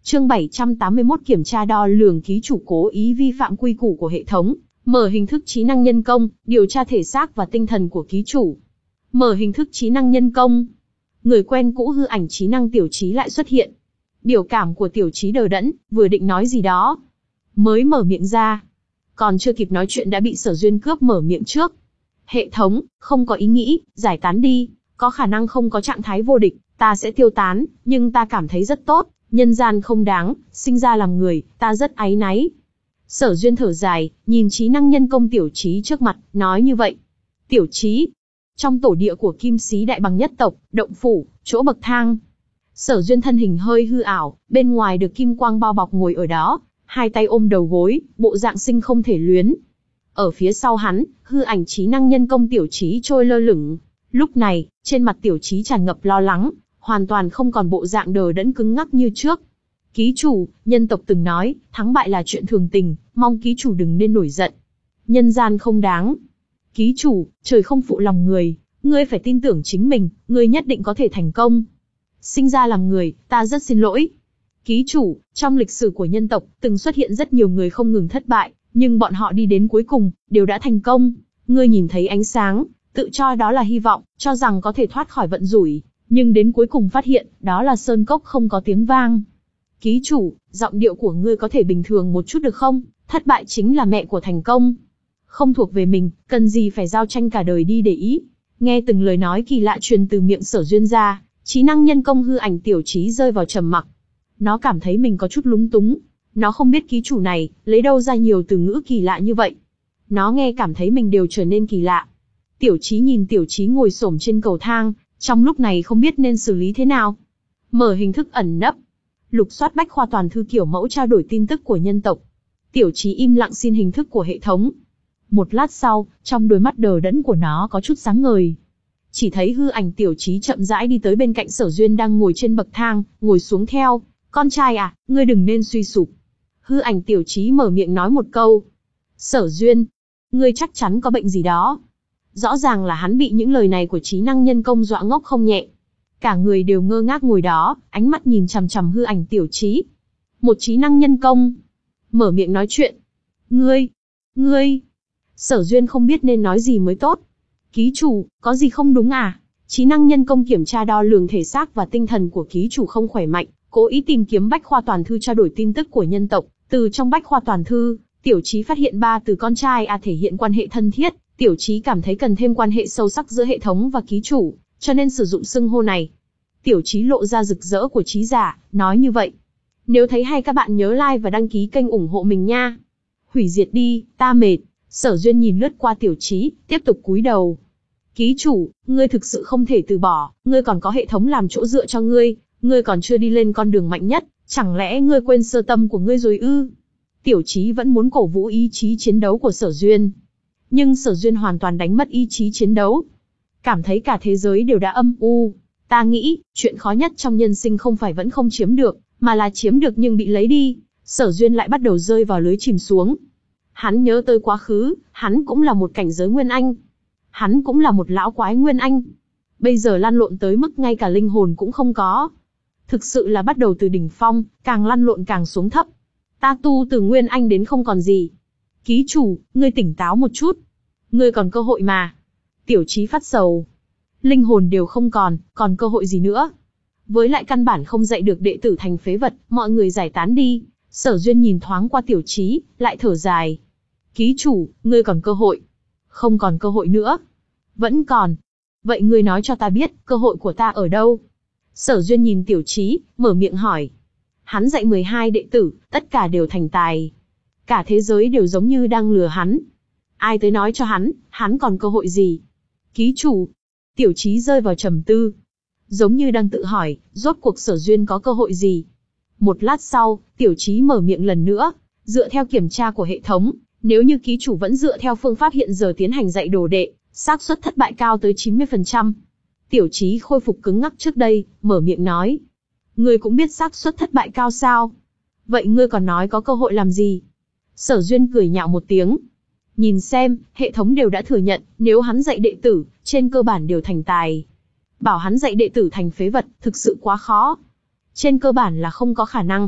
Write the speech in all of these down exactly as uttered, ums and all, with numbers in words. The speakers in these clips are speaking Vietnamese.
Chương bảy trăm tám mươi mốt kiểm tra đo lường ký chủ cố ý vi phạm quy củ của hệ thống. Mở hình thức trí năng nhân công, điều tra thể xác và tinh thần của ký chủ. Mở hình thức trí năng nhân công. Người quen cũ hư ảnh trí năng Tiểu Chí lại xuất hiện. Biểu cảm của Tiểu Chí đờ đẫn, vừa định nói gì đó. Mới mở miệng ra. Còn chưa kịp nói chuyện đã bị Sở Duyên cướp mở miệng trước. Hệ thống, không có ý nghĩ, giải tán đi. Có khả năng không có trạng thái vô địch, ta sẽ tiêu tán, nhưng ta cảm thấy rất tốt. Nhân gian không đáng, sinh ra làm người, ta rất áy náy. Sở Duyên thở dài, nhìn trí năng nhân công Tiểu Chí trước mặt, nói như vậy. Tiểu Chí, trong tổ địa của Kim Sĩ Đại Bằng nhất tộc, động phủ, chỗ bậc thang. Sở Duyên thân hình hơi hư ảo, bên ngoài được kim quang bao bọc ngồi ở đó, hai tay ôm đầu gối, bộ dạng sinh không thể luyến. Ở phía sau hắn, hư ảnh trí năng nhân công Tiểu Chí trôi lơ lửng. Lúc này, trên mặt Tiểu Chí tràn ngập lo lắng, hoàn toàn không còn bộ dạng đờ đẫn cứng ngắc như trước. Ký chủ, nhân tộc từng nói, thắng bại là chuyện thường tình, mong ký chủ đừng nên nổi giận. Nhân gian không đáng. Ký chủ, trời không phụ lòng người, ngươi phải tin tưởng chính mình, ngươi nhất định có thể thành công. Sinh ra làm người, ta rất xin lỗi. Ký chủ, trong lịch sử của nhân tộc, từng xuất hiện rất nhiều người không ngừng thất bại, nhưng bọn họ đi đến cuối cùng, đều đã thành công. Ngươi nhìn thấy ánh sáng, tự cho đó là hy vọng, cho rằng có thể thoát khỏi vận rủi, nhưng đến cuối cùng phát hiện, đó là sơn cốc không có tiếng vang. Ký chủ, giọng điệu của ngươi có thể bình thường một chút được không? Thất bại chính là mẹ của thành công. Không thuộc về mình, cần gì phải giao tranh cả đời đi để ý. Nghe từng lời nói kỳ lạ truyền từ miệng Sở Duyên ra, trí năng nhân công hư ảnh Tiểu Chí rơi vào trầm mặc. Nó cảm thấy mình có chút lúng túng. Nó không biết ký chủ này, lấy đâu ra nhiều từ ngữ kỳ lạ như vậy. Nó nghe cảm thấy mình đều trở nên kỳ lạ. Tiểu Chí nhìn Tiểu Chí ngồi xổm trên cầu thang, trong lúc này không biết nên xử lý thế nào. Mở hình thức ẩn nấp. Lục soát bách khoa toàn thư kiểu mẫu trao đổi tin tức của nhân tộc. Tiểu Chí im lặng xin hình thức của hệ thống. Một lát sau, trong đôi mắt đờ đẫn của nó có chút sáng ngời. Chỉ thấy hư ảnh Tiểu Chí chậm rãi đi tới bên cạnh Sở Duyên đang ngồi trên bậc thang, ngồi xuống theo. Con trai à, ngươi đừng nên suy sụp. Hư ảnh Tiểu Chí mở miệng nói một câu. Sở Duyên, ngươi chắc chắn có bệnh gì đó. Rõ ràng là hắn bị những lời này của trí năng nhân công dọa ngốc không nhẹ. Cả người đều ngơ ngác ngồi đó, ánh mắt nhìn chằm chằm hư ảnh Tiểu Chí. Một trí năng nhân công. Mở miệng nói chuyện. Ngươi, ngươi. Sở Duyên không biết nên nói gì mới tốt. Ký chủ, có gì không đúng à? Trí năng nhân công kiểm tra đo lường thể xác và tinh thần của ký chủ không khỏe mạnh, cố ý tìm kiếm bách khoa toàn thư trao đổi tin tức của nhân tộc. Từ trong bách khoa toàn thư, Tiểu Chí phát hiện ba từ con trai a thể hiện quan hệ thân thiết. Tiểu Chí cảm thấy cần thêm quan hệ sâu sắc giữa hệ thống và ký chủ, cho nên sử dụng xưng hô này. Tiểu Chí lộ ra rực rỡ của trí giả, nói như vậy. Nếu thấy hay các bạn nhớ like và đăng ký kênh ủng hộ mình nha. Hủy diệt đi, ta mệt. Sở Duyên nhìn lướt qua Tiểu Chí, tiếp tục cúi đầu. Ký chủ, ngươi thực sự không thể từ bỏ, ngươi còn có hệ thống làm chỗ dựa cho ngươi, ngươi còn chưa đi lên con đường mạnh nhất, chẳng lẽ ngươi quên sơ tâm của ngươi rồi ư? Tiểu Chí vẫn muốn cổ vũ ý chí chiến đấu của Sở Duyên. Nhưng Sở Duyên hoàn toàn đánh mất ý chí chiến đấu. Cảm thấy cả thế giới đều đã âm u. Ta nghĩ, chuyện khó nhất trong nhân sinh không phải vẫn không chiếm được, mà là chiếm được nhưng bị lấy đi. Sở Duyên lại bắt đầu rơi vào lưới chìm xuống. Hắn nhớ tới quá khứ, hắn cũng là một cảnh giới Nguyên Anh. Hắn cũng là một lão quái Nguyên Anh. Bây giờ lăn lộn tới mức ngay cả linh hồn cũng không có. Thực sự là bắt đầu từ đỉnh phong, càng lăn lộn càng xuống thấp. Ta tu từ Nguyên Anh đến không còn gì. Ký chủ, ngươi tỉnh táo một chút. Ngươi còn cơ hội mà. Tiểu Chí phát sầu. Linh hồn đều không còn, còn cơ hội gì nữa. Với lại căn bản không dạy được đệ tử thành phế vật, mọi người giải tán đi. Sở Duyên nhìn thoáng qua Tiểu Chí, lại thở dài. Ký chủ, ngươi còn cơ hội. Không còn cơ hội nữa. Vẫn còn. Vậy ngươi nói cho ta biết, cơ hội của ta ở đâu? Sở Duyên nhìn Tiểu Chí, mở miệng hỏi. Hắn dạy mười hai đệ tử, tất cả đều thành tài. Cả thế giới đều giống như đang lừa hắn. Ai tới nói cho hắn, hắn còn cơ hội gì? Ký chủ. Tiểu Chí rơi vào trầm tư. Giống như đang tự hỏi, rốt cuộc Sở Duyên có cơ hội gì? Một lát sau, Tiểu Chí mở miệng lần nữa. Dựa theo kiểm tra của hệ thống, nếu như ký chủ vẫn dựa theo phương pháp hiện giờ tiến hành dạy đồ đệ, xác suất thất bại cao tới chín mươi phần trăm. Tiểu Chí khôi phục cứng ngắc trước đây, mở miệng nói. Ngươi cũng biết xác suất thất bại cao sao? Vậy ngươi còn nói có cơ hội làm gì? Sở Duyên cười nhạo một tiếng. Nhìn xem, hệ thống đều đã thừa nhận, nếu hắn dạy đệ tử, trên cơ bản đều thành tài. Bảo hắn dạy đệ tử thành phế vật, thực sự quá khó. Trên cơ bản là không có khả năng.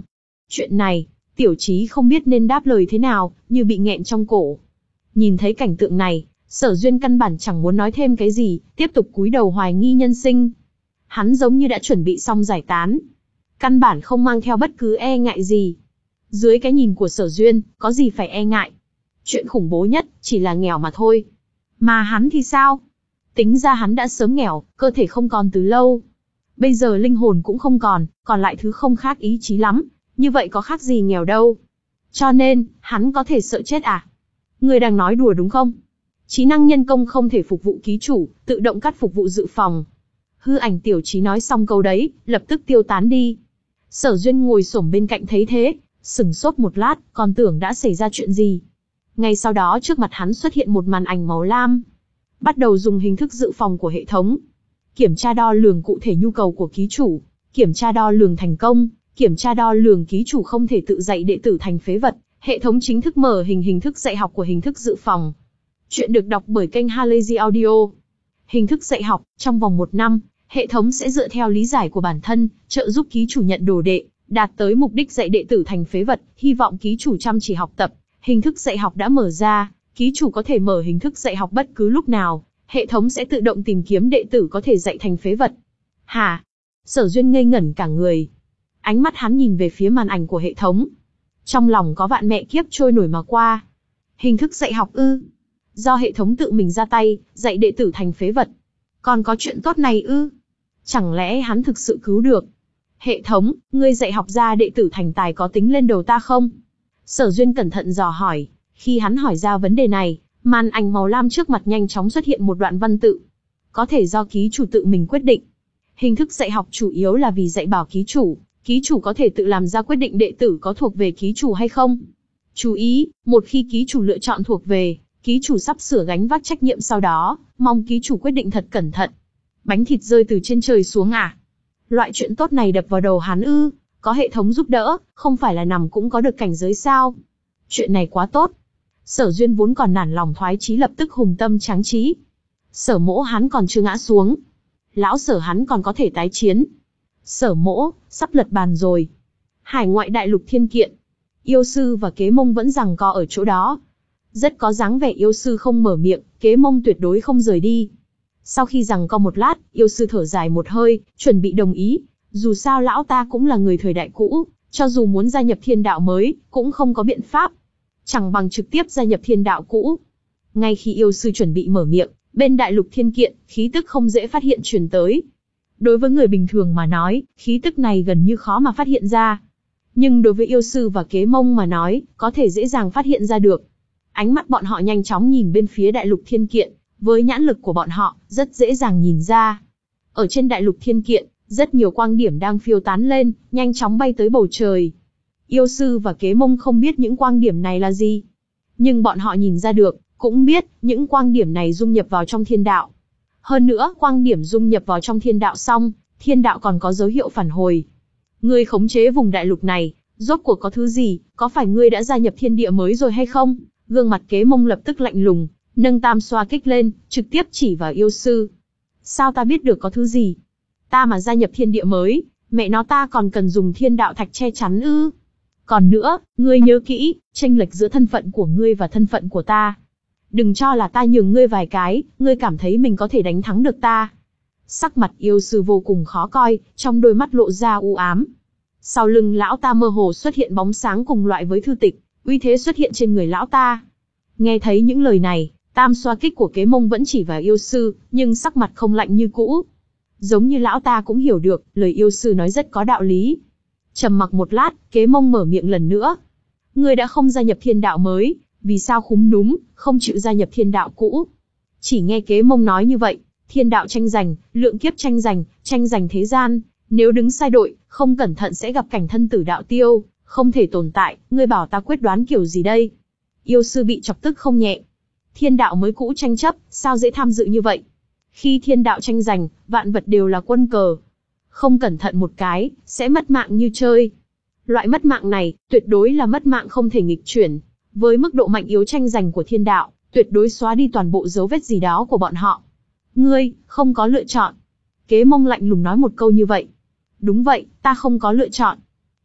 Chuyện này, Tiểu Chí không biết nên đáp lời thế nào, như bị nghẹn trong cổ. Nhìn thấy cảnh tượng này, Sở Duyên căn bản chẳng muốn nói thêm cái gì, tiếp tục cúi đầu hoài nghi nhân sinh. Hắn giống như đã chuẩn bị xong giải tán. Căn bản không mang theo bất cứ e ngại gì. Dưới cái nhìn của Sở Duyên, có gì phải e ngại. Chuyện khủng bố nhất, chỉ là nghèo mà thôi. Mà hắn thì sao? Tính ra hắn đã sớm nghèo, cơ thể không còn từ lâu. Bây giờ linh hồn cũng không còn, còn lại thứ không khác ý chí lắm. Như vậy có khác gì nghèo đâu. Cho nên, hắn có thể sợ chết à? Người đang nói đùa đúng không? Trí năng nhân công không thể phục vụ ký chủ, tự động cắt phục vụ dự phòng. Hư ảnh Tiểu Chí nói xong câu đấy, lập tức tiêu tán đi. Sở Duyên ngồi xổm bên cạnh thấy thế, sửng sốt một lát, còn tưởng đã xảy ra chuyện gì. Ngay sau đó trước mặt hắn xuất hiện một màn ảnh màu lam. Bắt đầu dùng hình thức dự phòng của hệ thống. Kiểm tra đo lường cụ thể nhu cầu của ký chủ. Kiểm tra đo lường thành công. Kiểm tra đo lường ký chủ không thể tự dạy đệ tử thành phế vật. Hệ thống chính thức mở hình hình thức dạy học của hình thức dự phòng. Chuyện được đọc bởi kênh Halazy Audio. Hình thức dạy học, trong vòng một năm, hệ thống sẽ dựa theo lý giải của bản thân, trợ giúp ký chủ nhận đồ đệ, đạt tới mục đích dạy đệ tử thành phế vật, hy vọng ký chủ chăm chỉ học tập. Hình thức dạy học đã mở ra, ký chủ có thể mở hình thức dạy học bất cứ lúc nào, hệ thống sẽ tự động tìm kiếm đệ tử có thể dạy thành phế vật. Hả? Sở Duyên ngây ngẩn cả người. Ánh mắt hắn nhìn về phía màn ảnh của hệ thống. Trong lòng có vạn mẹ kiếp trôi nổi mà qua. Hình thức dạy học ư? Do hệ thống tự mình ra tay, dạy đệ tử thành phế vật. Còn có chuyện tốt này ư? Chẳng lẽ hắn thực sự cứu được? Hệ thống, ngươi dạy học ra đệ tử thành tài có tính lên đầu ta không? Sở Duyên cẩn thận dò hỏi. Khi hắn hỏi ra vấn đề này, màn ảnh màu lam trước mặt nhanh chóng xuất hiện một đoạn văn tự. Có thể do ký chủ tự mình quyết định. Hình thức dạy học chủ yếu là vì dạy bảo ký chủ. Ký chủ có thể tự làm ra quyết định đệ tử có thuộc về ký chủ hay không. Chú ý, một khi ký chủ lựa chọn thuộc về, ký chủ sắp sửa gánh vác trách nhiệm sau đó, mong ký chủ quyết định thật cẩn thận. Bánh thịt rơi từ trên trời xuống à? Loại chuyện tốt này đập vào đầu hắn ư? Có hệ thống giúp đỡ, không phải là nằm cũng có được cảnh giới sao? Chuyện này quá tốt. Sở Duyên vốn còn nản lòng thoái chí lập tức hùng tâm tráng trí. Sở Mỗ hắn còn chưa ngã xuống. Lão Sở hắn còn có thể tái chiến. Sở Mỗ, sắp lật bàn rồi. Hải ngoại đại lục thiên kiện. Yêu sư và Kế Mông vẫn giằng co ở chỗ đó. Rất có dáng vẻ yêu sư không mở miệng, Kế Mông tuyệt đối không rời đi. Sau khi giằng co một lát, yêu sư thở dài một hơi, chuẩn bị đồng ý. Dù sao lão ta cũng là người thời đại cũ, cho dù muốn gia nhập thiên đạo mới, cũng không có biện pháp. Chẳng bằng trực tiếp gia nhập thiên đạo cũ. Ngay khi yêu sư chuẩn bị mở miệng, bên đại lục thiên kiện, khí tức không dễ phát hiện truyền tới. Đối với người bình thường mà nói, khí tức này gần như khó mà phát hiện ra. Nhưng đối với yêu sư và Kế Mông mà nói, có thể dễ dàng phát hiện ra được. Ánh mắt bọn họ nhanh chóng nhìn bên phía đại lục thiên kiện, với nhãn lực của bọn họ, rất dễ dàng nhìn ra. Ở trên đại lục thiên kiện, rất nhiều quang điểm đang phiêu tán lên, nhanh chóng bay tới bầu trời. Yêu sư và Kế Mông không biết những quang điểm này là gì. Nhưng bọn họ nhìn ra được, cũng biết, những quang điểm này dung nhập vào trong thiên đạo. Hơn nữa, quang điểm dung nhập vào trong thiên đạo xong, thiên đạo còn có dấu hiệu phản hồi. Ngươi khống chế vùng đại lục này, rốt cuộc có thứ gì, có phải ngươi đã gia nhập thiên địa mới rồi hay không? Gương mặt Kế Mông lập tức lạnh lùng, nâng tam xoa kích lên, trực tiếp chỉ vào yêu sư. Sao ta biết được có thứ gì? Ta mà gia nhập thiên địa mới, mẹ nó ta còn cần dùng thiên đạo thạch che chắn ư? Còn nữa, ngươi nhớ kỹ, chênh lệch giữa thân phận của ngươi và thân phận của ta. Đừng cho là ta nhường ngươi vài cái, ngươi cảm thấy mình có thể đánh thắng được ta. Sắc mặt yêu sư vô cùng khó coi, trong đôi mắt lộ ra u ám. Sau lưng lão ta mơ hồ xuất hiện bóng sáng cùng loại với thư tịch, uy thế xuất hiện trên người lão ta. Nghe thấy những lời này, tam xoa kích của Kế Mông vẫn chỉ vào yêu sư, nhưng sắc mặt không lạnh như cũ. Giống như lão ta cũng hiểu được, lời yêu sư nói rất có đạo lý. Trầm mặc một lát, Kế Mông mở miệng lần nữa. Ngươi đã không gia nhập thiên đạo mới, vì sao khúm núm, không chịu gia nhập thiên đạo cũ? Chỉ nghe Kế Mông nói như vậy, thiên đạo tranh giành, lượng kiếp tranh giành, tranh giành thế gian. Nếu đứng sai đội, không cẩn thận sẽ gặp cảnh thân tử đạo tiêu, không thể tồn tại, ngươi bảo ta quyết đoán kiểu gì đây? Yêu sư bị chọc tức không nhẹ. Thiên đạo mới cũ tranh chấp, sao dễ tham dự như vậy? Khi thiên đạo tranh giành, vạn vật đều là quân cờ. Không cẩn thận một cái, sẽ mất mạng như chơi. Loại mất mạng này, tuyệt đối là mất mạng không thể nghịch chuyển. Với mức độ mạnh yếu tranh giành của thiên đạo, tuyệt đối xóa đi toàn bộ dấu vết gì đó của bọn họ. Ngươi, không có lựa chọn. Kế Mông lạnh lùng nói một câu như vậy. Đúng vậy, ta không có lựa chọn.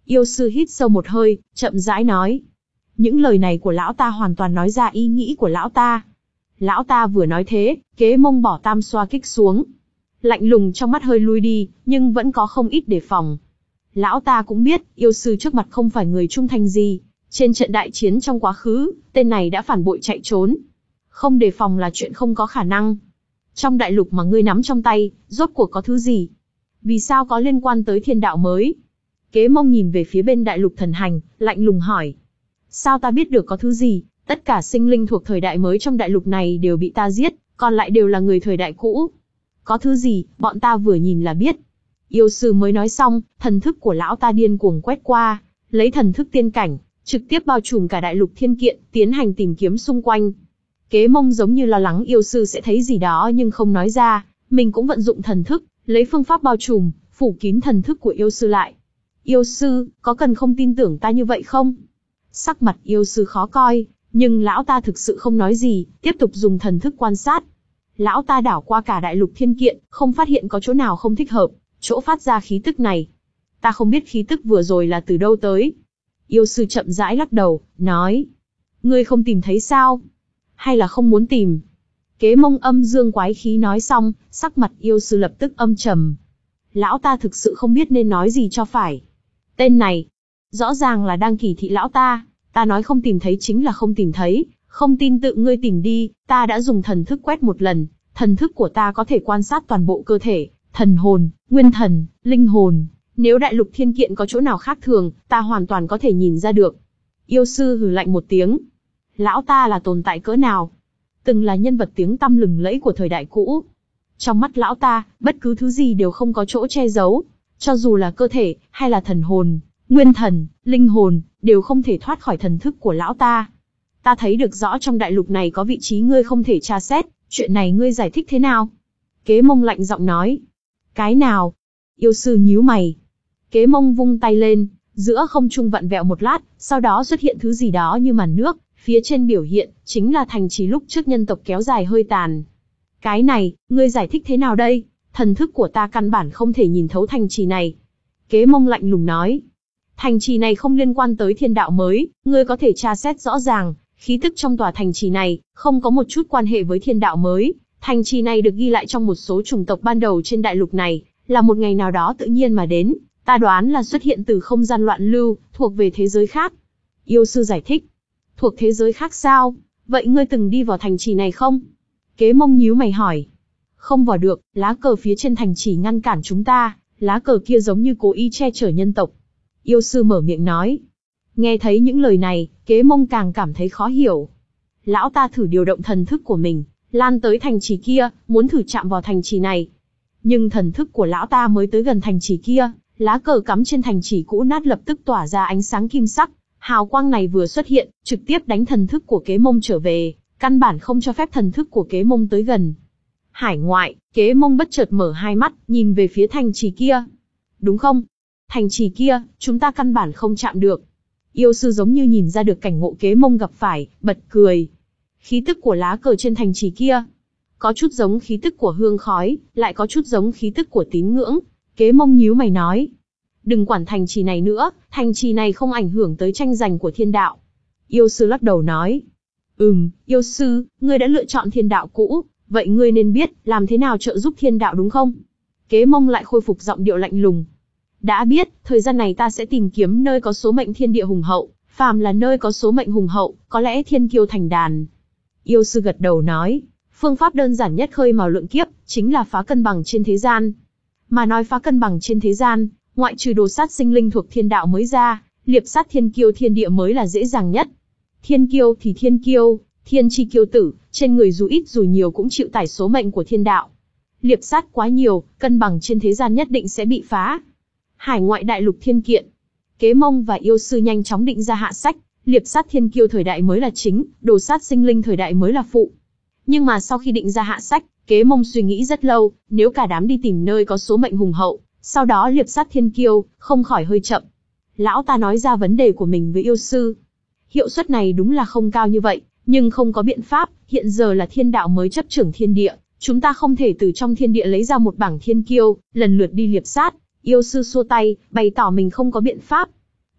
Yêu sư hít sâu một hơi, chậm rãi nói. Những lời này của lão ta hoàn toàn nói ra ý nghĩ của lão ta. Lão ta vừa nói thế, Kế Mông bỏ tam xoa kích xuống. Lạnh lùng trong mắt hơi lui đi, nhưng vẫn có không ít đề phòng. Lão ta cũng biết, yêu sư trước mặt không phải người trung thành gì. Trên trận đại chiến trong quá khứ, tên này đã phản bội chạy trốn. Không đề phòng là chuyện không có khả năng. Trong đại lục mà ngươi nắm trong tay, rốt cuộc có thứ gì? Vì sao có liên quan tới thiên đạo mới? Kế Mông nhìn về phía bên đại lục thần hành, lạnh lùng hỏi. Sao ta biết được có thứ gì? Tất cả sinh linh thuộc thời đại mới trong đại lục này đều bị ta giết, còn lại đều là người thời đại cũ. Có thứ gì, bọn ta vừa nhìn là biết. Yêu sư mới nói xong, thần thức của lão ta điên cuồng quét qua, lấy thần thức tiên cảnh, trực tiếp bao trùm cả đại lục thiên kiện, tiến hành tìm kiếm xung quanh. Kế Mông giống như lo lắng yêu sư sẽ thấy gì đó nhưng không nói ra, mình cũng vận dụng thần thức, lấy phương pháp bao trùm, phủ kín thần thức của yêu sư lại. Yêu sư, có cần không tin tưởng ta như vậy không? Sắc mặt yêu sư khó coi, nhưng lão ta thực sự không nói gì, tiếp tục dùng thần thức quan sát. Lão ta đảo qua cả đại lục thiên kiện, không phát hiện có chỗ nào không thích hợp, chỗ phát ra khí tức này. Ta không biết khí tức vừa rồi là từ đâu tới. Yêu sư chậm rãi lắc đầu, nói. Ngươi không tìm thấy sao? Hay là không muốn tìm? Kế Mông âm dương quái khí nói xong, sắc mặt yêu sư lập tức âm trầm. Lão ta thực sự không biết nên nói gì cho phải. Tên này, rõ ràng là đang kỳ thị lão ta. Ta nói không tìm thấy chính là không tìm thấy, không tin tự ngươi tìm đi, ta đã dùng thần thức quét một lần, thần thức của ta có thể quan sát toàn bộ cơ thể, thần hồn, nguyên thần, linh hồn. Nếu đại lục thiên kiện có chỗ nào khác thường, ta hoàn toàn có thể nhìn ra được. Yêu sư hừ lạnh một tiếng. Lão ta là tồn tại cỡ nào? Từng là nhân vật tiếng tăm lừng lẫy của thời đại cũ. Trong mắt lão ta, bất cứ thứ gì đều không có chỗ che giấu. Cho dù là cơ thể, hay là thần hồn, nguyên thần, linh hồn, đều không thể thoát khỏi thần thức của lão ta. Ta thấy được rõ trong đại lục này có vị trí ngươi không thể tra xét, chuyện này ngươi giải thích thế nào? Kế Mông lạnh giọng nói. Cái nào? Yêu sư nhíu mày. Kế Mông vung tay lên, giữa không trung vặn vẹo một lát, sau đó xuất hiện thứ gì đó như màn nước, phía trên biểu hiện, chính là thành trì lúc trước nhân tộc kéo dài hơi tàn. Cái này, ngươi giải thích thế nào đây? Thần thức của ta căn bản không thể nhìn thấu thành trì này. Kế Mông lạnh lùng nói. Thành trì này không liên quan tới thiên đạo mới, ngươi có thể tra xét rõ ràng, khí tức trong tòa thành trì này, không có một chút quan hệ với thiên đạo mới. Thành trì này được ghi lại trong một số chủng tộc ban đầu trên đại lục này, là một ngày nào đó tự nhiên mà đến, ta đoán là xuất hiện từ không gian loạn lưu, thuộc về thế giới khác. Yêu sư giải thích. Thuộc thế giới khác sao? Vậy ngươi từng đi vào thành trì này không? Kế Mông nhíu mày hỏi. Không vào được, lá cờ phía trên thành trì ngăn cản chúng ta, lá cờ kia giống như cố ý che chở nhân tộc. Yêu sư mở miệng nói. Nghe thấy những lời này, Kế Mông càng cảm thấy khó hiểu. Lão ta thử điều động thần thức của mình, lan tới thành trì kia, muốn thử chạm vào thành trì này. Nhưng thần thức của lão ta mới tới gần thành trì kia, lá cờ cắm trên thành trì cũ nát lập tức tỏa ra ánh sáng kim sắc. Hào quang này vừa xuất hiện, trực tiếp đánh thần thức của Kế Mông trở về, căn bản không cho phép thần thức của Kế Mông tới gần. Hải ngoại, Kế Mông bất chợt mở hai mắt, nhìn về phía thành trì kia. Đúng không? Thành trì kia, chúng ta căn bản không chạm được. Yêu sư giống như nhìn ra được cảnh ngộ Kế Mông gặp phải, bật cười. Khí tức của lá cờ trên thành trì kia, có chút giống khí tức của hương khói, lại có chút giống khí tức của tín ngưỡng. Kế Mông nhíu mày nói. Đừng quản thành trì này nữa, thành trì này không ảnh hưởng tới tranh giành của thiên đạo. Yêu sư lắc đầu nói. Ừm, yêu sư, ngươi đã lựa chọn thiên đạo cũ, vậy ngươi nên biết, làm thế nào trợ giúp thiên đạo đúng không? Kế Mông lại khôi phục giọng điệu lạnh lùng. Đã biết, thời gian này ta sẽ tìm kiếm nơi có số mệnh thiên địa hùng hậu, phàm là nơi có số mệnh hùng hậu, có lẽ thiên kiêu thành đàn. Yêu sư gật đầu nói, phương pháp đơn giản nhất khơi mào lượng kiếp, chính là phá cân bằng trên thế gian. Mà nói phá cân bằng trên thế gian, ngoại trừ đồ sát sinh linh thuộc thiên đạo mới ra, liệp sát thiên kiêu thiên địa mới là dễ dàng nhất. Thiên kiêu thì thiên kiêu, thiên chi kiêu tử, trên người dù ít dù nhiều cũng chịu tải số mệnh của thiên đạo. Liệp sát quá nhiều, cân bằng trên thế gian nhất định sẽ bị phá. Hải ngoại đại lục thiên kiện. Kế Mông và yêu sư nhanh chóng định ra hạ sách, liệp sát thiên kiêu thời đại mới là chính, đồ sát sinh linh thời đại mới là phụ. Nhưng mà sau khi định ra hạ sách, Kế Mông suy nghĩ rất lâu, nếu cả đám đi tìm nơi có số mệnh hùng hậu, sau đó liệp sát thiên kiêu, không khỏi hơi chậm. Lão ta nói ra vấn đề của mình với yêu sư. Hiệu suất này đúng là không cao như vậy, nhưng không có biện pháp, hiện giờ là thiên đạo mới chấp trưởng thiên địa, chúng ta không thể từ trong thiên địa lấy ra một bảng thiên kiêu, lần lượt đi liệp sát. Yêu sư xua tay, bày tỏ mình không có biện pháp.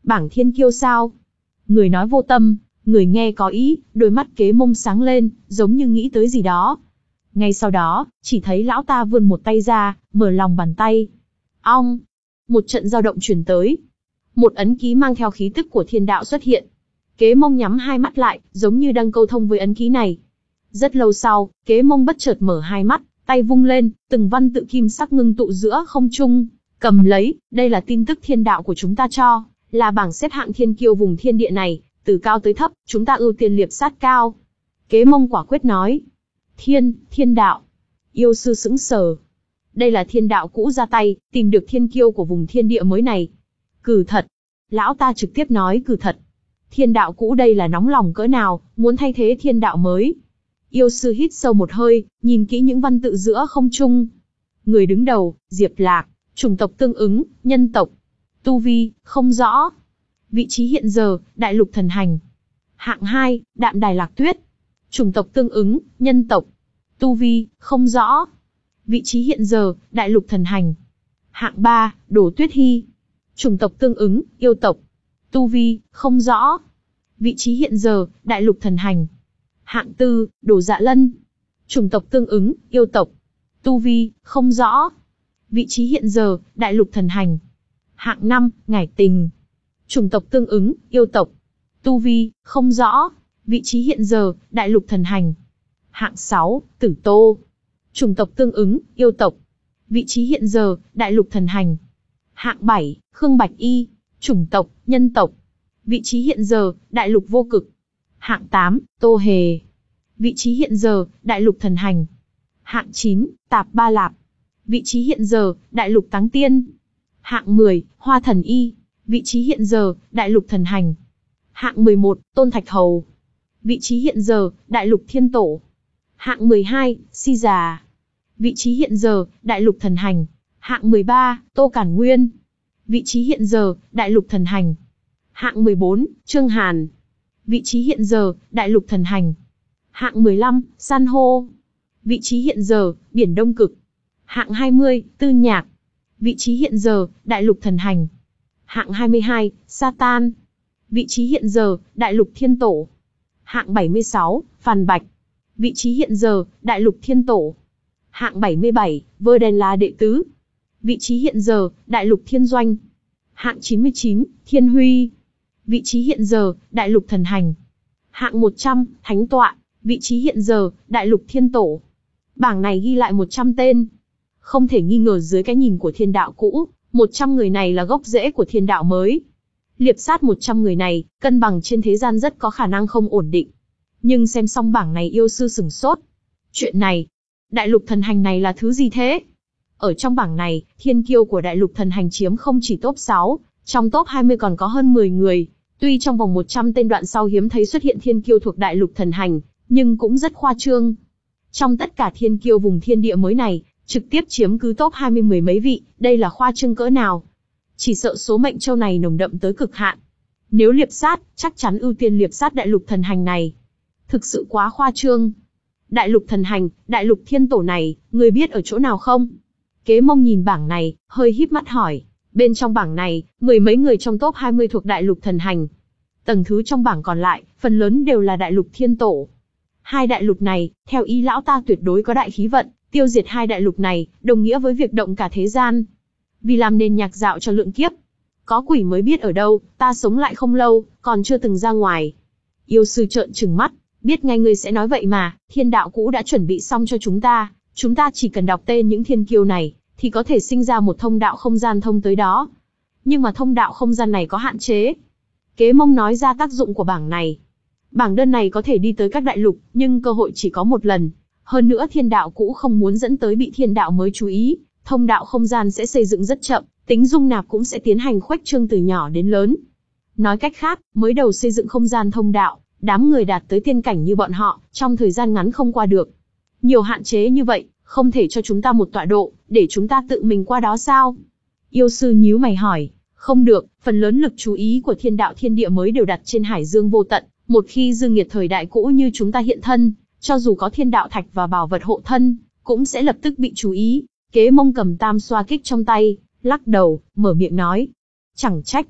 Bảng thiên kiêu sao? Người nói vô tâm, người nghe có ý, đôi mắt Kế Mông sáng lên, giống như nghĩ tới gì đó. Ngay sau đó, chỉ thấy lão ta vươn một tay ra, mở lòng bàn tay. Ong! Một trận dao động truyền tới. Một ấn ký mang theo khí tức của thiên đạo xuất hiện. Kế Mông nhắm hai mắt lại, giống như đang câu thông với ấn ký này. Rất lâu sau, Kế Mông bất chợt mở hai mắt, tay vung lên, từng văn tự kim sắc ngưng tụ giữa không trung. Cầm lấy, đây là tin tức thiên đạo của chúng ta cho, là bảng xếp hạng thiên kiêu vùng thiên địa này, từ cao tới thấp, chúng ta ưu tiên liệp sát cao. Kế Mông quả quyết nói. Thiên, thiên đạo. Yêu sư sững sờ. Đây là thiên đạo cũ ra tay, tìm được thiên kiêu của vùng thiên địa mới này. Cử thật. Lão ta trực tiếp nói cử thật. Thiên đạo cũ đây là nóng lòng cỡ nào, muốn thay thế thiên đạo mới. Yêu sư hít sâu một hơi, nhìn kỹ những văn tự giữa không trung. Người đứng đầu, Diệp Lạc, chủng tộc tương ứng, nhân tộc. Tu vi, không rõ. Vị trí hiện giờ, đại lục thần hành. Hạng hai, Đạm Đài Lạc Tuyết. Chủng tộc tương ứng, nhân tộc. Tu vi, không rõ. Vị trí hiện giờ, đại lục thần hành. Hạng ba, Đổ Tuyết Hy. Chủng tộc tương ứng, yêu tộc. Tu vi, không rõ. Vị trí hiện giờ, đại lục thần hành. Hạng tư, Đổ Dạ Lân. Chủng tộc tương ứng, yêu tộc. Tu vi, không rõ. Vị trí hiện giờ, đại lục thần hành. Hạng năm, Ngải Tình. Chủng tộc tương ứng, yêu tộc. Tu vi, không rõ. Vị trí hiện giờ, đại lục thần hành. Hạng sáu, Tử Tô. Chủng tộc tương ứng, yêu tộc. Vị trí hiện giờ, đại lục thần hành. Hạng bảy, Khương Bạch Y. Chủng tộc, nhân tộc. Vị trí hiện giờ, đại lục vô cực. Hạng tám, Tô Hề. Vị trí hiện giờ, đại lục thần hành. Hạng chín, Tạp Ba Lạp. Vị trí hiện giờ, đại lục Táng Tiên. Hạng mười, Hoa Thần Y. Vị trí hiện giờ, đại lục thần hành. Hạng mười một, Tôn Thạch Hầu. Vị trí hiện giờ, đại lục thiên tổ. Hạng mười hai, Si Già. Vị trí hiện giờ, đại lục thần hành. Hạng mười ba, Tô Cản Nguyên. Vị trí hiện giờ, đại lục thần hành. Hạng mười bốn, Trương Hàn. Vị trí hiện giờ, đại lục thần hành. Hạng mười lăm, San Hô. Vị trí hiện giờ, Biển Đông Cực. Hạng hai mươi, Tư Nhạc. Vị trí hiện giờ, đại lục thần hành. Hạng hai mươi hai, Satan. Vị trí hiện giờ, đại lục thiên tổ. Hạng bảy mươi sáu, Phàn Bạch. Vị trí hiện giờ, đại lục thiên tổ. Hạng bảy mươi bảy, Vơ Đen La đệ tứ. Vị trí hiện giờ, đại lục thiên doanh. Hạng chín mươi chín, Thiên Huy. Vị trí hiện giờ, đại lục thần hành. Hạng một trăm, Thánh Tọa. Vị trí hiện giờ, đại lục thiên tổ. Bảng này ghi lại một trăm tên. Không thể nghi ngờ dưới cái nhìn của thiên đạo cũ, một trăm người này là gốc rễ của thiên đạo mới. Liệp sát một trăm người này, cân bằng trên thế gian rất có khả năng không ổn định. Nhưng xem xong bảng này yêu sư sửng sốt. Chuyện này, đại lục thần hành này là thứ gì thế? Ở trong bảng này, thiên kiêu của đại lục thần hành chiếm không chỉ top sáu, trong top hai mươi còn có hơn mười người. Tuy trong vòng một trăm tên đoạn sau hiếm thấy xuất hiện thiên kiêu thuộc đại lục thần hành, nhưng cũng rất khoa trương. Trong tất cả thiên kiêu vùng thiên địa mới này, trực tiếp chiếm cứ top hai mươi mười mấy vị, đây là khoa trương cỡ nào? Chỉ sợ số mệnh châu này nồng đậm tới cực hạn. Nếu liệp sát, chắc chắn ưu tiên liệp sát đại lục thần hành này. Thực sự quá khoa trương. Đại lục thần hành, đại lục thiên tổ này, người biết ở chỗ nào không? Kế Mông nhìn bảng này, hơi híp mắt hỏi. Bên trong bảng này, mười mấy người trong top hai mươi thuộc đại lục thần hành. Tầng thứ trong bảng còn lại, phần lớn đều là đại lục thiên tổ. Hai đại lục này, theo ý lão ta tuyệt đối có đại khí vận, tiêu diệt hai đại lục này, đồng nghĩa với việc động cả thế gian. Vì làm nền nhạc dạo cho lượng kiếp. Có quỷ mới biết ở đâu, ta sống lại không lâu, còn chưa từng ra ngoài. Yêu sư trợn trừng mắt, biết ngay ngươi sẽ nói vậy mà, thiên đạo cũ đã chuẩn bị xong cho chúng ta, chúng ta chỉ cần đọc tên những thiên kiêu này, thì có thể sinh ra một thông đạo không gian thông tới đó. Nhưng mà thông đạo không gian này có hạn chế. Kế Mông nói ra tác dụng của bảng này. Bảng đơn này có thể đi tới các đại lục, nhưng cơ hội chỉ có một lần. Hơn nữa thiên đạo cũ không muốn dẫn tới bị thiên đạo mới chú ý, thông đạo không gian sẽ xây dựng rất chậm, tính dung nạp cũng sẽ tiến hành khuếch trương từ nhỏ đến lớn. Nói cách khác, mới đầu xây dựng không gian thông đạo, đám người đạt tới tiên cảnh như bọn họ, trong thời gian ngắn không qua được. Nhiều hạn chế như vậy, không thể cho chúng ta một tọa độ, để chúng ta tự mình qua đó sao? Yêu sư nhíu mày hỏi, không được, phần lớn lực chú ý của thiên đạo thiên địa mới đều đặt trên hải dương vô tận, một khi dương nghiệt thời đại cũ như chúng ta hiện thân, cho dù có thiên đạo thạch và bảo vật hộ thân, cũng sẽ lập tức bị chú ý. Kế Mông cầm tam xoa kích trong tay, lắc đầu, mở miệng nói. Chẳng trách.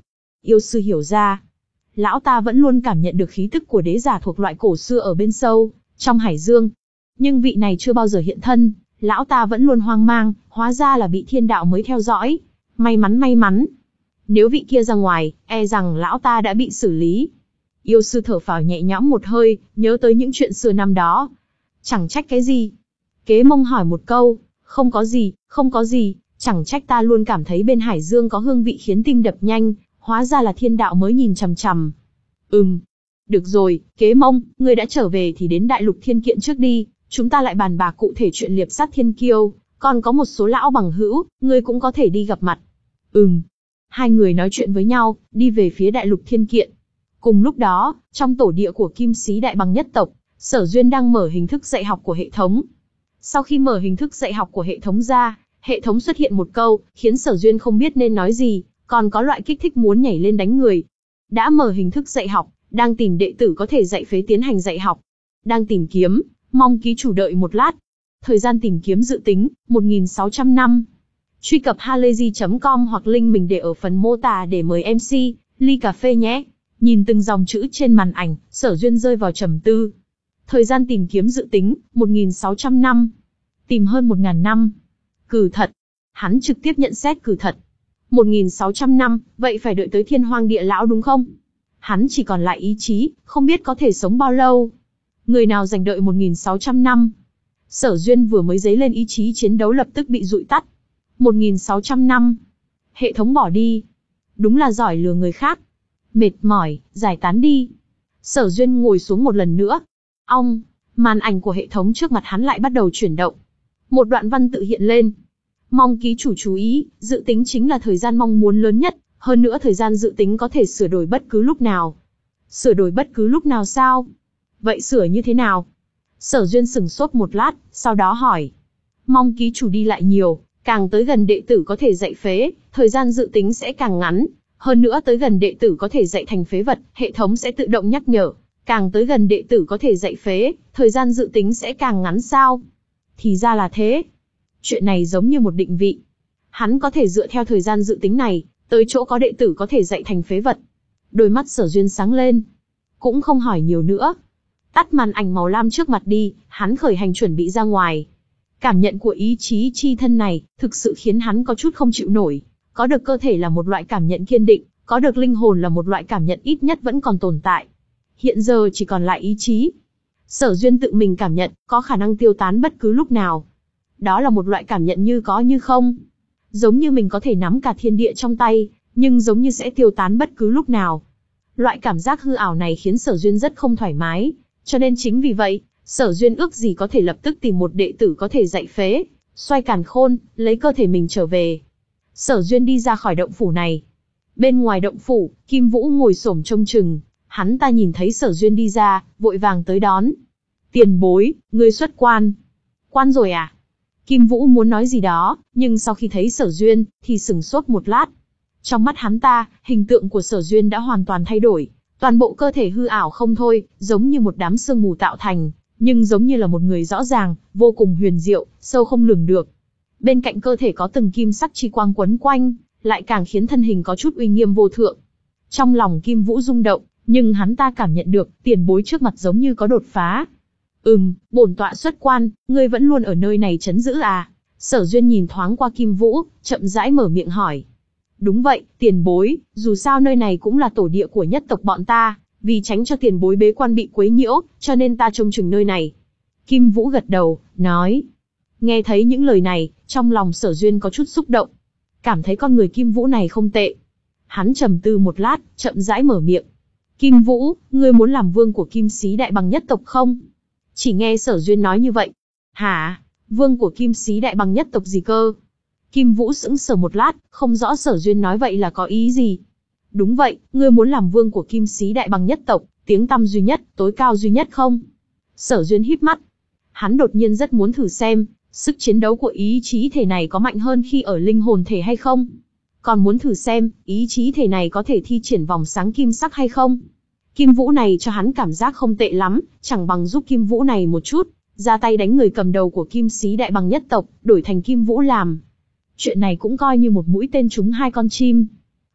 Yêu sư hiểu ra. Lão ta vẫn luôn cảm nhận được khí tức của đế giả thuộc loại cổ xưa ở bên sâu, trong hải dương. Nhưng vị này chưa bao giờ hiện thân, lão ta vẫn luôn hoang mang, hóa ra là bị thiên đạo mới theo dõi. May mắn may mắn. Nếu vị kia ra ngoài, e rằng lão ta đã bị xử lý. Yêu sư thở phào nhẹ nhõm một hơi, nhớ tới những chuyện xưa năm đó. Chẳng trách cái gì. Kế Mông hỏi một câu, không có gì, không có gì, chẳng trách ta luôn cảm thấy bên hải dương có hương vị khiến tim đập nhanh, hóa ra là thiên đạo mới nhìn chằm chằm. Ừm, được rồi, Kế Mông, ngươi đã trở về thì đến đại lục thiên kiện trước đi, chúng ta lại bàn bạc cụ thể chuyện liệp sát thiên kiêu, còn có một số lão bằng hữu, ngươi cũng có thể đi gặp mặt. Ừm. Hai người nói chuyện với nhau, đi về phía đại lục thiên kiện. Cùng lúc đó, trong tổ địa của Kim Sĩ Đại Bằng nhất tộc, Sở Duyên đang mở hình thức dạy học của hệ thống. Sau khi mở hình thức dạy học của hệ thống ra, hệ thống xuất hiện một câu, khiến Sở Duyên không biết nên nói gì, còn có loại kích thích muốn nhảy lên đánh người. Đã mở hình thức dạy học, đang tìm đệ tử có thể dạy phế tiến hành dạy học. Đang tìm kiếm, mong ký chủ đợi một lát. Thời gian tìm kiếm dự tính, một nghìn sáu trăm năm. Truy cập halayzi chấm com hoặc link mình để ở phần mô tả để mời em xê, ly cà phê nhé. Nhìn từng dòng chữ trên màn ảnh, Sở Duyên rơi vào trầm tư. Thời gian tìm kiếm dự tính, một nghìn sáu trăm năm. Tìm hơn một nghìn năm. Cử thật. Hắn trực tiếp nhận xét cử thật. một nghìn sáu trăm năm, vậy phải đợi tới thiên hoang địa lão đúng không? Hắn chỉ còn lại ý chí, không biết có thể sống bao lâu. Người nào giành đợi một nghìn sáu trăm năm? Sở Duyên vừa mới dấy lên ý chí chiến đấu lập tức bị dụi tắt. một nghìn sáu trăm năm. Hệ thống bỏ đi. Đúng là giỏi lừa người khác. Mệt mỏi, giải tán đi. Sở Duyên ngồi xuống một lần nữa. Ong, màn ảnh của hệ thống trước mặt hắn lại bắt đầu chuyển động. Một đoạn văn tự hiện lên. Mong ký chủ chú ý, dự tính chính là thời gian mong muốn lớn nhất, hơn nữa thời gian dự tính có thể sửa đổi bất cứ lúc nào. Sửa đổi bất cứ lúc nào sao? Vậy sửa như thế nào? Sở Duyên sửng sốt một lát, sau đó hỏi. Mong ký chủ đi lại nhiều, càng tới gần đệ tử có thể dạy phế, thời gian dự tính sẽ càng ngắn. Hơn nữa tới gần đệ tử có thể dạy thành phế vật, hệ thống sẽ tự động nhắc nhở. Càng tới gần đệ tử có thể dạy phế, thời gian dự tính sẽ càng ngắn sao? Thì ra là thế. Chuyện này giống như một định vị. Hắn có thể dựa theo thời gian dự tính này, tới chỗ có đệ tử có thể dạy thành phế vật. Đôi mắt Sở Duyên sáng lên. Cũng không hỏi nhiều nữa. Tắt màn ảnh màu lam trước mặt đi, hắn khởi hành chuẩn bị ra ngoài. Cảm nhận của ý chí chi thân này, thực sự khiến hắn có chút không chịu nổi. Có được cơ thể là một loại cảm nhận kiên định, có được linh hồn là một loại cảm nhận ít nhất vẫn còn tồn tại. Hiện giờ chỉ còn lại ý chí. Sở Duyên tự mình cảm nhận, có khả năng tiêu tán bất cứ lúc nào. Đó là một loại cảm nhận như có như không. Giống như mình có thể nắm cả thiên địa trong tay, nhưng giống như sẽ tiêu tán bất cứ lúc nào. Loại cảm giác hư ảo này khiến Sở Duyên rất không thoải mái, cho nên chính vì vậy, Sở Duyên ước gì có thể lập tức tìm một đệ tử có thể dạy phế, xoay càn khôn, lấy cơ thể mình trở về. Sở Duyên đi ra khỏi động phủ này. Bên ngoài động phủ, Kim Vũ ngồi xổm trông chừng, hắn ta nhìn thấy Sở Duyên đi ra, vội vàng tới đón. Tiền bối, ngươi xuất quan. Quan rồi à? Kim Vũ muốn nói gì đó, nhưng sau khi thấy Sở Duyên, thì sửng sốt một lát. Trong mắt hắn ta, hình tượng của Sở Duyên đã hoàn toàn thay đổi. Toàn bộ cơ thể hư ảo không thôi, giống như một đám sương mù tạo thành, nhưng giống như là một người rõ ràng, vô cùng huyền diệu, sâu không lường được. Bên cạnh cơ thể có từng kim sắc chi quang quấn quanh, lại càng khiến thân hình có chút uy nghiêm vô thượng. Trong lòng Kim Vũ rung động, nhưng hắn ta cảm nhận được, tiền bối trước mặt giống như có đột phá. Ừm, bổn tọa xuất quan, ngươi vẫn luôn ở nơi này trấn giữ à? Sở Duyên nhìn thoáng qua Kim Vũ, chậm rãi mở miệng hỏi. Đúng vậy, tiền bối, dù sao nơi này cũng là tổ địa của nhất tộc bọn ta, vì tránh cho tiền bối bế quan bị quấy nhiễu, cho nên ta trông chừng nơi này. Kim Vũ gật đầu, nói. Nghe thấy những lời này, trong lòng Sở Duyên có chút xúc động. Cảm thấy con người Kim Vũ này không tệ. Hắn trầm tư một lát, chậm rãi mở miệng. Kim Vũ, ngươi muốn làm vương của Kim Sĩ Đại Bằng nhất tộc không? Chỉ nghe Sở Duyên nói như vậy. Hả? Vương của Kim Sĩ Đại Bằng nhất tộc gì cơ? Kim Vũ sững sờ một lát, không rõ Sở Duyên nói vậy là có ý gì. Đúng vậy, ngươi muốn làm vương của Kim Sĩ Đại Bằng nhất tộc, tiếng tăm duy nhất, tối cao duy nhất không? Sở Duyên híp mắt. Hắn đột nhiên rất muốn thử xem, sức chiến đấu của ý chí thể này có mạnh hơn khi ở linh hồn thể hay không? Còn muốn thử xem, ý chí thể này có thể thi triển vòng sáng kim sắc hay không? Kim Vũ này cho hắn cảm giác không tệ lắm, chẳng bằng giúp Kim Vũ này một chút, ra tay đánh người cầm đầu của Kim Sĩ Đại Bằng nhất tộc, đổi thành Kim Vũ làm. Chuyện này cũng coi như một mũi tên trúng hai con chim.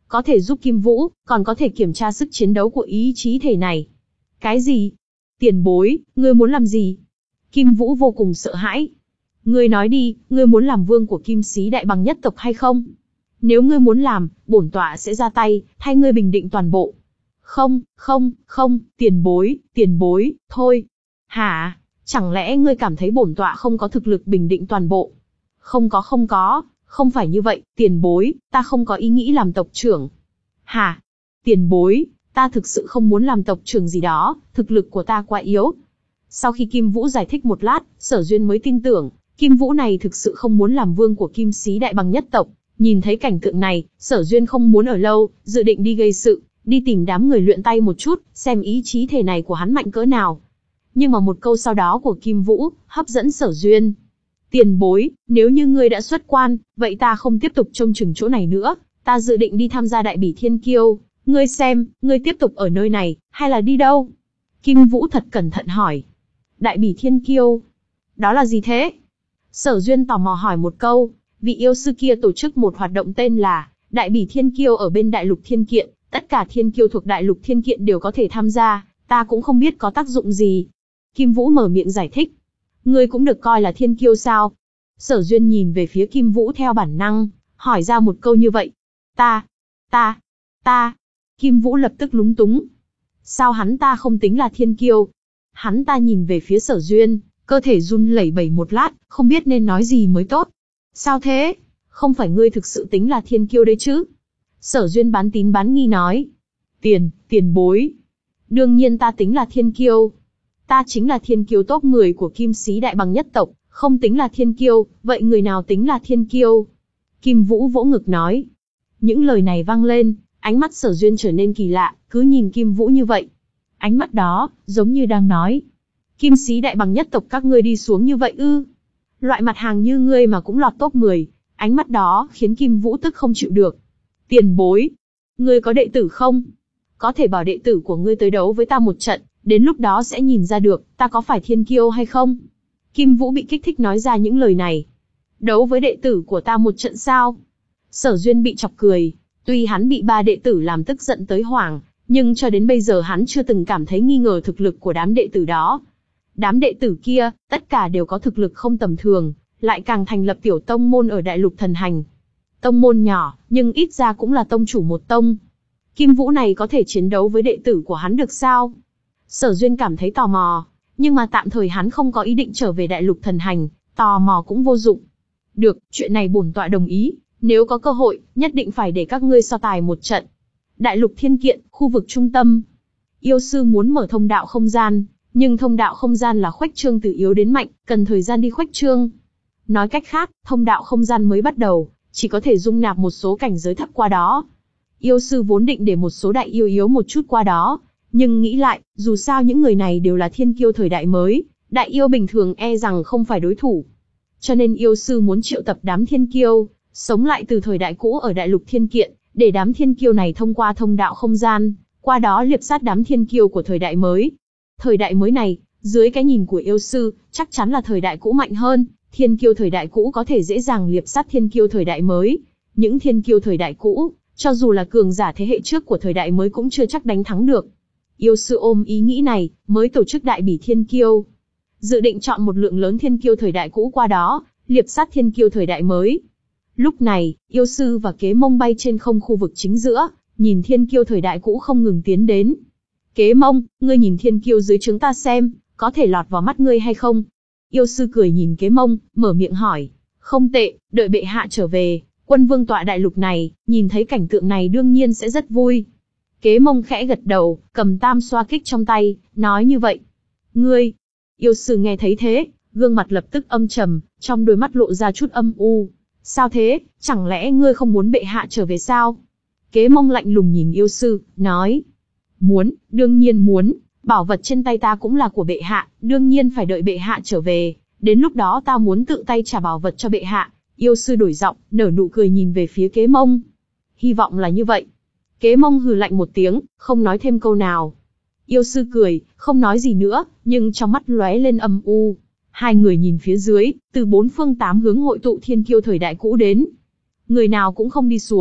có thể giúp Kim Vũ, còn có thể kiểm tra sức chiến đấu của ý chí thể này. Cái gì? Tiền bối, ngươi muốn làm gì? Kim Vũ vô cùng sợ hãi. Ngươi nói đi, ngươi muốn làm vương của Kim Sĩ Đại Bằng nhất tộc hay không? Nếu ngươi muốn làm, bổn tọa sẽ ra tay, thay ngươi bình định toàn bộ. Không, không, không, tiền bối, tiền bối, thôi. Hả? Chẳng lẽ ngươi cảm thấy bổn tọa không có thực lực bình định toàn bộ? Không có không có, không phải như vậy, tiền bối, ta không có ý nghĩ làm tộc trưởng. Hả? Tiền bối, ta thực sự không muốn làm tộc trưởng gì đó, thực lực của ta quá yếu. Sau khi Kim Vũ giải thích một lát, Sở Duyên mới tin tưởng, Kim Vũ này thực sự không muốn làm vương của Kim Sĩ Đại Bằng nhất tộc. Nhìn thấy cảnh tượng này, Sở Duyên không muốn ở lâu, dự định đi gây sự, đi tìm đám người luyện tay một chút, xem ý chí thể này của hắn mạnh cỡ nào. Nhưng mà một câu sau đó của Kim Vũ, hấp dẫn Sở Duyên. Tiền bối, nếu như ngươi đã xuất quan, vậy ta không tiếp tục trông chừng chỗ này nữa, ta dự định đi tham gia Đại Bỉ Thiên Kiêu, ngươi xem, ngươi tiếp tục ở nơi này, hay là đi đâu? Kim Vũ thật cẩn thận hỏi. Đại Bỉ Thiên Kiêu? Đó là gì thế? Sở Duyên tò mò hỏi một câu, vị yêu sư kia tổ chức một hoạt động tên là Đại Bỉ Thiên Kiêu ở bên Đại Lục Thiên Kiện, tất cả thiên kiêu thuộc Đại Lục Thiên Kiện đều có thể tham gia, ta cũng không biết có tác dụng gì. Kim Vũ mở miệng giải thích. Ngươi cũng được coi là thiên kiêu sao? Sở Duyên nhìn về phía Kim Vũ theo bản năng, hỏi ra một câu như vậy. Ta, ta, ta. Kim Vũ lập tức lúng túng. Sao hắn ta không tính là thiên kiêu? Hắn ta nhìn về phía Sở Duyên, cơ thể run lẩy bẩy một lát, không biết nên nói gì mới tốt. Sao thế? Không phải ngươi thực sự tính là thiên kiêu đấy chứ? Sở Duyên bán tín bán nghi nói. Tiền, tiền bối. Đương nhiên ta tính là thiên kiêu. Ta chính là thiên kiêu top mười của Kim Sĩ Đại Bằng nhất tộc, không tính là thiên kiêu, vậy người nào tính là thiên kiêu? Kim Vũ vỗ ngực nói. Những lời này vang lên, ánh mắt Sở Duyên trở nên kỳ lạ, cứ nhìn Kim Vũ như vậy. Ánh mắt đó, giống như đang nói. Kim Sĩ Đại Bằng nhất tộc các ngươi đi xuống như vậy ư? Loại mặt hàng như ngươi mà cũng lọt top mười, ánh mắt đó khiến Kim Vũ tức không chịu được. Tiền bối, ngươi có đệ tử không? Có thể bảo đệ tử của ngươi tới đấu với ta một trận, đến lúc đó sẽ nhìn ra được, ta có phải thiên kiêu hay không? Kim Vũ bị kích thích nói ra những lời này. Đấu với đệ tử của ta một trận sao? Sở Duyên bị chọc cười, tuy hắn bị ba đệ tử làm tức giận tới hoảng, nhưng cho đến bây giờ hắn chưa từng cảm thấy nghi ngờ thực lực của đám đệ tử đó. Đám đệ tử kia, tất cả đều có thực lực không tầm thường, lại càng thành lập tiểu tông môn ở Đại Lục Thần Hành. Tông môn nhỏ, nhưng ít ra cũng là tông chủ một tông. Kim Vũ này có thể chiến đấu với đệ tử của hắn được sao? Sở Duyên cảm thấy tò mò, nhưng mà tạm thời hắn không có ý định trở về Đại Lục Thần Hành, tò mò cũng vô dụng. Được, chuyện này bổn tọa đồng ý, nếu có cơ hội, nhất định phải để các ngươi so tài một trận. Đại Lục Thiên Kiện, khu vực trung tâm. Yêu sư muốn mở thông đạo không gian, nhưng thông đạo không gian là khuếch trương từ yếu đến mạnh, cần thời gian đi khuếch trương. Nói cách khác, thông đạo không gian mới bắt đầu, chỉ có thể dung nạp một số cảnh giới thấp qua đó. Yêu sư vốn định để một số đại yêu yếu một chút qua đó, nhưng nghĩ lại, dù sao những người này đều là thiên kiêu thời đại mới, đại yêu bình thường e rằng không phải đối thủ. Cho nên yêu sư muốn triệu tập đám thiên kiêu, sống lại từ thời đại cũ ở Đại Lục Thiên Kiện, để đám thiên kiêu này thông qua thông đạo không gian, qua đó liệp sát đám thiên kiêu của thời đại mới. Thời đại mới này, dưới cái nhìn của yêu sư, chắc chắn là thời đại cũ mạnh hơn, thiên kiêu thời đại cũ có thể dễ dàng liệp sát thiên kiêu thời đại mới. Những thiên kiêu thời đại cũ, cho dù là cường giả thế hệ trước của thời đại mới cũng chưa chắc đánh thắng được. Yêu sư ôm ý nghĩ này, mới tổ chức Đại Bỉ Thiên Kiêu. Dự định chọn một lượng lớn thiên kiêu thời đại cũ qua đó, liệp sát thiên kiêu thời đại mới. Lúc này, yêu sư và Kế Mông bay trên không khu vực chính giữa, nhìn thiên kiêu thời đại cũ không ngừng tiến đến. Kế Mông, ngươi nhìn thiên kiêu dưới chúng ta xem, có thể lọt vào mắt ngươi hay không? Yêu sư cười nhìn Kế Mông, mở miệng hỏi. Không tệ, đợi bệ hạ trở về, quân vương tọa đại lục này, nhìn thấy cảnh tượng này đương nhiên sẽ rất vui. Kế Mông khẽ gật đầu, cầm tam xoa kích trong tay, nói như vậy. Ngươi, yêu sư nghe thấy thế, gương mặt lập tức âm trầm, trong đôi mắt lộ ra chút âm u. Sao thế, chẳng lẽ ngươi không muốn bệ hạ trở về sao? Kế Mông lạnh lùng nhìn yêu sư, nói. Muốn, đương nhiên muốn, bảo vật trên tay ta cũng là của bệ hạ, đương nhiên phải đợi bệ hạ trở về, đến lúc đó ta muốn tự tay trả bảo vật cho bệ hạ. Yêu sư đổi giọng, nở nụ cười nhìn về phía Kế Mông. Hy vọng là như vậy. Kế Mông hừ lạnh một tiếng, không nói thêm câu nào. Yêu sư cười, không nói gì nữa, nhưng trong mắt lóe lên âm u. Hai người nhìn phía dưới, từ bốn phương tám hướng hội tụ thiên kiêu thời đại cũ đến. Người nào cũng không đi xuống,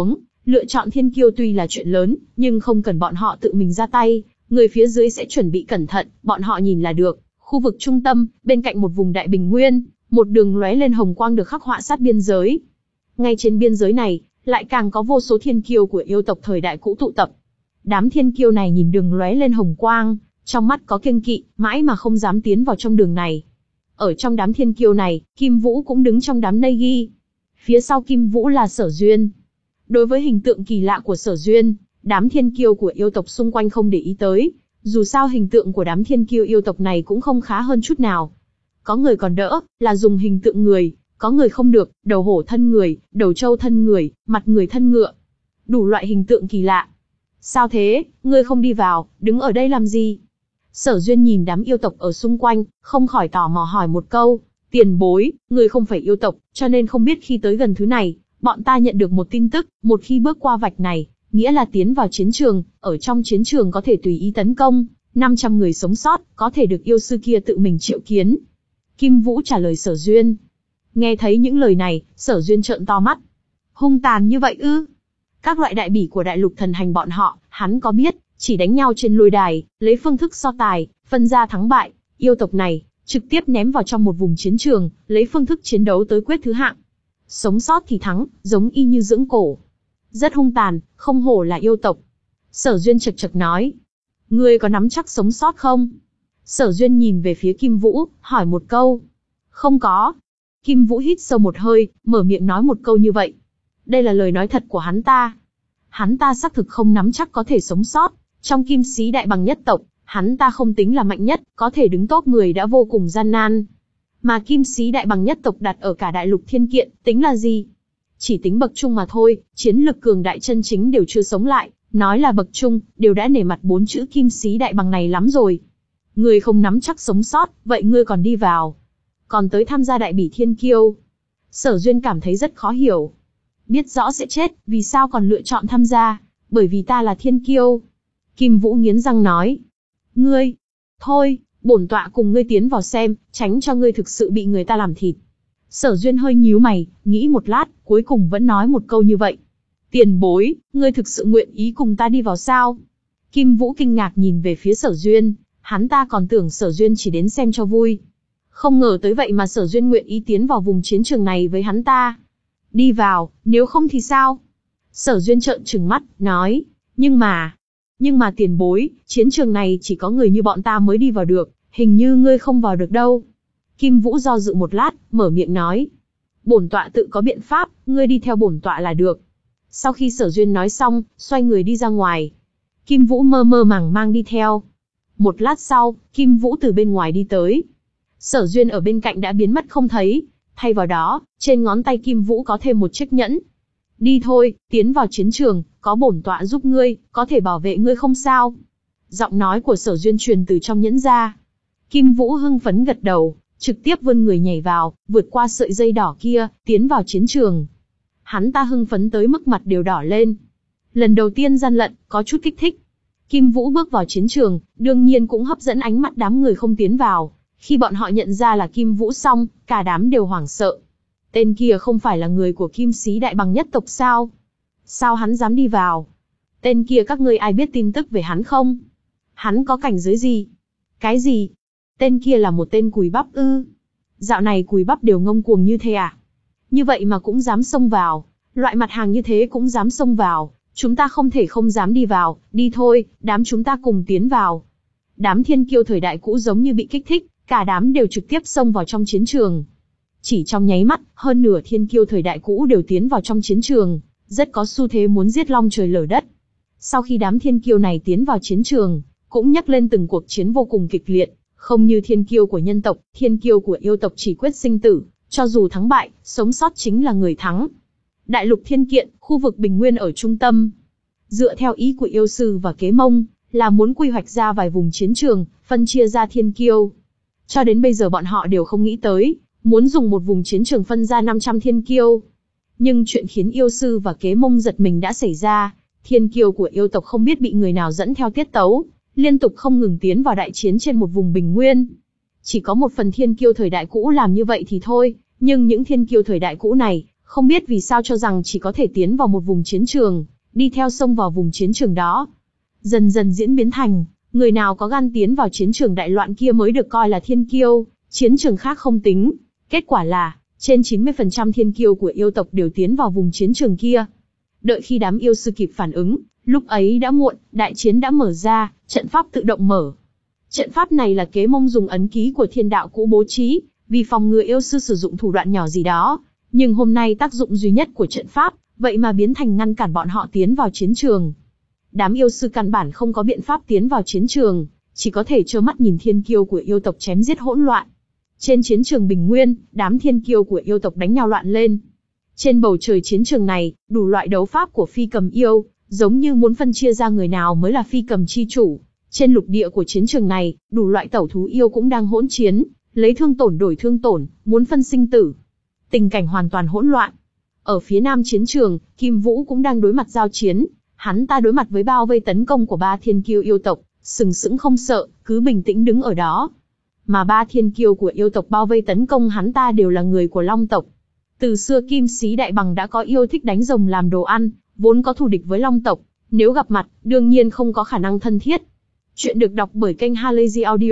Lựa chọn thiên kiêu tuy là chuyện lớn, nhưng không cần bọn họ tự mình ra tay, người phía dưới sẽ chuẩn bị cẩn thận, bọn họ nhìn là được. Khu vực trung tâm, bên cạnh một vùng đại bình nguyên, một đường lóe lên hồng quang được khắc họa sát biên giới. Ngay trên biên giới này, lại càng có vô số thiên kiêu của yêu tộc thời đại cũ tụ tập. Đám thiên kiêu này nhìn đường lóe lên hồng quang, trong mắt có kiêng kỵ, mãi mà không dám tiến vào trong đường này. Ở trong đám thiên kiêu này, Kim Vũ cũng đứng trong đám nây ghi. Phía sau Kim Vũ là Sở Duyên. Đối với hình tượng kỳ lạ của Sở Duyên, đám thiên kiêu của yêu tộc xung quanh không để ý tới. Dù sao hình tượng của đám thiên kiêu yêu tộc này cũng không khá hơn chút nào. Có người còn đỡ, là dùng hình tượng người, có người không được, đầu hổ thân người, đầu trâu thân người, mặt người thân ngựa. Đủ loại hình tượng kỳ lạ. Sao thế, ngươi không đi vào, đứng ở đây làm gì? Sở Duyên nhìn đám yêu tộc ở xung quanh, không khỏi tò mò hỏi một câu. Tiền bối, ngươi không phải yêu tộc, cho nên không biết khi tới gần thứ này, bọn ta nhận được một tin tức, một khi bước qua vạch này, nghĩa là tiến vào chiến trường, ở trong chiến trường có thể tùy ý tấn công, năm trăm người sống sót, có thể được yêu sư kia tự mình triệu kiến. Kim Vũ trả lời Sở Duyên. Nghe thấy những lời này, Sở Duyên trợn to mắt. Hung tàn như vậy ư? Các loại đại bỉ của đại lục thần hành bọn họ, hắn có biết, chỉ đánh nhau trên lôi đài, lấy phương thức so tài, phân ra thắng bại, yêu tộc này, trực tiếp ném vào trong một vùng chiến trường, lấy phương thức chiến đấu tới quyết thứ hạng. Sống sót thì thắng, giống y như dưỡng cổ. Rất hung tàn, không hổ là yêu tộc. Sở Duyên chật chật nói. Ngươi có nắm chắc sống sót không? Sở Duyên nhìn về phía Kim Vũ, hỏi một câu. Không có. Kim Vũ hít sâu một hơi, mở miệng nói một câu như vậy. Đây là lời nói thật của hắn ta. Hắn ta xác thực không nắm chắc có thể sống sót. Trong Kim Sĩ Đại Bằng nhất tộc, hắn ta không tính là mạnh nhất, có thể đứng top mười đã vô cùng gian nan. Mà Kim Sĩ Đại Bằng nhất tộc đặt ở cả đại lục thiên kiện, tính là gì? Chỉ tính bậc trung mà thôi, chiến lực cường đại chân chính đều chưa sống lại, nói là bậc trung, đều đã nể mặt bốn chữ Kim Sĩ Đại Bằng này lắm rồi. Ngươi không nắm chắc sống sót, vậy ngươi còn đi vào. Còn tới tham gia đại bỉ thiên kiêu. Sở Duyên cảm thấy rất khó hiểu. Biết rõ sẽ chết, vì sao còn lựa chọn tham gia? Bởi vì ta là thiên kiêu. Kim Vũ nghiến răng nói. Ngươi, thôi, bổn tọa cùng ngươi tiến vào xem, tránh cho ngươi thực sự bị người ta làm thịt. Sở Duyên hơi nhíu mày, nghĩ một lát, cuối cùng vẫn nói một câu như vậy. Tiền bối, ngươi thực sự nguyện ý cùng ta đi vào sao? Kim Vũ kinh ngạc nhìn về phía Sở Duyên, hắn ta còn tưởng Sở Duyên chỉ đến xem cho vui. Không ngờ tới vậy mà Sở Duyên nguyện ý tiến vào vùng chiến trường này với hắn ta. Đi vào, nếu không thì sao? Sở Duyên trợn trừng mắt, nói, nhưng mà, nhưng mà tiền bối, chiến trường này chỉ có người như bọn ta mới đi vào được, hình như ngươi không vào được đâu. Kim Vũ do dự một lát, mở miệng nói, bổn tọa tự có biện pháp, ngươi đi theo bổn tọa là được. Sau khi Sở Duyên nói xong, xoay người đi ra ngoài. Kim Vũ mơ mơ màng mang đi theo. Một lát sau, Kim Vũ từ bên ngoài đi tới. Sở Duyên ở bên cạnh đã biến mất không thấy, thay vào đó, trên ngón tay Kim Vũ có thêm một chiếc nhẫn. Đi thôi, tiến vào chiến trường, có bổn tọa giúp ngươi, có thể bảo vệ ngươi không sao. Giọng nói của Sở Duyên truyền từ trong nhẫn ra. Kim Vũ hưng phấn gật đầu, trực tiếp vươn người nhảy vào, vượt qua sợi dây đỏ kia, tiến vào chiến trường. Hắn ta hưng phấn tới mức mặt đều đỏ lên. Lần đầu tiên gian lận, có chút kích thích. Kim Vũ bước vào chiến trường, đương nhiên cũng hấp dẫn ánh mắt đám người không tiến vào. Khi bọn họ nhận ra là Kim Vũ xong, cả đám đều hoảng sợ. Tên kia không phải là người của Kim Sĩ Đại Bằng nhất tộc sao? Sao hắn dám đi vào? Tên kia các ngươi ai biết tin tức về hắn không? Hắn có cảnh giới gì? Cái gì? Tên kia là một tên cùi bắp ư? Dạo này cùi bắp đều ngông cuồng như thế à? Như vậy mà cũng dám xông vào. Loại mặt hàng như thế cũng dám xông vào. Chúng ta không thể không dám đi vào. Đi thôi, đám chúng ta cùng tiến vào. Đám thiên kiêu thời đại cũ giống như bị kích thích. Cả đám đều trực tiếp xông vào trong chiến trường. Chỉ trong nháy mắt, hơn nửa thiên kiêu thời đại cũ đều tiến vào trong chiến trường, rất có xu thế muốn giết long trời lở đất. Sau khi đám thiên kiêu này tiến vào chiến trường, cũng nhắc lên từng cuộc chiến vô cùng kịch liệt, không như thiên kiêu của nhân tộc, thiên kiêu của yêu tộc chỉ quyết sinh tử, cho dù thắng bại, sống sót chính là người thắng. Đại lục thiên kiện, khu vực bình nguyên ở trung tâm. Dựa theo ý của yêu sư và kế mông, là muốn quy hoạch ra vài vùng chiến trường, phân chia ra thiên kiêu. Cho đến bây giờ bọn họ đều không nghĩ tới, muốn dùng một vùng chiến trường phân ra năm trăm thiên kiêu. Nhưng chuyện khiến yêu sư và kế mông giật mình đã xảy ra, thiên kiêu của yêu tộc không biết bị người nào dẫn theo tiết tấu, liên tục không ngừng tiến vào đại chiến trên một vùng bình nguyên. Chỉ có một phần thiên kiêu thời đại cũ làm như vậy thì thôi, nhưng những thiên kiêu thời đại cũ này, không biết vì sao cho rằng chỉ có thể tiến vào một vùng chiến trường, đi theo xông vào vùng chiến trường đó. Dần dần diễn biến thành, người nào có gan tiến vào chiến trường đại loạn kia mới được coi là thiên kiêu, chiến trường khác không tính. Kết quả là, trên chín mươi phần trăm thiên kiêu của yêu tộc đều tiến vào vùng chiến trường kia. Đợi khi đám yêu sư kịp phản ứng, lúc ấy đã muộn, đại chiến đã mở ra, trận pháp tự động mở. Trận pháp này là Kế Mông dùng ấn ký của thiên đạo cũ bố trí, vì phòng ngừa yêu sư sử dụng thủ đoạn nhỏ gì đó. Nhưng hôm nay tác dụng duy nhất của trận pháp, vậy mà biến thành ngăn cản bọn họ tiến vào chiến trường. Đám yêu sư căn bản không có biện pháp tiến vào chiến trường, chỉ có thể trơ mắt nhìn thiên kiêu của yêu tộc chém giết hỗn loạn. Trên chiến trường bình nguyên, đám thiên kiêu của yêu tộc đánh nhau loạn lên. Trên bầu trời chiến trường này, đủ loại đấu pháp của phi cầm yêu, giống như muốn phân chia ra người nào mới là phi cầm chi chủ. Trên lục địa của chiến trường này, đủ loại tẩu thú yêu cũng đang hỗn chiến, lấy thương tổn đổi thương tổn, muốn phân sinh tử. Tình cảnh hoàn toàn hỗn loạn. Ở phía nam chiến trường, Kim Vũ cũng đang đối mặt giao chiến, hắn ta đối mặt với bao vây tấn công của ba thiên kiêu yêu tộc, sừng sững không sợ, cứ bình tĩnh đứng ở đó. Mà ba thiên kiêu của yêu tộc bao vây tấn công hắn ta đều là người của Long tộc. Từ xưa Kim Sĩ Đại Bằng đã có yêu thích đánh rồng làm đồ ăn, vốn có thù địch với Long tộc, nếu gặp mặt, đương nhiên không có khả năng thân thiết. Chuyện được đọc bởi kênh Halazy Audio.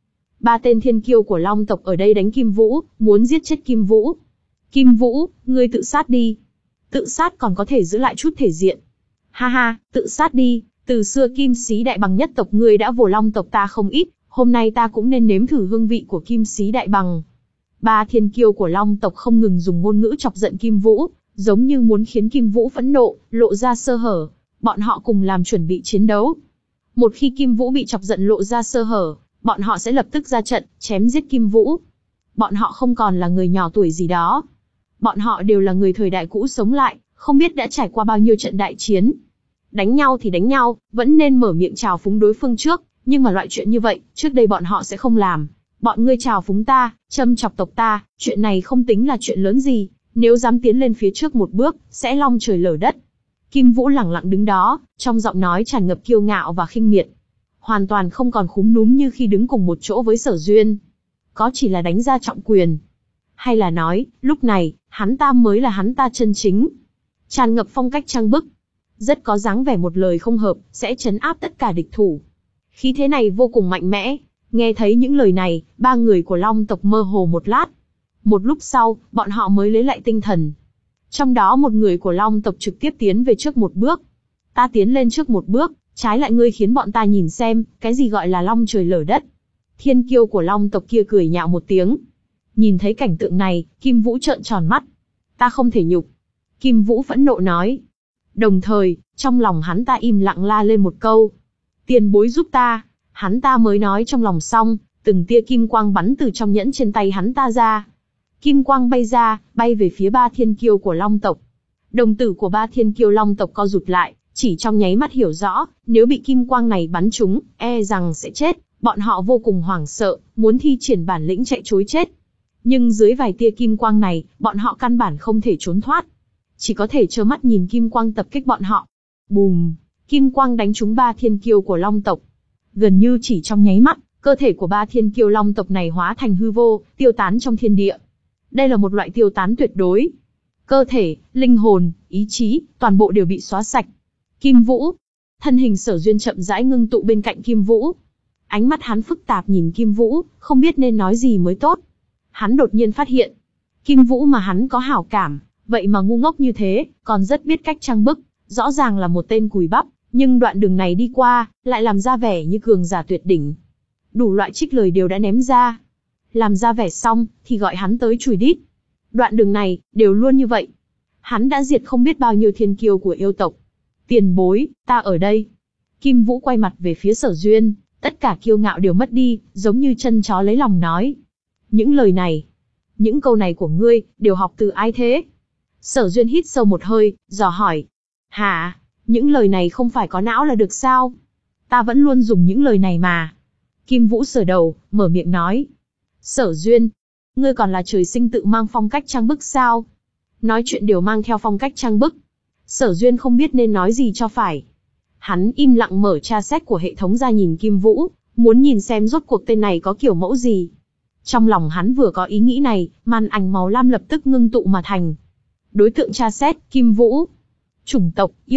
Ba tên thiên kiêu của Long tộc ở đây đánh Kim Vũ, muốn giết chết Kim Vũ. Kim Vũ, ngươi tự sát đi. Tự sát còn có thể giữ lại chút thể diện. Ha ha, tự sát đi, từ xưa Kim Sĩ Đại Bằng nhất tộc ngươi đã vồ Long tộc ta không ít, hôm nay ta cũng nên nếm thử hương vị của Kim Sĩ Đại Bằng. Ba thiên kiêu của Long tộc không ngừng dùng ngôn ngữ chọc giận Kim Vũ, giống như muốn khiến Kim Vũ phẫn nộ, lộ ra sơ hở. Bọn họ cùng làm chuẩn bị chiến đấu. Một khi Kim Vũ bị chọc giận lộ ra sơ hở, bọn họ sẽ lập tức ra trận, chém giết Kim Vũ. Bọn họ không còn là người nhỏ tuổi gì đó. Bọn họ đều là người thời đại cũ sống lại, không biết đã trải qua bao nhiêu trận đại chiến. Đánh nhau thì đánh nhau, vẫn nên mở miệng chào phúng đối phương trước, nhưng mà loại chuyện như vậy, trước đây bọn họ sẽ không làm. Bọn ngươi chào phúng ta, châm chọc tộc ta, chuyện này không tính là chuyện lớn gì, nếu dám tiến lên phía trước một bước, sẽ long trời lở đất. Kim Vũ lẳng lặng đứng đó, trong giọng nói tràn ngập kiêu ngạo và khinh miệt. Hoàn toàn không còn khúm núm như khi đứng cùng một chỗ với Sở Duyên. Có chỉ là đánh ra trọng quyền. Hay là nói, lúc này, hắn ta mới là hắn ta chân chính. Tràn ngập phong cách trang bức. Rất có dáng vẻ một lời không hợp, sẽ trấn áp tất cả địch thủ. Khí thế này vô cùng mạnh mẽ. Nghe thấy những lời này, ba người của Long tộc mơ hồ một lát. Một lúc sau, bọn họ mới lấy lại tinh thần. Trong đó một người của Long tộc trực tiếp tiến về trước một bước. Ta tiến lên trước một bước, trái lại ngươi khiến bọn ta nhìn xem, cái gì gọi là long trời lở đất. Thiên kiêu của Long tộc kia cười nhạo một tiếng. Nhìn thấy cảnh tượng này, Kim Vũ trợn tròn mắt. Ta không thể nhục. Kim Vũ phẫn nộ nói. Đồng thời, trong lòng hắn ta im lặng la lên một câu. Tiền bối giúp ta. Hắn ta mới nói trong lòng xong, từng tia kim quang bắn từ trong nhẫn trên tay hắn ta ra. Kim quang bay ra, bay về phía ba thiên kiêu của Long tộc. Đồng tử của ba thiên kiêu Long tộc co rụt lại, chỉ trong nháy mắt hiểu rõ, nếu bị kim quang này bắn trúng, e rằng sẽ chết. Bọn họ vô cùng hoảng sợ, muốn thi triển bản lĩnh chạy trối chết. Nhưng dưới vài tia kim quang này, bọn họ căn bản không thể trốn thoát. Chỉ có thể trơ mắt nhìn kim quang tập kích bọn họ. Bùm! Kim quang đánh trúng ba thiên kiêu của Long tộc. Gần như chỉ trong nháy mắt, cơ thể của ba thiên kiêu Long tộc này hóa thành hư vô, tiêu tán trong thiên địa. Đây là một loại tiêu tán tuyệt đối. Cơ thể, linh hồn, ý chí, toàn bộ đều bị xóa sạch. Kim Vũ. Thân hình Sở Duyên chậm rãi ngưng tụ bên cạnh Kim Vũ. Ánh mắt hắn phức tạp nhìn Kim Vũ, không biết nên nói gì mới tốt. Hắn đột nhiên phát hiện, Kim Vũ mà hắn có hảo cảm, vậy mà ngu ngốc như thế, còn rất biết cách trang bức, rõ ràng là một tên cùi bắp, nhưng đoạn đường này đi qua, lại làm ra vẻ như cường giả tuyệt đỉnh. Đủ loại trích lời đều đã ném ra. Làm ra vẻ xong, thì gọi hắn tới chùi đít. Đoạn đường này, đều luôn như vậy. Hắn đã diệt không biết bao nhiêu thiên kiêu của yêu tộc. Tiền bối, ta ở đây. Kim Vũ quay mặt về phía Sở Duyên, tất cả kiêu ngạo đều mất đi, giống như chân chó lấy lòng nói. Những lời này, những câu này của ngươi, đều học từ ai thế? Sở Duyên hít sâu một hơi, dò hỏi. Hả, những lời này không phải có não là được sao? Ta vẫn luôn dùng những lời này mà. Kim Vũ sờ đầu, mở miệng nói. Sở Duyên, ngươi còn là trời sinh tự mang phong cách trang bức sao? Nói chuyện đều mang theo phong cách trang bức. Sở Duyên không biết nên nói gì cho phải. Hắn im lặng mở tra xét của hệ thống ra nhìn Kim Vũ, muốn nhìn xem rốt cuộc tên này có kiểu mẫu gì. Trong lòng hắn vừa có ý nghĩ này, màn ảnh màu lam lập tức ngưng tụ mà thành. Đối tượng tra xét, Kim Vũ. Chủng tộc, yêu.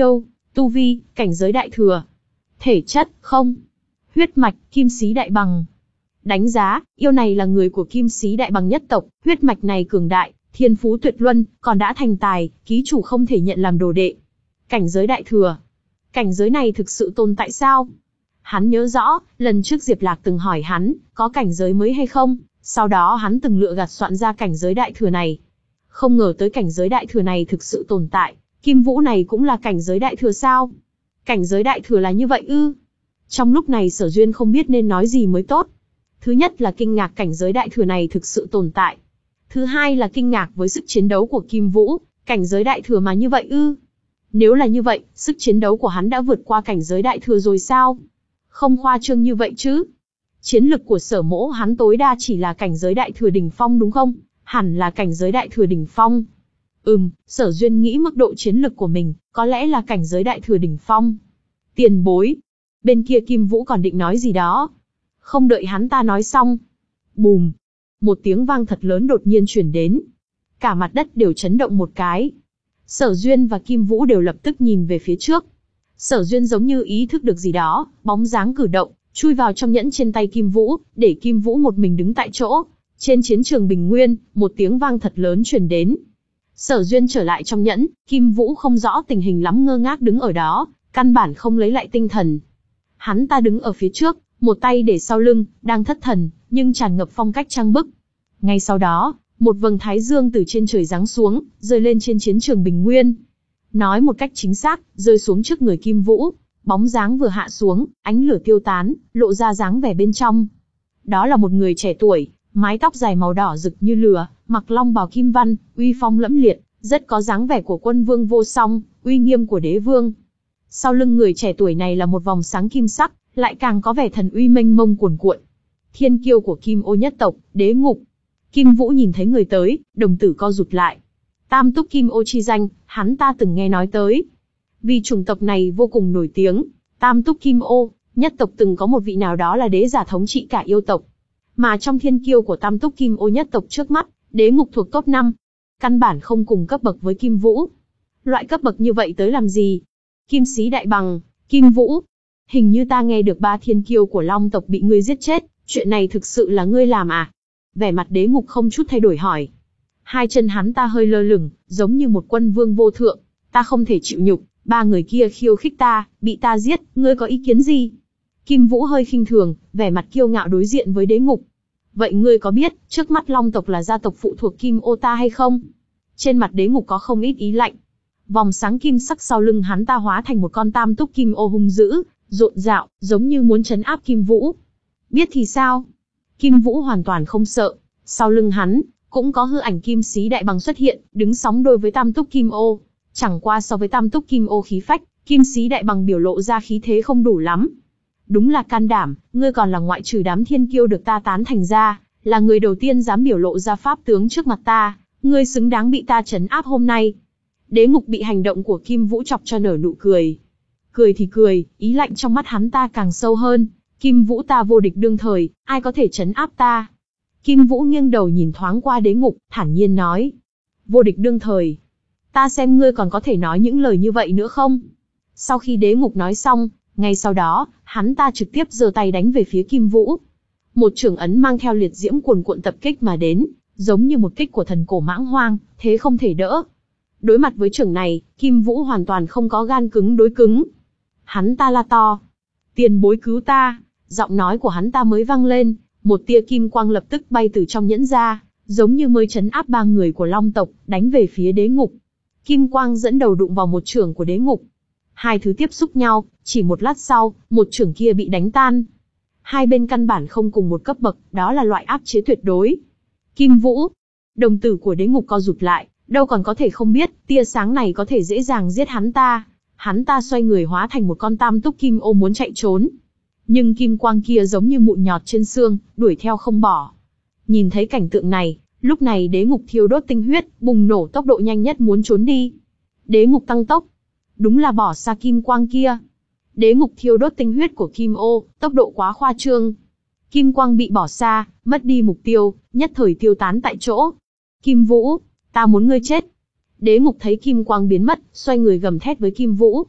Tu vi, cảnh giới đại thừa. Thể chất, không. Huyết mạch, kim sĩ đại bằng. Đánh giá, yêu này là người của kim sĩ đại bằng nhất tộc, huyết mạch này cường đại, thiên phú tuyệt luân, còn đã thành tài, ký chủ không thể nhận làm đồ đệ. Cảnh giới đại thừa. Cảnh giới này thực sự tồn tại sao? Hắn nhớ rõ, lần trước Diệp Lạc từng hỏi hắn, có cảnh giới mới hay không, sau đó hắn từng lựa gạt soạn ra cảnh giới đại thừa này. Không ngờ tới cảnh giới đại thừa này thực sự tồn tại, Kim Vũ này cũng là cảnh giới đại thừa sao? Cảnh giới đại thừa là như vậy ư? Trong lúc này Sở Duyên không biết nên nói gì mới tốt. Thứ nhất là kinh ngạc cảnh giới đại thừa này thực sự tồn tại. Thứ hai là kinh ngạc với sức chiến đấu của Kim Vũ, cảnh giới đại thừa mà như vậy ư? Nếu là như vậy, sức chiến đấu của hắn đã vượt qua cảnh giới đại thừa rồi sao? Không khoa trương như vậy chứ. Chiến lực của Sở Mỗ hắn tối đa chỉ là cảnh giới đại thừa đỉnh phong đúng không? Hẳn là cảnh giới đại thừa đỉnh phong. Ừm, Sở Duyên nghĩ mức độ chiến lực của mình, có lẽ là cảnh giới đại thừa đỉnh phong. Tiền bối. Bên kia Kim Vũ còn định nói gì đó. Không đợi hắn ta nói xong. Bùm. Một tiếng vang thật lớn đột nhiên chuyển đến. Cả mặt đất đều chấn động một cái. Sở Duyên và Kim Vũ đều lập tức nhìn về phía trước. Sở Duyên giống như ý thức được gì đó, bóng dáng cử động, chui vào trong nhẫn trên tay Kim Vũ, để Kim Vũ một mình đứng tại chỗ. Trên chiến trường Bình Nguyên, một tiếng vang thật lớn truyền đến. Sở Duyên trở lại trong nhẫn, Kim Vũ không rõ tình hình lắm ngơ ngác đứng ở đó, căn bản không lấy lại tinh thần. Hắn ta đứng ở phía trước, một tay để sau lưng, đang thất thần, nhưng tràn ngập phong cách trang bức. Ngay sau đó, một vầng thái dương từ trên trời giáng xuống, rơi lên trên chiến trường Bình Nguyên. Nói một cách chính xác, rơi xuống trước người Kim Vũ, bóng dáng vừa hạ xuống, ánh lửa tiêu tán, lộ ra dáng vẻ bên trong. Đó là một người trẻ tuổi, mái tóc dài màu đỏ rực như lửa, mặc long bào kim văn, uy phong lẫm liệt, rất có dáng vẻ của quân vương vô song, uy nghiêm của đế vương. Sau lưng người trẻ tuổi này là một vòng sáng kim sắc, lại càng có vẻ thần uy mênh mông cuồn cuộn. Thiên kiêu của Kim Ô nhất tộc, Đế Ngục. Kim Vũ nhìn thấy người tới, đồng tử co rụt lại. Tam túc Kim Ô chi danh, hắn ta từng nghe nói tới. Vì chủng tộc này vô cùng nổi tiếng, Tam túc Kim Ô, nhất tộc từng có một vị nào đó là đế giả thống trị cả yêu tộc. Mà trong thiên kiêu của Tam túc Kim Ô nhất tộc trước mắt, Đế Ngục thuộc top năm. Căn bản không cùng cấp bậc với Kim Vũ. Loại cấp bậc như vậy tới làm gì? Kim Sĩ Đại Bằng, Kim Vũ. Hình như ta nghe được ba thiên kiêu của Long tộc bị ngươi giết chết, chuyện này thực sự là ngươi làm à? Vẻ mặt Đế Ngục không chút thay đổi hỏi. Hai chân hắn ta hơi lơ lửng, giống như một quân vương vô thượng. Ta không thể chịu nhục, ba người kia khiêu khích ta, bị ta giết, ngươi có ý kiến gì? Kim Vũ hơi khinh thường, vẻ mặt kiêu ngạo đối diện với Đế Ngục. Vậy ngươi có biết, trước mắt Long tộc là gia tộc phụ thuộc Kim Ô ta hay không? Trên mặt Đế Ngục có không ít ý lạnh. Vòng sáng kim sắc sau lưng hắn ta hóa thành một con tam túc Kim Ô hung dữ, rộn rạo, giống như muốn trấn áp Kim Vũ. Biết thì sao? Kim Vũ hoàn toàn không sợ. Sau lưng hắn, cũng có hư ảnh Kim Sĩ Đại Bằng xuất hiện, đứng sóng đôi với tam túc Kim Ô. Chẳng qua so với tam túc Kim Ô khí phách, Kim Sĩ Đại Bằng biểu lộ ra khí thế không đủ lắm. Đúng là can đảm, ngươi còn là ngoại trừ đám thiên kiêu được ta tán thành ra, là người đầu tiên dám biểu lộ ra pháp tướng trước mặt ta, ngươi xứng đáng bị ta trấn áp hôm nay. Đế Ngục bị hành động của Kim Vũ chọc cho nở nụ cười. Cười thì cười, ý lạnh trong mắt hắn ta càng sâu hơn. Kim Vũ ta vô địch đương thời, ai có thể trấn áp ta? Kim Vũ nghiêng đầu nhìn thoáng qua Đế Ngục, thản nhiên nói. Vô địch đương thời. Ta xem ngươi còn có thể nói những lời như vậy nữa không? Sau khi Đế Ngục nói xong, ngay sau đó, hắn ta trực tiếp giơ tay đánh về phía Kim Vũ. Một chưởng ấn mang theo liệt diễm cuồn cuộn tập kích mà đến, giống như một kích của thần cổ mãng hoang, thế không thể đỡ. Đối mặt với chưởng này, Kim Vũ hoàn toàn không có gan cứng đối cứng. Hắn ta la to. Tiền bối cứu ta. Giọng nói của hắn ta mới vang lên, một tia kim quang lập tức bay từ trong nhẫn ra, giống như mới trấn áp ba người của Long tộc, đánh về phía Đế Ngục. Kim quang dẫn đầu đụng vào một chưởng của Đế Ngục. Hai thứ tiếp xúc nhau, chỉ một lát sau, một chưởng kia bị đánh tan. Hai bên căn bản không cùng một cấp bậc, đó là loại áp chế tuyệt đối. Kim Vũ. Đồng tử của Đế Ngục co rụt lại, đâu còn có thể không biết, tia sáng này có thể dễ dàng giết hắn ta. Hắn ta xoay người hóa thành một con tam túc Kim Ô muốn chạy trốn. Nhưng kim quang kia giống như mụn nhọt trên xương, đuổi theo không bỏ. Nhìn thấy cảnh tượng này, lúc này Đế Ngục thiêu đốt tinh huyết, bùng nổ tốc độ nhanh nhất muốn trốn đi. Đế Ngục tăng tốc. Đúng là bỏ xa kim quang kia. Đế Ngục thiêu đốt tinh huyết của Kim Ô, tốc độ quá khoa trương. Kim quang bị bỏ xa, mất đi mục tiêu, nhất thời tiêu tán tại chỗ. Kim Vũ, ta muốn ngươi chết. Đế Ngục thấy kim quang biến mất, xoay người gầm thét với Kim Vũ.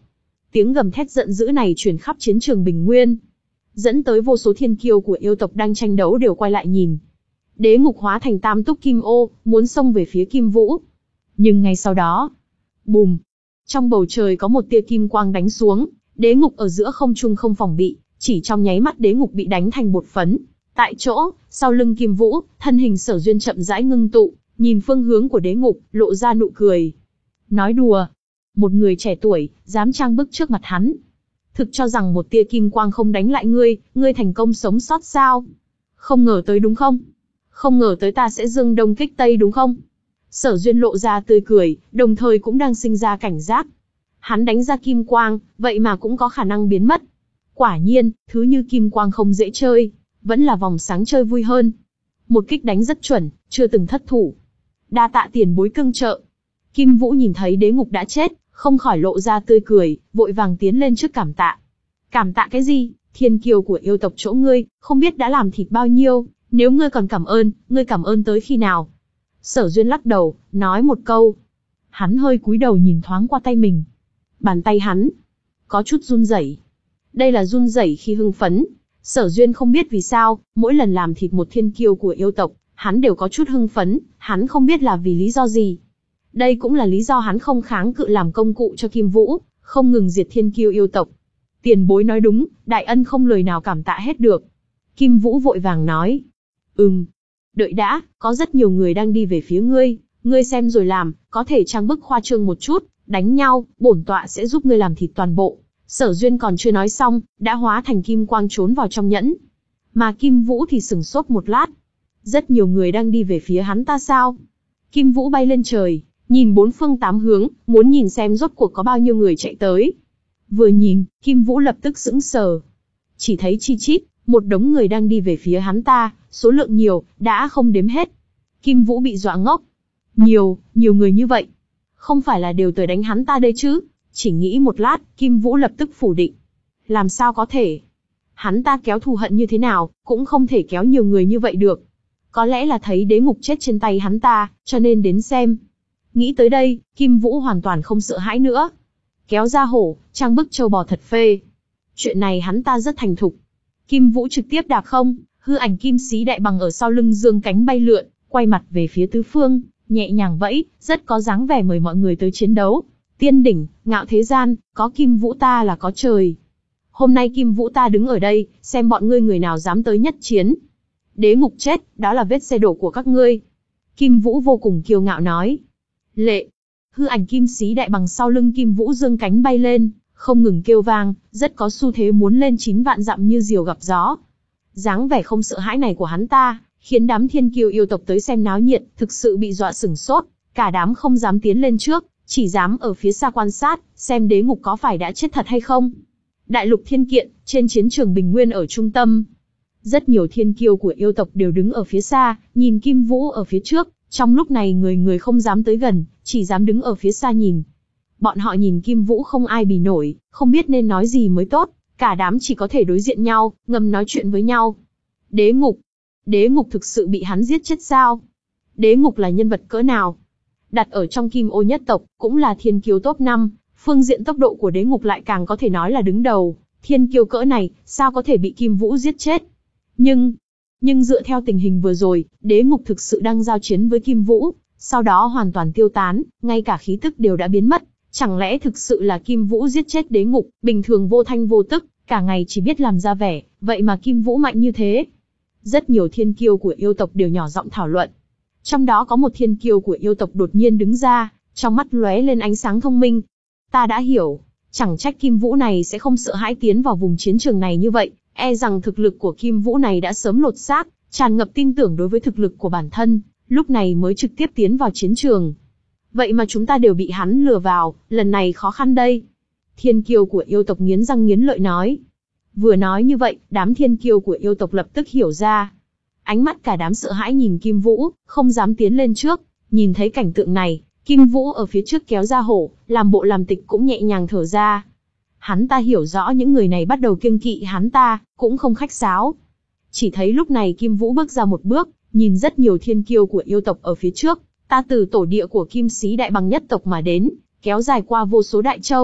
Tiếng gầm thét giận dữ này truyền khắp chiến trường Bình Nguyên, dẫn tới vô số thiên kiêu của yêu tộc đang tranh đấu đều quay lại nhìn. Đế ngục hóa thành tam túc kim ô, muốn xông về phía Kim Vũ. Nhưng ngay sau đó, bùm, trong bầu trời có một tia kim quang đánh xuống, đế ngục ở giữa không trung không phòng bị, chỉ trong nháy mắt đế ngục bị đánh thành bột phấn. Tại chỗ, sau lưng Kim Vũ, thân hình Sở Duyên chậm rãi ngưng tụ, nhìn phương hướng của đế ngục, lộ ra nụ cười. Nói đùa, một người trẻ tuổi, dám trang bức trước mặt hắn. Thực cho rằng một tia kim quang không đánh lại ngươi, ngươi thành công sống sót sao? Không ngờ tới đúng không? Không ngờ tới ta sẽ dương đông kích tây đúng không? Sở Duyên lộ ra tươi cười, đồng thời cũng đang sinh ra cảnh giác. Hắn đánh ra kim quang, vậy mà cũng có khả năng biến mất. Quả nhiên, thứ như kim quang không dễ chơi, vẫn là vòng sáng chơi vui hơn. Một kích đánh rất chuẩn, chưa từng thất thủ. Đa tạ tiền bối cưng trợ. Kim Vũ nhìn thấy đế ngục đã chết, không khỏi lộ ra tươi cười, vội vàng tiến lên trước cảm tạ. Cảm tạ cái gì? Thiên kiêu của yêu tộc chỗ ngươi, không biết đã làm thịt bao nhiêu, nếu ngươi còn cảm ơn, ngươi cảm ơn tới khi nào? Sở Duyên lắc đầu, nói một câu. Hắn hơi cúi đầu nhìn thoáng qua tay mình. Bàn tay hắn có chút run rẩy. Đây là run rẩy khi hưng phấn. Sở Duyên không biết vì sao, mỗi lần làm thịt một thiên kiêu của yêu tộc, hắn đều có chút hưng phấn, hắn không biết là vì lý do gì. Đây cũng là lý do hắn không kháng cự làm công cụ cho Kim Vũ, không ngừng diệt thiên kiêu yêu tộc. Tiền bối nói đúng, đại ân không lời nào cảm tạ hết được. Kim Vũ vội vàng nói. Ừm, đợi đã, có rất nhiều người đang đi về phía ngươi, ngươi xem rồi làm, có thể trang bức khoa trương một chút, đánh nhau, bổn tọa sẽ giúp ngươi làm thịt toàn bộ. Sở Duyên còn chưa nói xong, đã hóa thành kim quang trốn vào trong nhẫn. Mà Kim Vũ thì sửng sốt một lát. Rất nhiều người đang đi về phía hắn ta sao? Kim Vũ bay lên trời, nhìn bốn phương tám hướng, muốn nhìn xem rốt cuộc có bao nhiêu người chạy tới. Vừa nhìn, Kim Vũ lập tức sững sờ. Chỉ thấy chi chít, một đống người đang đi về phía hắn ta, số lượng nhiều, đã không đếm hết. Kim Vũ bị dọa ngốc. Nhiều, nhiều người như vậy. Không phải là đều tới đánh hắn ta đây chứ? Chỉ nghĩ một lát, Kim Vũ lập tức phủ định. Làm sao có thể? Hắn ta kéo thù hận như thế nào, cũng không thể kéo nhiều người như vậy được. Có lẽ là thấy đế ngục chết trên tay hắn ta, cho nên đến xem. Nghĩ tới đây, Kim Vũ hoàn toàn không sợ hãi nữa. Kéo ra hổ, trang bức trâu bò thật phê. Chuyện này hắn ta rất thành thục. Kim Vũ trực tiếp đạp không, hư ảnh kim xí đại bằng ở sau lưng dương cánh bay lượn, quay mặt về phía tứ phương, nhẹ nhàng vẫy, rất có dáng vẻ mời mọi người tới chiến đấu. Tiên đỉnh, ngạo thế gian, có Kim Vũ ta là có trời. Hôm nay Kim Vũ ta đứng ở đây, xem bọn ngươi người nào dám tới nhất chiến. Đế ngục chết, đó là vết xe đổ của các ngươi. Kim Vũ vô cùng kiêu ngạo nói. Lệ, hư ảnh kim xí đại bằng sau lưng Kim Vũ dương cánh bay lên, không ngừng kêu vang, rất có xu thế muốn lên chín vạn dặm như diều gặp gió. Dáng vẻ không sợ hãi này của hắn ta, khiến đám thiên kiêu yêu tộc tới xem náo nhiệt, thực sự bị dọa sửng sốt, cả đám không dám tiến lên trước, chỉ dám ở phía xa quan sát, xem đế ngục có phải đã chết thật hay không. Đại lục thiên kiện, trên chiến trường Bình Nguyên ở trung tâm. Rất nhiều thiên kiêu của yêu tộc đều đứng ở phía xa, nhìn Kim Vũ ở phía trước, trong lúc này người người không dám tới gần, chỉ dám đứng ở phía xa nhìn. Bọn họ nhìn Kim Vũ không ai bì nổi, không biết nên nói gì mới tốt, cả đám chỉ có thể đối diện nhau, ngầm nói chuyện với nhau. Đế ngục, đế ngục thực sự bị hắn giết chết sao? Đế ngục là nhân vật cỡ nào? Đặt ở trong Kim Ô nhất tộc, cũng là thiên kiêu top năm, phương diện tốc độ của đế ngục lại càng có thể nói là đứng đầu, thiên kiêu cỡ này, sao có thể bị Kim Vũ giết chết? Nhưng, nhưng dựa theo tình hình vừa rồi, đế ngục thực sự đang giao chiến với Kim Vũ, sau đó hoàn toàn tiêu tán, ngay cả khí tức đều đã biến mất. Chẳng lẽ thực sự là Kim Vũ giết chết đế ngục, bình thường vô thanh vô tức, cả ngày chỉ biết làm ra vẻ, vậy mà Kim Vũ mạnh như thế? Rất nhiều thiên kiêu của yêu tộc đều nhỏ giọng thảo luận. Trong đó có một thiên kiêu của yêu tộc đột nhiên đứng ra, trong mắt lóe lên ánh sáng thông minh. Ta đã hiểu, chẳng trách Kim Vũ này sẽ không sợ hãi tiến vào vùng chiến trường này như vậy, e rằng thực lực của Kim Vũ này đã sớm lột xác, tràn ngập tin tưởng đối với thực lực của bản thân, lúc này mới trực tiếp tiến vào chiến trường. Vậy mà chúng ta đều bị hắn lừa vào, lần này khó khăn đây. Thiên kiêu của yêu tộc nghiến răng nghiến lợi nói. Vừa nói như vậy, đám thiên kiêu của yêu tộc lập tức hiểu ra. Ánh mắt cả đám sợ hãi nhìn Kim Vũ, không dám tiến lên trước. Nhìn thấy cảnh tượng này, Kim Vũ ở phía trước kéo ra hổ, làm bộ làm tịch cũng nhẹ nhàng thở ra. Hắn ta hiểu rõ những người này bắt đầu kiêng kỵ hắn ta, cũng không khách sáo. Chỉ thấy lúc này Kim Vũ bước ra một bước, nhìn rất nhiều thiên kiêu của yêu tộc ở phía trước. Ta từ tổ địa của Kim Xí Đại Bằng nhất tộc mà đến, kéo dài qua vô số đại châu,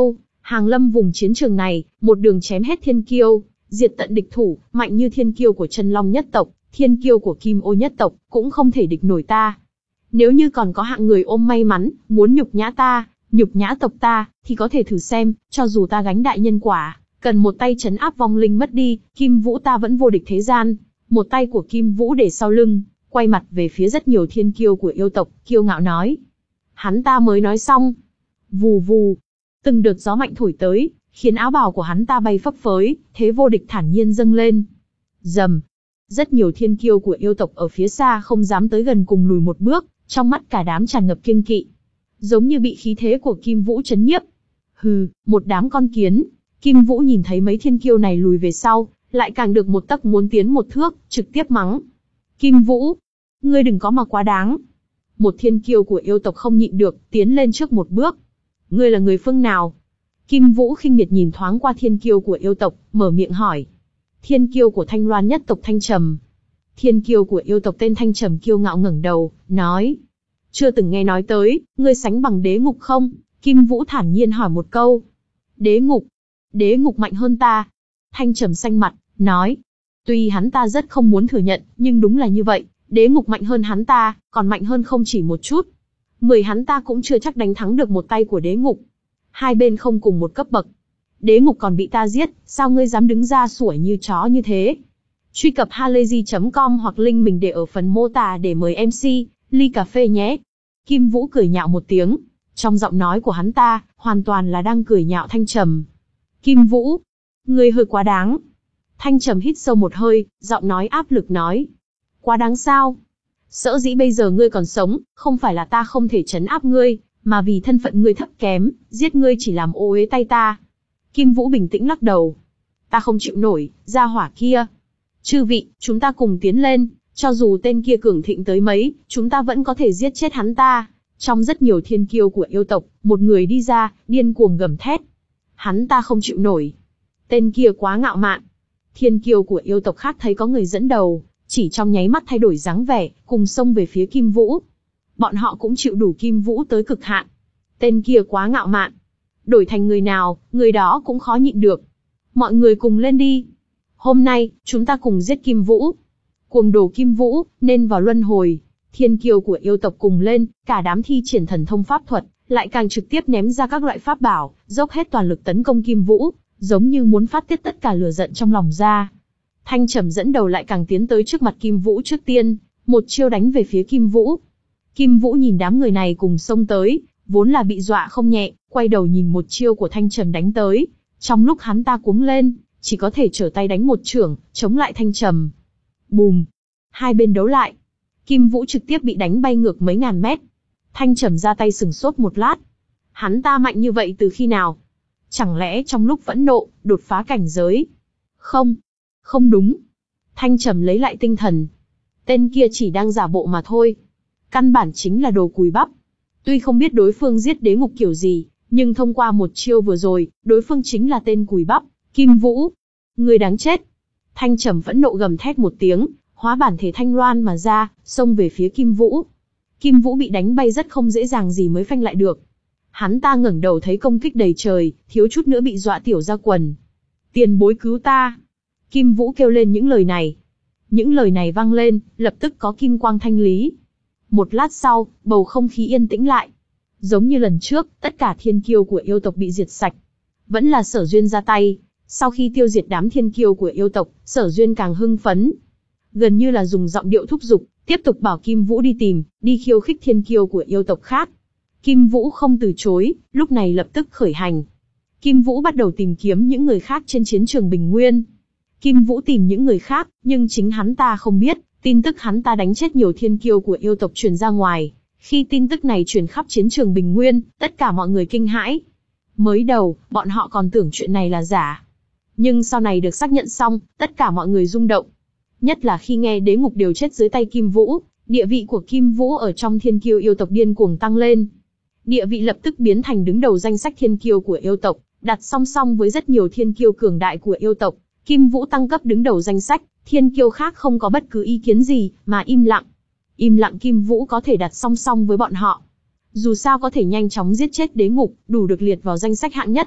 Hàng lâm vùng chiến trường này, một đường chém hết thiên kiêu, diệt tận địch thủ, mạnh như thiên kiêu của Chân Long nhất tộc, thiên kiêu của Kim Ô nhất tộc, cũng không thể địch nổi ta. Nếu như còn có hạng người ôm may mắn, muốn nhục nhã ta, nhục nhã tộc ta, thì có thể thử xem, cho dù ta gánh đại nhân quả, cần một tay trấn áp vong linh mất đi, Kim Vũ ta vẫn vô địch thế gian. Một tay của Kim Vũ để sau lưng, quay mặt về phía rất nhiều thiên kiêu của yêu tộc, kiêu ngạo nói. Hắn ta mới nói xong. Vù vù, từng đợt gió mạnh thổi tới, khiến áo bào của hắn ta bay phấp phới, thế vô địch thản nhiên dâng lên. Rầm, rất nhiều thiên kiêu của yêu tộc ở phía xa không dám tới gần, cùng lùi một bước, trong mắt cả đám tràn ngập kiêng kỵ, giống như bị khí thế của Kim Vũ chấn nhiếp. Hừ, một đám con kiến. Kim Vũ nhìn thấy mấy thiên kiêu này lùi về sau, lại càng được một tấc muốn tiến một thước, trực tiếp mắng. Kim Vũ, ngươi đừng có mà quá đáng. Một thiên kiêu của yêu tộc không nhịn được, tiến lên trước một bước. Ngươi là người phương nào? Kim Vũ khinh miệt nhìn thoáng qua thiên kiêu của yêu tộc, mở miệng hỏi. Thiên kiêu của Thanh Loan nhất tộc Thanh Trầm. Thiên kiêu của yêu tộc tên Thanh Trầm kiêu ngạo ngẩng đầu, nói. Chưa từng nghe nói tới, ngươi sánh bằng đế ngục không? Kim Vũ thản nhiên hỏi một câu. Đế ngục? Đế ngục mạnh hơn ta. Thanh Trầm xanh mặt, nói. Tuy hắn ta rất không muốn thừa nhận, nhưng đúng là như vậy, đế ngục mạnh hơn hắn ta, còn mạnh hơn không chỉ một chút. Mười hắn ta cũng chưa chắc đánh thắng được một tay của đế ngục. Hai bên không cùng một cấp bậc. Đế ngục còn bị ta giết, sao ngươi dám đứng ra sủa như chó như thế? Truy cập halayzi chấm com hoặc link mình để ở phần mô tả để mời em xê, ly cà phê nhé. Kim Vũ cười nhạo một tiếng. Trong giọng nói của hắn ta, hoàn toàn là đang cười nhạo Thanh Trầm. Kim Vũ, ngươi hơi quá đáng. Thanh Trầm hít sâu một hơi, giọng nói áp lực nói. Quá đáng sao? Sở dĩ bây giờ ngươi còn sống, không phải là ta không thể trấn áp ngươi, mà vì thân phận ngươi thấp kém, giết ngươi chỉ làm ô uế tay ta. Kim Vũ bình tĩnh lắc đầu. Ta không chịu nổi, gia hỏa kia. Chư vị, chúng ta cùng tiến lên, cho dù tên kia cường thịnh tới mấy, chúng ta vẫn có thể giết chết hắn ta. Trong rất nhiều thiên kiêu của yêu tộc, một người đi ra, điên cuồng gầm thét. Hắn ta không chịu nổi. Tên kia quá ngạo mạn. Thiên kiêu của yêu tộc khác thấy có người dẫn đầu, chỉ trong nháy mắt thay đổi dáng vẻ, cùng xông về phía Kim Vũ. Bọn họ cũng chịu đủ Kim Vũ tới cực hạn. Tên kia quá ngạo mạn. Đổi thành người nào, người đó cũng khó nhịn được. Mọi người cùng lên đi. Hôm nay, chúng ta cùng giết Kim Vũ. Cuồng đồ Kim Vũ, nên vào luân hồi. Thiên kiêu của yêu tộc cùng lên, cả đám thi triển thần thông pháp thuật, lại càng trực tiếp ném ra các loại pháp bảo, dốc hết toàn lực tấn công Kim Vũ, giống như muốn phát tiết tất cả lửa giận trong lòng ra. Thanh Trầm dẫn đầu lại càng tiến tới trước mặt Kim Vũ trước tiên, một chiêu đánh về phía Kim Vũ. Kim Vũ nhìn đám người này cùng xông tới, vốn là bị dọa không nhẹ, quay đầu nhìn một chiêu của Thanh Trầm đánh tới. Trong lúc hắn ta cuống lên, chỉ có thể trở tay đánh một chưởng, chống lại Thanh Trầm. Bùm! Hai bên đấu lại. Kim Vũ trực tiếp bị đánh bay ngược mấy ngàn mét. Thanh Trầm ra tay sừng sốt một lát. Hắn ta mạnh như vậy từ khi nào? Chẳng lẽ trong lúc phẫn nộ, đột phá cảnh giới? Không. Không đúng. Thanh Trầm lấy lại tinh thần. Tên kia chỉ đang giả bộ mà thôi. Căn bản chính là đồ cùi bắp. Tuy không biết đối phương giết đế ngục kiểu gì, nhưng thông qua một chiêu vừa rồi, đối phương chính là tên cùi bắp, Kim Vũ. Người đáng chết. Thanh Trầm phẫn nộ gầm thét một tiếng, hóa bản thể Thanh Loan mà ra, xông về phía Kim Vũ. Kim Vũ bị đánh bay rất không dễ dàng gì mới phanh lại được. Hắn ta ngẩng đầu thấy công kích đầy trời, thiếu chút nữa bị dọa tiểu ra quần. Tiền bối cứu ta. Kim Vũ kêu lên những lời này. Những lời này vang lên, lập tức có kim quang thanh lý. Một lát sau, bầu không khí yên tĩnh lại. Giống như lần trước, tất cả thiên kiêu của yêu tộc bị diệt sạch. Vẫn là Sở Duyên ra tay. Sau khi tiêu diệt đám thiên kiêu của yêu tộc, Sở Duyên càng hưng phấn. Gần như là dùng giọng điệu thúc giục, tiếp tục bảo Kim Vũ đi tìm, đi khiêu khích thiên kiêu của yêu tộc khác. Kim Vũ không từ chối, lúc này lập tức khởi hành. Kim Vũ bắt đầu tìm kiếm những người khác trên chiến trường Bình Nguyên. Kim Vũ tìm những người khác, nhưng chính hắn ta không biết, tin tức hắn ta đánh chết nhiều thiên kiêu của yêu tộc truyền ra ngoài. Khi tin tức này truyền khắp chiến trường Bình Nguyên, tất cả mọi người kinh hãi. Mới đầu, bọn họ còn tưởng chuyện này là giả. Nhưng sau này được xác nhận xong, tất cả mọi người rung động. Nhất là khi nghe đế ngục đều chết dưới tay Kim Vũ, địa vị của Kim Vũ ở trong thiên kiêu yêu tộc điên cuồng tăng lên. Địa vị lập tức biến thành đứng đầu danh sách thiên kiêu của yêu tộc, đặt song song với rất nhiều thiên kiêu cường đại của yêu tộc. Kim Vũ tăng cấp đứng đầu danh sách, thiên kiêu khác không có bất cứ ý kiến gì, mà im lặng. Im lặng Kim Vũ có thể đặt song song với bọn họ. Dù sao có thể nhanh chóng giết chết đế ngục, đủ được liệt vào danh sách hạng nhất.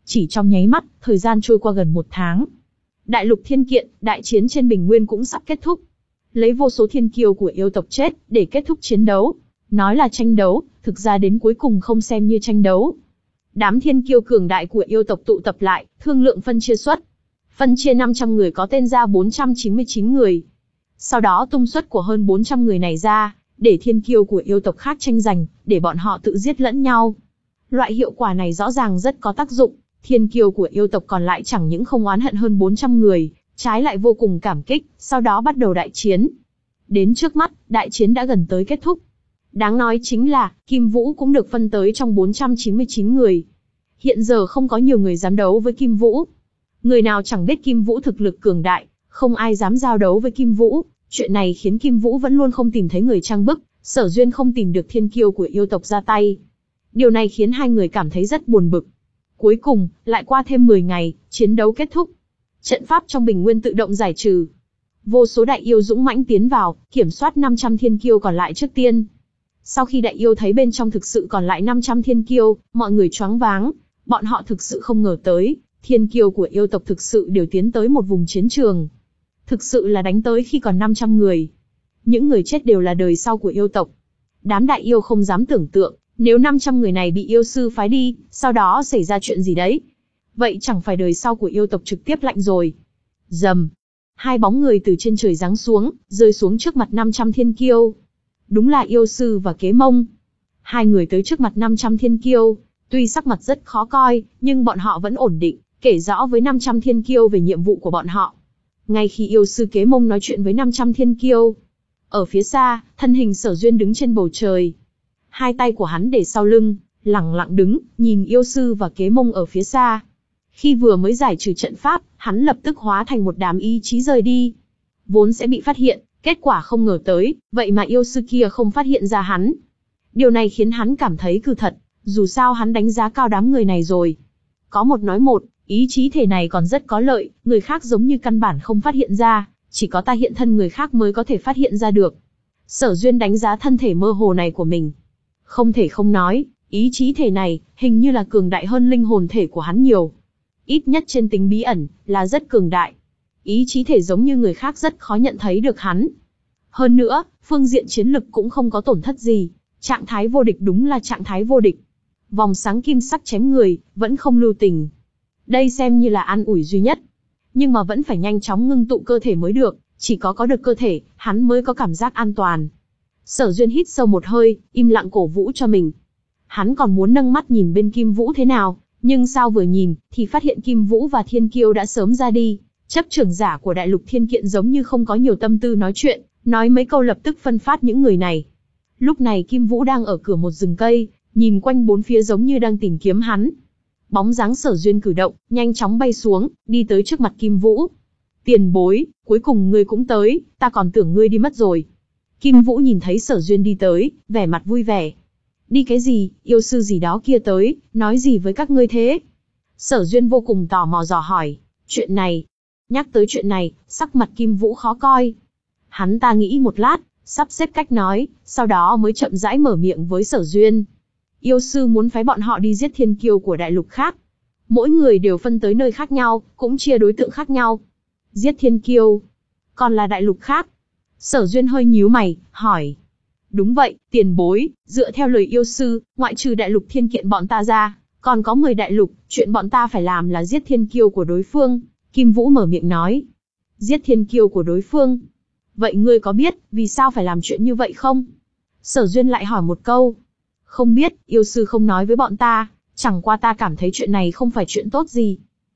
Chỉ trong nháy mắt, thời gian trôi qua gần một tháng. Đại lục thiên kiện, đại chiến trên bình nguyên cũng sắp kết thúc. Lấy vô số thiên kiêu của yêu tộc chết, để kết thúc chiến đấu. Nói là tranh đấu, thực ra đến cuối cùng không xem như tranh đấu. Đám thiên kiêu cường đại của yêu tộc tụ tập lại, thương lượng phân chia suất. Phân chia năm trăm người có tên ra bốn trăm chín mươi chín người. Sau đó tung suất của hơn bốn trăm người này ra, để thiên kiêu của yêu tộc khác tranh giành, để bọn họ tự giết lẫn nhau. Loại hiệu quả này rõ ràng rất có tác dụng, thiên kiêu của yêu tộc còn lại chẳng những không oán hận hơn bốn trăm người, trái lại vô cùng cảm kích, sau đó bắt đầu đại chiến. Đến trước mắt, đại chiến đã gần tới kết thúc. Đáng nói chính là, Kim Vũ cũng được phân tới trong bốn trăm chín mươi chín người. Hiện giờ không có nhiều người dám đấu với Kim Vũ. Người nào chẳng biết Kim Vũ thực lực cường đại, không ai dám giao đấu với Kim Vũ. Chuyện này khiến Kim Vũ vẫn luôn không tìm thấy người trang bức, Sở Duyên không tìm được thiên kiêu của yêu tộc ra tay. Điều này khiến hai người cảm thấy rất buồn bực. Cuối cùng, lại qua thêm mười ngày, chiến đấu kết thúc. Trận pháp trong bình nguyên tự động giải trừ. Vô số đại yêu dũng mãnh tiến vào, kiểm soát năm trăm thiên kiêu còn lại trước tiên. Sau khi đại yêu thấy bên trong thực sự còn lại năm trăm thiên kiêu, mọi người choáng váng. Bọn họ thực sự không ngờ tới, thiên kiêu của yêu tộc thực sự đều tiến tới một vùng chiến trường. Thực sự là đánh tới khi còn năm trăm người. Những người chết đều là đời sau của yêu tộc. Đám đại yêu không dám tưởng tượng, nếu năm trăm người này bị yêu sư phái đi, sau đó xảy ra chuyện gì đấy. Vậy chẳng phải đời sau của yêu tộc trực tiếp lạnh rồi. Rầm. Hai bóng người từ trên trời giáng xuống, rơi xuống trước mặt năm trăm thiên kiêu. Đúng là yêu sư và Kế Mông. Hai người tới trước mặt năm trăm thiên kiêu, tuy sắc mặt rất khó coi, nhưng bọn họ vẫn ổn định, kể rõ với năm trăm thiên kiêu về nhiệm vụ của bọn họ. Ngay khi yêu sư Kế Mông nói chuyện với năm trăm thiên kiêu, ở phía xa, thân hình Sở Duyên đứng trên bầu trời. Hai tay của hắn để sau lưng, lẳng lặng đứng, nhìn yêu sư và Kế Mông ở phía xa. Khi vừa mới giải trừ trận pháp, hắn lập tức hóa thành một đám ý chí rời đi. Vốn sẽ bị phát hiện, kết quả không ngờ tới, vậy mà yêu sư kia không phát hiện ra hắn. Điều này khiến hắn cảm thấy cừ thật, dù sao hắn đánh giá cao đám người này rồi. Có một nói một, ý chí thể này còn rất có lợi, người khác giống như căn bản không phát hiện ra, chỉ có ta hiện thân người khác mới có thể phát hiện ra được. Sở Duyên đánh giá thân thể mơ hồ này của mình. Không thể không nói, ý chí thể này, hình như là cường đại hơn linh hồn thể của hắn nhiều. Ít nhất trên tính bí ẩn, là rất cường đại. Ý chí thể giống như người khác rất khó nhận thấy được hắn. Hơn nữa, phương diện chiến lực cũng không có tổn thất gì. Trạng thái vô địch đúng là trạng thái vô địch. Vòng sáng kim sắc chém người, vẫn không lưu tình. Đây xem như là an ủi duy nhất. Nhưng mà vẫn phải nhanh chóng ngưng tụ cơ thể mới được. Chỉ có có được cơ thể, hắn mới có cảm giác an toàn. Sở Duyên hít sâu một hơi, im lặng cổ vũ cho mình. Hắn còn muốn nâng mắt nhìn bên Kim Vũ thế nào, nhưng sao vừa nhìn, thì phát hiện Kim Vũ và Thiên Kiêu đã sớm ra đi. Chấp trưởng giả của đại lục thiên kiện giống như không có nhiều tâm tư nói chuyện, nói mấy câu lập tức phân phát những người này. Lúc này Kim Vũ đang ở cửa một rừng cây, nhìn quanh bốn phía giống như đang tìm kiếm hắn. Bóng dáng Sở Duyên cử động, nhanh chóng bay xuống, đi tới trước mặt Kim Vũ. Tiền bối, cuối cùng ngươi cũng tới, ta còn tưởng ngươi đi mất rồi. Kim Vũ nhìn thấy Sở Duyên đi tới, vẻ mặt vui vẻ. Đi cái gì, yêu sư gì đó kia tới, nói gì với các ngươi thế? Sở Duyên vô cùng tò mò dò hỏi. Chuyện này. Nhắc tới chuyện này, sắc mặt Kim Vũ khó coi. Hắn ta nghĩ một lát, sắp xếp cách nói, sau đó mới chậm rãi mở miệng với Sở Duyên. Yêu sư muốn phái bọn họ đi giết thiên kiêu của đại lục khác. Mỗi người đều phân tới nơi khác nhau, cũng chia đối tượng khác nhau. Giết thiên kiêu. Còn là đại lục khác. Sở Duyên hơi nhíu mày, hỏi. Đúng vậy, tiền bối, dựa theo lời yêu sư, ngoại trừ đại lục thiên kiện bọn ta ra, còn có mười đại lục, chuyện bọn ta phải làm là giết thiên kiêu của đối phương. Kim Vũ mở miệng nói. Giết thiên kiêu của đối phương. Vậy ngươi có biết, vì sao phải làm chuyện như vậy không? Sở Duyên lại hỏi một câu. Không biết, yêu sư không nói với bọn ta, chẳng qua ta cảm thấy chuyện này không phải chuyện tốt gì.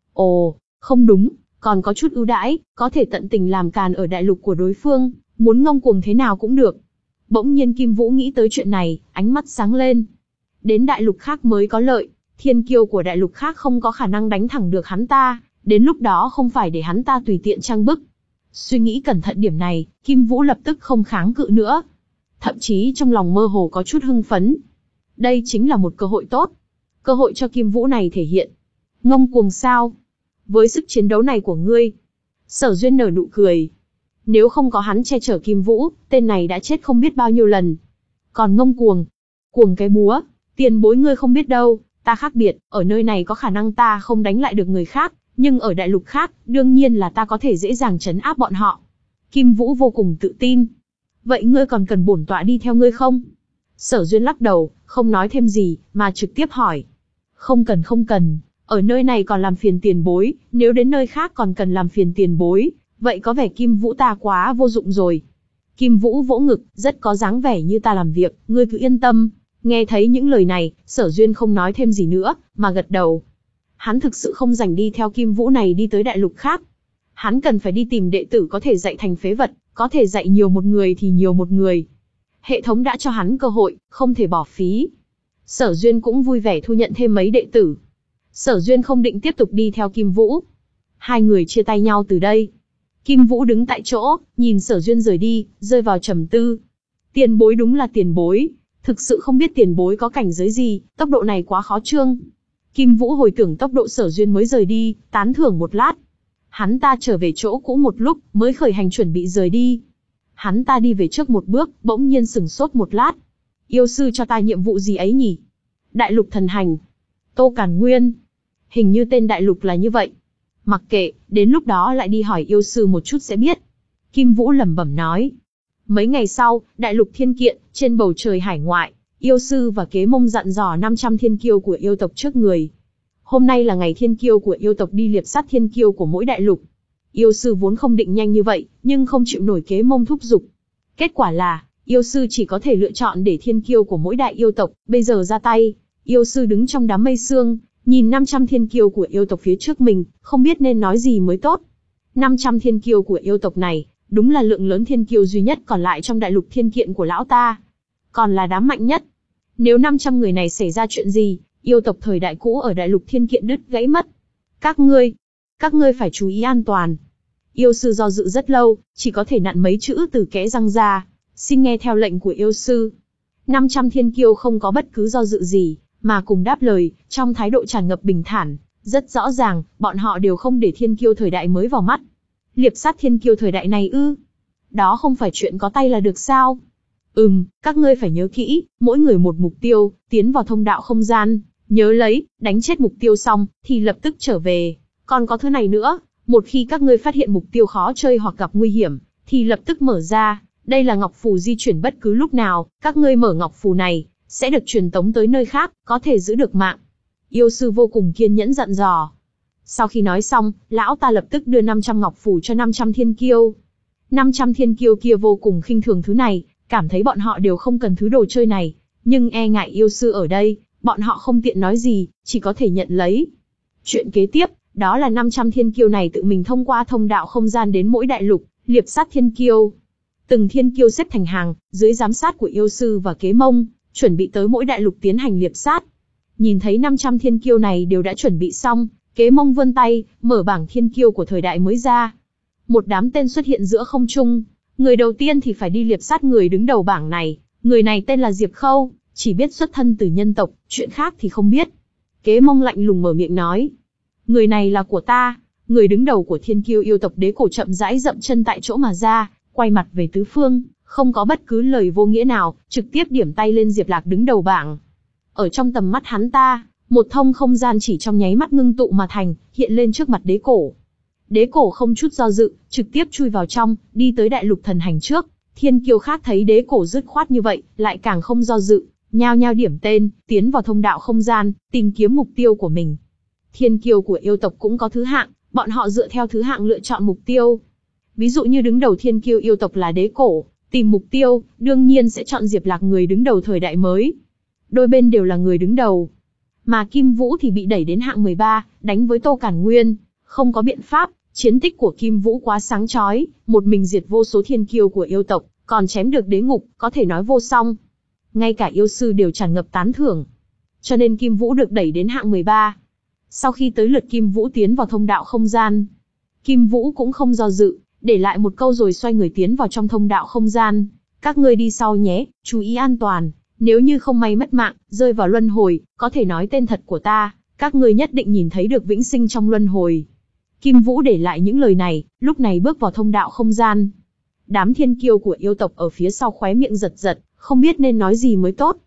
Ồ, không đúng, còn có chút ưu đãi, có thể tận tình làm càn ở đại lục của đối phương, muốn ngông cuồng thế nào cũng được. Bỗng nhiên Kim Vũ nghĩ tới chuyện này, ánh mắt sáng lên. Đến đại lục khác mới có lợi, thiên kiêu của đại lục khác không có khả năng đánh thẳng được hắn ta, đến lúc đó không phải để hắn ta tùy tiện trang bức. Suy nghĩ cẩn thận điểm này, Kim Vũ lập tức không kháng cự nữa. Thậm chí trong lòng mơ hồ có chút hưng phấn. Đây chính là một cơ hội tốt. Cơ hội cho Kim Vũ này thể hiện. Ngông cuồng sao? Với sức chiến đấu này của ngươi. Sở Duyên nở nụ cười. Nếu không có hắn che chở Kim Vũ, tên này đã chết không biết bao nhiêu lần. Còn ngông cuồng. Cuồng cái búa. Tiền bối ngươi không biết đâu. Ta khác biệt, ở nơi này có khả năng ta không đánh lại được người khác, nhưng ở đại lục khác, đương nhiên là ta có thể dễ dàng trấn áp bọn họ. Kim Vũ vô cùng tự tin. Vậy ngươi còn cần bổn tọa đi theo ngươi không? Sở Duyên lắc đầu, không nói thêm gì, mà trực tiếp hỏi. Không cần không cần, ở nơi này còn làm phiền tiền bối, nếu đến nơi khác còn cần làm phiền tiền bối, vậy có vẻ Kim Vũ ta quá vô dụng rồi. Kim Vũ vỗ ngực, rất có dáng vẻ như ta làm việc, ngươi cứ yên tâm. Nghe thấy những lời này, Sở Duyên không nói thêm gì nữa, mà gật đầu. Hắn thực sự không rảnh đi theo Kim Vũ này đi tới đại lục khác. Hắn cần phải đi tìm đệ tử có thể dạy thành phế vật, có thể dạy nhiều một người thì nhiều một người. Hệ thống đã cho hắn cơ hội, không thể bỏ phí. Sở Duyên cũng vui vẻ thu nhận thêm mấy đệ tử. Sở Duyên không định tiếp tục đi theo Kim Vũ. Hai người chia tay nhau từ đây. Kim Vũ đứng tại chỗ, nhìn Sở Duyên rời đi, rơi vào trầm tư. Tiền bối đúng là tiền bối. Thực sự không biết tiền bối có cảnh giới gì, tốc độ này quá khó trương. Kim Vũ hồi tưởng tốc độ Sở Duyên mới rời đi, tán thưởng một lát. Hắn ta trở về chỗ cũ một lúc, mới khởi hành chuẩn bị rời đi. Hắn ta đi về trước một bước, bỗng nhiên sửng sốt một lát. Yêu sư cho ta nhiệm vụ gì ấy nhỉ? Đại lục thần hành. Tô Càn Nguyên. Hình như tên đại lục là như vậy. Mặc kệ, đến lúc đó lại đi hỏi yêu sư một chút sẽ biết. Kim Vũ lẩm bẩm nói. Mấy ngày sau, đại lục thiên kiện, trên bầu trời hải ngoại, yêu sư và Kế Mông dặn dò năm trăm thiên kiêu của yêu tộc trước người. Hôm nay là ngày thiên kiêu của yêu tộc đi liệp sát thiên kiêu của mỗi đại lục. Yêu sư vốn không định nhanh như vậy, nhưng không chịu nổi Kế Mông thúc giục. Kết quả là, yêu sư chỉ có thể lựa chọn để thiên kiêu của mỗi đại yêu tộc, bây giờ ra tay. Yêu sư đứng trong đám mây sương, nhìn năm trăm thiên kiêu của yêu tộc phía trước mình, không biết nên nói gì mới tốt. năm trăm thiên kiêu của yêu tộc này, đúng là lượng lớn thiên kiêu duy nhất còn lại trong đại lục thiên kiện của lão ta. Còn là đám mạnh nhất. Nếu năm trăm người này xảy ra chuyện gì, yêu tộc thời đại cũ ở đại lục thiên kiện đứt gãy mất. Các ngươi, các ngươi phải chú ý an toàn. Yêu sư do dự rất lâu, chỉ có thể nặn mấy chữ từ kẽ răng ra. Xin nghe theo lệnh của yêu sư. năm trăm thiên kiêu không có bất cứ do dự gì, mà cùng đáp lời, trong thái độ tràn ngập bình thản. Rất rõ ràng, bọn họ đều không để thiên kiêu thời đại mới vào mắt. Liệp sát thiên kiêu thời đại này ư? Đó không phải chuyện có tay là được sao? Ừm, các ngươi phải nhớ kỹ, mỗi người một mục tiêu, tiến vào thông đạo không gian. Nhớ lấy, đánh chết mục tiêu xong, thì lập tức trở về. Còn có thứ này nữa, một khi các ngươi phát hiện mục tiêu khó chơi hoặc gặp nguy hiểm, thì lập tức mở ra. Đây là ngọc phù di chuyển bất cứ lúc nào, các ngươi mở ngọc phù này, sẽ được truyền tống tới nơi khác, có thể giữ được mạng. Yêu sư vô cùng kiên nhẫn dặn dò. Sau khi nói xong, lão ta lập tức đưa năm trăm ngọc phù cho năm trăm thiên kiêu. năm trăm thiên kiêu kia vô cùng khinh thường thứ này, cảm thấy bọn họ đều không cần thứ đồ chơi này. Nhưng e ngại yêu sư ở đây, bọn họ không tiện nói gì, chỉ có thể nhận lấy. Chuyện kế tiếp, đó là năm trăm thiên kiêu này tự mình thông qua thông đạo không gian đến mỗi đại lục, liệp sát thiên kiêu. Từng thiên kiêu xếp thành hàng, dưới giám sát của yêu sư và Kế Mông, chuẩn bị tới mỗi đại lục tiến hành liệp sát. Nhìn thấy năm trăm thiên kiêu này đều đã chuẩn bị xong, Kế Mông vươn tay, mở bảng thiên kiêu của thời đại mới ra. Một đám tên xuất hiện giữa không trung. Người đầu tiên thì phải đi liệp sát người đứng đầu bảng này. Người này tên là Diệp Khâu, chỉ biết xuất thân từ nhân tộc, chuyện khác thì không biết. Kế Mông lạnh lùng mở miệng nói. Người này là của ta. Người đứng đầu của thiên kiêu yêu tộc Đế Cổ chậm rãi dậm chân tại chỗ mà ra, quay mặt về tứ phương, không có bất cứ lời vô nghĩa nào, trực tiếp điểm tay lên Diệp Lạc đứng đầu bảng. Ở trong tầm mắt hắn ta, một thông không gian chỉ trong nháy mắt ngưng tụ mà thành, hiện lên trước mặt Đế Cổ. Đế Cổ không chút do dự, trực tiếp chui vào trong, đi tới đại lục thần hành trước. Thiên kiêu khác thấy Đế Cổ dứt khoát như vậy, lại càng không do dự, nhao nhao điểm tên, tiến vào thông đạo không gian, tìm kiếm mục tiêu của mình. Thiên kiêu của yêu tộc cũng có thứ hạng, bọn họ dựa theo thứ hạng lựa chọn mục tiêu. Ví dụ như đứng đầu thiên kiêu yêu tộc là Đế Cổ, tìm mục tiêu, đương nhiên sẽ chọn Diệp Lạc người đứng đầu thời đại mới. Đôi bên đều là người đứng đầu. Mà Kim Vũ thì bị đẩy đến hạng mười ba, đánh với Tô Càn Nguyên. Không có biện pháp, chiến tích của Kim Vũ quá sáng chói, một mình diệt vô số thiên kiêu của yêu tộc, còn chém được đế ngục, có thể nói vô song. Ngay cả yêu sư đều tràn ngập tán thưởng. Cho nên Kim Vũ được đẩy đến hạng mười ba. Sau khi tới lượt Kim Vũ tiến vào thông đạo không gian, Kim Vũ cũng không do dự, để lại một câu rồi xoay người tiến vào trong thông đạo không gian. Các ngươi đi sau nhé, chú ý an toàn, nếu như không may mất mạng, rơi vào luân hồi, có thể nói tên thật của ta, các ngươi nhất định nhìn thấy được vĩnh sinh trong luân hồi. Kim Vũ để lại những lời này, lúc này bước vào thông đạo không gian. Đám thiên kiêu của yêu tộc ở phía sau khóe miệng giật giật, không biết nên nói gì mới tốt.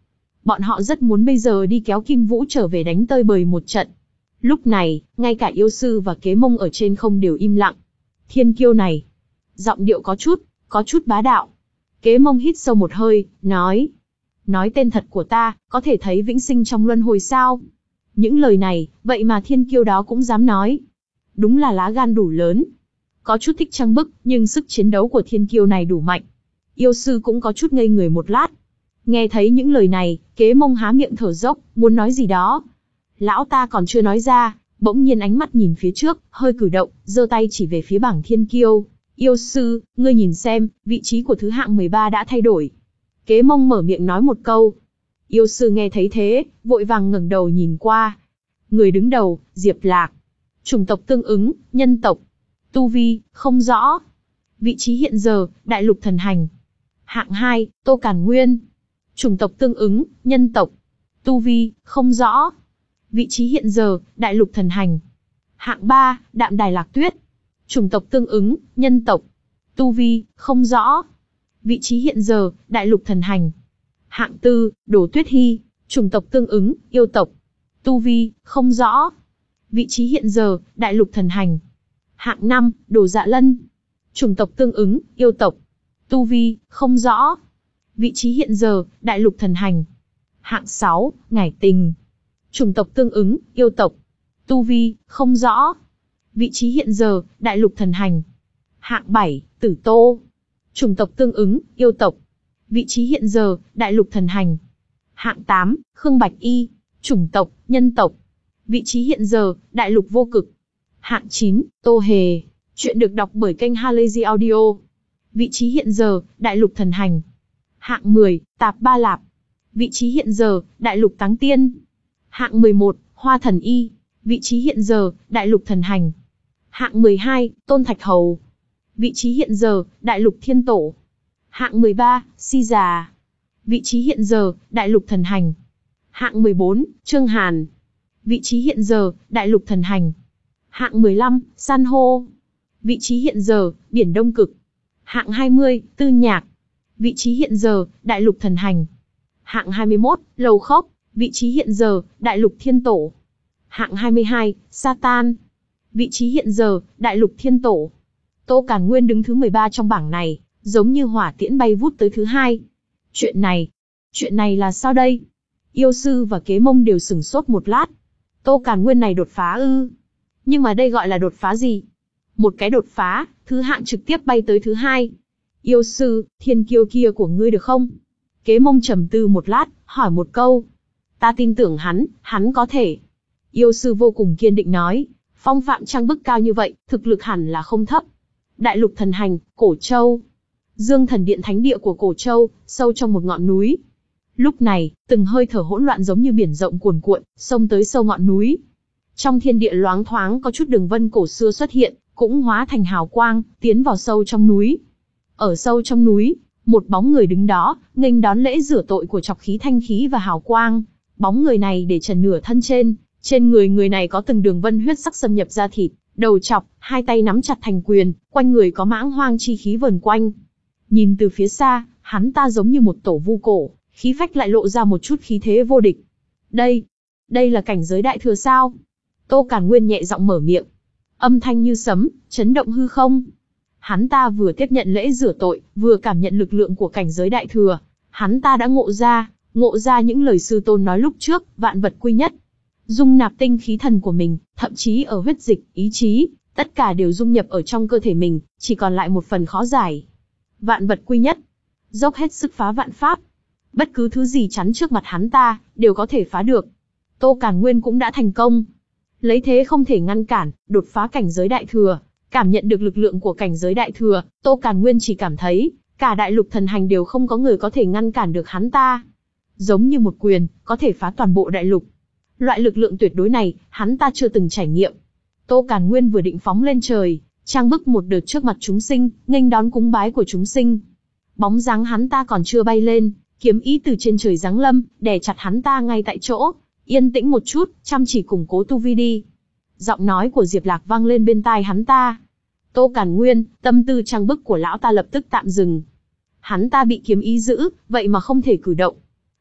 Bọn họ rất muốn bây giờ đi kéo Kim Vũ trở về đánh tơi bời một trận. Lúc này, ngay cả yêu sư và Kế Mông ở trên không đều im lặng. Thiên kiêu này, giọng điệu có chút, có chút bá đạo. Kế Mông hít sâu một hơi, nói. Nói tên thật của ta, có thể thấy vĩnh sinh trong luân hồi sao? Những lời này, vậy mà thiên kiêu đó cũng dám nói. Đúng là lá gan đủ lớn. Có chút thích trang bức, nhưng sức chiến đấu của thiên kiêu này đủ mạnh. Yêu sư cũng có chút ngây người một lát. Nghe thấy những lời này, Kế Mông há miệng thở dốc, muốn nói gì đó. Lão ta còn chưa nói ra, bỗng nhiên ánh mắt nhìn phía trước, hơi cử động, giơ tay chỉ về phía bảng thiên kiêu. Yêu sư, ngươi nhìn xem, vị trí của thứ hạng mười ba đã thay đổi. Kế Mông mở miệng nói một câu. Yêu sư nghe thấy thế, vội vàng ngẩng đầu nhìn qua. Người đứng đầu, Diệp Lạc. Chủng tộc tương ứng, nhân tộc. Tu vi, không rõ. Vị trí hiện giờ, đại lục thần hành. Hạng hai, Tô Càn Nguyên. Chủng tộc tương ứng, nhân tộc. Tu vi, không rõ. Vị trí hiện giờ, đại lục thần hành. Hạng ba, Đạm Đài Lạc Tuyết. Chủng tộc tương ứng, nhân tộc. Tu vi, không rõ. Vị trí hiện giờ, đại lục thần hành. Hạng tư, Đồ Tuyết Hy. Chủng tộc tương ứng, yêu tộc. Tu vi, không rõ. Vị trí hiện giờ, đại lục thần hành. Hạng năm, Đồ Dạ Lân. Chủng tộc tương ứng, yêu tộc. Tu vi, không rõ. Vị trí hiện giờ, đại lục thần hành. Hạng sáu, Ngải Tình. Chủng tộc tương ứng, yêu tộc. Tu vi, không rõ. Vị trí hiện giờ, đại lục thần hành. Hạng bảy, Tử Tô. Chủng tộc tương ứng, yêu tộc. Vị trí hiện giờ, đại lục thần hành. Hạng tám, Khương Bạch Y. Chủng tộc, nhân tộc. Vị trí hiện giờ, đại lục vô cực. Hạng chín, Tô Hề. Chuyện được đọc bởi kênh Halazy Audio. Vị trí hiện giờ, đại lục thần hành. Hạng mười, Tạp Ba Lạp. Vị trí hiện giờ, đại lục táng tiên. Hạng mười một, Hoa Thần Y. Vị trí hiện giờ, đại lục thần hành. Hạng mười hai, Tôn Thạch Hầu. Vị trí hiện giờ, đại lục thiên tổ. Hạng mười ba, Si Già. Vị trí hiện giờ, đại lục thần hành. Hạng mười bốn, Trương Hàn. Vị trí hiện giờ, đại lục thần hành. Hạng mười lăm, San Hô. Vị trí hiện giờ, Biển Đông Cực. Hạng hai mươi, Tư Nhạc. Vị trí hiện giờ, đại lục thần hành. Hạng hai mươi mốt, Lầu Khốc. Vị trí hiện giờ, đại lục thiên tổ. Hạng hai mươi hai, Satan. Vị trí hiện giờ, đại lục thiên tổ. Tô Càn Nguyên đứng thứ mười ba trong bảng này, giống như hỏa tiễn bay vút tới thứ hai. Chuyện này, chuyện này là sao đây? Yêu sư và Kế Mông đều sửng sốt một lát. Tô Càn Nguyên này đột phá ư? Nhưng mà đây gọi là đột phá gì? Một cái đột phá, thứ hạng trực tiếp bay tới thứ hai. Yêu sư, thiên kiêu kia của ngươi được không? Kế Mông trầm tư một lát, hỏi một câu. Ta tin tưởng hắn, hắn có thể. Yêu sư vô cùng kiên định nói, phong phạm trang bức cao như vậy, thực lực hẳn là không thấp. Đại lục thần hành, Cổ Châu. Dương Thần Điện thánh địa của Cổ Châu, sâu trong một ngọn núi. Lúc này, từng hơi thở hỗn loạn giống như biển rộng cuồn cuộn, xông tới sâu ngọn núi. Trong thiên địa loáng thoáng có chút đường vân cổ xưa xuất hiện, cũng hóa thành hào quang, tiến vào sâu trong núi. Ở sâu trong núi, một bóng người đứng đó, nghênh đón lễ rửa tội của trọc khí thanh khí và hào quang. Bóng người này để trần nửa thân trên, trên người người này có từng đường vân huyết sắc xâm nhập da thịt, đầu trọc, hai tay nắm chặt thành quyền, quanh người có mãng hoang chi khí vờn quanh. Nhìn từ phía xa, hắn ta giống như một tổ vu cổ, khí phách lại lộ ra một chút khí thế vô địch. Đây, đây là cảnh giới đại thừa sao? Tô Càn Nguyên nhẹ giọng mở miệng. Âm thanh như sấm, chấn động hư không. Hắn ta vừa tiếp nhận lễ rửa tội, vừa cảm nhận lực lượng của cảnh giới đại thừa. Hắn ta đã ngộ ra, ngộ ra những lời sư tôn nói lúc trước, vạn vật quy nhất. Dung nạp tinh khí thần của mình, thậm chí ở huyết dịch, ý chí, tất cả đều dung nhập ở trong cơ thể mình, chỉ còn lại một phần khó giải. Vạn vật quy nhất, dốc hết sức phá vạn pháp. Bất cứ thứ gì chắn trước mặt hắn ta, đều có thể phá được. Tô Càn Nguyên cũng đã thành công. Lấy thế không thể ngăn cản, đột phá cảnh giới đại thừa. Cảm nhận được lực lượng của cảnh giới đại thừa, Tô Càn Nguyên chỉ cảm thấy, cả đại lục thần hành đều không có người có thể ngăn cản được hắn ta. Giống như một quyền, có thể phá toàn bộ đại lục. Loại lực lượng tuyệt đối này, hắn ta chưa từng trải nghiệm. Tô Càn Nguyên vừa định phóng lên trời, trang bức một đợt trước mặt chúng sinh, nghênh đón cúng bái của chúng sinh. Bóng dáng hắn ta còn chưa bay lên, kiếm ý từ trên trời giáng lâm, đè chặt hắn ta ngay tại chỗ. Yên tĩnh một chút, chăm chỉ củng cố tu vi đi. Giọng nói của Diệp Lạc vang lên bên tai hắn ta. Tô Càn Nguyên, tâm tư trang bức của lão ta lập tức tạm dừng. Hắn ta bị kiếm ý giữ, vậy mà không thể cử động.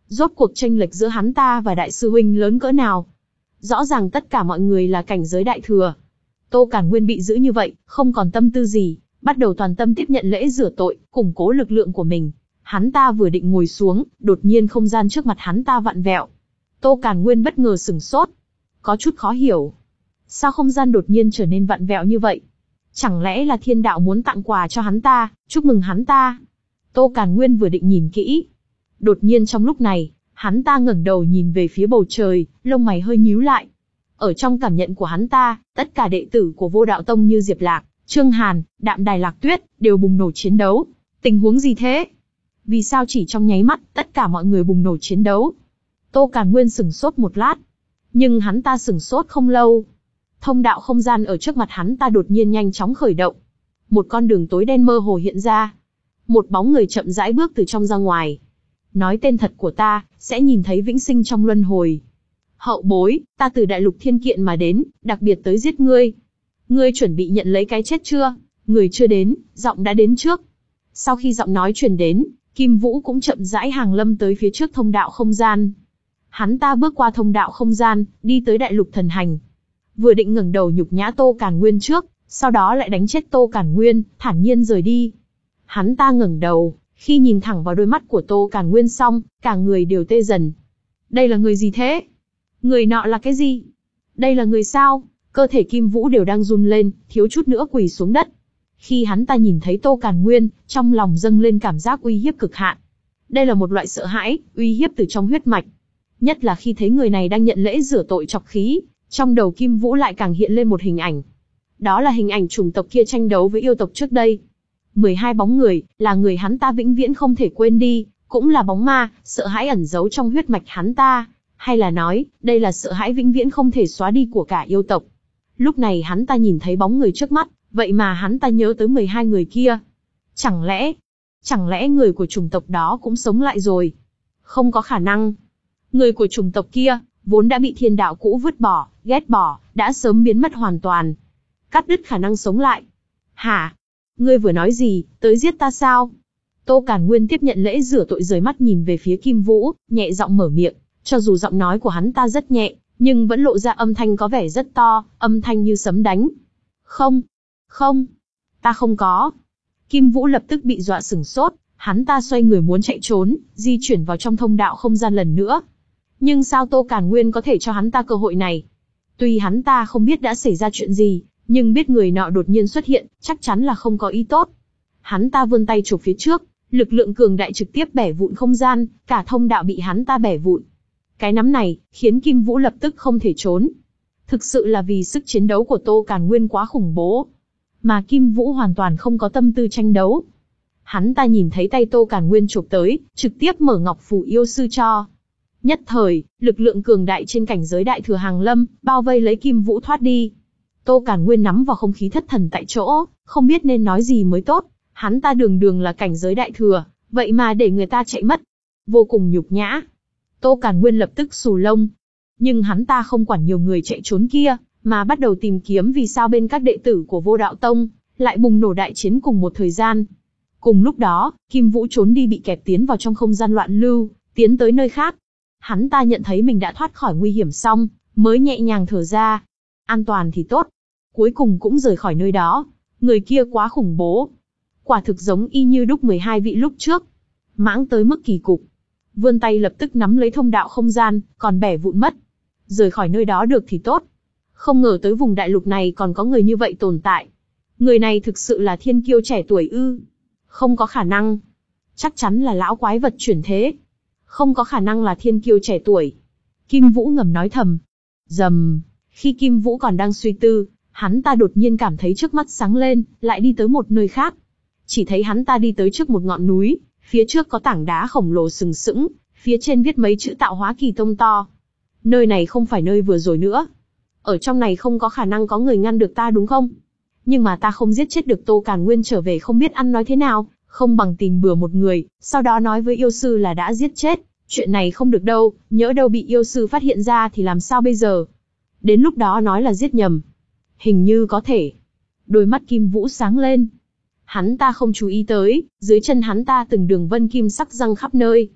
Rốt cuộc chênh lệch giữa hắn ta và đại sư huynh lớn cỡ nào? Rõ ràng tất cả mọi người là cảnh giới đại thừa. Tô Càn Nguyên bị giữ như vậy, không còn tâm tư gì, bắt đầu toàn tâm tiếp nhận lễ rửa tội, củng cố lực lượng của mình. Hắn ta vừa định ngồi xuống, đột nhiên không gian trước mặt hắn ta vặn vẹo. Tô Càn Nguyên bất ngờ sửng sốt, có chút khó hiểu. Sao không gian đột nhiên trở nên vặn vẹo như vậy? Chẳng lẽ là thiên đạo muốn tặng quà cho hắn ta, chúc mừng hắn ta? Tô Càn Nguyên vừa định nhìn kỹ. Đột nhiên trong lúc này, hắn ta ngẩng đầu nhìn về phía bầu trời, lông mày hơi nhíu lại. Ở trong cảm nhận của hắn ta, tất cả đệ tử của Vô Đạo Tông như Diệp Lạc, Trương Hàn, Đạm Đài Lạc Tuyết, đều bùng nổ chiến đấu. Tình huống gì thế? Vì sao chỉ trong nháy mắt, tất cả mọi người bùng nổ chiến đấu? Tô Càn Nguyên sửng sốt một lát. Nhưng hắn ta sửng sốt không lâu. Thông đạo không gian ở trước mặt hắn ta đột nhiên nhanh chóng khởi động. Một con đường tối đen mơ hồ hiện ra. Một bóng người chậm rãi bước từ trong ra ngoài. Nói tên thật của ta, sẽ nhìn thấy vĩnh sinh trong luân hồi. Hậu bối, ta từ đại lục thiên kiện mà đến, đặc biệt tới giết ngươi. Ngươi chuẩn bị nhận lấy cái chết chưa? Người chưa đến, giọng đã đến trước. Sau khi giọng nói truyền đến, Kim Vũ cũng chậm rãi hàng lâm tới phía trước thông đạo không gian. Hắn ta bước qua thông đạo không gian, đi tới đại lục thần hành. Vừa định ngẩng đầu nhục nhã Tô Càn Nguyên trước, sau đó lại đánh chết Tô Càn Nguyên, thản nhiên rời đi. Hắn ta ngẩng đầu, khi nhìn thẳng vào đôi mắt của Tô Càn Nguyên xong, cả người đều tê dần. Đây là người gì thế? Người nọ là cái gì? Đây là người sao? Cơ thể Kim Vũ đều đang run lên, thiếu chút nữa quỳ xuống đất. Khi hắn ta nhìn thấy Tô Càn Nguyên, trong lòng dâng lên cảm giác uy hiếp cực hạn. Đây là một loại sợ hãi, uy hiếp từ trong huyết mạch. Nhất là khi thấy người này đang nhận lễ rửa tội trọc khí, trong đầu Kim Vũ lại càng hiện lên một hình ảnh. Đó là hình ảnh chủng tộc kia tranh đấu với yêu tộc trước đây. mười hai bóng người, là người hắn ta vĩnh viễn không thể quên đi, cũng là bóng ma, sợ hãi ẩn giấu trong huyết mạch hắn ta. Hay là nói, đây là sợ hãi vĩnh viễn không thể xóa đi của cả yêu tộc. Lúc này hắn ta nhìn thấy bóng người trước mắt, vậy mà hắn ta nhớ tới mười hai người kia. Chẳng lẽ, chẳng lẽ người của chủng tộc đó cũng sống lại rồi? Không có khả năng. Người của chủng tộc kia, vốn đã bị thiên đạo cũ vứt bỏ, ghét bỏ, đã sớm biến mất hoàn toàn. Cắt đứt khả năng sống lại. Hả? Ngươi vừa nói gì, tới giết ta sao? Tô Càn Nguyên tiếp nhận lễ rửa tội rời mắt nhìn về phía Kim Vũ, nhẹ giọng mở miệng. Cho dù giọng nói của hắn ta rất nhẹ, nhưng vẫn lộ ra âm thanh có vẻ rất to, âm thanh như sấm đánh. Không, không, ta không có. Kim Vũ lập tức bị dọa sửng sốt, hắn ta xoay người muốn chạy trốn, di chuyển vào trong thông đạo không gian lần nữa. Nhưng sao Tô Càn Nguyên có thể cho hắn ta cơ hội này? Tuy hắn ta không biết đã xảy ra chuyện gì, nhưng biết người nọ đột nhiên xuất hiện, chắc chắn là không có ý tốt. Hắn ta vươn tay chụp phía trước, lực lượng cường đại trực tiếp bẻ vụn không gian, cả thông đạo bị hắn ta bẻ vụn. Cái nắm này, khiến Kim Vũ lập tức không thể trốn. Thực sự là vì sức chiến đấu của Tô Càn Nguyên quá khủng bố. Mà Kim Vũ hoàn toàn không có tâm tư tranh đấu. Hắn ta nhìn thấy tay Tô Càn Nguyên chụp tới, trực tiếp mở ngọc phù yêu sư cho. Nhất thời, lực lượng cường đại trên cảnh giới đại thừa hàng lâm, bao vây lấy Kim Vũ thoát đi. Tô Càn Nguyên nắm vào không khí thất thần tại chỗ, không biết nên nói gì mới tốt. Hắn ta đường đường là cảnh giới đại thừa, vậy mà để người ta chạy mất. Vô cùng nhục nhã. Tô Càn Nguyên lập tức xù lông. Nhưng hắn ta không quản nhiều người chạy trốn kia, mà bắt đầu tìm kiếm vì sao bên các đệ tử của Vô Đạo Tông lại bùng nổ đại chiến cùng một thời gian. Cùng lúc đó, Kim Vũ trốn đi bị kẹp tiến vào trong không gian loạn lưu, tiến tới nơi khác. Hắn ta nhận thấy mình đã thoát khỏi nguy hiểm xong, mới nhẹ nhàng thở ra. An toàn thì tốt. Cuối cùng cũng rời khỏi nơi đó. Người kia quá khủng bố. Quả thực giống y như đúc mười hai vị lúc trước. Mãng tới mức kỳ cục. Vươn tay lập tức nắm lấy thông đạo không gian, còn bẻ vụn mất. Rời khỏi nơi đó được thì tốt. Không ngờ tới vùng đại lục này còn có người như vậy tồn tại. Người này thực sự là thiên kiêu trẻ tuổi ư? Không có khả năng. Chắc chắn là lão quái vật chuyển thế. Không có khả năng là thiên kiêu trẻ tuổi. Kim Vũ ngầm nói thầm. Rầm. Khi Kim Vũ còn đang suy tư, hắn ta đột nhiên cảm thấy trước mắt sáng lên, lại đi tới một nơi khác. Chỉ thấy hắn ta đi tới trước một ngọn núi, phía trước có tảng đá khổng lồ sừng sững, phía trên viết mấy chữ Tạo Hóa Kỳ Tông to. Nơi này không phải nơi vừa rồi nữa. Ở trong này không có khả năng có người ngăn được ta đúng không? Nhưng mà ta không giết chết được Tô Càn Nguyên trở về không biết ăn nói thế nào, không bằng tìm bừa một người, sau đó nói với yêu sư là đã giết chết. Chuyện này không được đâu, nhỡ đâu bị yêu sư phát hiện ra thì làm sao bây giờ? Đến lúc đó nói là giết nhầm. Hình như có thể. Đôi mắt Kim Vũ sáng lên. Hắn ta không chú ý tới, dưới chân hắn ta từng đường vân kim sắc răng khắp nơi.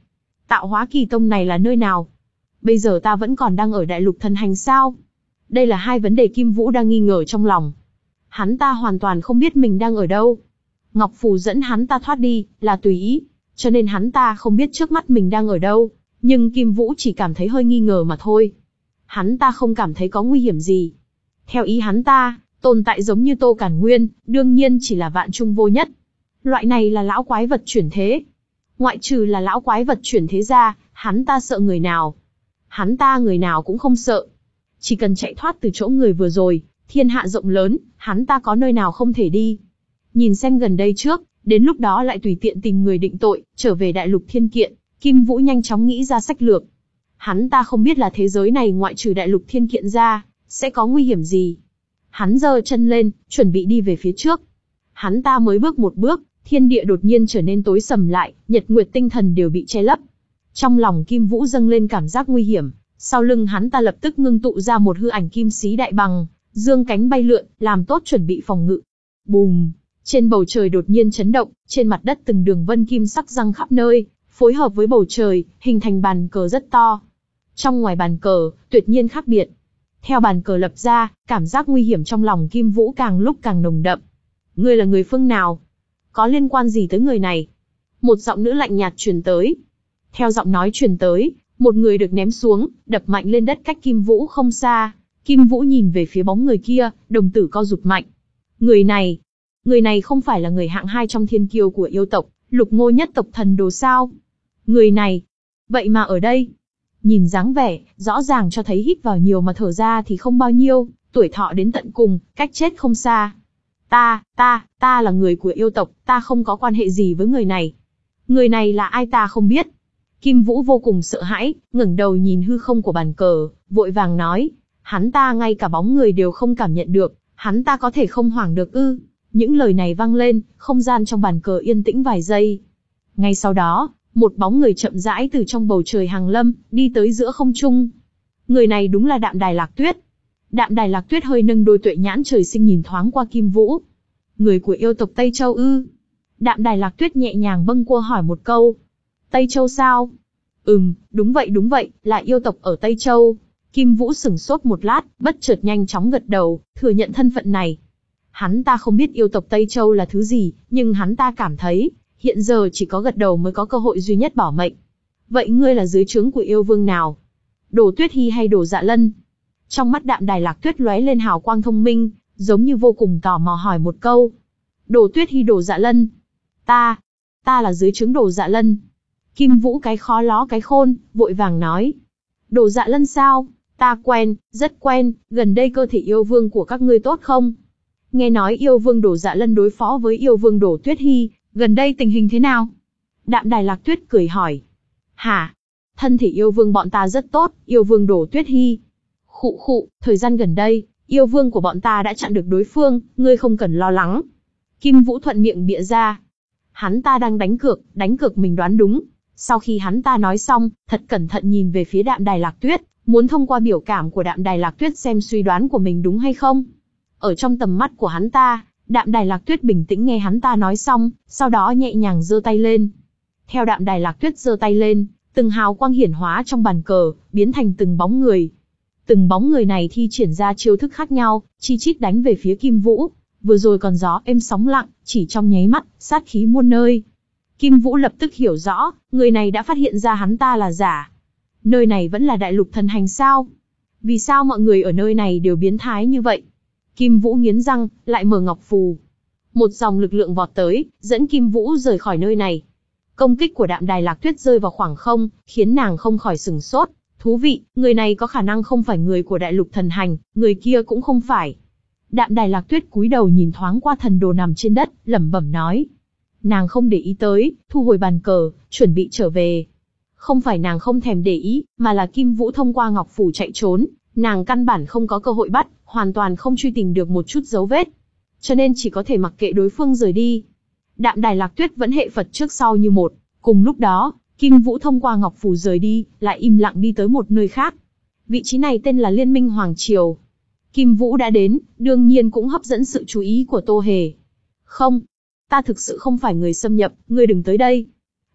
Tạo hóa kỳ tông này là nơi nào? Bây giờ ta vẫn còn đang ở đại lục thần hành sao? Đây là hai vấn đề Kim Vũ đang nghi ngờ trong lòng. Hắn ta hoàn toàn không biết mình đang ở đâu. Ngọc Phù dẫn hắn ta thoát đi, là tùy ý, cho nên hắn ta không biết trước mắt mình đang ở đâu, nhưng Kim Vũ chỉ cảm thấy hơi nghi ngờ mà thôi. Hắn ta không cảm thấy có nguy hiểm gì. Theo ý hắn ta, tồn tại giống như Tô Cản Nguyên, đương nhiên chỉ là vạn trung vô nhất. Loại này là lão quái vật chuyển thế. Ngoại trừ là lão quái vật chuyển thế ra, hắn ta sợ người nào? Hắn ta người nào cũng không sợ. Chỉ cần chạy thoát từ chỗ người vừa rồi, thiên hạ rộng lớn, hắn ta có nơi nào không thể đi. Nhìn xem gần đây trước, đến lúc đó lại tùy tiện tìm người định tội, trở về đại lục thiên kiện, Kim Vũ nhanh chóng nghĩ ra sách lược. Hắn ta không biết là thế giới này ngoại trừ đại lục thiên kiện ra, sẽ có nguy hiểm gì. Hắn giơ chân lên, chuẩn bị đi về phía trước. Hắn ta mới bước một bước, thiên địa đột nhiên trở nên tối sầm lại, nhật nguyệt tinh thần đều bị che lấp. Trong lòng Kim Vũ dâng lên cảm giác nguy hiểm, sau lưng hắn ta lập tức ngưng tụ ra một hư ảnh kim xí đại bằng, dương cánh bay lượn, làm tốt chuẩn bị phòng ngự. Bùm! Trên bầu trời đột nhiên chấn động, trên mặt đất từng đường vân kim sắc răng khắp nơi, phối hợp với bầu trời, hình thành bàn cờ rất to. Trong ngoài bàn cờ, tuyệt nhiên khác biệt. Theo bàn cờ lập ra, cảm giác nguy hiểm trong lòng Kim Vũ càng lúc càng nồng đậm. Ngươi là người phương nào? Có liên quan gì tới người này? Một giọng nữ lạnh nhạt truyền tới. Theo giọng nói truyền tới, một người được ném xuống, đập mạnh lên đất cách Kim Vũ không xa. Kim Vũ nhìn về phía bóng người kia, đồng tử co rụt mạnh. Người này, người này không phải là người hạng hai trong thiên kiêu của yêu tộc, Lục Ngô nhất tộc thần đồ sao? Người này, vậy mà ở đây. Nhìn dáng vẻ, rõ ràng cho thấy hít vào nhiều mà thở ra thì không bao nhiêu, tuổi thọ đến tận cùng, cách chết không xa. Ta, ta, ta là người của yêu tộc, ta không có quan hệ gì với người này. Người này là ai ta không biết. Kim Vũ vô cùng sợ hãi, ngẩng đầu nhìn hư không của bàn cờ, vội vàng nói, hắn ta ngay cả bóng người đều không cảm nhận được, hắn ta có thể không hoảng được ư? Những lời này vang lên, không gian trong bàn cờ yên tĩnh vài giây. Ngay sau đó, một bóng người chậm rãi từ trong bầu trời hàng lâm, đi tới giữa không trung. Người này đúng là Đạm Đài Lạc Tuyết. Đạm Đài Lạc Tuyết hơi nâng đôi tuệ nhãn trời sinh nhìn thoáng qua Kim Vũ. Người của yêu tộc Tây Châu ư? Đạm Đài Lạc Tuyết nhẹ nhàng bâng quơ hỏi một câu. Tây Châu sao? Ừm, đúng vậy đúng vậy, là yêu tộc ở Tây Châu. Kim Vũ sửng sốt một lát, bất chợt nhanh chóng gật đầu, thừa nhận thân phận này. Hắn ta không biết yêu tộc Tây Châu là thứ gì, nhưng hắn ta cảm thấy, hiện giờ chỉ có gật đầu mới có cơ hội duy nhất bảo mệnh. Vậy ngươi là dưới trướng của yêu vương nào? Đồ Tuyết Hi hay Đồ Dạ Lân? Trong mắt Đạm Đài Lạc Tuyết lóe lên hào quang thông minh, giống như vô cùng tò mò hỏi một câu. Đồ Tuyết Hi Đồ Dạ Lân? Ta, ta là dưới trướng Đồ Dạ Lân. Kim Vũ cái khó ló cái khôn, vội vàng nói. Đồ Dạ Lân sao? Ta quen, rất quen, gần đây cơ thể yêu vương của các ngươi tốt không? Nghe nói yêu vương Đồ Dạ Lân đối phó với yêu vương Đồ Tuyết Hi, gần đây tình hình thế nào? Đạm Đài Lạc Tuyết cười hỏi. Hả? Thân thể yêu vương bọn ta rất tốt, yêu vương Đồ Tuyết Hi. Khụ khụ, thời gian gần đây, yêu vương của bọn ta đã chặn được đối phương, ngươi không cần lo lắng. Kim Vũ thuận miệng bịa ra. Hắn ta đang đánh cược, đánh cược mình đoán đúng. Sau khi hắn ta nói xong, thật cẩn thận nhìn về phía Đạm Đài Lạc Tuyết, muốn thông qua biểu cảm của Đạm Đài Lạc Tuyết xem suy đoán của mình đúng hay không. Ở trong tầm mắt của hắn ta, Đạm Đài Lạc Tuyết bình tĩnh nghe hắn ta nói xong, sau đó nhẹ nhàng giơ tay lên. Theo Đạm Đài Lạc Tuyết giơ tay lên, từng hào quang hiển hóa trong bàn cờ, biến thành từng bóng người. Từng bóng người này thi triển ra chiêu thức khác nhau, chi chít đánh về phía Kim Vũ. Vừa rồi còn gió êm sóng lặng, chỉ trong nháy mắt, sát khí muôn nơi. Kim Vũ lập tức hiểu rõ, người này đã phát hiện ra hắn ta là giả. Nơi này vẫn là đại lục thần hành sao? Vì sao mọi người ở nơi này đều biến thái như vậy? Kim Vũ nghiến răng, lại mở ngọc phù. Một dòng lực lượng vọt tới, dẫn Kim Vũ rời khỏi nơi này. Công kích của Đạm Đài Lạc Tuyết rơi vào khoảng không, khiến nàng không khỏi sửng sốt. Thú vị, người này có khả năng không phải người của đại lục thần hành, người kia cũng không phải. Đạm Đài Lạc Tuyết cúi đầu nhìn thoáng qua thần đồ nằm trên đất, lẩm bẩm nói. Nàng không để ý tới, thu hồi bàn cờ, chuẩn bị trở về. Không phải nàng không thèm để ý, mà là Kim Vũ thông qua ngọc phủ chạy trốn, nàng căn bản không có cơ hội bắt, hoàn toàn không truy tìm được một chút dấu vết. Cho nên chỉ có thể mặc kệ đối phương rời đi. Đạm Đài Lạc Tuyết vẫn hệ Phật trước sau như một, cùng lúc đó, Kim Vũ thông qua ngọc phủ rời đi, lại im lặng đi tới một nơi khác. Vị trí này tên là Liên minh Hoàng Triều. Kim Vũ đã đến, đương nhiên cũng hấp dẫn sự chú ý của Tô Hề. Không, ta thực sự không phải người xâm nhập, ngươi đừng tới đây.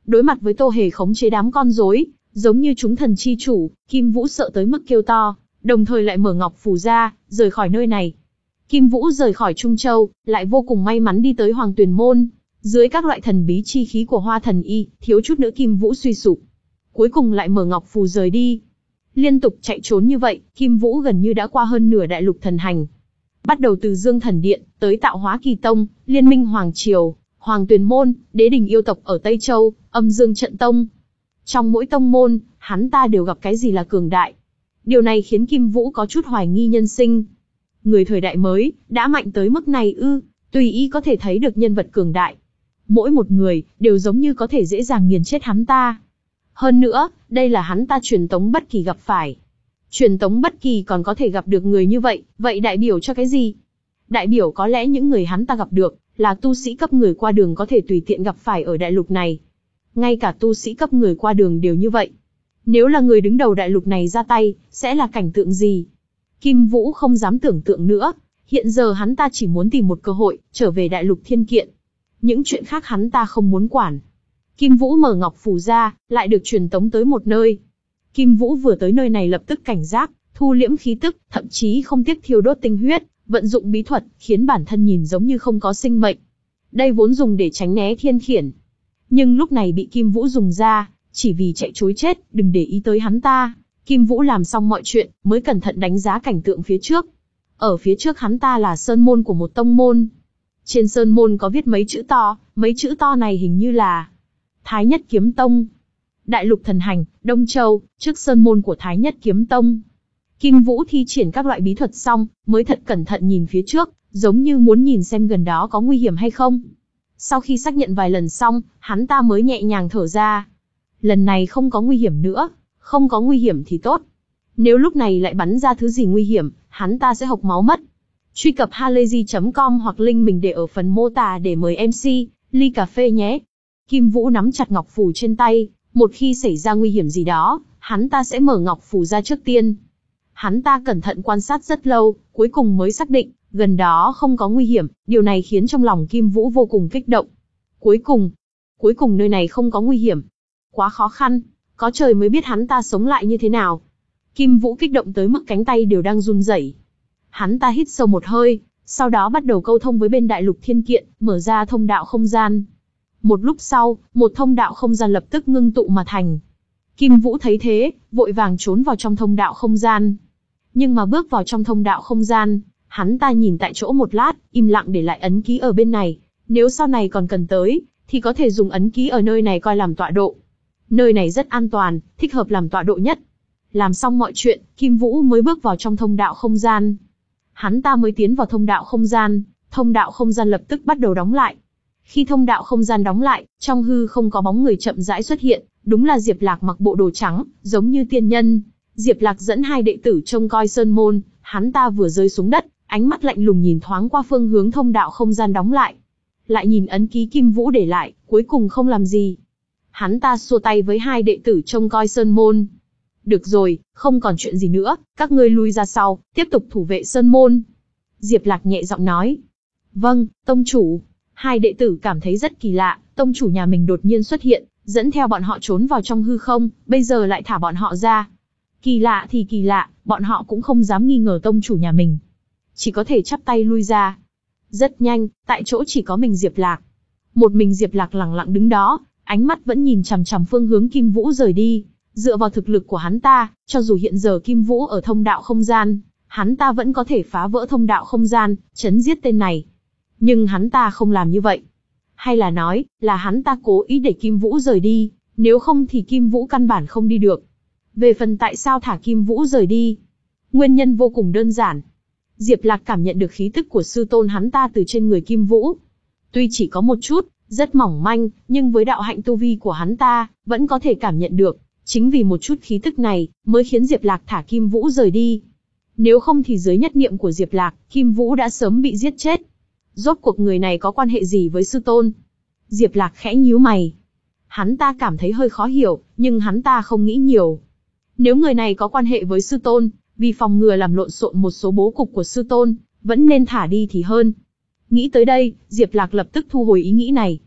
Đối mặt với Tô Hề khống chế đám con rối, giống như chúng thần chi chủ, Kim Vũ sợ tới mức kêu to, đồng thời lại mở ngọc phù ra, rời khỏi nơi này. Kim Vũ rời khỏi Trung Châu, lại vô cùng may mắn đi tới Hoàng Tuyền Môn. Dưới các loại thần bí chi khí của Hoa Thần Y, thiếu chút nữa Kim Vũ suy sụp. Cuối cùng lại mở ngọc phù rời đi. Liên tục chạy trốn như vậy, Kim Vũ gần như đã qua hơn nửa đại lục thần hành. Bắt đầu từ Dương Thần Điện, tới Tạo Hóa Kỳ Tông, Liên minh Hoàng Triều, Hoàng Tuyền Môn, Đế đình yêu tộc ở Tây Châu, Âm Dương Trận Tông. Trong mỗi tông môn, hắn ta đều gặp cái gì là cường đại. Điều này khiến Kim Vũ có chút hoài nghi nhân sinh. Người thời đại mới, đã mạnh tới mức này ư, tùy ý có thể thấy được nhân vật cường đại. Mỗi một người, đều giống như có thể dễ dàng nghiền chết hắn ta. Hơn nữa, đây là hắn ta truyền tống bất kỳ gặp phải. Truyền tống bất kỳ còn có thể gặp được người như vậy, vậy đại biểu cho cái gì? Đại biểu có lẽ những người hắn ta gặp được, là tu sĩ cấp người qua đường có thể tùy tiện gặp phải ở đại lục này. Ngay cả tu sĩ cấp người qua đường đều như vậy. Nếu là người đứng đầu đại lục này ra tay, sẽ là cảnh tượng gì? Kim Vũ không dám tưởng tượng nữa, hiện giờ hắn ta chỉ muốn tìm một cơ hội, trở về đại lục thiên kiện. Những chuyện khác hắn ta không muốn quản. Kim Vũ mở ngọc phù ra, lại được truyền tống tới một nơi. Kim Vũ vừa tới nơi này lập tức cảnh giác, thu liễm khí tức, thậm chí không tiếc thiêu đốt tinh huyết, vận dụng bí thuật, khiến bản thân nhìn giống như không có sinh mệnh. Đây vốn dùng để tránh né thiên khiển. Nhưng lúc này bị Kim Vũ dùng ra, chỉ vì chạy trối chết, đừng để ý tới hắn ta. Kim Vũ làm xong mọi chuyện, mới cẩn thận đánh giá cảnh tượng phía trước. Ở phía trước hắn ta là sơn môn của một tông môn. Trên sơn môn có viết mấy chữ to, mấy chữ to này hình như là Thái Nhất Kiếm Tông. Đại lục thần hành, Đông Châu, trước sơn môn của Thái Nhất Kiếm Tông. Kim Vũ thi triển các loại bí thuật xong, mới thật cẩn thận nhìn phía trước, giống như muốn nhìn xem gần đó có nguy hiểm hay không. Sau khi xác nhận vài lần xong, hắn ta mới nhẹ nhàng thở ra. Lần này không có nguy hiểm nữa, không có nguy hiểm thì tốt. Nếu lúc này lại bắn ra thứ gì nguy hiểm, hắn ta sẽ hộc máu mất. Truy cập halayzi chấm com hoặc link mình để ở phần mô tả để mời em xê, ly cà phê nhé. Kim Vũ nắm chặt ngọc phù trên tay, một khi xảy ra nguy hiểm gì đó, hắn ta sẽ mở ngọc phù ra trước tiên. Hắn ta cẩn thận quan sát rất lâu, cuối cùng mới xác định, gần đó không có nguy hiểm, điều này khiến trong lòng Kim Vũ vô cùng kích động. Cuối cùng, cuối cùng nơi này không có nguy hiểm. Quá khó khăn, có trời mới biết hắn ta sống lại như thế nào. Kim Vũ kích động tới mức cánh tay đều đang run rẩy. Hắn ta hít sâu một hơi, sau đó bắt đầu câu thông với bên đại lục thiên kiện, mở ra thông đạo không gian. Một lúc sau, một thông đạo không gian lập tức ngưng tụ mà thành. Kim Vũ thấy thế, vội vàng trốn vào trong thông đạo không gian. Nhưng mà bước vào trong thông đạo không gian, hắn ta nhìn tại chỗ một lát, im lặng để lại ấn ký ở bên này. Nếu sau này còn cần tới, thì có thể dùng ấn ký ở nơi này coi làm tọa độ. Nơi này rất an toàn, thích hợp làm tọa độ nhất. Làm xong mọi chuyện, Kim Vũ mới bước vào trong thông đạo không gian. Hắn ta mới tiến vào thông đạo không gian, thông đạo không gian lập tức bắt đầu đóng lại. Khi thông đạo không gian đóng lại, trong hư không có bóng người chậm rãi xuất hiện, đúng là Diệp Lạc mặc bộ đồ trắng, giống như tiên nhân. Diệp Lạc dẫn hai đệ tử trông coi sơn môn, hắn ta vừa rơi xuống đất, ánh mắt lạnh lùng nhìn thoáng qua phương hướng thông đạo không gian đóng lại. Lại nhìn ấn ký Kim Vũ để lại, cuối cùng không làm gì. Hắn ta xua tay với hai đệ tử trông coi sơn môn. Được rồi, không còn chuyện gì nữa, các ngươi lui ra sau, tiếp tục thủ vệ sơn môn. Diệp Lạc nhẹ giọng nói. Vâng, tông chủ. Hai đệ tử cảm thấy rất kỳ lạ, tông chủ nhà mình đột nhiên xuất hiện, dẫn theo bọn họ trốn vào trong hư không, bây giờ lại thả bọn họ ra. Kỳ lạ thì kỳ lạ, bọn họ cũng không dám nghi ngờ tông chủ nhà mình. Chỉ có thể chắp tay lui ra. Rất nhanh, tại chỗ chỉ có mình Diệp Lạc. Một mình Diệp Lạc lẳng lặng đứng đó, ánh mắt vẫn nhìn chằm chằm phương hướng Kim Vũ rời đi. Dựa vào thực lực của hắn ta, cho dù hiện giờ Kim Vũ ở thông đạo không gian, hắn ta vẫn có thể phá vỡ thông đạo không gian, chấn giết tên này. Nhưng hắn ta không làm như vậy. Hay là nói, là hắn ta cố ý để Kim Vũ rời đi, nếu không thì Kim Vũ căn bản không đi được. Về phần tại sao thả Kim Vũ rời đi, nguyên nhân vô cùng đơn giản. Diệp Lạc cảm nhận được khí tức của sư tôn hắn ta từ trên người Kim Vũ. Tuy chỉ có một chút, rất mỏng manh, nhưng với đạo hạnh tu vi của hắn ta, vẫn có thể cảm nhận được. Chính vì một chút khí tức này, mới khiến Diệp Lạc thả Kim Vũ rời đi. Nếu không thì dưới nhất niệm của Diệp Lạc, Kim Vũ đã sớm bị giết chết. Rốt cuộc người này có quan hệ gì với sư tôn? Diệp Lạc khẽ nhíu mày. Hắn ta cảm thấy hơi khó hiểu, nhưng hắn ta không nghĩ nhiều. Nếu người này có quan hệ với sư tôn, vì phòng ngừa làm lộn xộn một số bố cục của sư tôn, vẫn nên thả đi thì hơn. Nghĩ tới đây, Diệp Lạc lập tức thu hồi ý nghĩ này.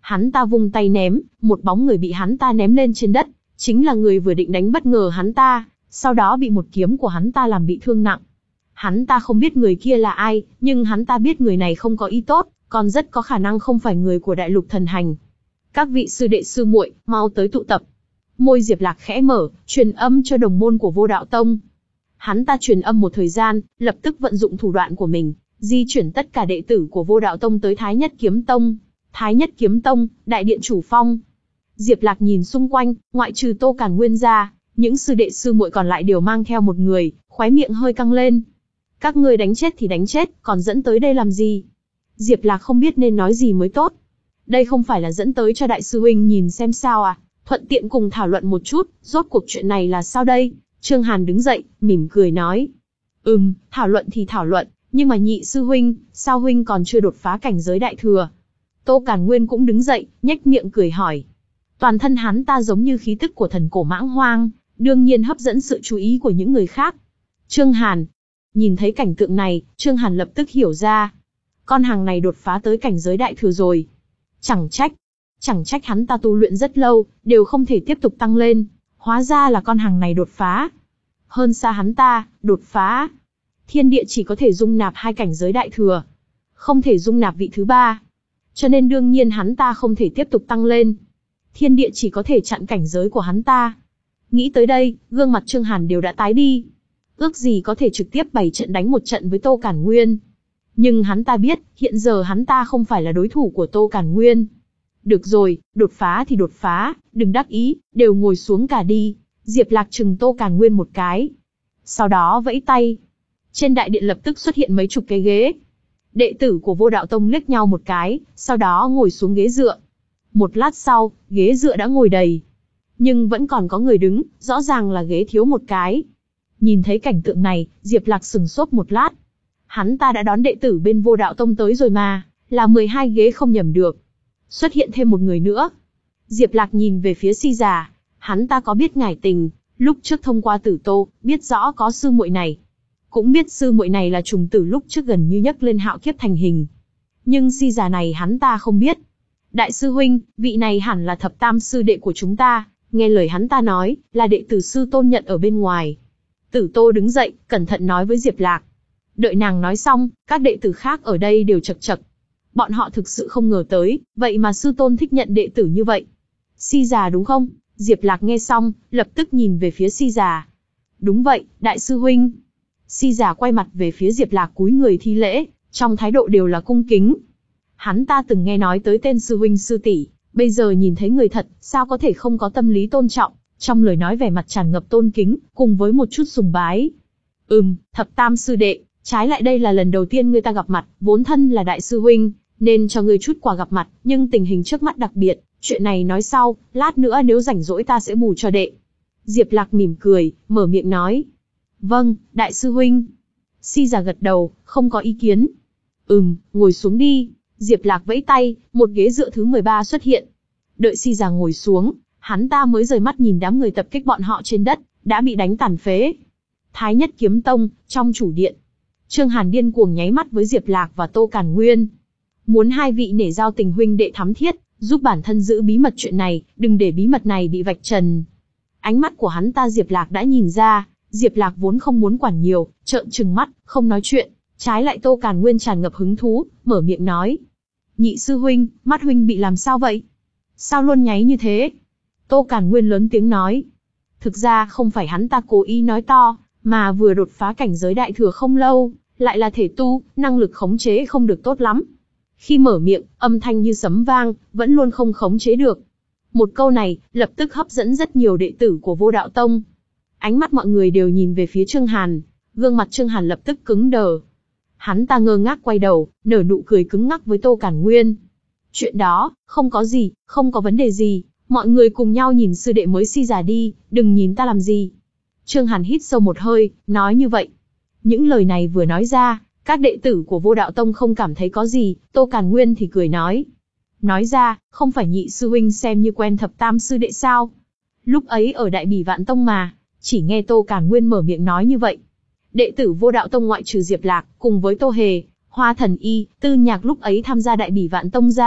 Hắn ta vung tay ném, một bóng người bị hắn ta ném lên trên đất, chính là người vừa định đánh bất ngờ hắn ta, sau đó bị một kiếm của hắn ta làm bị thương nặng. Hắn ta không biết người kia là ai, nhưng hắn ta biết người này không có ý tốt, còn rất có khả năng không phải người của Đại Lục Thần Hành. Các vị sư đệ sư muội, mau tới tụ tập. Môi Diệp Lạc khẽ mở, truyền âm cho đồng môn của Vô Đạo Tông. Hắn ta truyền âm một thời gian, lập tức vận dụng thủ đoạn của mình, di chuyển tất cả đệ tử của Vô Đạo Tông tới Thái Nhất Kiếm Tông. Thái Nhất Kiếm Tông, đại điện chủ phong. Diệp Lạc nhìn xung quanh, ngoại trừ Tô Càn Nguyên ra, những sư đệ sư muội còn lại đều mang theo một người, khóe miệng hơi căng lên. Các ngươi đánh chết thì đánh chết, còn dẫn tới đây làm gì? Diệp Lạc không biết nên nói gì mới tốt. Đây không phải là dẫn tới cho đại sư huynh nhìn xem sao à, thuận tiện cùng thảo luận một chút, rốt cuộc chuyện này là sao đây? Trương Hàn đứng dậy, mỉm cười nói. Ừm, thảo luận thì thảo luận, nhưng mà nhị sư huynh, sao huynh còn chưa đột phá cảnh giới đại thừa? Tô Càn Nguyên cũng đứng dậy, nhếch miệng cười hỏi. Toàn thân hắn ta giống như khí tức của thần cổ mãng hoang, đương nhiên hấp dẫn sự chú ý của những người khác. Trương Hàn. Nhìn thấy cảnh tượng này, Trương Hàn lập tức hiểu ra. Con hàng này đột phá tới cảnh giới đại thừa rồi. Chẳng trách. Chẳng trách hắn ta tu luyện rất lâu, đều không thể tiếp tục tăng lên. Hóa ra là con hàng này đột phá. Hơn xa hắn ta, đột phá. Thiên địa chỉ có thể dung nạp hai cảnh giới đại thừa. Không thể dung nạp vị thứ ba. Cho nên đương nhiên hắn ta không thể tiếp tục tăng lên. Thiên địa chỉ có thể chặn cảnh giới của hắn ta. Nghĩ tới đây, gương mặt Trương Hàn đều đã tái đi. Ước gì có thể trực tiếp bày trận đánh một trận với Tô Càn Nguyên. Nhưng hắn ta biết, hiện giờ hắn ta không phải là đối thủ của Tô Càn Nguyên. Được rồi, đột phá thì đột phá, đừng đắc ý, đều ngồi xuống cả đi. Diệp Lạc chừng Tô Càn Nguyên một cái. Sau đó vẫy tay. Trên đại điện lập tức xuất hiện mấy chục cái ghế. Đệ tử của Vô Đạo Tông liếc nhau một cái, sau đó ngồi xuống ghế dựa. Một lát sau, ghế dựa đã ngồi đầy. Nhưng vẫn còn có người đứng, rõ ràng là ghế thiếu một cái. Nhìn thấy cảnh tượng này, Diệp Lạc sừng sốt một lát. Hắn ta đã đón đệ tử bên Vô Đạo Tông tới rồi mà, là mười hai ghế không nhầm được. Xuất hiện thêm một người nữa. Diệp Lạc nhìn về phía Si già, hắn ta có biết ngải tình, lúc trước thông qua Tử Tô, biết rõ có sư muội này. Cũng biết sư muội này là trùng tử lúc trước gần như nhấc lên hạo kiếp thành hình. Nhưng Si già này hắn ta không biết. Đại sư huynh, vị này hẳn là thập tam sư đệ của chúng ta, nghe lời hắn ta nói, là đệ tử sư tôn nhận ở bên ngoài. Tử Tô đứng dậy, cẩn thận nói với Diệp Lạc. Đợi nàng nói xong, các đệ tử khác ở đây đều chậc chậc. Bọn họ thực sự không ngờ tới, vậy mà sư tôn thích nhận đệ tử như vậy. Si già đúng không? Diệp Lạc nghe xong, lập tức nhìn về phía Si già. Đúng vậy, đại sư huynh. Si già quay mặt về phía Diệp Lạc cúi người thi lễ, trong thái độ đều là cung kính. Hắn ta từng nghe nói tới tên sư huynh sư tỷ, bây giờ nhìn thấy người thật, sao có thể không có tâm lý tôn trọng, trong lời nói vẻ mặt tràn ngập tôn kính, cùng với một chút sùng bái. Ừm, thập tam sư đệ, trái lại đây là lần đầu tiên người ta gặp mặt, vốn thân là đại sư huynh, nên cho ngươi chút quà gặp mặt, nhưng tình hình trước mắt đặc biệt, chuyện này nói sau, lát nữa nếu rảnh rỗi ta sẽ bù cho đệ. Diệp Lạc mỉm cười, mở miệng nói. Vâng, đại sư huynh. Si già gật đầu, không có ý kiến. Ừm, ngồi xuống đi. Diệp Lạc vẫy tay, một ghế dựa thứ mười ba xuất hiện. Đợi Si già ngồi xuống, hắn ta mới rời mắt nhìn đám người tập kích bọn họ trên đất, đã bị đánh tàn phế. Thái Nhất Kiếm Tông, trong chủ điện. Trương Hàn điên cuồng nháy mắt với Diệp Lạc và Tô Càn Nguyên. Muốn hai vị nể giao tình huynh đệ thắm thiết, giúp bản thân giữ bí mật chuyện này, đừng để bí mật này bị vạch trần. Ánh mắt của hắn ta Diệp Lạc đã nhìn ra, Diệp Lạc vốn không muốn quản nhiều, trợn trừng mắt, không nói chuyện. Trái lại Tô Càn Nguyên tràn ngập hứng thú, mở miệng nói. Nhị sư huynh, mắt huynh bị làm sao vậy? Sao luôn nháy như thế? Tô Càn Nguyên lớn tiếng nói. Thực ra không phải hắn ta cố ý nói to, mà vừa đột phá cảnh giới đại thừa không lâu, lại là thể tu, năng lực khống chế không được tốt lắm. Khi mở miệng, âm thanh như sấm vang, vẫn luôn không khống chế được. Một câu này, lập tức hấp dẫn rất nhiều đệ tử của Vô Đạo Tông. Ánh mắt mọi người đều nhìn về phía Trương Hàn, gương mặt Trương Hàn lập tức cứng đờ. Hắn ta ngơ ngác quay đầu, nở nụ cười cứng ngắc với Tô Càn Nguyên. Chuyện đó, không có gì, không có vấn đề gì, mọi người cùng nhau nhìn sư đệ mới Si già đi, đừng nhìn ta làm gì. Trương Hàn hít sâu một hơi, nói như vậy. Những lời này vừa nói ra, các đệ tử của Vô Đạo Tông không cảm thấy có gì, Tô Càn Nguyên thì cười nói. Nói ra, không phải nhị sư huynh xem như quen thập tam sư đệ sao? Lúc ấy ở Đại Bỉ Vạn Tông mà, chỉ nghe Tô Càn Nguyên mở miệng nói như vậy. Đệ tử Vô Đạo Tông ngoại trừ Diệp Lạc, cùng với Tô Hề, Hoa Thần Y, Tư Nhạc lúc ấy tham gia Đại Bỉ Vạn Tông ra,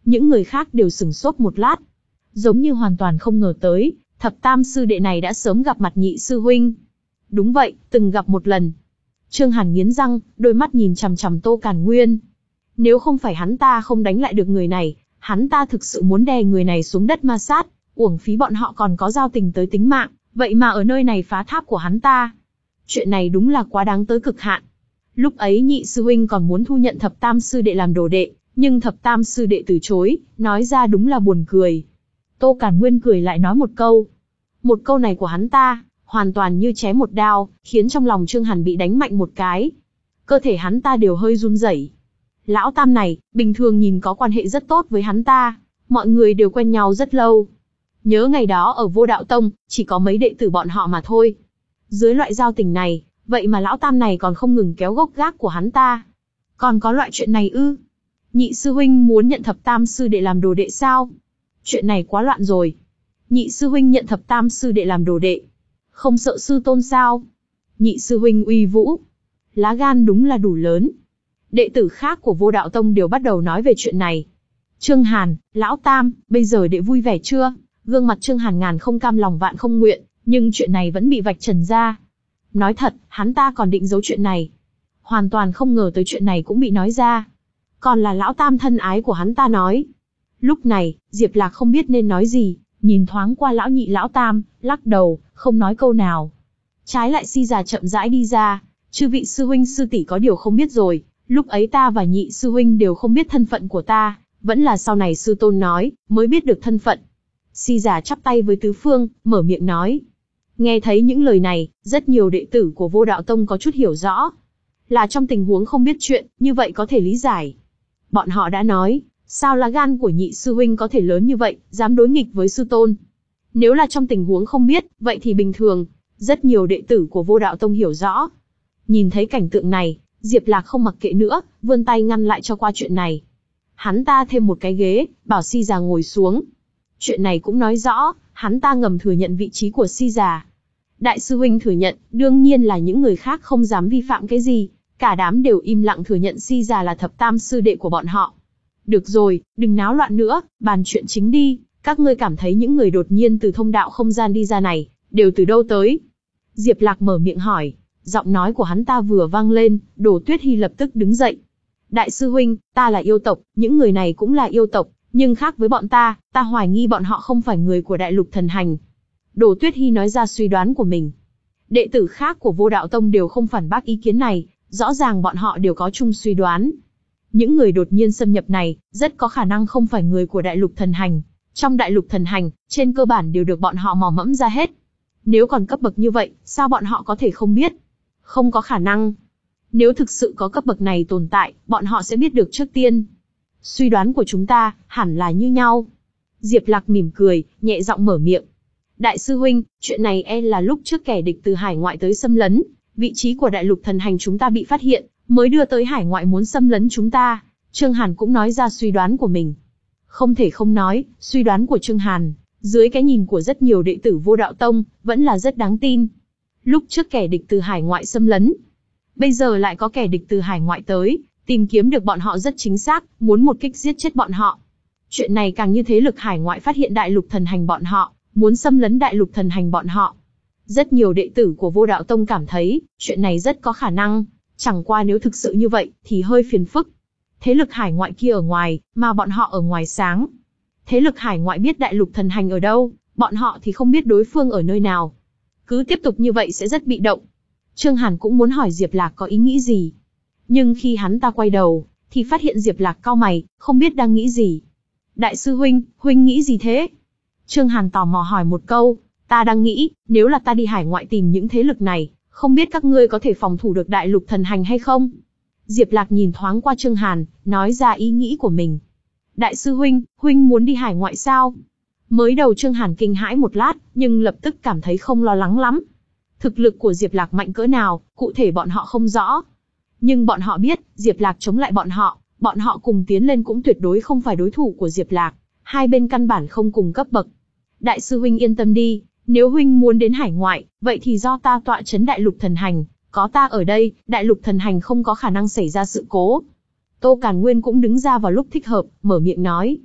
Những người khác đều sửng sốt một lát, giống như hoàn toàn không ngờ tới, thập tam sư đệ này đã sớm gặp mặt nhị sư huynh. Đúng vậy, từng gặp một lần. Trương Hàn nghiến răng, đôi mắt nhìn chằm chằm Tô Càn Nguyên. Nếu không phải hắn ta không đánh lại được người này, hắn ta thực sự muốn đè người này xuống đất ma sát, uổng phí bọn họ còn có giao tình tới tính mạng, vậy mà ở nơi này phá tháp của hắn ta. Chuyện này đúng là quá đáng tới cực hạn. Lúc ấy nhị sư huynh còn muốn thu nhận thập tam sư đệ làm đồ đệ, nhưng thập tam sư đệ từ chối, nói ra đúng là buồn cười. Tô Càn Nguyên cười lại nói một câu. Một câu này của hắn ta, hoàn toàn như chém một đao, khiến trong lòng Trương Hàn bị đánh mạnh một cái. Cơ thể hắn ta đều hơi run rẩy. Lão tam này, bình thường nhìn có quan hệ rất tốt với hắn ta, mọi người đều quen nhau rất lâu. Nhớ ngày đó ở Vô Đạo Tông, chỉ có mấy đệ tử bọn họ mà thôi. Dưới loại giao tình này, vậy mà lão tam này còn không ngừng kéo gốc gác của hắn ta. Còn có loại chuyện này ư? Nhị sư huynh muốn nhận thập tam sư đệ làm đồ đệ sao? Chuyện này quá loạn rồi. Nhị sư huynh nhận thập tam sư đệ làm đồ đệ, không sợ sư tôn sao? Nhị sư huynh uy vũ, lá gan đúng là đủ lớn. Đệ tử khác của Vô Đạo Tông đều bắt đầu nói về chuyện này. Trương Hàn, lão tam, bây giờ đệ vui vẻ chưa? Gương mặt Trương Hàn ngàn không cam lòng vạn không nguyện, nhưng chuyện này vẫn bị vạch trần ra. Nói thật, hắn ta còn định giấu chuyện này. Hoàn toàn không ngờ tới chuyện này cũng bị nói ra. Còn là lão tam thân ái của hắn ta nói. Lúc này, Diệp Lạc không biết nên nói gì, nhìn thoáng qua lão nhị lão tam, lắc đầu, không nói câu nào. Trái lại Si già chậm rãi đi ra, chư vị sư huynh sư tỷ có điều không biết rồi, lúc ấy ta và nhị sư huynh đều không biết thân phận của ta, vẫn là sau này sư tôn nói, mới biết được thân phận. Si già chắp tay với tứ phương, mở miệng nói. Nghe thấy những lời này, rất nhiều đệ tử của Vô Đạo Tông có chút hiểu rõ. Là trong tình huống không biết chuyện, như vậy có thể lý giải. Bọn họ đã nói, sao lá gan của nhị sư huynh có thể lớn như vậy, dám đối nghịch với sư tôn. Nếu là trong tình huống không biết, vậy thì bình thường. Rất nhiều đệ tử của Vô Đạo Tông hiểu rõ. Nhìn thấy cảnh tượng này, Diệp Lạc không mặc kệ nữa, vươn tay ngăn lại cho qua chuyện này. Hắn ta thêm một cái ghế, bảo Si già ngồi xuống. Chuyện này cũng nói rõ, hắn ta ngầm thừa nhận vị trí của Si già. Đại sư huynh thừa nhận, đương nhiên là những người khác không dám vi phạm cái gì. Cả đám đều im lặng thừa nhận Si già là thập tam sư đệ của bọn họ. Được rồi, đừng náo loạn nữa, bàn chuyện chính đi. Các ngươi cảm thấy những người đột nhiên từ thông đạo không gian đi ra này, đều từ đâu tới? Diệp Lạc mở miệng hỏi. Giọng nói của hắn ta vừa vang lên, Đồ Tuyết Hi lập tức đứng dậy. Đại sư huynh, ta là yêu tộc, những người này cũng là yêu tộc, nhưng khác với bọn ta, ta hoài nghi bọn họ không phải người của Đại Lục Thần Hành. Đồ Tuyết Hi nói ra suy đoán của mình. Đệ tử khác của Vô Đạo Tông đều không phản bác ý kiến này, rõ ràng bọn họ đều có chung suy đoán. Những người đột nhiên xâm nhập này, rất có khả năng không phải người của Đại Lục Thần Hành. Trong Đại Lục Thần Hành, trên cơ bản đều được bọn họ mò mẫm ra hết. Nếu còn cấp bậc như vậy, sao bọn họ có thể không biết? Không có khả năng. Nếu thực sự có cấp bậc này tồn tại, bọn họ sẽ biết được trước tiên. Suy đoán của chúng ta, hẳn là như nhau. Diệp Lạc mỉm cười, nhẹ giọng mở miệng. Đại sư huynh, chuyện này e là lúc trước kẻ địch từ hải ngoại tới xâm lấn, vị trí của Đại Lục Thần Hành chúng ta bị phát hiện, mới đưa tới hải ngoại muốn xâm lấn chúng ta. Trương Hàn cũng nói ra suy đoán của mình. Không thể không nói, suy đoán của Trương Hàn, dưới cái nhìn của rất nhiều đệ tử Vô Đạo Tông, vẫn là rất đáng tin. Lúc trước kẻ địch từ hải ngoại xâm lấn, bây giờ lại có kẻ địch từ hải ngoại tới, tìm kiếm được bọn họ rất chính xác, muốn một kích giết chết bọn họ. Chuyện này càng như thế lực hải ngoại phát hiện Đại Lục Thần Hành bọn họ, muốn xâm lấn Đại Lục Thần Hành bọn họ. Rất nhiều đệ tử của Vô Đạo Tông cảm thấy, chuyện này rất có khả năng, chẳng qua nếu thực sự như vậy, thì hơi phiền phức. Thế lực hải ngoại kia ở ngoài, mà bọn họ ở ngoài sáng. Thế lực hải ngoại biết Đại Lục Thần Hành ở đâu, bọn họ thì không biết đối phương ở nơi nào. Cứ tiếp tục như vậy sẽ rất bị động. Trương Hàn cũng muốn hỏi Diệp Lạc có ý nghĩ gì. Nhưng khi hắn ta quay đầu, thì phát hiện Diệp Lạc cau mày, không biết đang nghĩ gì. Đại sư huynh, huynh nghĩ gì thế? Trương Hàn tò mò hỏi một câu. Ta đang nghĩ, nếu là ta đi hải ngoại tìm những thế lực này, không biết các ngươi có thể phòng thủ được Đại Lục Thần Hành hay không? Diệp Lạc nhìn thoáng qua Trương Hàn, nói ra ý nghĩ của mình. Đại sư huynh, huynh muốn đi hải ngoại sao? Mới đầu Trương Hàn kinh hãi một lát, nhưng lập tức cảm thấy không lo lắng lắm. Thực lực của Diệp Lạc mạnh cỡ nào, cụ thể bọn họ không rõ. Nhưng bọn họ biết, Diệp Lạc chống lại bọn họ, bọn họ cùng tiến lên cũng tuyệt đối không phải đối thủ của Diệp Lạc. Hai bên căn bản không cùng cấp bậc. Đại sư huynh yên tâm đi, nếu huynh muốn đến hải ngoại, vậy thì do ta tọa trấn Đại Lục Thần Hành. Có ta ở đây, Đại Lục Thần Hành không có khả năng xảy ra sự cố. Tô Càn Nguyên cũng đứng ra vào lúc thích hợp, mở miệng nói.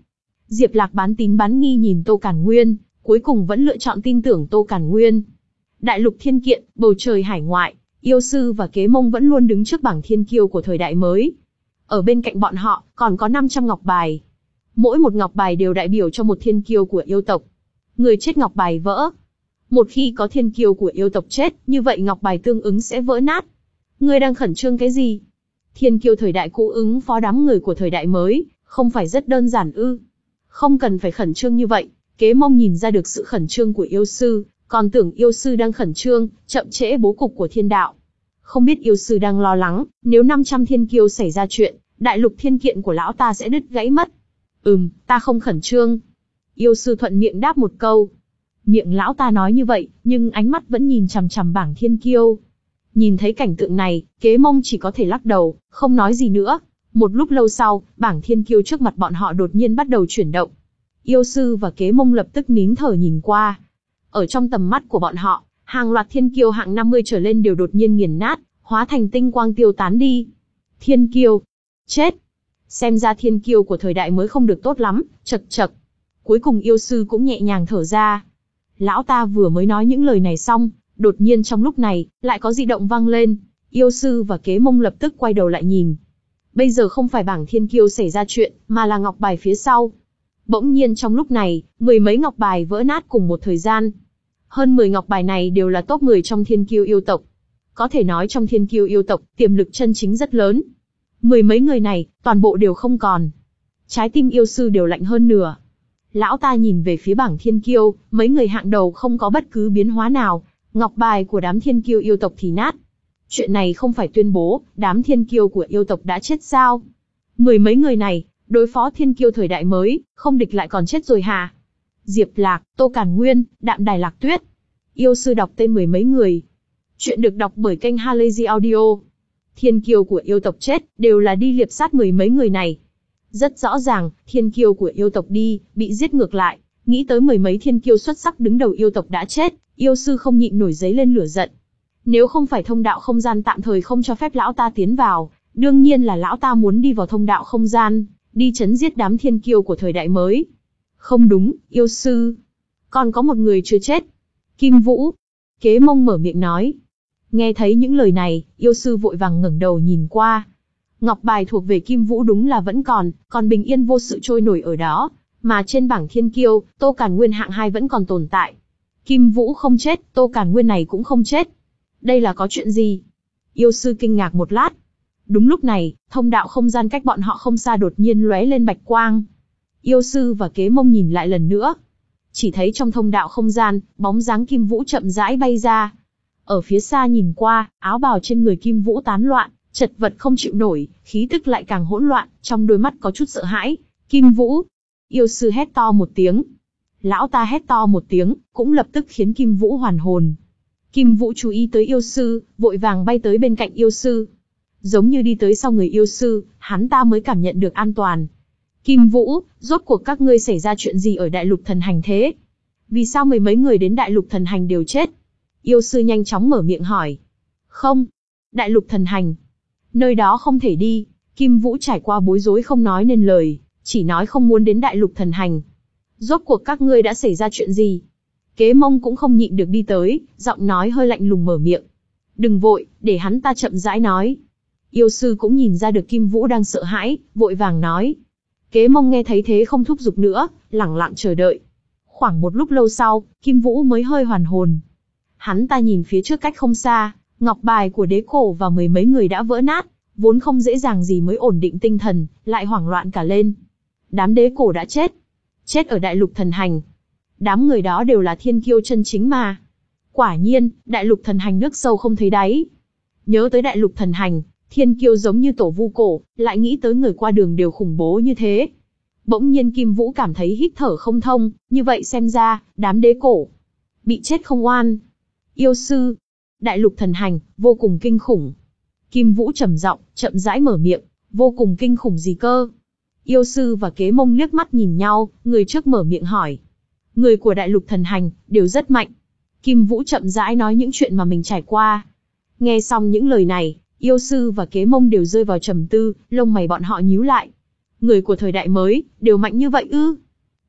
Diệp Lạc bán tín bán nghi nhìn Tô Càn Nguyên, cuối cùng vẫn lựa chọn tin tưởng Tô Càn Nguyên. Đại lục thiên kiện, bầu trời hải ngoại, yêu sư và kế mông vẫn luôn đứng trước bảng thiên kiêu của thời đại mới. Ở bên cạnh bọn họ, còn có năm trăm ngọc bài. Mỗi một ngọc bài đều đại biểu cho một thiên kiêu của yêu tộc. Người chết ngọc bài vỡ. Một khi có thiên kiêu của yêu tộc chết, như vậy ngọc bài tương ứng sẽ vỡ nát. Ngươi đang khẩn trương cái gì? Thiên kiêu thời đại cũ ứng phó đám người của thời đại mới, không phải rất đơn giản ư? Không cần phải khẩn trương như vậy. Kế mông nhìn ra được sự khẩn trương của yêu sư, còn tưởng yêu sư đang khẩn trương, chậm trễ bố cục của thiên đạo. Không biết yêu sư đang lo lắng, nếu năm trăm thiên kiêu xảy ra chuyện, đại lục thiên kiện của lão ta sẽ đứt gãy mất. Ừm, ta không khẩn trương. Yêu sư thuận miệng đáp một câu. Miệng lão ta nói như vậy, nhưng ánh mắt vẫn nhìn chằm chằm bảng thiên kiêu. Nhìn thấy cảnh tượng này, kế mông chỉ có thể lắc đầu, không nói gì nữa. Một lúc lâu sau, bảng thiên kiêu trước mặt bọn họ đột nhiên bắt đầu chuyển động. Yêu sư và kế mông lập tức nín thở nhìn qua. Ở trong tầm mắt của bọn họ, hàng loạt thiên kiêu hạng năm mươi trở lên đều đột nhiên nghiền nát, hóa thành tinh quang tiêu tán đi. Thiên kiêu. Chết. Xem ra thiên kiêu của thời đại mới không được tốt lắm, chật chật. Cuối cùng yêu sư cũng nhẹ nhàng thở ra. Lão ta vừa mới nói những lời này xong, đột nhiên trong lúc này, lại có dị động vang lên. Yêu sư và kế mông lập tức quay đầu lại nhìn. Bây giờ không phải bảng thiên kiêu xảy ra chuyện, mà là ngọc bài phía sau. Bỗng nhiên trong lúc này, mười mấy ngọc bài vỡ nát cùng một thời gian. Hơn mười ngọc bài này đều là top mười trong thiên kiêu yêu tộc. Có thể nói trong thiên kiêu yêu tộc, tiềm lực chân chính rất lớn. Mười mấy người này, toàn bộ đều không còn. Trái tim yêu sư đều lạnh hơn nửa. Lão ta nhìn về phía bảng thiên kiêu, mấy người hạng đầu không có bất cứ biến hóa nào, ngọc bài của đám thiên kiêu yêu tộc thì nát. Chuyện này không phải tuyên bố, đám thiên kiêu của yêu tộc đã chết sao? Mười mấy người này, đối phó thiên kiêu thời đại mới, không địch lại còn chết rồi hả? Diệp Lạc, Tô Càn Nguyên, Đạm Đài Lạc Tuyết. Yêu sư đọc tên mười mấy người. Chuyện được đọc bởi kênh Halazy Audio. Thiên kiêu của yêu tộc chết, đều là đi liệp sát mười mấy người này. Rất rõ ràng, thiên kiêu của yêu tộc đi, bị giết ngược lại. Nghĩ tới mười mấy thiên kiêu xuất sắc đứng đầu yêu tộc đã chết, yêu sư không nhịn nổi giấy lên lửa giận. Nếu không phải thông đạo không gian tạm thời không cho phép lão ta tiến vào, đương nhiên là lão ta muốn đi vào thông đạo không gian, đi chấn giết đám thiên kiêu của thời đại mới. Không đúng, yêu sư. Còn có một người chưa chết. Kim Vũ. Kế mông mở miệng nói. Nghe thấy những lời này, yêu sư vội vàng ngẩng đầu nhìn qua. Ngọc bài thuộc về Kim Vũ đúng là vẫn còn, còn bình yên vô sự trôi nổi ở đó. Mà trên bảng thiên kiêu, Tô Càn Nguyên hạng hai vẫn còn tồn tại. Kim Vũ không chết, Tô Càn Nguyên này cũng không chết. Đây là có chuyện gì? Yêu sư kinh ngạc một lát. Đúng lúc này, thông đạo không gian cách bọn họ không xa đột nhiên lóe lên bạch quang. Yêu sư và kế mông nhìn lại lần nữa. Chỉ thấy trong thông đạo không gian, bóng dáng Kim Vũ chậm rãi bay ra. Ở phía xa nhìn qua, áo bào trên người Kim Vũ tán loạn, chật vật không chịu nổi, khí tức lại càng hỗn loạn, trong đôi mắt có chút sợ hãi. Kim Vũ! Yêu sư hét to một tiếng. Lão ta hét to một tiếng, cũng lập tức khiến Kim Vũ hoàn hồn. Kim Vũ chú ý tới yêu sư, vội vàng bay tới bên cạnh yêu sư. Giống như đi tới sau người yêu sư, hắn ta mới cảm nhận được an toàn. Kim Vũ, rốt cuộc các ngươi xảy ra chuyện gì ở đại lục thần hành thế? Vì sao mười mấy người đến đại lục thần hành đều chết? Yêu sư nhanh chóng mở miệng hỏi. Không, đại lục thần hành. Nơi đó không thể đi. Kim Vũ trải qua bối rối không nói nên lời, chỉ nói không muốn đến đại lục thần hành. Rốt cuộc các ngươi đã xảy ra chuyện gì? Kế mông cũng không nhịn được đi tới, giọng nói hơi lạnh lùng mở miệng. Đừng vội, để hắn ta chậm rãi nói. Yêu sư cũng nhìn ra được Kim Vũ đang sợ hãi, vội vàng nói. Kế mông nghe thấy thế không thúc giục nữa, lẳng lặng chờ đợi. Khoảng một lúc lâu sau, Kim Vũ mới hơi hoàn hồn. Hắn ta nhìn phía trước cách không xa, ngọc bài của đế cổ và mười mấy người đã vỡ nát, vốn không dễ dàng gì mới ổn định tinh thần, lại hoảng loạn cả lên. Đám đế cổ đã chết. Chết ở đại lục thần hành. Đám người đó đều là thiên kiêu chân chính mà. Quả nhiên, đại lục thần hành nước sâu không thấy đáy. Nhớ tới đại lục thần hành, thiên kiêu giống như tổ vu cổ, lại nghĩ tới người qua đường đều khủng bố như thế. Bỗng nhiên Kim Vũ cảm thấy hít thở không thông, như vậy xem ra, đám đế cổ bị chết không oan. Yêu sư, đại lục thần hành, vô cùng kinh khủng. Kim Vũ trầm giọng, chậm rãi mở miệng, vô cùng kinh khủng gì cơ? Yêu sư và kế mông liếc mắt nhìn nhau, người trước mở miệng hỏi. Người của đại lục thần hành, đều rất mạnh. Kim Vũ chậm rãi nói những chuyện mà mình trải qua. Nghe xong những lời này, yêu sư và kế mông đều rơi vào trầm tư, lông mày bọn họ nhíu lại. Người của thời đại mới, đều mạnh như vậy ư?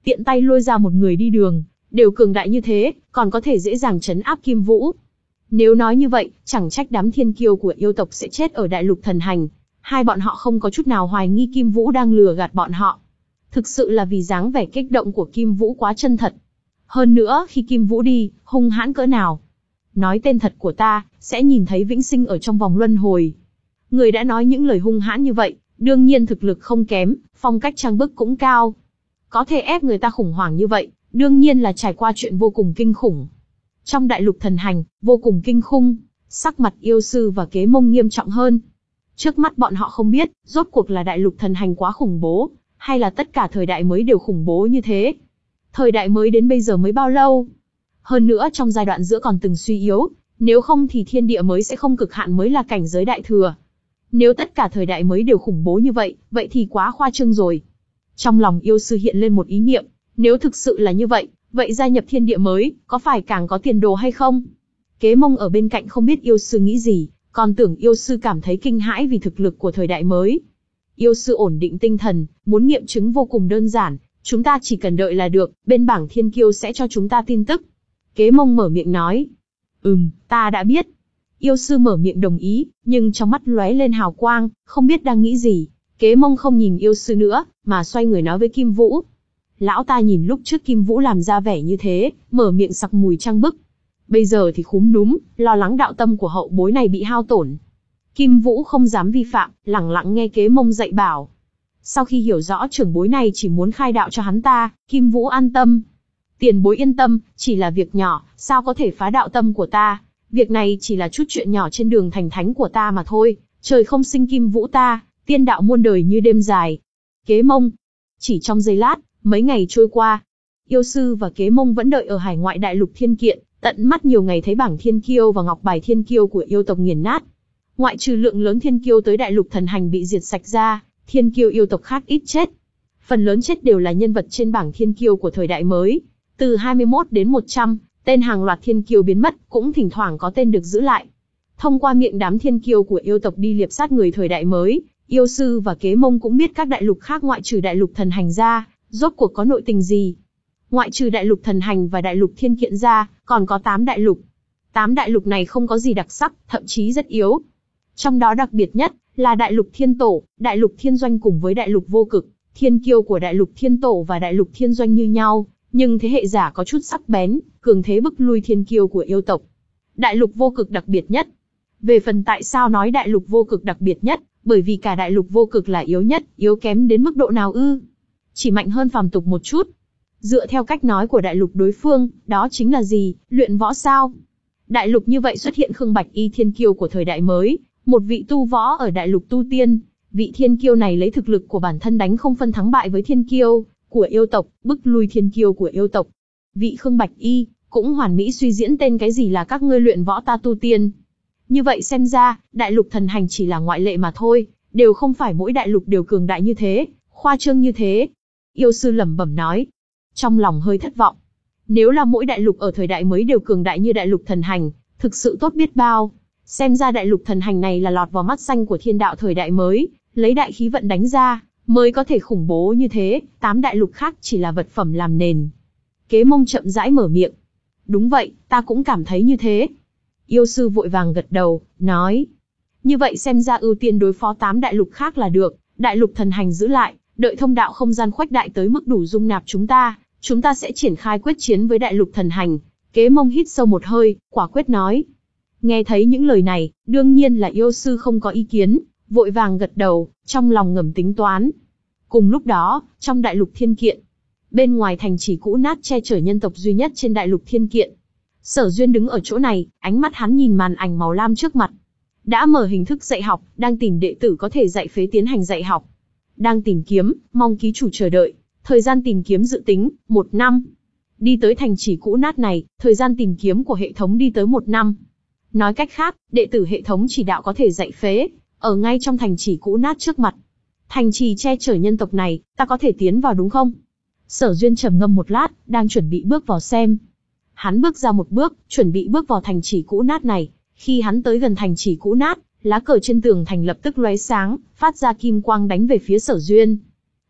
tiện tay lôi ra một người đi đường, đều cường đại như thế, còn có thể dễ dàng trấn áp Kim Vũ. Nếu nói như vậy, chẳng trách đám thiên kiêu của yêu tộc sẽ chết ở đại lục thần hành. Hai bọn họ không có chút nào hoài nghi Kim Vũ đang lừa gạt bọn họ. Thực sự là vì dáng vẻ kích động của Kim Vũ quá chân thật. Hơn nữa, khi Kim Vũ đi, hung hãn cỡ nào. Nói tên thật của ta, sẽ nhìn thấy vĩnh sinh ở trong vòng luân hồi. Người đã nói những lời hung hãn như vậy, đương nhiên thực lực không kém, phong cách trang bức cũng cao. Có thể ép người ta khủng hoảng như vậy, đương nhiên là trải qua chuyện vô cùng kinh khủng. Trong đại lục thần hành, vô cùng kinh khủng, sắc mặt yêu sư và Kế Mông nghiêm trọng hơn. Trước mắt bọn họ không biết, rốt cuộc là đại lục thần hành quá khủng bố, hay là tất cả thời đại mới đều khủng bố như thế. Thời đại mới đến bây giờ mới bao lâu? Hơn nữa trong giai đoạn giữa còn từng suy yếu, nếu không thì thiên địa mới sẽ không cực hạn mới là cảnh giới đại thừa. Nếu tất cả thời đại mới đều khủng bố như vậy, vậy thì quá khoa trương rồi. Trong lòng yêu sư hiện lên một ý niệm, nếu thực sự là như vậy, vậy gia nhập thiên địa mới, có phải càng có tiền đồ hay không? Kế Mông ở bên cạnh không biết yêu sư nghĩ gì, còn tưởng yêu sư cảm thấy kinh hãi vì thực lực của thời đại mới. Yêu sư ổn định tinh thần, muốn nghiệm chứng vô cùng đơn giản, chúng ta chỉ cần đợi là được, bên bảng thiên kiêu sẽ cho chúng ta tin tức. Kế Mông mở miệng nói. Ừm, ta đã biết. Yêu sư mở miệng đồng ý, nhưng trong mắt lóe lên hào quang, không biết đang nghĩ gì. Kế Mông không nhìn yêu sư nữa, mà xoay người nói với Kim Vũ. Lão ta nhìn lúc trước Kim Vũ làm ra vẻ như thế, mở miệng sặc mùi trang bức. Bây giờ thì khúm núm, lo lắng đạo tâm của hậu bối này bị hao tổn. Kim Vũ không dám vi phạm, lẳng lặng nghe Kế Mông dạy bảo. Sau khi hiểu rõ trưởng bối này chỉ muốn khai đạo cho hắn ta, Kim Vũ an tâm. Tiền bối yên tâm, chỉ là việc nhỏ, sao có thể phá đạo tâm của ta. Việc này chỉ là chút chuyện nhỏ trên đường thành thánh của ta mà thôi, trời không sinh Kim Vũ ta, tiên đạo muôn đời như đêm dài. Kế Mông. Chỉ trong giây lát, mấy ngày trôi qua, yêu sư và Kế Mông vẫn đợi ở hải ngoại đại lục thiên kiện, tận mắt nhiều ngày thấy bảng thiên kiêu và ngọc bài thiên kiêu của yêu tộc nghiền nát. Ngoại trừ lượng lớn thiên kiêu tới đại lục thần hành bị diệt sạch ra, thiên kiêu yêu tộc khác ít chết. Phần lớn chết đều là nhân vật trên bảng thiên kiêu của thời đại mới. Từ hai mươi mốt đến một trăm, tên hàng loạt thiên kiêu biến mất, cũng thỉnh thoảng có tên được giữ lại. Thông qua miệng đám thiên kiêu của yêu tộc đi liệp sát người thời đại mới, yêu sư và Kế Mông cũng biết các đại lục khác ngoại trừ đại lục thần hành ra, rốt cuộc có nội tình gì. Ngoại trừ đại lục thần hành và đại lục thiên kiện ra, còn có tám đại lục. Tám đại lục này không có gì đặc sắc, thậm chí rất yếu. Trong đó đặc biệt nhất là đại lục thiên tổ, đại lục thiên doanh cùng với đại lục vô cực. Thiên kiêu của đại lục thiên tổ và đại lục thiên doanh như nhau, nhưng thế hệ giả có chút sắc bén, cường thế bức lui thiên kiêu của yêu tộc. Đại lục vô cực đặc biệt nhất. Về phần tại sao nói đại lục vô cực đặc biệt nhất, bởi vì cả đại lục vô cực là yếu nhất, yếu kém đến mức độ nào ư? Chỉ mạnh hơn phàm tục một chút. Dựa theo cách nói của đại lục đối phương, đó chính là gì? Luyện võ sao? Đại lục như vậy xuất hiện Khương Bạch Y thiên kiêu của thời đại mới, một vị tu võ ở đại lục tu tiên. Vị thiên kiêu này lấy thực lực của bản thân đánh không phân thắng bại với thiên kiêu của yêu tộc, bức lui thiên kiêu của yêu tộc. Vị Khương Bạch Y cũng hoàn mỹ suy diễn tên cái gì là các ngươi luyện võ ta tu tiên. Như vậy xem ra, đại lục thần hành chỉ là ngoại lệ mà thôi, đều không phải mỗi đại lục đều cường đại như thế, khoa trương như thế. Yêu sư lẩm bẩm nói, trong lòng hơi thất vọng. Nếu là mỗi đại lục ở thời đại mới đều cường đại như đại lục thần hành, thực sự tốt biết bao. Xem ra đại lục thần hành này là lọt vào mắt xanh của thiên đạo thời đại mới, lấy đại khí vận đánh ra, mới có thể khủng bố như thế, tám đại lục khác chỉ là vật phẩm làm nền. Kế Mông chậm rãi mở miệng. Đúng vậy, ta cũng cảm thấy như thế. Yêu sư vội vàng gật đầu, nói. Như vậy xem ra ưu tiên đối phó tám đại lục khác là được, đại lục thần hành giữ lại, đợi thông đạo không gian khuếch đại tới mức đủ dung nạp chúng ta, chúng ta sẽ triển khai quyết chiến với đại lục thần hành. Kế Mông hít sâu một hơi, quả quyết nói. Nghe thấy những lời này, đương nhiên là yêu sư không có ý kiến, vội vàng gật đầu, trong lòng ngầm tính toán. Cùng lúc đó, trong đại lục thiên kiện, bên ngoài thành trì cũ nát che chở nhân tộc duy nhất trên đại lục thiên kiện, Sở Duyên đứng ở chỗ này, ánh mắt hắn nhìn màn ảnh màu lam trước mặt. Đã mở hình thức dạy học, đang tìm đệ tử có thể dạy phế tiến hành dạy học. Đang tìm kiếm, mong ký chủ chờ đợi. Thời gian tìm kiếm dự tính, một năm. Đi tới thành trì cũ nát này, thời gian tìm kiếm của hệ thống đi tới một năm. Nói cách khác, đệ tử hệ thống chỉ đạo có thể dạy phế, ở ngay trong thành trì cũ nát trước mặt. Thành trì che chở nhân tộc này, ta có thể tiến vào đúng không? Sở Duyên trầm ngâm một lát, đang chuẩn bị bước vào xem. Hắn bước ra một bước, chuẩn bị bước vào thành trì cũ nát này. Khi hắn tới gần thành trì cũ nát, lá cờ trên tường thành lập tức lóe sáng, phát ra kim quang đánh về phía Sở Duyên.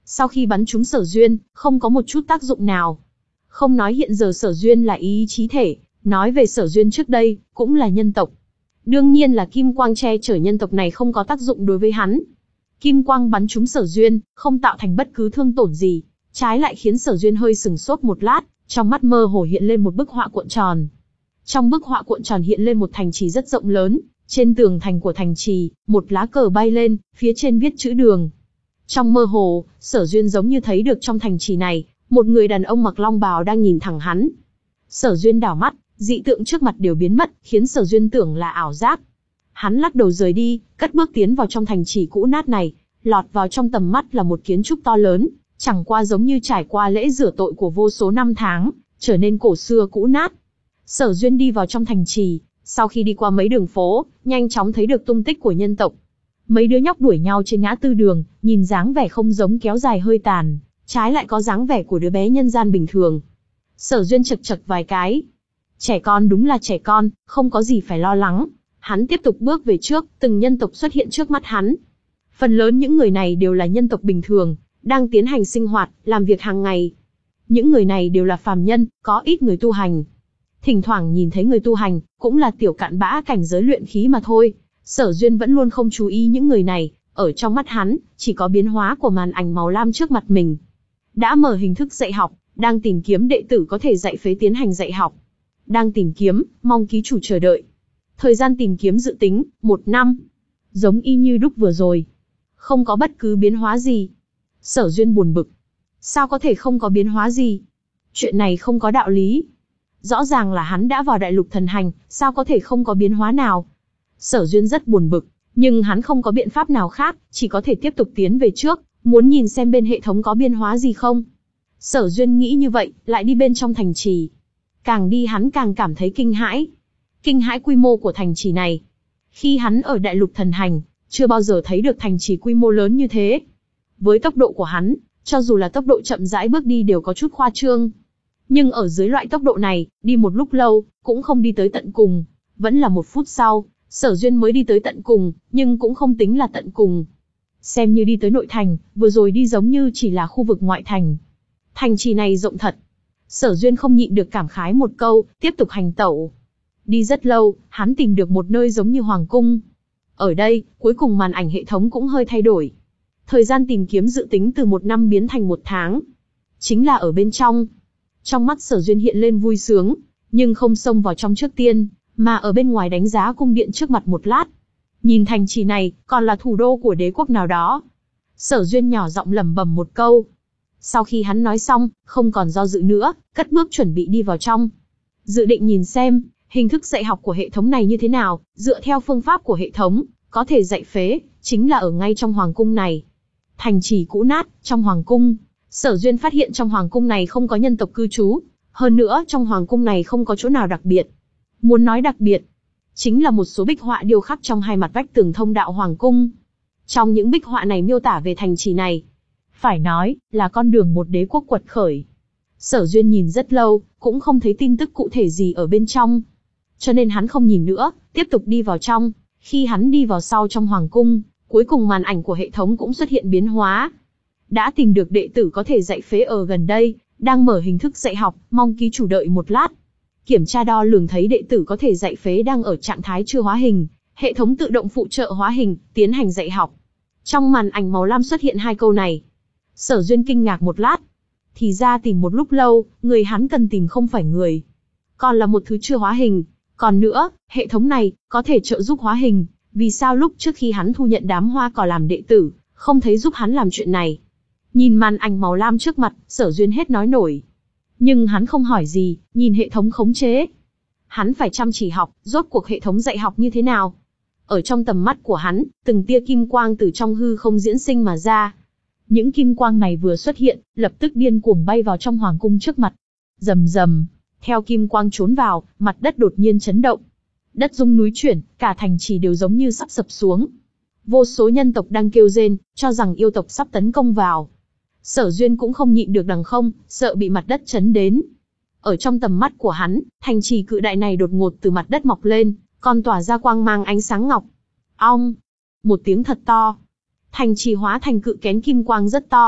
Sau khi bắn trúng Sở Duyên, không có một chút tác dụng nào. Không nói hiện giờ Sở Duyên là ý chí thể, nói về Sở Duyên trước đây, cũng là nhân tộc. Đương nhiên là kim quang che chở nhân tộc này không có tác dụng đối với hắn. Kim quang bắn trúng Sở Duyên, không tạo thành bất cứ thương tổn gì, trái lại khiến Sở Duyên hơi sừng sốt một lát, trong mắt mơ hồ hiện lên một bức họa cuộn tròn. Trong bức họa cuộn tròn hiện lên một thành trì rất rộng lớn, trên tường thành của thành trì, một lá cờ bay lên, phía trên viết chữ Đường. Trong mơ hồ, Sở Duyên giống như thấy được trong thành trì này, một người đàn ông mặc long bào đang nhìn thẳng hắn. Sở Duyên đảo mắt, dị tượng trước mặt đều biến mất, khiến Sở Duyên tưởng là ảo giác. Hắn lắc đầu rời đi, cất bước tiến vào trong thành trì cũ nát này, lọt vào trong tầm mắt là một kiến trúc to lớn, chẳng qua giống như trải qua lễ rửa tội của vô số năm tháng, trở nên cổ xưa cũ nát. Sở Duyên đi vào trong thành trì, sau khi đi qua mấy đường phố, nhanh chóng thấy được tung tích của nhân tộc. Mấy đứa nhóc đuổi nhau trên ngã tư đường, nhìn dáng vẻ không giống kéo dài hơi tàn, trái lại có dáng vẻ của đứa bé nhân gian bình thường. Sở Duyên chật chật vài cái. Trẻ con đúng là trẻ con, không có gì phải lo lắng. Hắn tiếp tục bước về trước, từng nhân tộc xuất hiện trước mắt hắn. Phần lớn những người này đều là nhân tộc bình thường, đang tiến hành sinh hoạt, làm việc hàng ngày. Những người này đều là phàm nhân, có ít người tu hành. Thỉnh thoảng nhìn thấy người tu hành, cũng là tiểu cặn bã cảnh giới luyện khí mà thôi. Sở Duyên vẫn luôn không chú ý những người này, ở trong mắt hắn, chỉ có biến hóa của màn ảnh màu lam trước mặt mình. Đã mở hình thức dạy học, đang tìm kiếm đệ tử có thể dạy phế tiến hành dạy học. Đang tìm kiếm, mong ký chủ chờ đợi. Thời gian tìm kiếm dự tính, một năm. Giống y như đúc vừa rồi. Không có bất cứ biến hóa gì. Sở Duyên buồn bực. Sao có thể không có biến hóa gì? Chuyện này không có đạo lý. Rõ ràng là hắn đã vào đại lục thần hành, sao có thể không có biến hóa nào? Sở Duyên rất buồn bực, nhưng hắn không có biện pháp nào khác, chỉ có thể tiếp tục tiến về trước, muốn nhìn xem bên hệ thống có biến hóa gì không. Sở Duyên nghĩ như vậy, lại đi bên trong thành trì. Càng đi hắn càng cảm thấy kinh hãi. Kinh hãi quy mô của thành trì này. Khi hắn ở đại lục thần hành, chưa bao giờ thấy được thành trì quy mô lớn như thế. Với tốc độ của hắn, cho dù là tốc độ chậm rãi bước đi đều có chút khoa trương. Nhưng ở dưới loại tốc độ này, đi một lúc lâu, cũng không đi tới tận cùng. Vẫn là một phút sau, Sở Duyên mới đi tới tận cùng, nhưng cũng không tính là tận cùng. Xem như đi tới nội thành, vừa rồi đi giống như chỉ là khu vực ngoại thành. Thành trì này rộng thật. Sở Duyên không nhịn được cảm khái một câu, tiếp tục hành tẩu. Đi rất lâu, hắn tìm được một nơi giống như hoàng cung. Ở đây, cuối cùng màn ảnh hệ thống cũng hơi thay đổi. Thời gian tìm kiếm dự tính từ một năm biến thành một tháng. Chính là ở bên trong. Trong mắt Sở Duyên hiện lên vui sướng, nhưng không xông vào trong trước tiên, mà ở bên ngoài đánh giá cung điện trước mặt một lát. Nhìn thành trì này, còn là thủ đô của đế quốc nào đó. Sở Duyên nhỏ giọng lẩm bẩm một câu. Sau khi hắn nói xong, không còn do dự nữa, cất bước chuẩn bị đi vào trong. Dự định nhìn xem, hình thức dạy học của hệ thống này như thế nào, dựa theo phương pháp của hệ thống, có thể dạy phế, chính là ở ngay trong hoàng cung này. Thành trì cũ nát, trong hoàng cung, Sở Duyên phát hiện trong hoàng cung này không có nhân tộc cư trú, hơn nữa trong hoàng cung này không có chỗ nào đặc biệt. Muốn nói đặc biệt, chính là một số bích họa điêu khắc trong hai mặt vách tường thông đạo hoàng cung. Trong những bích họa này miêu tả về thành trì này, phải nói là con đường một đế quốc quật khởi. Sở Duyên nhìn rất lâu, cũng không thấy tin tức cụ thể gì ở bên trong. Cho nên hắn không nhìn nữa, tiếp tục đi vào trong. Khi hắn đi vào sau trong hoàng cung, cuối cùng màn ảnh của hệ thống cũng xuất hiện biến hóa. Đã tìm được đệ tử có thể dạy phế ở gần đây, đang mở hình thức dạy học, mong ký chủ đợi một lát. Kiểm tra đo lường thấy đệ tử có thể dạy phế đang ở trạng thái chưa hóa hình, hệ thống tự động phụ trợ hóa hình, tiến hành dạy học. Trong màn ảnh màu lam xuất hiện hai câu này. Sở Duyên kinh ngạc một lát. Thì ra tìm một lúc lâu, người hắn cần tìm không phải người, còn là một thứ chưa hóa hình. Còn nữa, hệ thống này có thể trợ giúp hóa hình, vì sao lúc trước khi hắn thu nhận đám hoa cỏ làm đệ tử, không thấy giúp hắn làm chuyện này. Nhìn màn ảnh màu lam trước mặt, Sở Duyên hết nói nổi. Nhưng hắn không hỏi gì, nhìn hệ thống khống chế. Hắn phải chăm chỉ học, rốt cuộc hệ thống dạy học như thế nào. Ở trong tầm mắt của hắn, từng tia kim quang từ trong hư không diễn sinh mà ra. Những kim quang này vừa xuất hiện, lập tức điên cuồng bay vào trong hoàng cung trước mặt. Rầm rầm, theo kim quang trốn vào, mặt đất đột nhiên chấn động. Đất rung núi chuyển, cả thành trì đều giống như sắp sập xuống. Vô số nhân tộc đang kêu rên, cho rằng yêu tộc sắp tấn công vào. Sở Duyên cũng không nhịn được đằng không, sợ bị mặt đất chấn đến. Ở trong tầm mắt của hắn, thành trì cự đại này đột ngột từ mặt đất mọc lên, còn tỏa ra quang mang ánh sáng ngọc. Ong! Một tiếng thật to. Thành trì hóa thành cự kén kim quang rất to,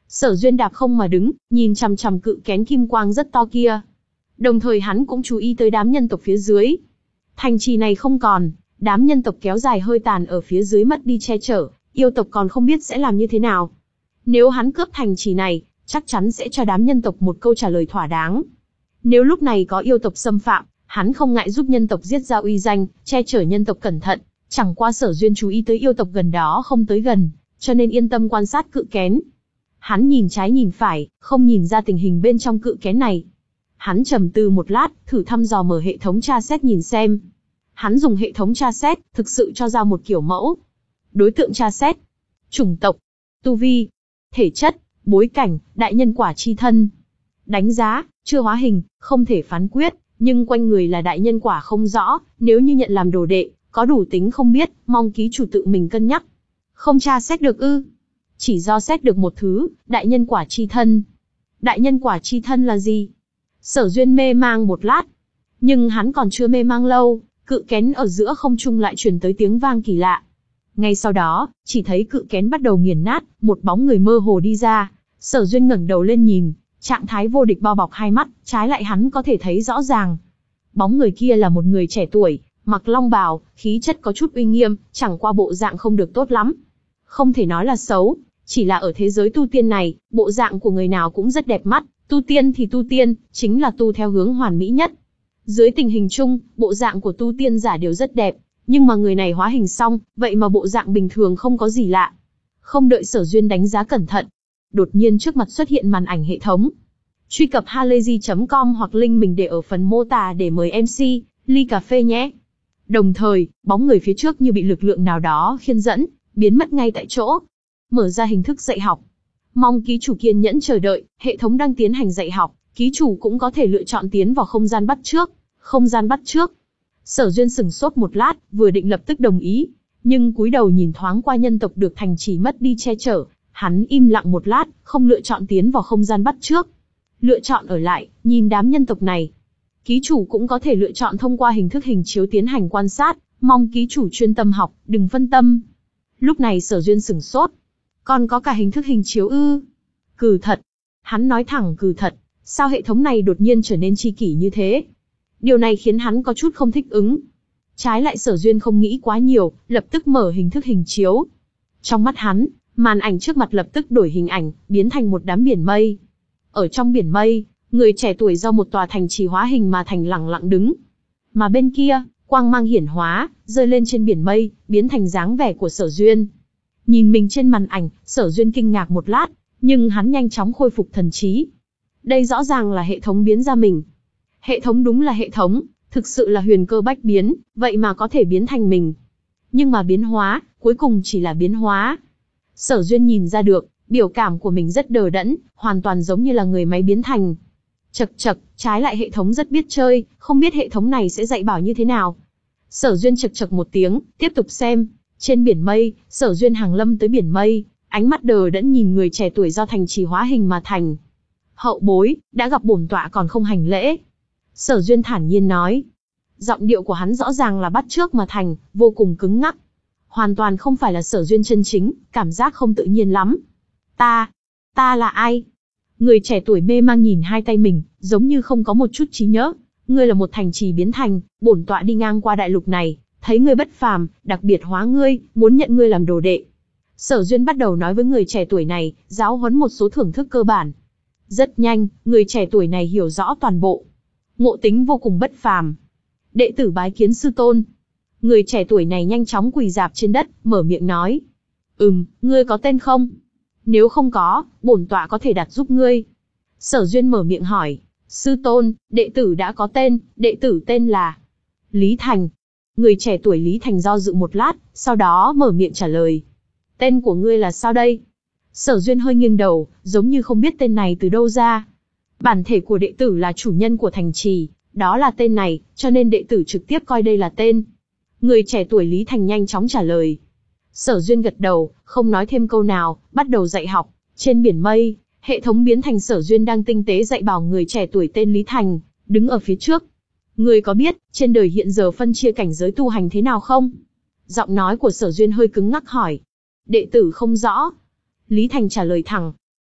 Sở Duyên đạp không mà đứng, nhìn chằm chằm cự kén kim quang rất to kia. Đồng thời hắn cũng chú ý tới đám nhân tộc phía dưới. Thành trì này không còn, đám nhân tộc kéo dài hơi tàn ở phía dưới mất đi che chở, yêu tộc còn không biết sẽ làm như thế nào. Nếu hắn cướp thành trì này, chắc chắn sẽ cho đám nhân tộc một câu trả lời thỏa đáng. Nếu lúc này có yêu tộc xâm phạm, hắn không ngại giúp nhân tộc giết ra uy danh, che chở nhân tộc cẩn thận. Chẳng qua Sở Duyên chú ý tới yêu tộc gần đó không tới gần, cho nên yên tâm quan sát cự kén. Hắn nhìn trái nhìn phải, không nhìn ra tình hình bên trong cự kén này. Hắn trầm tư một lát, thử thăm dò mở hệ thống tra xét nhìn xem. Hắn dùng hệ thống tra xét, thực sự cho ra một kiểu mẫu. Đối tượng tra xét: chủng tộc, tu vi, thể chất, bối cảnh, đại nhân quả chi thân. Đánh giá: chưa hóa hình, không thể phán quyết, nhưng quanh người là đại nhân quả không rõ, nếu như nhận làm đồ đệ, có đủ tính không biết, mong ký chủ tự mình cân nhắc. Không tra xét được ư? Chỉ do xét được một thứ, đại nhân quả chi thân. Đại nhân quả chi thân là gì? Sở Duyên mê mang một lát. Nhưng hắn còn chưa mê mang lâu, cự kén ở giữa không trung lại truyền tới tiếng vang kỳ lạ. Ngay sau đó, chỉ thấy cự kén bắt đầu nghiền nát, một bóng người mơ hồ đi ra. Sở Duyên ngẩng đầu lên nhìn, trạng thái vô địch bao bọc hai mắt, trái lại hắn có thể thấy rõ ràng. Bóng người kia là một người trẻ tuổi, mặc long bào, khí chất có chút uy nghiêm, chẳng qua bộ dạng không được tốt lắm. Không thể nói là xấu, chỉ là ở thế giới tu tiên này, bộ dạng của người nào cũng rất đẹp mắt, tu tiên thì tu tiên, chính là tu theo hướng hoàn mỹ nhất. Dưới tình hình chung, bộ dạng của tu tiên giả đều rất đẹp, nhưng mà người này hóa hình xong, vậy mà bộ dạng bình thường không có gì lạ. Không đợi Sở Duyên đánh giá cẩn thận, đột nhiên trước mặt xuất hiện màn ảnh hệ thống. Truy cập halayzi chấm com hoặc link mình để ở phần mô tả để mời em xê, ly cà phê nhé. Đồng thời, bóng người phía trước như bị lực lượng nào đó khiên dẫn, biến mất ngay tại chỗ. Mở ra hình thức dạy học. Mong ký chủ kiên nhẫn chờ đợi, hệ thống đang tiến hành dạy học, ký chủ cũng có thể lựa chọn tiến vào không gian bắt chước. Không gian bắt chước. Sở Duyên sửng sốt một lát, vừa định lập tức đồng ý, nhưng cúi đầu nhìn thoáng qua nhân tộc được thành trì mất đi che chở, hắn im lặng một lát, không lựa chọn tiến vào không gian bắt chước. Lựa chọn ở lại, nhìn đám nhân tộc này. Ký chủ cũng có thể lựa chọn thông qua hình thức hình chiếu tiến hành quan sát, mong ký chủ chuyên tâm học, đừng phân tâm. Lúc này Sở Duyên sửng sốt. Còn có cả hình thức hình chiếu ư? Cừ thật. Hắn nói thẳng cừ thật, sao hệ thống này đột nhiên trở nên tri kỷ như thế? Điều này khiến hắn có chút không thích ứng. Trái lại Sở Duyên không nghĩ quá nhiều, lập tức mở hình thức hình chiếu. Trong mắt hắn, màn ảnh trước mặt lập tức đổi hình ảnh, biến thành một đám biển mây. Ở trong biển mây, người trẻ tuổi do một tòa thành trì hóa hình mà thành lẳng lặng đứng. Mà bên kia, quang mang hiển hóa, rơi lên trên biển mây, biến thành dáng vẻ của Sở Duyên. Nhìn mình trên màn ảnh, Sở Duyên kinh ngạc một lát, nhưng hắn nhanh chóng khôi phục thần trí. Đây rõ ràng là hệ thống biến ra mình. Hệ thống đúng là hệ thống, thực sự là huyền cơ bách biến, vậy mà có thể biến thành mình. Nhưng mà biến hóa, cuối cùng chỉ là biến hóa. Sở Duyên nhìn ra được, biểu cảm của mình rất đờ đẫn, hoàn toàn giống như là người máy biến thành. Chậc chậc, trái lại hệ thống rất biết chơi, không biết hệ thống này sẽ dạy bảo như thế nào. Sở Duyên chậc chậc một tiếng, tiếp tục xem. Trên biển mây, Sở Duyên hàng lâm tới biển mây, ánh mắt đờ đẫn nhìn người trẻ tuổi do thành trì hóa hình mà thành. Hậu bối, đã gặp bổn tọa còn không hành lễ. Sở Duyên thản nhiên nói. Giọng điệu của hắn rõ ràng là bắt chước mà thành, vô cùng cứng ngắc. Hoàn toàn không phải là Sở Duyên chân chính, cảm giác không tự nhiên lắm. Ta, ta là ai? Người trẻ tuổi mê mang nhìn hai tay mình, giống như không có một chút trí nhớ. Ngươi là một thành trì biến thành, bổn tọa đi ngang qua đại lục này, thấy ngươi bất phàm, đặc biệt hóa ngươi, muốn nhận ngươi làm đồ đệ. Sở Duyên bắt đầu nói với người trẻ tuổi này, giáo huấn một số thưởng thức cơ bản. Rất nhanh, người trẻ tuổi này hiểu rõ toàn bộ. Ngộ tính vô cùng bất phàm. Đệ tử bái kiến sư tôn. Người trẻ tuổi này nhanh chóng quỳ rạp trên đất, mở miệng nói. Ừm, ngươi có tên không? Nếu không có, bổn tọa có thể đặt giúp ngươi. Sở Duyên mở miệng hỏi. Sư tôn, đệ tử đã có tên, đệ tử tên là Lý Thành. Người trẻ tuổi Lý Thành do dự một lát, sau đó mở miệng trả lời. Tên của ngươi là sao đây? Sở Duyên hơi nghiêng đầu, giống như không biết tên này từ đâu ra. Bản thể của đệ tử là chủ nhân của thành trì, đó là tên này, cho nên đệ tử trực tiếp coi đây là tên. Người trẻ tuổi Lý Thành nhanh chóng trả lời. Sở Duyên gật đầu, không nói thêm câu nào, bắt đầu dạy học. Trên biển mây, hệ thống biến thành Sở Duyên đang tinh tế dạy bảo người trẻ tuổi tên Lý Thành, đứng ở phía trước. Ngươi có biết, trên đời hiện giờ phân chia cảnh giới tu hành thế nào không? Giọng nói của Sở Duyên hơi cứng ngắc hỏi. Đệ tử không rõ. Lý Thành trả lời thẳng.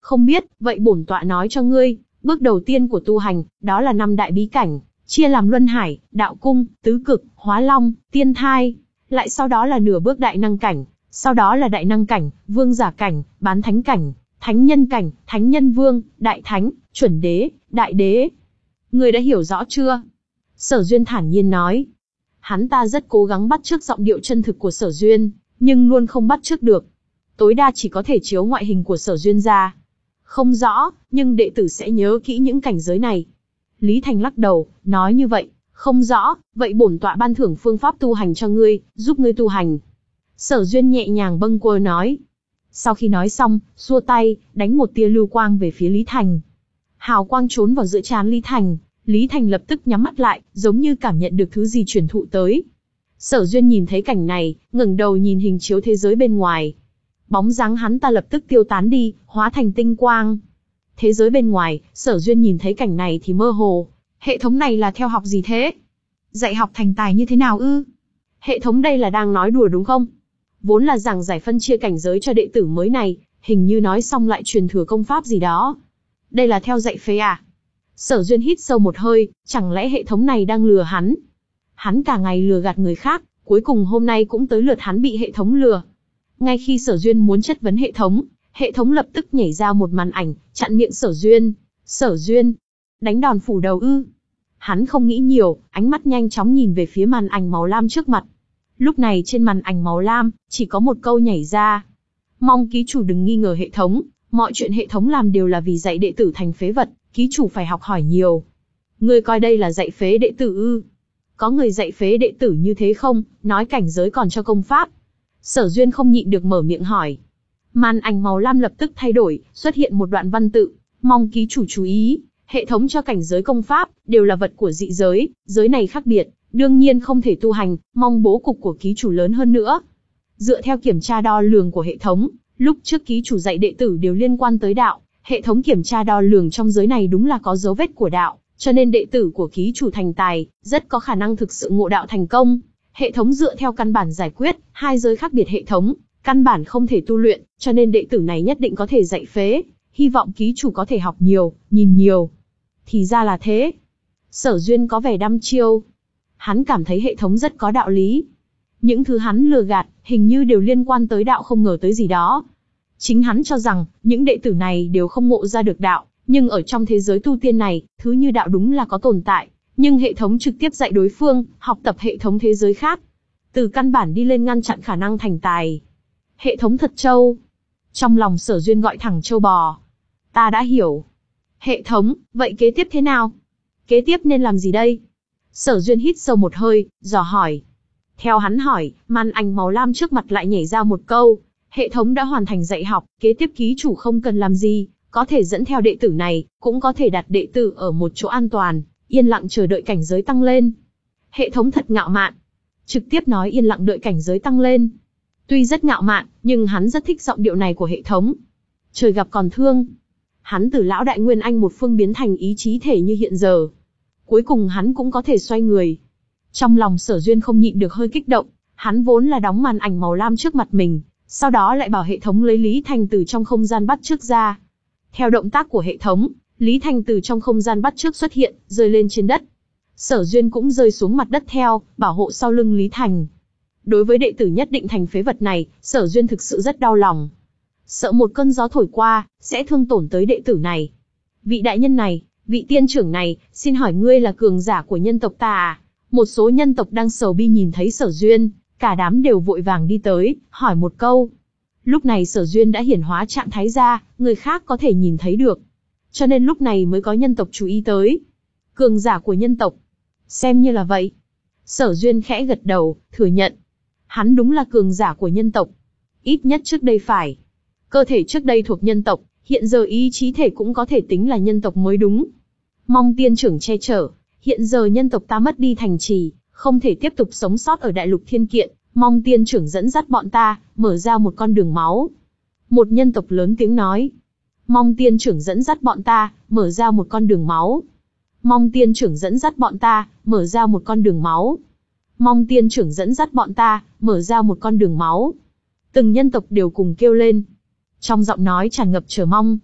Không biết, vậy bổn tọa nói cho ngươi, bước đầu tiên của tu hành, đó là năm đại bí cảnh, chia làm luân hải, đạo cung, tứ cực, hóa long, tiên thai. Lại sau đó là nửa bước đại năng cảnh, sau đó là đại năng cảnh, vương giả cảnh, bán thánh cảnh, thánh nhân cảnh, thánh nhân vương, đại thánh, chuẩn đế, đại đế. Ngươi đã hiểu rõ chưa? Sở Duyên thản nhiên nói. Hắn ta rất cố gắng bắt chước giọng điệu chân thực của Sở Duyên, nhưng luôn không bắt chước được. Tối đa chỉ có thể chiếu ngoại hình của Sở Duyên ra. Không rõ, nhưng đệ tử sẽ nhớ kỹ những cảnh giới này. Lý Thành lắc đầu, nói như vậy, không rõ, vậy bổn tọa ban thưởng phương pháp tu hành cho ngươi, giúp ngươi tu hành. Sở Duyên nhẹ nhàng bâng quơ nói. Sau khi nói xong, xua tay, đánh một tia lưu quang về phía Lý Thành. Hào quang trốn vào giữa trán Lý Thành, Lý Thành lập tức nhắm mắt lại, giống như cảm nhận được thứ gì truyền thụ tới. Sở Duyên nhìn thấy cảnh này, ngẩng đầu nhìn hình chiếu thế giới bên ngoài. Bóng dáng hắn ta lập tức tiêu tán đi, hóa thành tinh quang. Thế giới bên ngoài, Sở Duyên nhìn thấy cảnh này thì mơ hồ. Hệ thống này là theo học gì thế? Dạy học thành tài như thế nào ư? Hệ thống đây là đang nói đùa đúng không? Vốn là giảng giải phân chia cảnh giới cho đệ tử mới này, hình như nói xong lại truyền thừa công pháp gì đó. Đây là theo dạy phế à? Sở Duyên hít sâu một hơi, chẳng lẽ hệ thống này đang lừa hắn? Hắn cả ngày lừa gạt người khác, cuối cùng hôm nay cũng tới lượt hắn bị hệ thống lừa. Ngay khi Sở Duyên muốn chất vấn hệ thống, hệ thống lập tức nhảy ra một màn ảnh, chặn miệng Sở Duyên. Sở Duyên, đánh đòn phủ đầu ư? Hắn không nghĩ nhiều, ánh mắt nhanh chóng nhìn về phía màn ảnh màu lam trước mặt. Lúc này trên màn ảnh màu lam, chỉ có một câu nhảy ra. Mong ký chủ đừng nghi ngờ hệ thống, mọi chuyện hệ thống làm đều là vì dạy đệ tử thành phế vật, ký chủ phải học hỏi nhiều. Ngươi coi đây là dạy phế đệ tử ư? Có người dạy phế đệ tử như thế không, nói cảnh giới còn cho công pháp. Sở Duyên không nhịn được mở miệng hỏi. Màn ảnh màu lam lập tức thay đổi, xuất hiện một đoạn văn tự. Mong ký chủ chú ý, hệ thống cho cảnh giới công pháp, đều là vật của dị giới, giới này khác biệt, đương nhiên không thể tu hành, mong bố cục của ký chủ lớn hơn nữa. Dựa theo kiểm tra đo lường của hệ thống, lúc trước ký chủ dạy đệ tử đều liên quan tới đạo, hệ thống kiểm tra đo lường trong giới này đúng là có dấu vết của đạo, cho nên đệ tử của ký chủ thành tài, rất có khả năng thực sự ngộ đạo thành công. Hệ thống dựa theo căn bản giải quyết, hai giới khác biệt hệ thống, căn bản không thể tu luyện, cho nên đệ tử này nhất định có thể dạy phế, hy vọng ký chủ có thể học nhiều, nhìn nhiều. Thì ra là thế. Sở Duyên có vẻ đăm chiêu. Hắn cảm thấy hệ thống rất có đạo lý. Những thứ hắn lừa gạt, hình như đều liên quan tới đạo không ngờ tới gì đó. Chính hắn cho rằng, những đệ tử này đều không ngộ ra được đạo, nhưng ở trong thế giới tu tiên này, thứ như đạo đúng là có tồn tại. Nhưng hệ thống trực tiếp dạy đối phương, học tập hệ thống thế giới khác. Từ căn bản đi lên ngăn chặn khả năng thành tài. Hệ thống thật trâu. Trong lòng Sở Duyên gọi thẳng trâu bò. Ta đã hiểu. Hệ thống, vậy kế tiếp thế nào? Kế tiếp nên làm gì đây? Sở Duyên hít sâu một hơi, dò hỏi. Theo hắn hỏi, màn ảnh màu lam trước mặt lại nhảy ra một câu. Hệ thống đã hoàn thành dạy học, kế tiếp ký chủ không cần làm gì, có thể dẫn theo đệ tử này, cũng có thể đặt đệ tử ở một chỗ an toàn, yên lặng chờ đợi cảnh giới tăng lên. Hệ thống thật ngạo mạn. Trực tiếp nói yên lặng đợi cảnh giới tăng lên. Tuy rất ngạo mạn, nhưng hắn rất thích giọng điệu này của hệ thống. Trời gặp còn thương. Hắn từ lão đại nguyên anh một phương biến thành ý chí thể như hiện giờ. Cuối cùng hắn cũng có thể xoay người. Trong lòng Sở Duyên không nhịn được hơi kích động, hắn vốn là đóng màn ảnh màu lam trước mặt mình, sau đó lại bảo hệ thống lấy Lý Thành từ trong không gian bắt chước ra. Theo động tác của hệ thống, Lý Thành từ trong không gian bắt chước xuất hiện, rơi lên trên đất. Sở Duyên cũng rơi xuống mặt đất theo, bảo hộ sau lưng Lý Thành. Đối với đệ tử nhất định thành phế vật này, Sở Duyên thực sự rất đau lòng. Sợ một cơn gió thổi qua, sẽ thương tổn tới đệ tử này. Vị đại nhân này, vị tiên trưởng này, xin hỏi ngươi là cường giả của nhân tộc ta à? Một số nhân tộc đang sầu bi nhìn thấy Sở Duyên, cả đám đều vội vàng đi tới, hỏi một câu. Lúc này Sở Duyên đã hiển hóa trạng thái ra, người khác có thể nhìn thấy được. Cho nên lúc này mới có nhân tộc chú ý tới. Cường giả của nhân tộc. Xem như là vậy. Sở Duyên khẽ gật đầu, thừa nhận. Hắn đúng là cường giả của nhân tộc. Ít nhất trước đây phải. Cơ thể trước đây thuộc nhân tộc, hiện giờ ý chí thể cũng có thể tính là nhân tộc mới đúng. Mong tiên trưởng che chở, hiện giờ nhân tộc ta mất đi thành trì, không thể tiếp tục sống sót ở đại lục thiên kiện, mong tiên trưởng dẫn dắt bọn ta, mở ra một con đường máu. Một nhân tộc lớn tiếng nói. Mong tiên trưởng dẫn dắt bọn ta, mở ra một con đường máu. Mong tiên trưởng dẫn dắt bọn ta, mở ra một con đường máu. Mong tiên trưởng dẫn dắt bọn ta, mở ra một con đường máu. Từng nhân tộc đều cùng kêu lên. Trong giọng nói tràn ngập chờ mong.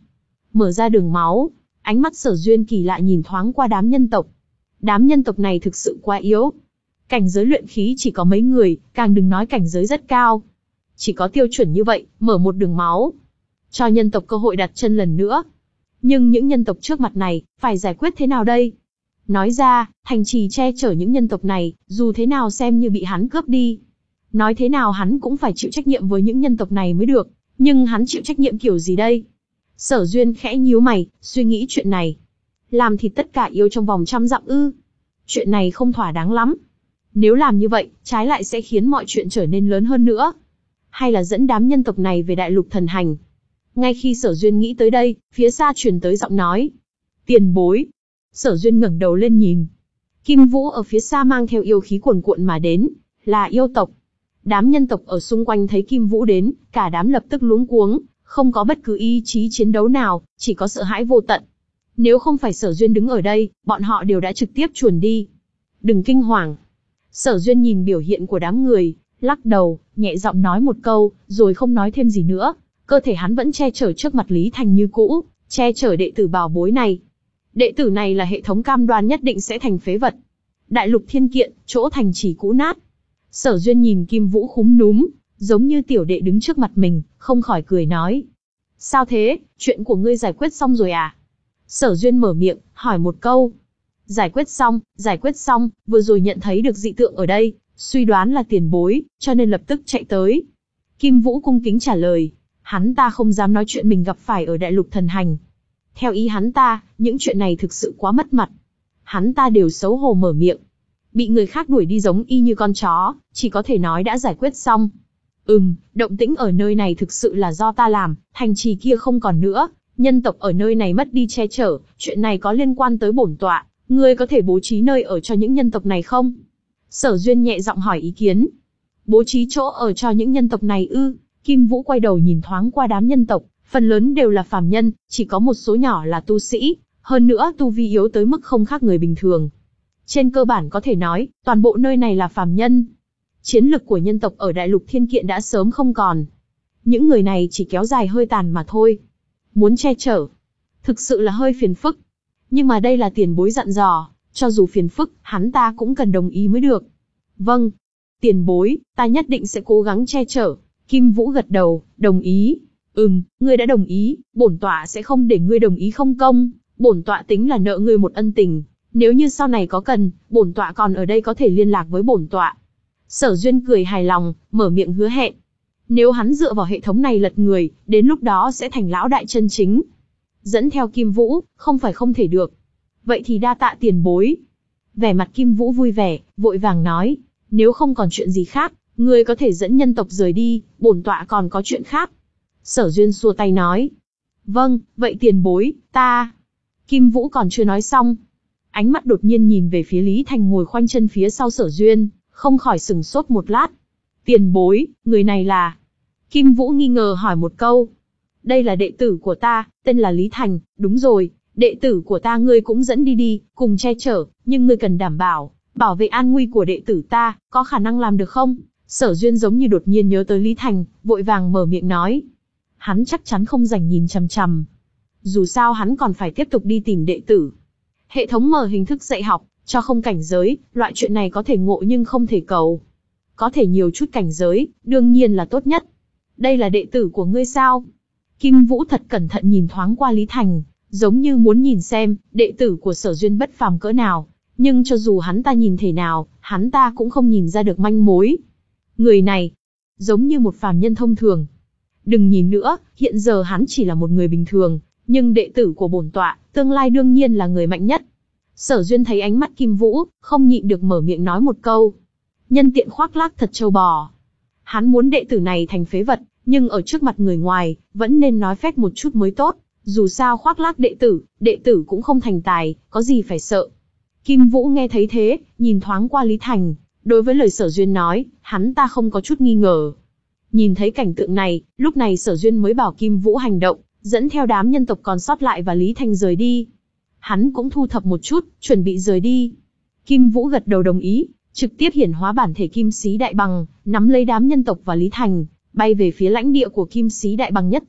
mở ra đường máu. Ánh mắt Sở Duyên kỳ lạ nhìn thoáng qua đám nhân tộc. Đám nhân tộc này thực sự quá yếu. Cảnh giới luyện khí chỉ có mấy người, càng đừng nói cảnh giới rất cao. Chỉ có tiêu chuẩn như vậy, mở một đường máu, cho nhân tộc cơ hội đặt chân lần nữa. Nhưng những nhân tộc trước mặt này, phải giải quyết thế nào đây? Nói ra, thành trì che chở những nhân tộc này, dù thế nào xem như bị hắn cướp đi. Nói thế nào hắn cũng phải chịu trách nhiệm với những nhân tộc này mới được. Nhưng hắn chịu trách nhiệm kiểu gì đây? Sở Duyên khẽ nhíu mày, suy nghĩ chuyện này. Làm thịt tất cả yêu trong vòng trăm dặm ư? Chuyện này không thỏa đáng lắm. Nếu làm như vậy, trái lại sẽ khiến mọi chuyện trở nên lớn hơn nữa. Hay là dẫn đám nhân tộc này về đại lục thần hành? Ngay khi Sở Duyên nghĩ tới đây, phía xa truyền tới giọng nói. Tiền bối. Sở Duyên ngẩng đầu lên nhìn. Kim Vũ ở phía xa mang theo yêu khí cuồn cuộn mà đến, là yêu tộc. Đám nhân tộc ở xung quanh thấy Kim Vũ đến, cả đám lập tức luống cuống, không có bất cứ ý chí chiến đấu nào, chỉ có sợ hãi vô tận. Nếu không phải Sở Duyên đứng ở đây, bọn họ đều đã trực tiếp chuồn đi. Đừng kinh hoàng. Sở Duyên nhìn biểu hiện của đám người, lắc đầu, nhẹ giọng nói một câu, rồi không nói thêm gì nữa. Cơ thể hắn vẫn che chở trước mặt Lý Thành như cũ, che chở đệ tử bảo bối này. Đệ tử này là hệ thống cam đoan nhất định sẽ thành phế vật. Đại lục thiên kiện, chỗ thành chỉ cũ nát. Sở Duyên nhìn Kim Vũ khúm núm, giống như tiểu đệ đứng trước mặt mình, không khỏi cười nói. Sao thế, chuyện của ngươi giải quyết xong rồi à? Sở Duyên mở miệng, hỏi một câu. Giải quyết xong, giải quyết xong, vừa rồi nhận thấy được dị tượng ở đây, suy đoán là tiền bối, cho nên lập tức chạy tới. Kim Vũ cung kính trả lời. Hắn ta không dám nói chuyện mình gặp phải ở đại lục thần hành. Theo ý hắn ta, những chuyện này thực sự quá mất mặt. Hắn ta đều xấu hổ mở miệng. Bị người khác đuổi đi giống y như con chó, chỉ có thể nói đã giải quyết xong. Ừm, động tĩnh ở nơi này thực sự là do ta làm, thành trì kia không còn nữa, nhân tộc ở nơi này mất đi che chở, chuyện này có liên quan tới bổn tọa, ngươi có thể bố trí nơi ở cho những nhân tộc này không? Sở Duyên nhẹ giọng hỏi ý kiến. Bố trí chỗ ở cho những nhân tộc này ư? Kim Vũ quay đầu nhìn thoáng qua đám nhân tộc, phần lớn đều là phàm nhân, chỉ có một số nhỏ là tu sĩ, hơn nữa tu vi yếu tới mức không khác người bình thường. Trên cơ bản có thể nói, toàn bộ nơi này là phàm nhân. Chiến lực của nhân tộc ở đại lục thiên kiện đã sớm không còn. Những người này chỉ kéo dài hơi tàn mà thôi. Muốn che chở, thực sự là hơi phiền phức. Nhưng mà đây là tiền bối dặn dò, cho dù phiền phức, hắn ta cũng cần đồng ý mới được. Vâng, tiền bối, ta nhất định sẽ cố gắng che chở. Kim Vũ gật đầu, đồng ý. Ừm, ngươi đã đồng ý, bổn tọa sẽ không để ngươi đồng ý không công. Bổn tọa tính là nợ ngươi một ân tình. Nếu như sau này có cần, bổn tọa còn ở đây có thể liên lạc với bổn tọa. Sở Duyên cười hài lòng, mở miệng hứa hẹn. Nếu hắn dựa vào hệ thống này lật người, đến lúc đó sẽ thành lão đại chân chính. Dẫn theo Kim Vũ, không phải không thể được. Vậy thì đa tạ tiền bối. Vẻ mặt Kim Vũ vui vẻ, vội vàng nói. Nếu không còn chuyện gì khác, ngươi có thể dẫn nhân tộc rời đi, bổn tọa còn có chuyện khác. Sở Duyên xua tay nói. Vâng, vậy tiền bối, ta... Kim Vũ còn chưa nói xong. Ánh mắt đột nhiên nhìn về phía Lý Thành ngồi khoanh chân phía sau Sở Duyên, không khỏi sừng sốt một lát. Tiền bối, người này là... Kim Vũ nghi ngờ hỏi một câu. Đây là đệ tử của ta, tên là Lý Thành, đúng rồi, đệ tử của ta ngươi cũng dẫn đi đi, cùng che chở, nhưng ngươi cần đảm bảo, bảo vệ an nguy của đệ tử ta, có khả năng làm được không? Sở Duyên giống như đột nhiên nhớ tới Lý Thành, vội vàng mở miệng nói. Hắn chắc chắn không rảnh nhìn chằm chằm. Dù sao hắn còn phải tiếp tục đi tìm đệ tử. Hệ thống mở hình thức dạy học, cho không cảnh giới, loại chuyện này có thể ngộ nhưng không thể cầu. Có thể nhiều chút cảnh giới, đương nhiên là tốt nhất. Đây là đệ tử của ngươi sao? Kim Vũ thật cẩn thận nhìn thoáng qua Lý Thành, giống như muốn nhìn xem, đệ tử của Sở Duyên bất phàm cỡ nào. Nhưng cho dù hắn ta nhìn thể nào, hắn ta cũng không nhìn ra được manh mối. Người này, giống như một phàm nhân thông thường. Đừng nhìn nữa, hiện giờ hắn chỉ là một người bình thường, nhưng đệ tử của bổn tọa, tương lai đương nhiên là người mạnh nhất. Sở Duyên thấy ánh mắt Kim Vũ, không nhịn được mở miệng nói một câu. Nhân tiện khoác lác thật trâu bò. Hắn muốn đệ tử này thành phế vật, nhưng ở trước mặt người ngoài, vẫn nên nói phép một chút mới tốt. Dù sao khoác lác đệ tử, đệ tử cũng không thành tài, có gì phải sợ. Kim Vũ nghe thấy thế, nhìn thoáng qua Lý Thành. Đối với lời Sở Duyên nói, hắn ta không có chút nghi ngờ. Nhìn thấy cảnh tượng này, lúc này Sở Duyên mới bảo Kim Vũ hành động, dẫn theo đám nhân tộc còn sót lại và Lý Thành rời đi. Hắn cũng thu thập một chút, chuẩn bị rời đi. Kim Vũ gật đầu đồng ý, trực tiếp hiển hóa bản thể Kim Xí Đại Bằng, nắm lấy đám nhân tộc và Lý Thành, bay về phía lãnh địa của Kim Xí Đại Bằng nhất tộc.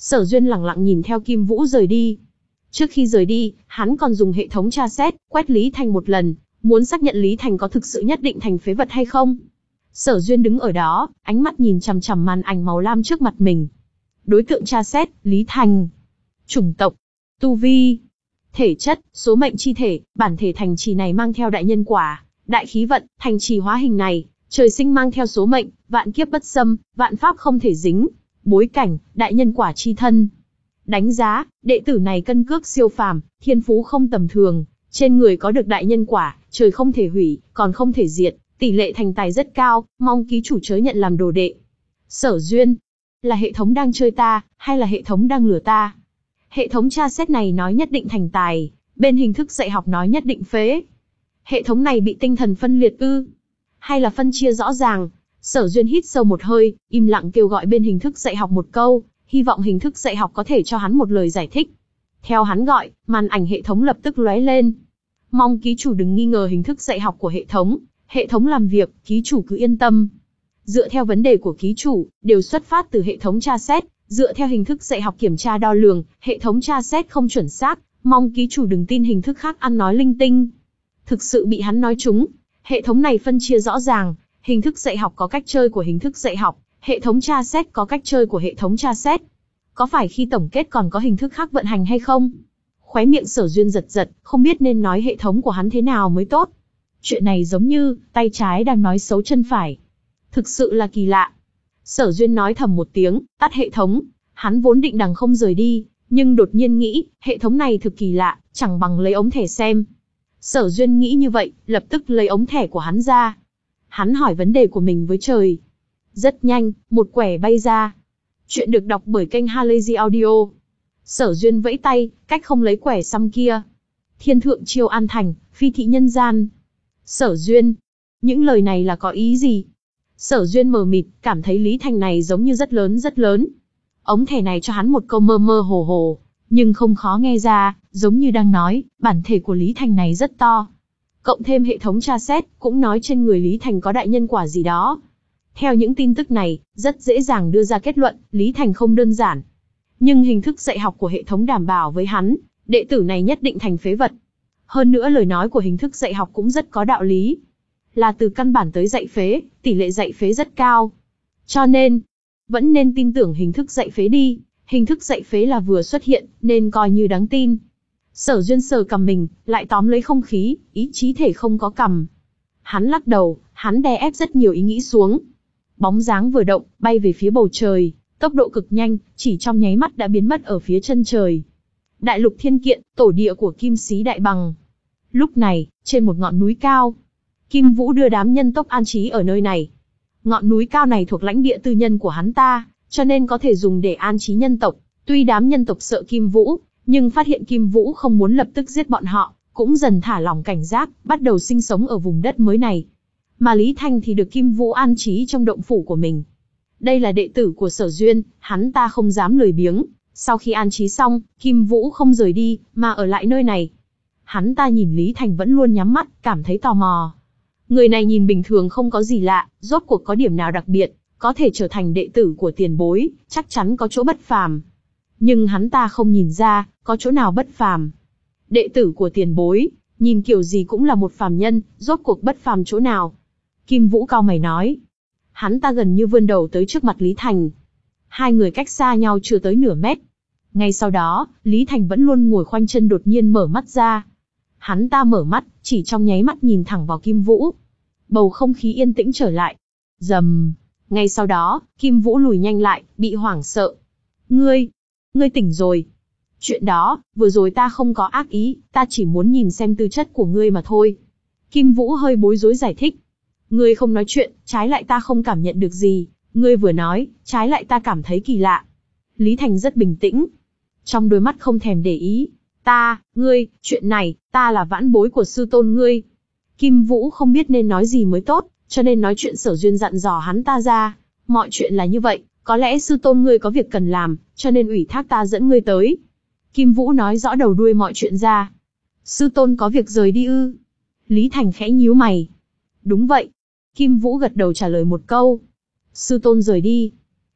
Sở Duyên lẳng lặng nhìn theo Kim Vũ rời đi. Trước khi rời đi, hắn còn dùng hệ thống tra xét, quét Lý Thành một lần, muốn xác nhận Lý Thành có thực sự nhất định thành phế vật hay không. Sở Duyên đứng ở đó, ánh mắt nhìn chằm chằm màn ảnh màu lam trước mặt mình. Đối tượng tra xét, Lý Thành. Chủng tộc, tu vi, thể chất, số mệnh chi thể, bản thể thành trì này mang theo đại nhân quả, đại khí vận, thành trì hóa hình này, trời sinh mang theo số mệnh, vạn kiếp bất xâm, vạn pháp không thể dính. Bối cảnh, đại nhân quả chi thân. Đánh giá, đệ tử này cân cước siêu phàm, thiên phú không tầm thường, trên người có được đại nhân quả, trời không thể hủy, còn không thể diệt, tỷ lệ thành tài rất cao, mong ký chủ chớ nhận làm đồ đệ. Sở Duyên, là hệ thống đang chơi ta, hay là hệ thống đang lừa ta? Hệ thống tra xét này nói nhất định thành tài, bên hình thức dạy học nói nhất định phế. Hệ thống này bị tinh thần phân liệt ư? Hay là phân chia rõ ràng? Sở Duyên hít sâu một hơi, im lặng kêu gọi bên hình thức dạy học một câu, hy vọng hình thức dạy học có thể cho hắn một lời giải thích. Theo hắn gọi, màn ảnh hệ thống lập tức lóe lên. Mong ký chủ đừng nghi ngờ hình thức dạy học của hệ thống, hệ thống làm việc, ký chủ cứ yên tâm. Dựa theo vấn đề của ký chủ, đều xuất phát từ hệ thống tra xét, dựa theo hình thức dạy học kiểm tra đo lường, hệ thống tra xét không chuẩn xác, mong ký chủ đừng tin hình thức khác ăn nói linh tinh. Thực sự bị hắn nói trúng, hệ thống này phân chia rõ ràng, hình thức dạy học có cách chơi của hình thức dạy học, hệ thống tra xét có cách chơi của hệ thống tra xét. Có phải khi tổng kết còn có hình thức khác vận hành hay không? Khóe miệng Sở Duyên giật giật, không biết nên nói hệ thống của hắn thế nào mới tốt. Chuyện này giống như, tay trái đang nói xấu chân phải. Thực sự là kỳ lạ. Sở Duyên nói thầm một tiếng, tắt hệ thống. Hắn vốn định đằng không rời đi, nhưng đột nhiên nghĩ, hệ thống này thực kỳ lạ, chẳng bằng lấy ống thẻ xem. Sở Duyên nghĩ như vậy, lập tức lấy ống thẻ của hắn ra. Hắn hỏi vấn đề của mình với trời. Rất nhanh, một quẻ bay ra. Chuyện được đọc bởi kênh Halazy Audio. Sở Duyên vẫy tay, cách không lấy quẻ xăm kia. Thiên thượng chiêu an thành, phi thị nhân gian. Sở Duyên, những lời này là có ý gì? Sở Duyên mờ mịt, cảm thấy Lý Thành này giống như rất lớn rất lớn. Ống thẻ này cho hắn một câu mơ mơ hồ hồ, nhưng không khó nghe ra, giống như đang nói, bản thể của Lý Thành này rất to. Cộng thêm hệ thống tra xét, cũng nói trên người Lý Thành có đại nhân quả gì đó. Theo những tin tức này, rất dễ dàng đưa ra kết luận, Lý Thành không đơn giản. Nhưng hình thức dạy học của hệ thống đảm bảo với hắn, đệ tử này nhất định thành phế vật. Hơn nữa lời nói của hình thức dạy học cũng rất có đạo lý. Là từ căn bản tới dạy phế, tỷ lệ dạy phế rất cao. Cho nên, vẫn nên tin tưởng hình thức dạy phế đi, hình thức dạy phế là vừa xuất hiện, nên coi như đáng tin. Sở Duyên sờ cằm mình, lại tóm lấy không khí, ý chí thể không có cằm. Hắn lắc đầu, hắn đè ép rất nhiều ý nghĩ xuống. Bóng dáng vừa động, bay về phía bầu trời, tốc độ cực nhanh, chỉ trong nháy mắt đã biến mất ở phía chân trời. Đại lục thiên kiện, tổ địa của Kim Sĩ Đại Bằng. Lúc này, trên một ngọn núi cao, Kim Vũ đưa đám nhân tộc an trí ở nơi này. Ngọn núi cao này thuộc lãnh địa tư nhân của hắn ta, cho nên có thể dùng để an trí nhân tộc. Tuy đám nhân tộc sợ Kim Vũ, nhưng phát hiện Kim Vũ không muốn lập tức giết bọn họ, cũng dần thả lỏng cảnh giác, bắt đầu sinh sống ở vùng đất mới này. Mà Lý Thành thì được Kim Vũ an trí trong động phủ của mình. Đây là đệ tử của Sở Duyên, hắn ta không dám lười biếng. Sau khi an trí xong, Kim Vũ không rời đi, mà ở lại nơi này. Hắn ta nhìn Lý Thành vẫn luôn nhắm mắt, cảm thấy tò mò. Người này nhìn bình thường không có gì lạ, rốt cuộc có điểm nào đặc biệt, có thể trở thành đệ tử của tiền bối, chắc chắn có chỗ bất phàm. Nhưng hắn ta không nhìn ra, có chỗ nào bất phàm. Đệ tử của tiền bối, nhìn kiểu gì cũng là một phàm nhân, rốt cuộc bất phàm chỗ nào. Kim Vũ cau mày nói. Hắn ta gần như vươn đầu tới trước mặt Lý Thành. Hai người cách xa nhau chưa tới nửa mét. Ngay sau đó, Lý Thành vẫn luôn ngồi khoanh chân đột nhiên mở mắt ra. Hắn ta mở mắt, chỉ trong nháy mắt nhìn thẳng vào Kim Vũ. Bầu không khí yên tĩnh trở lại. Rầm. Ngay sau đó, Kim Vũ lùi nhanh lại, bị hoảng sợ. Ngươi, ngươi tỉnh rồi. Chuyện đó, vừa rồi ta không có ác ý, ta chỉ muốn nhìn xem tư chất của ngươi mà thôi. Kim Vũ hơi bối rối giải thích. Ngươi không nói chuyện, trái lại ta không cảm nhận được gì. Ngươi vừa nói, trái lại ta cảm thấy kỳ lạ. Lý Thành rất bình tĩnh. Trong đôi mắt không thèm để ý. Ta, ngươi, chuyện này, ta là vãn bối của sư tôn ngươi. Kim Vũ không biết nên nói gì mới tốt, cho nên nói chuyện Sở Duyên dặn dò hắn ta ra. Mọi chuyện là như vậy, có lẽ sư tôn ngươi có việc cần làm, cho nên ủy thác ta dẫn ngươi tới. Kim Vũ nói rõ đầu đuôi mọi chuyện ra. Sư tôn có việc rời đi ư? Lý Thành khẽ nhíu mày. Đúng vậy. Kim Vũ gật đầu trả lời một câu. Sư tôn rời đi.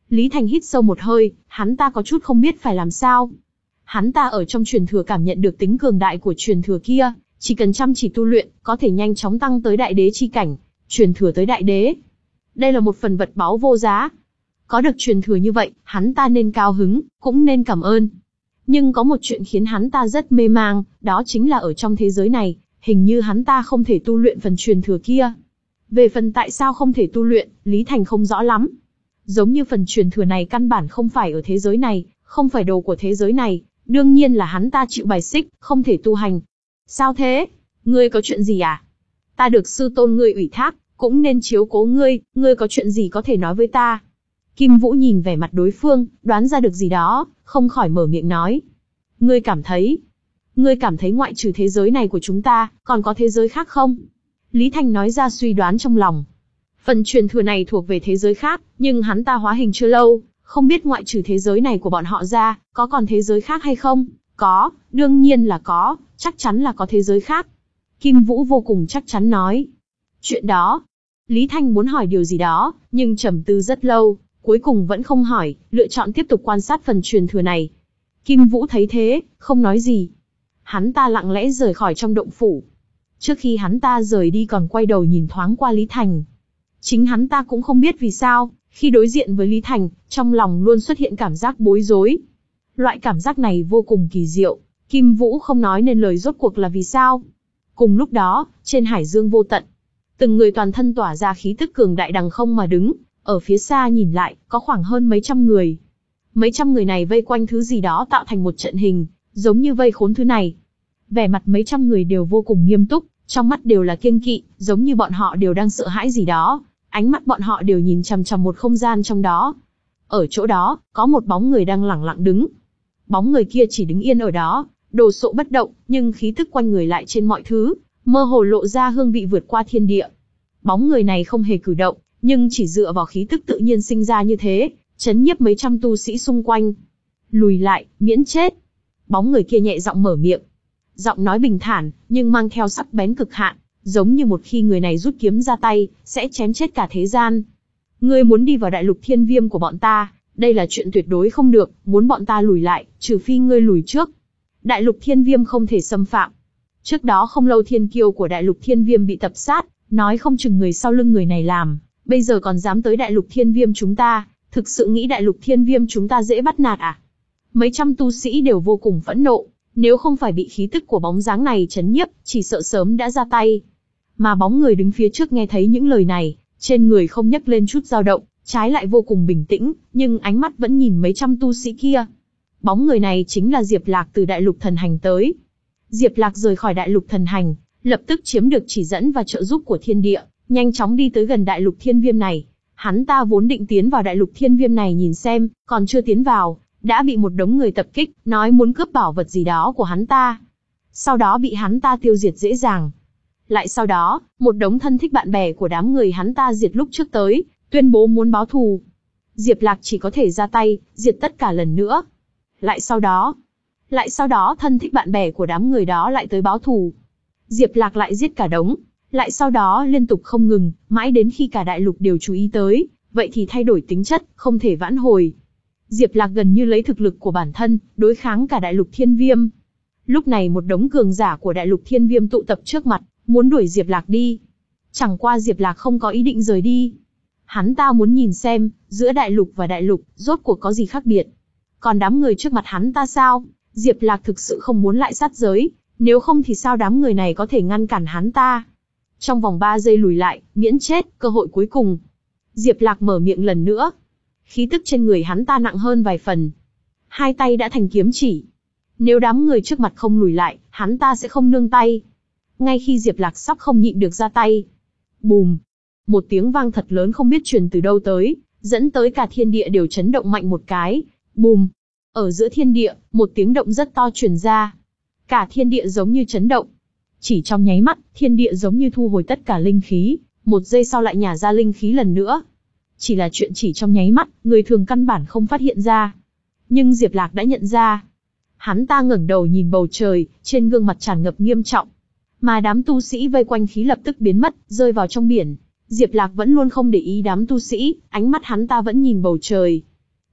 Lý Thành hít sâu một hơi, hắn ta có chút không biết phải làm sao. Hắn ta ở trong truyền thừa cảm nhận được tính cường đại của truyền thừa kia, chỉ cần chăm chỉ tu luyện, có thể nhanh chóng tăng tới đại đế chi cảnh, truyền thừa tới đại đế. Đây là một phần vật báu vô giá. Có được truyền thừa như vậy, hắn ta nên cao hứng, cũng nên cảm ơn. Nhưng có một chuyện khiến hắn ta rất mê mang, đó chính là ở trong thế giới này, hình như hắn ta không thể tu luyện phần truyền thừa kia. Về phần tại sao không thể tu luyện, Lý Thành không rõ lắm. Giống như phần truyền thừa này căn bản không phải ở thế giới này, không phải đồ của thế giới này, đương nhiên là hắn ta chịu bài xích, không thể tu hành. Sao thế? Ngươi có chuyện gì à? Ta được sư tôn ngươi ủy thác, cũng nên chiếu cố ngươi, ngươi có chuyện gì có thể nói với ta? Kim Vũ nhìn vẻ mặt đối phương, đoán ra được gì đó, không khỏi mở miệng nói. Ngươi cảm thấy, ngươi cảm thấy ngoại trừ thế giới này của chúng ta, còn có thế giới khác không? Lý Thành nói ra suy đoán trong lòng. Phần truyền thừa này thuộc về thế giới khác, nhưng hắn ta hóa hình chưa lâu, không biết ngoại trừ thế giới này của bọn họ ra, có còn thế giới khác hay không? Có, đương nhiên là có, chắc chắn là có thế giới khác. Kim Vũ vô cùng chắc chắn nói. Chuyện đó, Lý Thanh muốn hỏi điều gì đó, nhưng trầm tư rất lâu, cuối cùng vẫn không hỏi, lựa chọn tiếp tục quan sát phần truyền thừa này. Kim Vũ thấy thế, không nói gì. Hắn ta lặng lẽ rời khỏi trong động phủ. Trước khi hắn ta rời đi còn quay đầu nhìn thoáng qua Lý Thành. Chính hắn ta cũng không biết vì sao, khi đối diện với Lý Thành, trong lòng luôn xuất hiện cảm giác bối rối. Loại cảm giác này vô cùng kỳ diệu, Kim Vũ không nói nên lời rốt cuộc là vì sao. Cùng lúc đó, trên hải dương vô tận, từng người toàn thân tỏa ra khí tức cường đại đằng không mà đứng, ở phía xa nhìn lại, có khoảng hơn mấy trăm người. Mấy trăm người này vây quanh thứ gì đó tạo thành một trận hình, giống như vây khốn thứ này. Vẻ mặt mấy trăm người đều vô cùng nghiêm túc, trong mắt đều là kiêng kỵ, giống như bọn họ đều đang sợ hãi gì đó. Ánh mắt bọn họ đều nhìn chằm chằm một không gian trong đó. Ở chỗ đó, có một bóng người đang lẳng lặng đứng. Bóng người kia chỉ đứng yên ở đó, đồ sộ bất động, nhưng khí tức quanh người lại trên mọi thứ, mơ hồ lộ ra hương vị vượt qua thiên địa. Bóng người này không hề cử động, nhưng chỉ dựa vào khí tức tự nhiên sinh ra như thế, chấn nhiếp mấy trăm tu sĩ xung quanh. Lùi lại, miễn chết. Bóng người kia nhẹ giọng mở miệng. Giọng nói bình thản, nhưng mang theo sắc bén cực hạn, giống như một khi người này rút kiếm ra tay, sẽ chém chết cả thế gian. Ngươi muốn đi vào đại lục thiên viêm của bọn ta, đây là chuyện tuyệt đối không được, muốn bọn ta lùi lại, trừ phi ngươi lùi trước. Đại lục thiên viêm không thể xâm phạm. Trước đó không lâu thiên kiêu của đại lục thiên viêm bị tập sát, nói không chừng người sau lưng người này làm, bây giờ còn dám tới đại lục thiên viêm chúng ta, thực sự nghĩ đại lục thiên viêm chúng ta dễ bắt nạt à? Mấy trăm tu sĩ đều vô cùng phẫn nộ, nếu không phải bị khí tức của bóng dáng này chấn nhiếp, chỉ sợ sớm đã ra tay. Mà bóng người đứng phía trước nghe thấy những lời này, trên người không nhấc lên chút dao động, trái lại vô cùng bình tĩnh, nhưng ánh mắt vẫn nhìn mấy trăm tu sĩ kia. Bóng người này chính là Diệp Lạc từ đại lục thần hành tới. Diệp Lạc rời khỏi đại lục thần hành, lập tức chiếm được chỉ dẫn và trợ giúp của thiên địa, nhanh chóng đi tới gần đại lục thiên viêm này. Hắn ta vốn định tiến vào đại lục thiên viêm này nhìn xem, còn chưa tiến vào, đã bị một đống người tập kích, nói muốn cướp bảo vật gì đó của hắn ta. Sau đó bị hắn ta tiêu diệt dễ dàng. Lại sau đó, một đống thân thích bạn bè của đám người hắn ta diệt lúc trước tới, tuyên bố muốn báo thù. Diệp Lạc chỉ có thể ra tay, diệt tất cả lần nữa. Lại sau đó, lại sau đó thân thích bạn bè của đám người đó lại tới báo thù. Diệp Lạc lại giết cả đống. Lại sau đó liên tục không ngừng, mãi đến khi cả đại lục đều chú ý tới, vậy thì thay đổi tính chất, không thể vãn hồi. Diệp Lạc gần như lấy thực lực của bản thân, đối kháng cả đại lục thiên viêm. Lúc này một đống cường giả của đại lục thiên viêm tụ tập trước mặt, muốn đuổi Diệp Lạc đi. Chẳng qua Diệp Lạc không có ý định rời đi. Hắn ta muốn nhìn xem, giữa đại lục và đại lục, rốt cuộc có gì khác biệt. Còn đám người trước mặt hắn ta sao? Diệp Lạc thực sự không muốn lại sát giới, nếu không thì sao đám người này có thể ngăn cản hắn ta? Trong vòng ba giây lùi lại, miễn chết, cơ hội cuối cùng. Diệp Lạc mở miệng lần nữa. Khí tức trên người hắn ta nặng hơn vài phần. Hai tay đã thành kiếm chỉ. Nếu đám người trước mặt không lùi lại, hắn ta sẽ không nương tay. Ngay khi Diệp Lạc sắp không nhịn được ra tay. Bùm! Một tiếng vang thật lớn không biết truyền từ đâu tới, dẫn tới cả thiên địa đều chấn động mạnh một cái. Bùm! Ở giữa thiên địa, một tiếng động rất to truyền ra. Cả thiên địa giống như chấn động. Chỉ trong nháy mắt, thiên địa giống như thu hồi tất cả linh khí, một giây sau lại nhả ra linh khí lần nữa. Chỉ là chuyện chỉ trong nháy mắt, người thường căn bản không phát hiện ra. Nhưng Diệp Lạc đã nhận ra. Hắn ta ngẩng đầu nhìn bầu trời, trên gương mặt tràn ngập nghiêm trọng. Mà đám tu sĩ vây quanh khí lập tức biến mất, rơi vào trong biển. Diệp Lạc vẫn luôn không để ý đám tu sĩ, ánh mắt hắn ta vẫn nhìn bầu trời.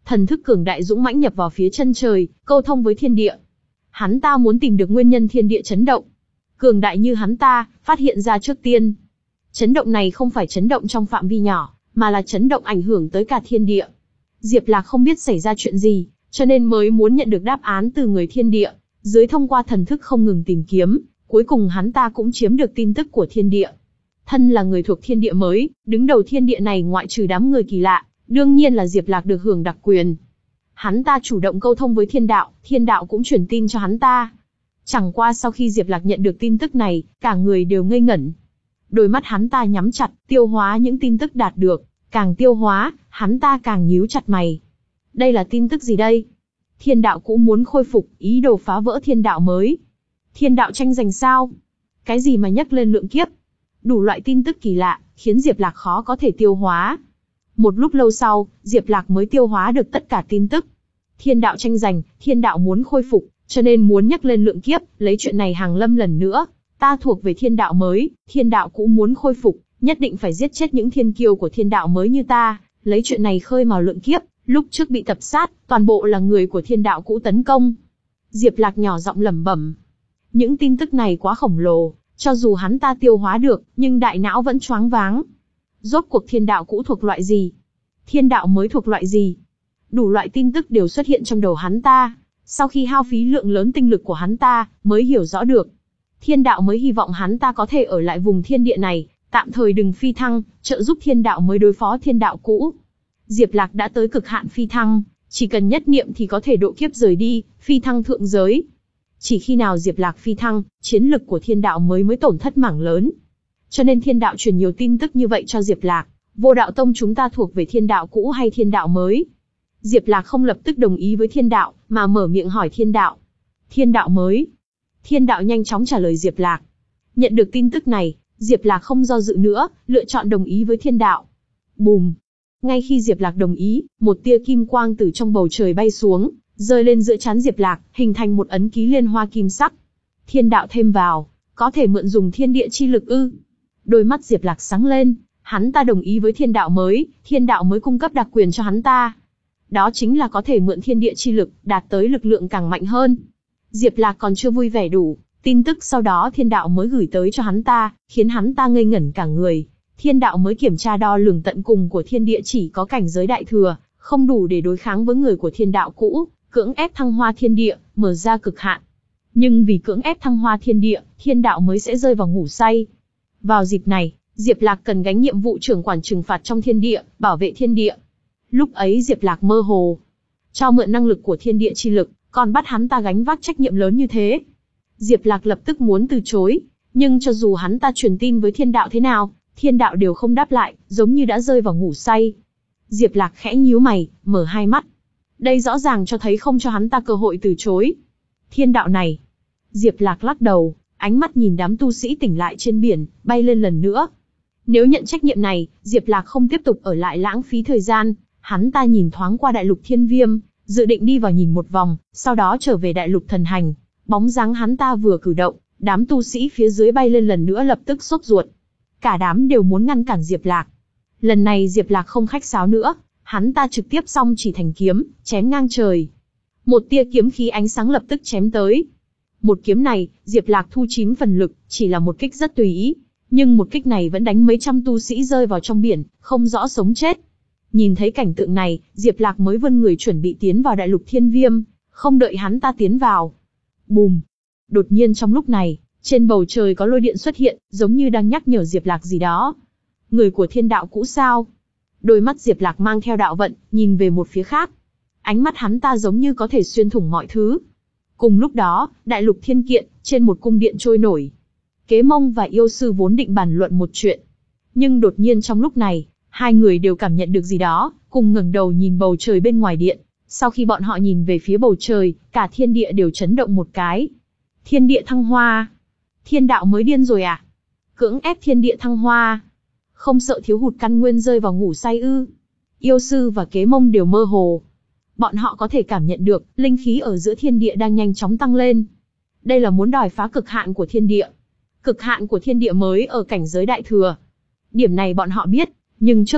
Thần thức cường đại dũng mãnh nhập vào phía chân trời, câu thông với thiên địa. Hắn ta muốn tìm được nguyên nhân thiên địa chấn động. Cường đại như hắn ta, phát hiện ra trước tiên. Chấn động này không phải chấn động trong phạm vi nhỏ, mà là chấn động ảnh hưởng tới cả thiên địa. Diệp Lạc không biết xảy ra chuyện gì, cho nên mới muốn nhận được đáp án từ người thiên địa. Dưới thông qua thần thức không ngừng tìm kiếm, cuối cùng hắn ta cũng chiếm được tin tức của thiên địa. Thân là người thuộc thiên địa mới, đứng đầu thiên địa này ngoại trừ đám người kỳ lạ, đương nhiên là Diệp Lạc được hưởng đặc quyền. Hắn ta chủ động câu thông với thiên đạo, thiên đạo cũng truyền tin cho hắn ta. Chẳng qua sau khi Diệp Lạc nhận được tin tức này, cả người đều ngây ngẩn. Đôi mắt hắn ta nhắm chặt, tiêu hóa những tin tức đạt được, càng tiêu hóa, hắn ta càng nhíu chặt mày. Đây là tin tức gì đây? Thiên đạo cũ muốn khôi phục, ý đồ phá vỡ thiên đạo mới. Thiên đạo tranh giành sao? Cái gì mà nhắc lên lượng kiếp? Đủ loại tin tức kỳ lạ, khiến Diệp Lạc khó có thể tiêu hóa. Một lúc lâu sau, Diệp Lạc mới tiêu hóa được tất cả tin tức. Thiên đạo tranh giành, thiên đạo muốn khôi phục, cho nên muốn nhắc lên lượng kiếp, lấy chuyện này hàng lâm lần nữa. Ta thuộc về thiên đạo mới, thiên đạo cũ muốn khôi phục, nhất định phải giết chết những thiên kiêu của thiên đạo mới như ta, lấy chuyện này khơi mào lượng kiếp. Lúc trước bị tập sát, toàn bộ là người của thiên đạo cũ tấn công. Diệp Lạc nhỏ giọng lẩm bẩm. Những tin tức này quá khổng lồ, cho dù hắn ta tiêu hóa được, nhưng đại não vẫn choáng váng. Rốt cuộc thiên đạo cũ thuộc loại gì? Thiên đạo mới thuộc loại gì? Đủ loại tin tức đều xuất hiện trong đầu hắn ta. Sau khi hao phí lượng lớn tinh lực của hắn ta, mới hiểu rõ được. Thiên đạo mới hy vọng hắn ta có thể ở lại vùng thiên địa này, tạm thời đừng phi thăng, trợ giúp thiên đạo mới đối phó thiên đạo cũ. Diệp Lạc đã tới cực hạn phi thăng, chỉ cần nhất niệm thì có thể độ kiếp rời đi, phi thăng thượng giới. Chỉ khi nào Diệp Lạc phi thăng, chiến lực của thiên đạo mới mới tổn thất mảng lớn. Cho nên thiên đạo truyền nhiều tin tức như vậy cho Diệp Lạc. Vô đạo tông chúng ta thuộc về thiên đạo cũ hay thiên đạo mới? Diệp Lạc không lập tức đồng ý với thiên đạo, mà mở miệng hỏi thiên đạo. Thiên đạo mới. Thiên đạo nhanh chóng trả lời Diệp Lạc. Nhận được tin tức này, Diệp Lạc không do dự nữa, lựa chọn đồng ý với thiên đạo. Bùm. Ngay khi Diệp Lạc đồng ý, một tia kim quang từ trong bầu trời bay xuống, rơi lên giữa trán Diệp Lạc, hình thành một ấn ký liên hoa kim sắc. Thiên đạo thêm vào, có thể mượn dùng thiên địa chi lực ư? Đôi mắt Diệp Lạc sáng lên, hắn ta đồng ý với thiên đạo mới, thiên đạo mới cung cấp đặc quyền cho hắn ta. Đó chính là có thể mượn thiên địa chi lực, đạt tới lực lượng càng mạnh hơn. Diệp Lạc còn chưa vui vẻ đủ, tin tức sau đó thiên đạo mới gửi tới cho hắn ta, khiến hắn ta ngây ngẩn cả người. Thiên đạo mới kiểm tra đo lường tận cùng của thiên địa chỉ có cảnh giới đại thừa, không đủ để đối kháng với người của thiên đạo cũ, cưỡng ép thăng hoa thiên địa, mở ra cực hạn. Nhưng vì cưỡng ép thăng hoa thiên địa, thiên đạo mới sẽ rơi vào ngủ say. Vào dịp này, Diệp Lạc cần gánh nhiệm vụ trưởng quản trừng phạt trong thiên địa, bảo vệ thiên địa. Lúc ấy Diệp Lạc mơ hồ, cho mượn năng lực của thiên địa chi lực, còn bắt hắn ta gánh vác trách nhiệm lớn như thế. Diệp Lạc lập tức muốn từ chối, nhưng cho dù hắn ta truyền tin với thiên đạo thế nào, thiên đạo đều không đáp lại, giống như đã rơi vào ngủ say. Diệp Lạc khẽ nhíu mày, mở hai mắt. Đây rõ ràng cho thấy không cho hắn ta cơ hội từ chối. Thiên đạo này. Diệp Lạc lắc đầu, ánh mắt nhìn đám tu sĩ tỉnh lại trên biển, bay lên lần nữa. Nếu nhận trách nhiệm này, Diệp Lạc không tiếp tục ở lại lãng phí thời gian, hắn ta nhìn thoáng qua đại lục Thiên Viêm, dự định đi vào nhìn một vòng, sau đó trở về đại lục Thần Hành. Bóng dáng hắn ta vừa cử động, đám tu sĩ phía dưới bay lên lần nữa lập tức sốt ruột. Cả đám đều muốn ngăn cản Diệp Lạc. Lần này Diệp Lạc không khách sáo nữa, hắn ta trực tiếp song chỉ thành kiếm, chém ngang trời. Một tia kiếm khí ánh sáng lập tức chém tới. Một kiếm này, Diệp Lạc thu chín phần lực, chỉ là một kích rất tùy ý, nhưng một kích này vẫn đánh mấy trăm tu sĩ rơi vào trong biển, không rõ sống chết. Nhìn thấy cảnh tượng này, Diệp Lạc mới vươn người chuẩn bị tiến vào đại lục Thiên Viêm, không đợi hắn ta tiến vào. Bùm! Đột nhiên trong lúc này, trên bầu trời có lôi điện xuất hiện, giống như đang nhắc nhở Diệp Lạc gì đó. Người của thiên đạo cũ sao? Đôi mắt Diệp Lạc mang theo đạo vận, nhìn về một phía khác. Ánh mắt hắn ta giống như có thể xuyên thủng mọi thứ. Cùng lúc đó, đại lục Thiên Kiện, trên một cung điện trôi nổi. Kế Mông và yêu sư vốn định bàn luận một chuyện. Nhưng đột nhiên trong lúc này, hai người đều cảm nhận được gì đó, cùng ngẩng đầu nhìn bầu trời bên ngoài điện. Sau khi bọn họ nhìn về phía bầu trời, cả thiên địa đều chấn động một cái. Thiên địa thăng hoa. Thiên đạo mới điên rồi à? Cưỡng ép thiên địa thăng hoa. Không sợ thiếu hụt căn nguyên rơi vào ngủ say ư? Yêu sư và Kế Mông đều mơ hồ. Bọn họ có thể cảm nhận được, linh khí ở giữa thiên địa đang nhanh chóng tăng lên. Đây là muốn đòi phá cực hạn của thiên địa. Cực hạn của thiên địa mới ở cảnh giới đại thừa. Điểm này bọn họ biết, nhưng trước mắt,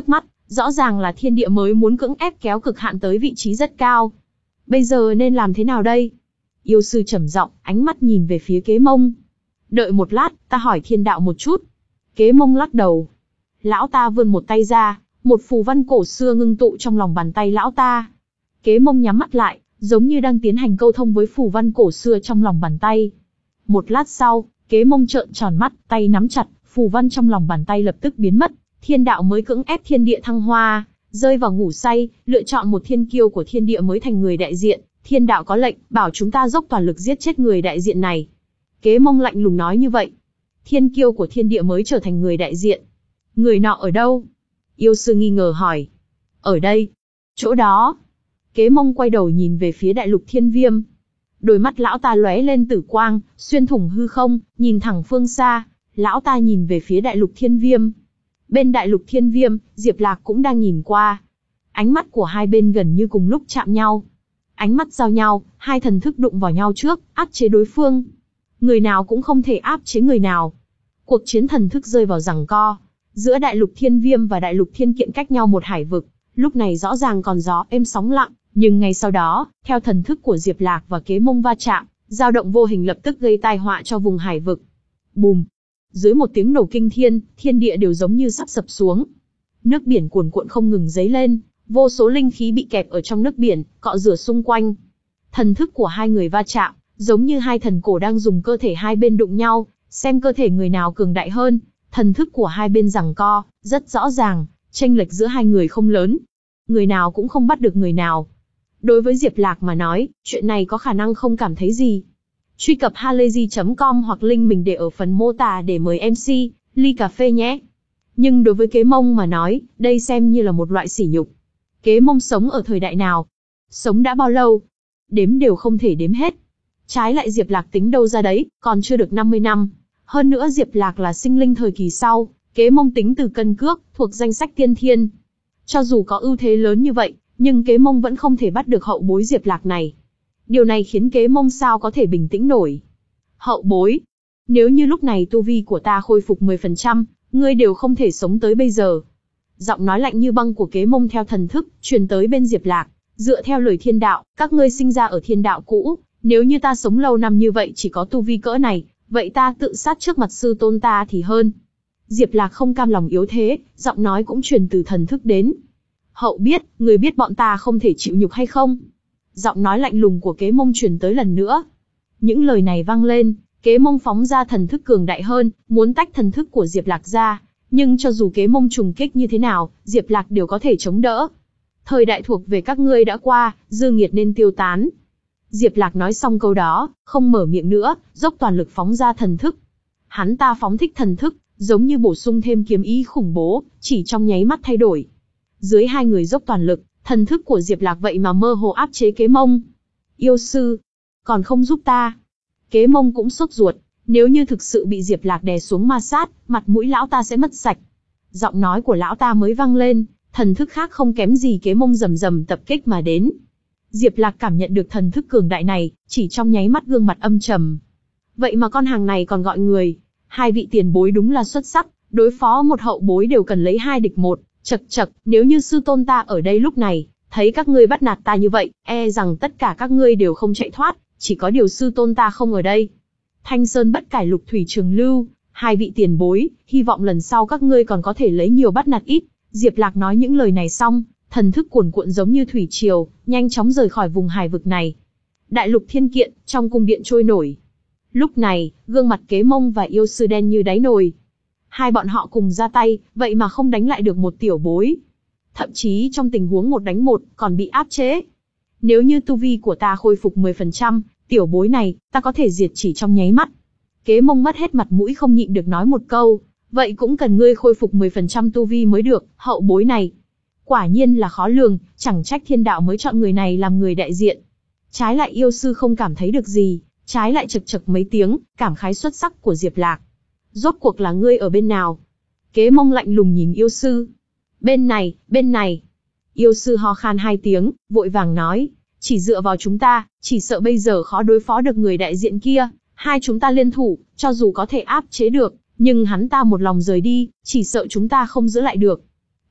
Rõ ràng là thiên địa mới muốn cưỡng ép kéo cực hạn tới vị trí rất cao. Bây giờ nên làm thế nào đây? Yêu sư trầm giọng, ánh mắt nhìn về phía Kế Mông. Đợi một lát, ta hỏi thiên đạo một chút. Kế Mông lắc đầu. Lão ta vươn một tay ra, một phù văn cổ xưa ngưng tụ trong lòng bàn tay lão ta. Kế Mông nhắm mắt lại, giống như đang tiến hành câu thông với phù văn cổ xưa trong lòng bàn tay. Một lát sau, Kế Mông trợn tròn mắt, tay nắm chặt, phù văn trong lòng bàn tay lập tức biến mất. Thiên đạo mới cưỡng ép thiên địa thăng hoa, rơi vào ngủ say, lựa chọn một thiên kiêu của thiên địa mới thành người đại diện. Thiên đạo có lệnh, bảo chúng ta dốc toàn lực giết chết người đại diện này. Kế Mông lạnh lùng nói như vậy. Thiên kiêu của thiên địa mới trở thành người đại diện. Người nọ ở đâu? Yêu sư nghi ngờ hỏi. Ở đây. Chỗ đó. Kế Mông quay đầu nhìn về phía đại lục thiên viêm. Đôi mắt lão ta lóe lên tử quang, xuyên thủng hư không, nhìn thẳng phương xa. Lão ta nhìn về phía đại lục thiên viêm. Bên đại lục thiên viêm, Diệp Lạc cũng đang nhìn qua. Ánh mắt của hai bên gần như cùng lúc chạm nhau. Ánh mắt giao nhau, hai thần thức đụng vào nhau trước, áp chế đối phương. Người nào cũng không thể áp chế người nào. Cuộc chiến thần thức rơi vào giằng co. Giữa đại lục thiên viêm và đại lục thiên kiện cách nhau một hải vực. Lúc này rõ ràng còn gió êm sóng lặng, nhưng ngay sau đó, theo thần thức của Diệp Lạc và Kế Mông va chạm, dao động vô hình lập tức gây tai họa cho vùng hải vực. Bùm! Dưới một tiếng nổ kinh thiên, thiên địa đều giống như sắp sập xuống. Nước biển cuồn cuộn không ngừng dấy lên, vô số linh khí bị kẹp ở trong nước biển, cọ rửa xung quanh. Thần thức của hai người va chạm, giống như hai thần cổ đang dùng cơ thể hai bên đụng nhau, xem cơ thể người nào cường đại hơn. Thần thức của hai bên giằng co, rất rõ ràng, chênh lệch giữa hai người không lớn. Người nào cũng không bắt được người nào. Đối với Diệp Lạc mà nói, chuyện này có khả năng không cảm thấy gì. Truy cập halayzi chấm com hoặc link mình để ở phần mô tả để mời em xê, ly cà phê nhé. Nhưng đối với Kế Mông mà nói, đây xem như là một loại sỉ nhục. Kế Mông sống ở thời đại nào? Sống đã bao lâu? Đếm đều không thể đếm hết. Trái lại Diệp Lạc tính đâu ra đấy, còn chưa được năm mươi năm. Hơn nữa Diệp Lạc là sinh linh thời kỳ sau, Kế Mông tính từ cân cước, thuộc danh sách tiên thiên. Cho dù có ưu thế lớn như vậy, nhưng Kế Mông vẫn không thể bắt được hậu bối Diệp Lạc này. Điều này khiến Kế Mông sao có thể bình tĩnh nổi. Hậu bối? Nếu như lúc này tu vi của ta khôi phục mười phần trăm, ngươi đều không thể sống tới bây giờ. Giọng nói lạnh như băng của Kế Mông theo thần thức, truyền tới bên Diệp Lạc. Dựa theo lời thiên đạo, các ngươi sinh ra ở thiên đạo cũ, nếu như ta sống lâu năm như vậy chỉ có tu vi cỡ này, vậy ta tự sát trước mặt sư tôn ta thì hơn. Diệp Lạc không cam lòng yếu thế, giọng nói cũng truyền từ thần thức đến. Hậu biết, người biết bọn ta không thể chịu nhục hay không? Giọng nói lạnh lùng của Kế Mông truyền tới lần nữa. Những lời này vang lên, Kế Mông phóng ra thần thức cường đại hơn, muốn tách thần thức của Diệp Lạc ra. Nhưng cho dù Kế Mông trùng kích như thế nào, Diệp Lạc đều có thể chống đỡ. Thời đại thuộc về các ngươi đã qua, dư nghiệt nên tiêu tán. Diệp Lạc nói xong câu đó, không mở miệng nữa, dốc toàn lực phóng ra thần thức. Hắn ta phóng thích thần thức, giống như bổ sung thêm kiếm ý khủng bố, chỉ trong nháy mắt thay đổi. Dưới hai người dốc toàn lực, thần thức của Diệp Lạc vậy mà mơ hồ áp chế Kế Mông. Yêu sư, còn không giúp ta. Kế Mông cũng sốt ruột, nếu như thực sự bị Diệp Lạc đè xuống ma sát, mặt mũi lão ta sẽ mất sạch. Giọng nói của lão ta mới vang lên, thần thức khác không kém gì Kế Mông rầm rầm tập kích mà đến. Diệp Lạc cảm nhận được thần thức cường đại này, chỉ trong nháy mắt gương mặt âm trầm. Vậy mà con hàng này còn gọi người. Hai vị tiền bối đúng là xuất sắc, đối phó một hậu bối đều cần lấy hai địch một. Chậc chậc, nếu như sư tôn ta ở đây lúc này, thấy các ngươi bắt nạt ta như vậy, e rằng tất cả các ngươi đều không chạy thoát, chỉ có điều sư tôn ta không ở đây. Thanh Sơn bất cải lục thủy trường lưu, hai vị tiền bối, hy vọng lần sau các ngươi còn có thể lấy nhiều bắt nạt ít. Diệp Lạc nói những lời này xong, thần thức cuồn cuộn giống như thủy triều, nhanh chóng rời khỏi vùng hải vực này. Đại lục thiên kiện, trong cung điện trôi nổi. Lúc này, gương mặt Kế Mông và yêu sư đen như đáy nồi. Hai bọn họ cùng ra tay, vậy mà không đánh lại được một tiểu bối. Thậm chí trong tình huống một đánh một, còn bị áp chế. Nếu như tu vi của ta khôi phục mười phần trăm, tiểu bối này, ta có thể diệt chỉ trong nháy mắt. Kế Mông mất hết mặt mũi không nhịn được nói một câu, vậy cũng cần ngươi khôi phục mười phần trăm tu vi mới được, hậu bối này. Quả nhiên là khó lường, chẳng trách thiên đạo mới chọn người này làm người đại diện. Trái lại yêu sư không cảm thấy được gì, trái lại chực chực mấy tiếng, cảm khái xuất sắc của Diệp Lạc. Rốt cuộc là ngươi ở bên nào? Kế Mông lạnh lùng nhìn yêu sư. Bên này, bên này. Yêu sư ho khan hai tiếng, vội vàng nói, chỉ dựa vào chúng ta, chỉ sợ bây giờ khó đối phó được người đại diện kia. Hai chúng ta liên thủ, cho dù có thể áp chế được, nhưng hắn ta một lòng rời đi, chỉ sợ chúng ta không giữ lại được.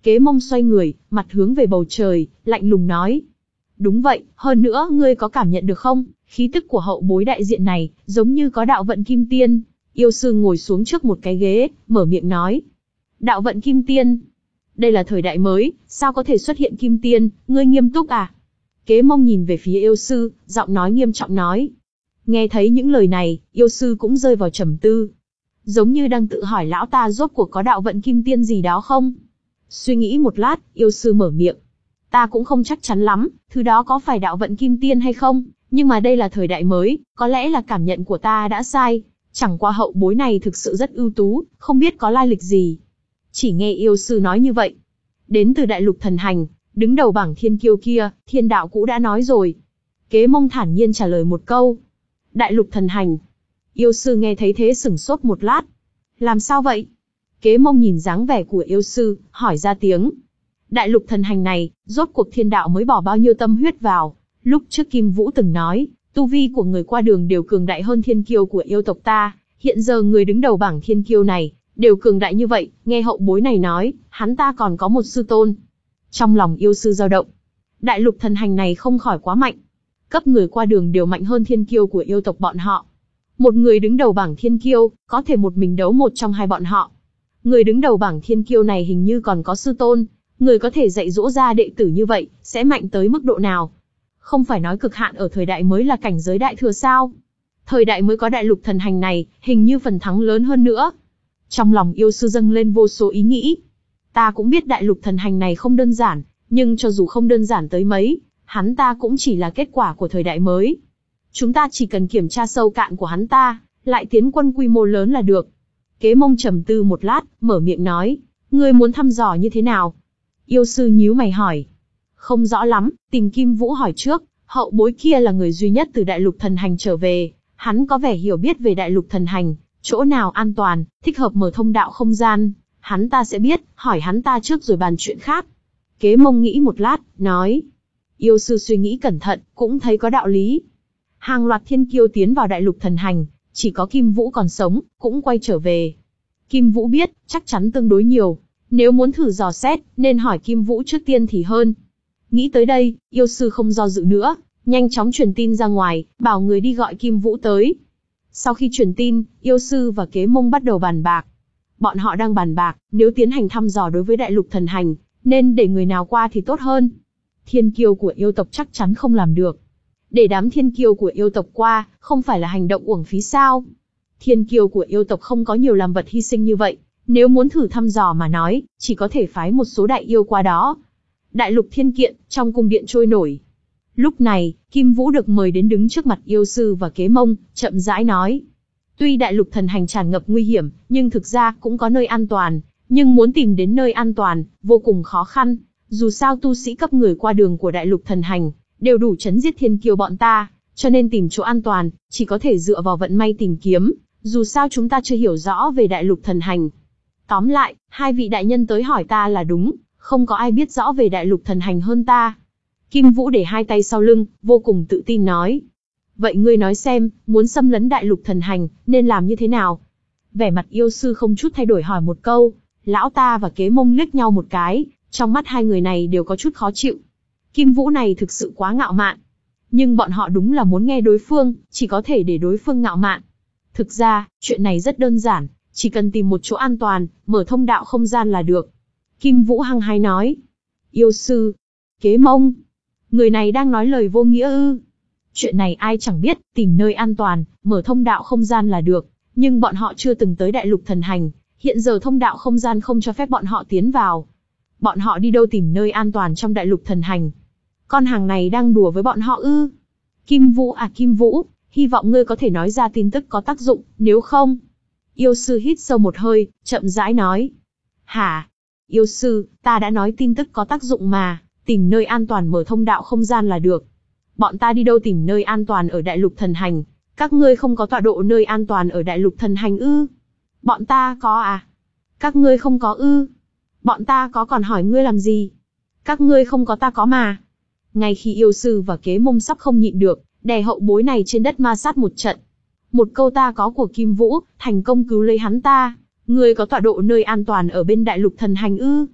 Kế Mông xoay người, mặt hướng về bầu trời, lạnh lùng nói. Đúng vậy, hơn nữa ngươi có cảm nhận được không, khí tức của hậu bối đại diện này, giống như có đạo vận kim tiên. Yêu sư ngồi xuống trước một cái ghế, mở miệng nói. Đạo vận kim tiên? Đây là thời đại mới, sao có thể xuất hiện kim tiên, ngươi nghiêm túc à? Kế Mông nhìn về phía yêu sư, giọng nói nghiêm trọng nói. Nghe thấy những lời này, yêu sư cũng rơi vào trầm tư. Giống như đang tự hỏi lão ta rốt cuộc có đạo vận kim tiên gì đó không? Suy nghĩ một lát, yêu sư mở miệng. Ta cũng không chắc chắn lắm, thứ đó có phải đạo vận kim tiên hay không, nhưng mà đây là thời đại mới, có lẽ là cảm nhận của ta đã sai. Chẳng qua hậu bối này thực sự rất ưu tú, không biết có lai lịch gì. Chỉ nghe yêu sư nói như vậy. Đến từ đại lục thần hành, đứng đầu bảng thiên kiêu kia, thiên đạo cũ đã nói rồi. Kế Mông thản nhiên trả lời một câu. Đại lục thần hành. Yêu sư nghe thấy thế sửng sốt một lát. Làm sao vậy? Kế Mông nhìn dáng vẻ của yêu sư, hỏi ra tiếng. Đại lục thần hành này, rốt cuộc thiên đạo mới bỏ bao nhiêu tâm huyết vào. Lúc trước Kim Vũ từng nói, tu vi của người qua đường đều cường đại hơn thiên kiêu của yêu tộc ta. Hiện giờ người đứng đầu bảng thiên kiêu này, đều cường đại như vậy, nghe hậu bối này nói, hắn ta còn có một sư tôn. Trong lòng yêu sư dao động. Đại lục thần hành này không khỏi quá mạnh. Cấp người qua đường đều mạnh hơn thiên kiêu của yêu tộc bọn họ. Một người đứng đầu bảng thiên kiêu, có thể một mình đấu một trong hai bọn họ. Người đứng đầu bảng thiên kiêu này hình như còn có sư tôn. Người có thể dạy dỗ ra đệ tử như vậy, sẽ mạnh tới mức độ nào? Không phải nói cực hạn ở thời đại mới là cảnh giới đại thừa sao? Thời đại mới có đại lục thần hành này, hình như phần thắng lớn hơn nữa. Trong lòng yêu sư dâng lên vô số ý nghĩ. Ta cũng biết đại lục thần hành này không đơn giản, nhưng cho dù không đơn giản tới mấy, hắn ta cũng chỉ là kết quả của thời đại mới. Chúng ta chỉ cần kiểm tra sâu cạn của hắn ta, lại tiến quân quy mô lớn là được. Kế Mông trầm tư một lát, mở miệng nói, ngươi muốn thăm dò như thế nào? Yêu sư nhíu mày hỏi. Không rõ lắm, tìm Kim Vũ hỏi trước, hậu bối kia là người duy nhất từ đại lục thần hành trở về, hắn có vẻ hiểu biết về đại lục thần hành, chỗ nào an toàn, thích hợp mở thông đạo không gian, hắn ta sẽ biết, hỏi hắn ta trước rồi bàn chuyện khác. Kế Mông nghĩ một lát, nói. Yêu sư suy nghĩ cẩn thận, cũng thấy có đạo lý. Hàng loạt thiên kiêu tiến vào đại lục thần hành, chỉ có Kim Vũ còn sống, cũng quay trở về. Kim Vũ biết, chắc chắn tương đối nhiều. Nếu muốn thử dò xét, nên hỏi Kim Vũ trước tiên thì hơn. Nghĩ tới đây, yêu sư không do dự nữa, nhanh chóng truyền tin ra ngoài, bảo người đi gọi Kim Vũ tới. Sau khi truyền tin, yêu sư và Kế Mông bắt đầu bàn bạc. Bọn họ đang bàn bạc, nếu tiến hành thăm dò đối với đại lục thần hành, nên để người nào qua thì tốt hơn. Thiên kiêu của yêu tộc chắc chắn không làm được. Để đám thiên kiêu của yêu tộc qua, không phải là hành động uổng phí sao? Thiên kiêu của yêu tộc không có nhiều làm vật hy sinh như vậy. Nếu muốn thử thăm dò mà nói, chỉ có thể phái một số đại yêu qua đó. Đại lục thiên kiện, trong cung điện trôi nổi. Lúc này, Kim Vũ được mời đến đứng trước mặt yêu sư và Kế Mông, chậm rãi nói. Tuy đại lục thần hành tràn ngập nguy hiểm, nhưng thực ra cũng có nơi an toàn. Nhưng muốn tìm đến nơi an toàn, vô cùng khó khăn. Dù sao tu sĩ cấp người qua đường của đại lục thần hành, đều đủ chấn giết thiên kiêu bọn ta. Cho nên tìm chỗ an toàn, chỉ có thể dựa vào vận may tìm kiếm. Dù sao chúng ta chưa hiểu rõ về đại lục thần hành. Tóm lại, hai vị đại nhân tới hỏi ta là đúng, không có ai biết rõ về đại lục thần hành hơn ta. Kim Vũ để hai tay sau lưng, vô cùng tự tin nói. Vậy ngươi nói xem, muốn xâm lấn đại lục thần hành, nên làm như thế nào? Vẻ mặt yêu sư không chút thay đổi hỏi một câu. Lão ta và Kế Mông liếc nhau một cái, trong mắt hai người này đều có chút khó chịu. Kim Vũ này thực sự quá ngạo mạn. Nhưng bọn họ đúng là muốn nghe đối phương, chỉ có thể để đối phương ngạo mạn. Thực ra, chuyện này rất đơn giản. Chỉ cần tìm một chỗ an toàn, mở thông đạo không gian là được. Kim Vũ hăng hái nói. Yêu sư, Kế Mông, người này đang nói lời vô nghĩa ư? Chuyện này ai chẳng biết, tìm nơi an toàn, mở thông đạo không gian là được. Nhưng bọn họ chưa từng tới đại lục thần hành, hiện giờ thông đạo không gian không cho phép bọn họ tiến vào. Bọn họ đi đâu tìm nơi an toàn trong đại lục thần hành? Con hàng này đang đùa với bọn họ ư? Kim Vũ à Kim Vũ, hy vọng ngươi có thể nói ra tin tức có tác dụng, nếu không... Yêu sư hít sâu một hơi, chậm rãi nói. Hả? Yêu sư, ta đã nói tin tức có tác dụng mà, tìm nơi an toàn mở thông đạo không gian là được. Bọn ta đi đâu tìm nơi an toàn ở đại lục thần hành? Các ngươi không có tọa độ nơi an toàn ở đại lục thần hành ư? Bọn ta có à? Các ngươi không có ư? Bọn ta có còn hỏi ngươi làm gì? Các ngươi không có ta có mà. Ngay khi yêu sư và Kế Mông sắp không nhịn được, đè hậu bối này trên đất ma sát một trận. Một câu ta có của Kim Vũ, thành công cứu lấy hắn ta. Ngươi có tọa độ nơi an toàn ở bên đại lục thần hành ư?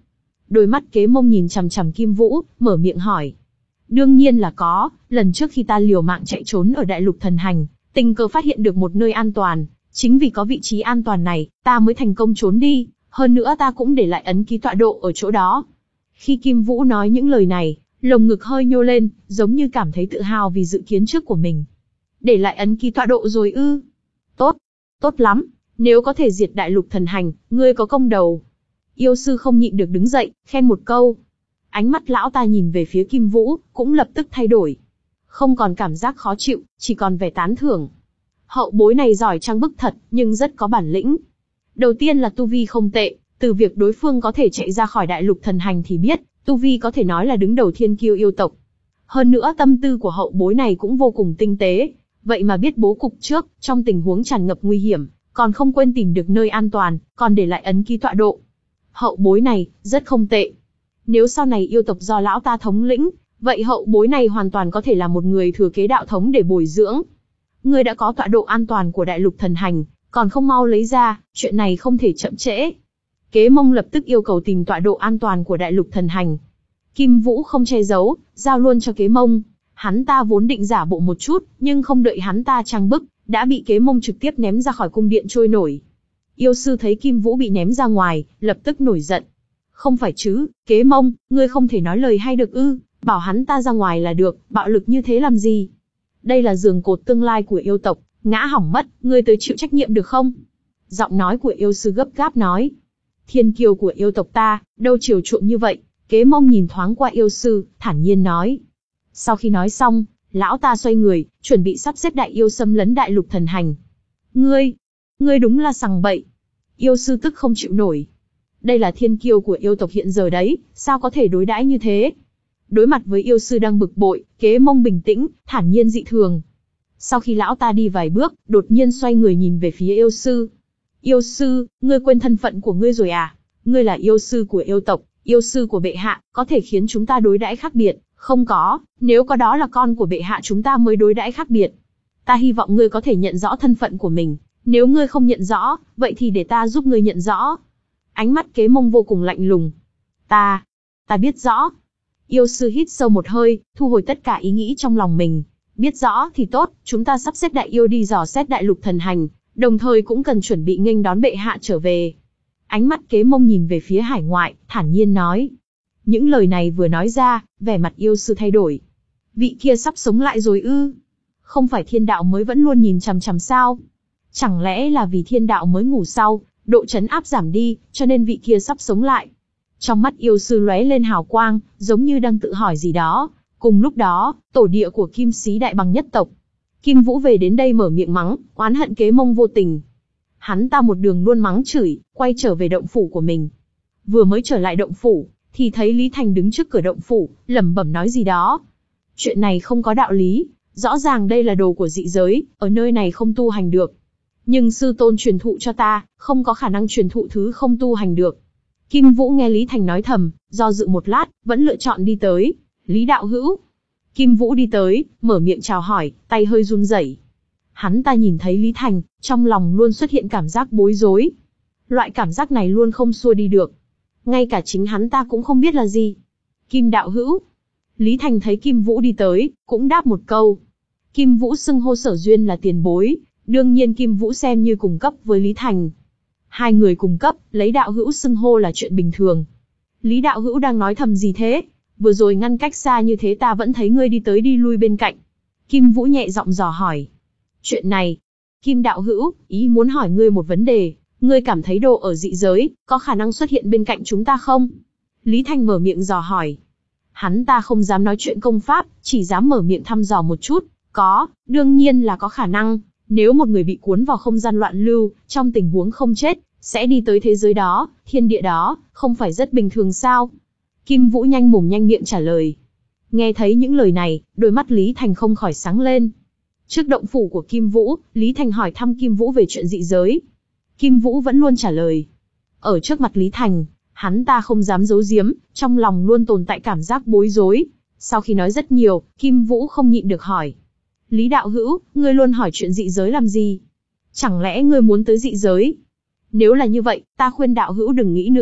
Đôi mắt Kế Mông nhìn chằm chằm Kim Vũ, mở miệng hỏi. Đương nhiên là có, lần trước khi ta liều mạng chạy trốn ở Đại Lục Thần Hành, tình cờ phát hiện được một nơi an toàn, chính vì có vị trí an toàn này, ta mới thành công trốn đi, hơn nữa ta cũng để lại ấn ký tọa độ ở chỗ đó. Khi Kim Vũ nói những lời này, lồng ngực hơi nhô lên, giống như cảm thấy tự hào vì dự kiến trước của mình. Để lại ấn ký tọa độ rồi ư? Tốt, tốt lắm, nếu có thể diệt Đại Lục Thần Hành, ngươi có công đầu. Yêu sư không nhịn được đứng dậy, khen một câu. Ánh mắt lão ta nhìn về phía Kim Vũ, cũng lập tức thay đổi. Không còn cảm giác khó chịu, chỉ còn vẻ tán thưởng. Hậu bối này giỏi trang bức thật, nhưng rất có bản lĩnh. Đầu tiên là tu vi không tệ, từ việc đối phương có thể chạy ra khỏi Đại Lục Thần Hành thì biết, tu vi có thể nói là đứng đầu thiên kiêu yêu tộc. Hơn nữa tâm tư của hậu bối này cũng vô cùng tinh tế, vậy mà biết bố cục trước, trong tình huống tràn ngập nguy hiểm, còn không quên tìm được nơi an toàn, còn để lại ấn ký tọa độ. Hậu bối này, rất không tệ. Nếu sau này yêu tộc do lão ta thống lĩnh, vậy hậu bối này hoàn toàn có thể là một người thừa kế đạo thống để bồi dưỡng. Ngươi đã có tọa độ an toàn của Đại Lục Thần Hành, còn không mau lấy ra, chuyện này không thể chậm trễ. Kế Mông lập tức yêu cầu tìm tọa độ an toàn của Đại Lục Thần Hành. Kim Vũ không che giấu, giao luôn cho Kế Mông. Hắn ta vốn định giả bộ một chút, nhưng không đợi hắn ta trang bức, đã bị Kế Mông trực tiếp ném ra khỏi cung điện trôi nổi. Yêu sư thấy Kim Vũ bị ném ra ngoài, lập tức nổi giận. Không phải chứ, Kế Mông, ngươi không thể nói lời hay được ư, bảo hắn ta ra ngoài là được, bạo lực như thế làm gì? Đây là giường cột tương lai của yêu tộc, ngã hỏng mất, ngươi tới chịu trách nhiệm được không? Giọng nói của yêu sư gấp gáp nói. Thiên kiêu của yêu tộc ta, đâu chiều chuộng như vậy? Kế Mông nhìn thoáng qua yêu sư, thản nhiên nói. Sau khi nói xong, lão ta xoay người, chuẩn bị sắp xếp đại yêu xâm lấn Đại Lục Thần Hành. Ngươi, ngươi đúng là sằng bậy. Yêu sư tức không chịu nổi. Đây là thiên kiêu của yêu tộc hiện giờ đấy, sao có thể đối đãi như thế? Đối mặt với yêu sư đang bực bội, Kế Mông bình tĩnh, thản nhiên dị thường. Sau khi lão ta đi vài bước, đột nhiên xoay người nhìn về phía yêu sư. Yêu sư, ngươi quên thân phận của ngươi rồi à? Ngươi là yêu sư của yêu tộc, yêu sư của bệ hạ, có thể khiến chúng ta đối đãi khác biệt. Không có, nếu có đó là con của bệ hạ chúng ta mới đối đãi khác biệt. Ta hy vọng ngươi có thể nhận rõ thân phận của mình. Nếu ngươi không nhận rõ, vậy thì để ta giúp ngươi nhận rõ. Ánh mắt Kế Mông vô cùng lạnh lùng. Ta, ta biết rõ. Yêu sư hít sâu một hơi, thu hồi tất cả ý nghĩ trong lòng mình. Biết rõ thì tốt, chúng ta sắp xếp đại yêu đi dò xét Đại Lục Thần Hành, đồng thời cũng cần chuẩn bị nghênh đón bệ hạ trở về. Ánh mắt Kế Mông nhìn về phía hải ngoại, thản nhiên nói. Những lời này vừa nói ra, vẻ mặt yêu sư thay đổi. Vị kia sắp sống lại rồi ư? Không phải thiên đạo mới vẫn luôn nhìn chằm chằm sao? Chẳng lẽ là vì thiên đạo mới ngủ sau, độ trấn áp giảm đi, cho nên vị kia sắp sống lại? Trong mắt yêu sư lóe lên hào quang, giống như đang tự hỏi gì đó. Cùng lúc đó, tổ địa của Kim Sĩ Đại Bằng nhất tộc. Kim Vũ về đến đây mở miệng mắng, oán hận Kế Mông vô tình. Hắn ta một đường luôn mắng chửi, quay trở về động phủ của mình. Vừa mới trở lại động phủ, thì thấy Lý Thành đứng trước cửa động phủ, lẩm bẩm nói gì đó. Chuyện này không có đạo lý, rõ ràng đây là đồ của dị giới, ở nơi này không tu hành được. Nhưng sư tôn truyền thụ cho ta, không có khả năng truyền thụ thứ không tu hành được. Kim Vũ nghe Lý Thành nói thầm, do dự một lát, vẫn lựa chọn đi tới. Lý đạo hữu. Kim Vũ đi tới, mở miệng chào hỏi, tay hơi run rẩy. Hắn ta nhìn thấy Lý Thành, trong lòng luôn xuất hiện cảm giác bối rối. Loại cảm giác này luôn không xua đi được. Ngay cả chính hắn ta cũng không biết là gì. Kim đạo hữu. Lý Thành thấy Kim Vũ đi tới, cũng đáp một câu. Kim Vũ xưng hô Sở Duyên là tiền bối, đương nhiên Kim Vũ xem như cùng cấp với Lý Thành. Hai người cùng cấp, lấy đạo hữu xưng hô là chuyện bình thường. Lý đạo hữu đang nói thầm gì thế? Vừa rồi ngăn cách xa như thế ta vẫn thấy ngươi đi tới đi lui bên cạnh. Kim Vũ nhẹ giọng dò hỏi. Chuyện này, Kim đạo hữu, ý muốn hỏi ngươi một vấn đề, ngươi cảm thấy đồ ở dị giới, có khả năng xuất hiện bên cạnh chúng ta không? Lý Thành mở miệng dò hỏi. Hắn ta không dám nói chuyện công pháp, chỉ dám mở miệng thăm dò một chút. Có, đương nhiên là có khả năng. Nếu một người bị cuốn vào không gian loạn lưu, trong tình huống không chết, sẽ đi tới thế giới đó, thiên địa đó, không phải rất bình thường sao? Kim Vũ nhanh mồm nhanh miệng trả lời. Nghe thấy những lời này, đôi mắt Lý Thành không khỏi sáng lên. Trước động phủ của Kim Vũ, Lý Thành hỏi thăm Kim Vũ về chuyện dị giới. Kim Vũ vẫn luôn trả lời. Ở trước mặt Lý Thành, hắn ta không dám giấu giếm, trong lòng luôn tồn tại cảm giác bối rối. Sau khi nói rất nhiều, Kim Vũ không nhịn được hỏi. Lý đạo hữu, ngươi luôn hỏi chuyện dị giới làm gì? Chẳng lẽ ngươi muốn tới dị giới? Nếu là như vậy, ta khuyên đạo hữu đừng nghĩ nữa,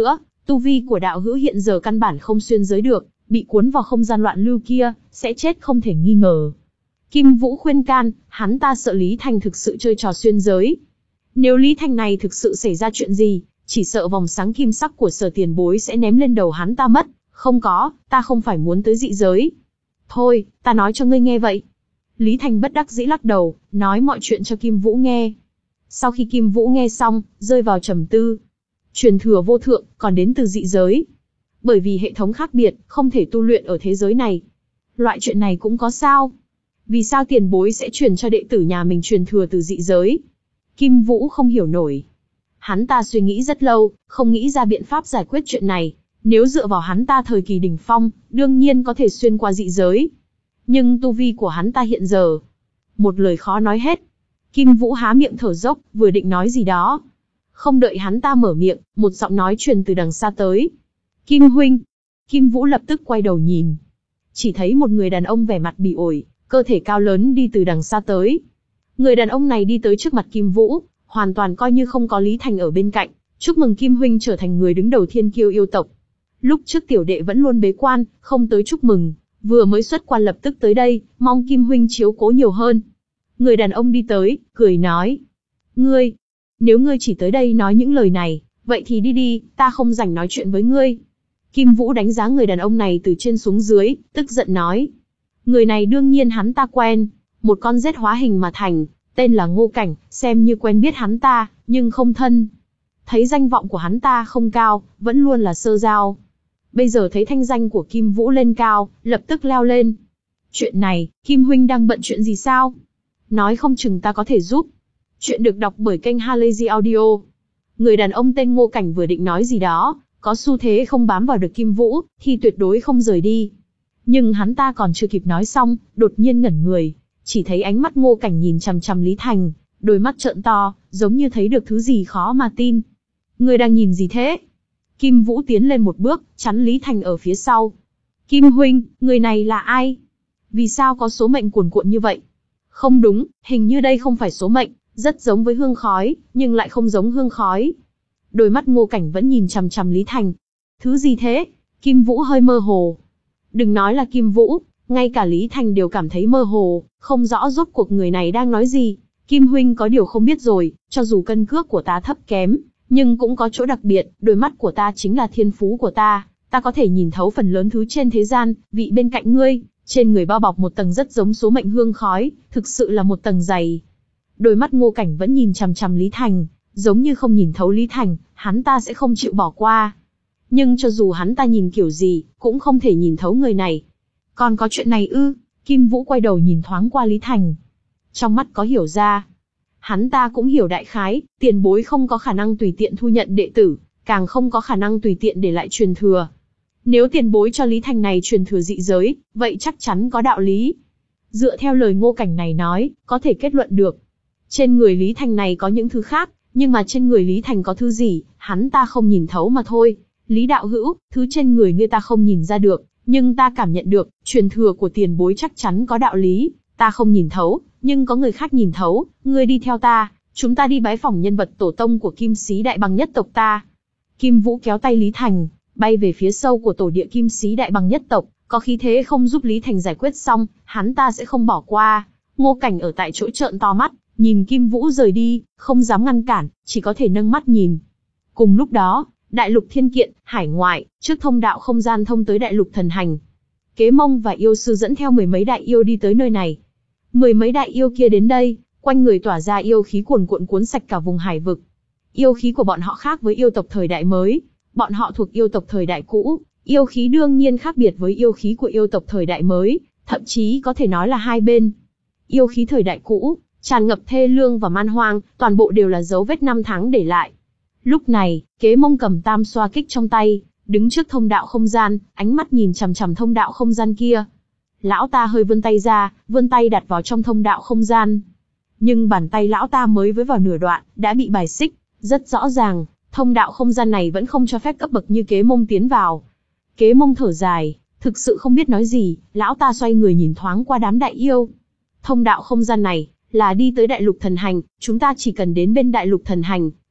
Tu vi của đạo hữu hiện giờ căn bản không xuyên giới được, bị cuốn vào không gian loạn lưu kia, sẽ chết không thể nghi ngờ. Kim Vũ khuyên can, hắn ta sợ Lý Thành thực sự chơi trò xuyên giới. Nếu Lý Thành này thực sự xảy ra chuyện gì, chỉ sợ vòng sáng kim sắc của Sở tiền bối sẽ ném lên đầu hắn ta mất. Không có, ta không phải muốn tới dị giới. Thôi, ta nói cho ngươi nghe vậy. Lý Thành bất đắc dĩ lắc đầu, nói mọi chuyện cho Kim Vũ nghe. Sau khi Kim Vũ nghe xong, rơi vào trầm tư. Truyền thừa vô thượng, còn đến từ dị giới. Bởi vì hệ thống khác biệt, không thể tu luyện ở thế giới này. Loại chuyện này cũng có sao? Vì sao tiền bối sẽ truyền cho đệ tử nhà mình truyền thừa từ dị giới? Kim Vũ không hiểu nổi. Hắn ta suy nghĩ rất lâu, không nghĩ ra biện pháp giải quyết chuyện này. Nếu dựa vào hắn ta thời kỳ đỉnh phong, đương nhiên có thể xuyên qua dị giới. Nhưng tu vi của hắn ta hiện giờ, một lời khó nói hết. Kim Vũ há miệng thở dốc, vừa định nói gì đó. Không đợi hắn ta mở miệng, một giọng nói truyền từ đằng xa tới. Kim huynh. Kim Vũ lập tức quay đầu nhìn. Chỉ thấy một người đàn ông vẻ mặt bỉ ổi, cơ thể cao lớn đi từ đằng xa tới. Người đàn ông này đi tới trước mặt Kim Vũ, hoàn toàn coi như không có Lý Thành ở bên cạnh. Chúc mừng Kim huynh trở thành người đứng đầu thiên kiêu yêu tộc. Lúc trước tiểu đệ vẫn luôn bế quan, không tới chúc mừng, vừa mới xuất quan lập tức tới đây, mong Kim huynh chiếu cố nhiều hơn. Người đàn ông đi tới, cười nói. Ngươi, nếu ngươi chỉ tới đây nói những lời này, vậy thì đi đi, ta không rảnh nói chuyện với ngươi. Kim Vũ đánh giá người đàn ông này từ trên xuống dưới, tức giận nói. Người này đương nhiên hắn ta quen, một con rết hóa hình mà thành, tên là Ngô Cảnh, xem như quen biết hắn ta, nhưng không thân. Thấy danh vọng của hắn ta không cao, vẫn luôn là sơ giao. Bây giờ thấy thanh danh của Kim Vũ lên cao, lập tức leo lên. Chuyện này, Kim huynh đang bận chuyện gì sao? Nói không chừng ta có thể giúp. Chuyện được đọc bởi kênh Halazy Audio. Người đàn ông tên Ngô Cảnh vừa định nói gì đó, có xu thế không bám vào được Kim Vũ, thì tuyệt đối không rời đi. Nhưng hắn ta còn chưa kịp nói xong, đột nhiên ngẩn người, chỉ thấy ánh mắt Ngô Cảnh nhìn chằm chằm Lý Thành, đôi mắt trợn to, giống như thấy được thứ gì khó mà tin. Người đang nhìn gì thế? Kim Vũ tiến lên một bước, chắn Lý Thành ở phía sau. Kim huynh, người này là ai? Vì sao có số mệnh cuồn cuộn như vậy? Không đúng, hình như đây không phải số mệnh, rất giống với hương khói, nhưng lại không giống hương khói. Đôi mắt Ngô Cảnh vẫn nhìn chằm chằm Lý Thành. Thứ gì thế? Kim Vũ hơi mơ hồ. Đừng nói là Kim Vũ, ngay cả Lý Thành đều cảm thấy mơ hồ, không rõ rốt cuộc người này đang nói gì. Kim huynh có điều không biết rồi, cho dù cân cước của ta thấp kém, nhưng cũng có chỗ đặc biệt, đôi mắt của ta chính là thiên phú của ta, ta có thể nhìn thấu phần lớn thứ trên thế gian, vị bên cạnh ngươi, trên người bao bọc một tầng rất giống số mệnh hương khói, thực sự là một tầng dày. Đôi mắt Ngô Cảnh vẫn nhìn chằm chằm Lý Thành, giống như không nhìn thấu Lý Thành, hắn ta sẽ không chịu bỏ qua. Nhưng cho dù hắn ta nhìn kiểu gì, cũng không thể nhìn thấu người này. Còn có chuyện này ư? Kim Vũ quay đầu nhìn thoáng qua Lý Thành. Trong mắt có hiểu ra. Hắn ta cũng hiểu đại khái, tiền bối không có khả năng tùy tiện thu nhận đệ tử, càng không có khả năng tùy tiện để lại truyền thừa. Nếu tiền bối cho Lý Thành này truyền thừa dị giới, vậy chắc chắn có đạo lý. Dựa theo lời Ngô Cảnh này nói, có thể kết luận được. Trên người Lý Thành này có những thứ khác, nhưng mà trên người Lý Thành có thứ gì, hắn ta không nhìn thấu mà thôi. Lý đạo hữu, thứ trên người ngươi ta không nhìn ra được, nhưng ta cảm nhận được, truyền thừa của tiền bối chắc chắn có đạo lý. Ta không nhìn thấu, nhưng có người khác nhìn thấu, ngươi đi theo ta, chúng ta đi bái phỏng nhân vật tổ tông của Kim Sĩ Đại Bằng nhất tộc ta. Kim Vũ kéo tay Lý Thành, bay về phía sâu của tổ địa Kim Sĩ Đại Bằng nhất tộc, có khí thế không giúp Lý Thành giải quyết xong, hắn ta sẽ không bỏ qua. Ngô Cảnh ở tại chỗ trợn to mắt, nhìn Kim Vũ rời đi, không dám ngăn cản, chỉ có thể nâng mắt nhìn. Cùng lúc đó, Đại lục Thiên Kiện, hải ngoại, trước thông đạo không gian thông tới Đại lục Thần Hành. Kế Mông và yêu sư dẫn theo mười mấy đại yêu đi tới nơi này. Mười mấy đại yêu kia đến đây, quanh người tỏa ra yêu khí cuồn cuộn cuốn sạch cả vùng hải vực. Yêu khí của bọn họ khác với yêu tộc thời đại mới, bọn họ thuộc yêu tộc thời đại cũ, yêu khí đương nhiên khác biệt với yêu khí của yêu tộc thời đại mới, thậm chí có thể nói là hai bên. Yêu khí thời đại cũ, tràn ngập thê lương và man hoang, toàn bộ đều là dấu vết năm tháng để lại. Lúc này, Kế Mông cầm tam xoa kích trong tay, đứng trước thông đạo không gian, ánh mắt nhìn chằm chằm thông đạo không gian kia. Lão ta hơi vươn tay ra, vươn tay đặt vào trong thông đạo không gian. Nhưng bàn tay lão ta mới với vào nửa đoạn, đã bị bài xích. Rất rõ ràng, thông đạo không gian này vẫn không cho phép cấp bậc như Kế Mông tiến vào. Kế Mông thở dài, thực sự không biết nói gì, lão ta xoay người nhìn thoáng qua đám đại yêu. Thông đạo không gian này, là đi tới Đại lục Thần Hành, chúng ta chỉ cần đến bên Đại lục Thần Hành,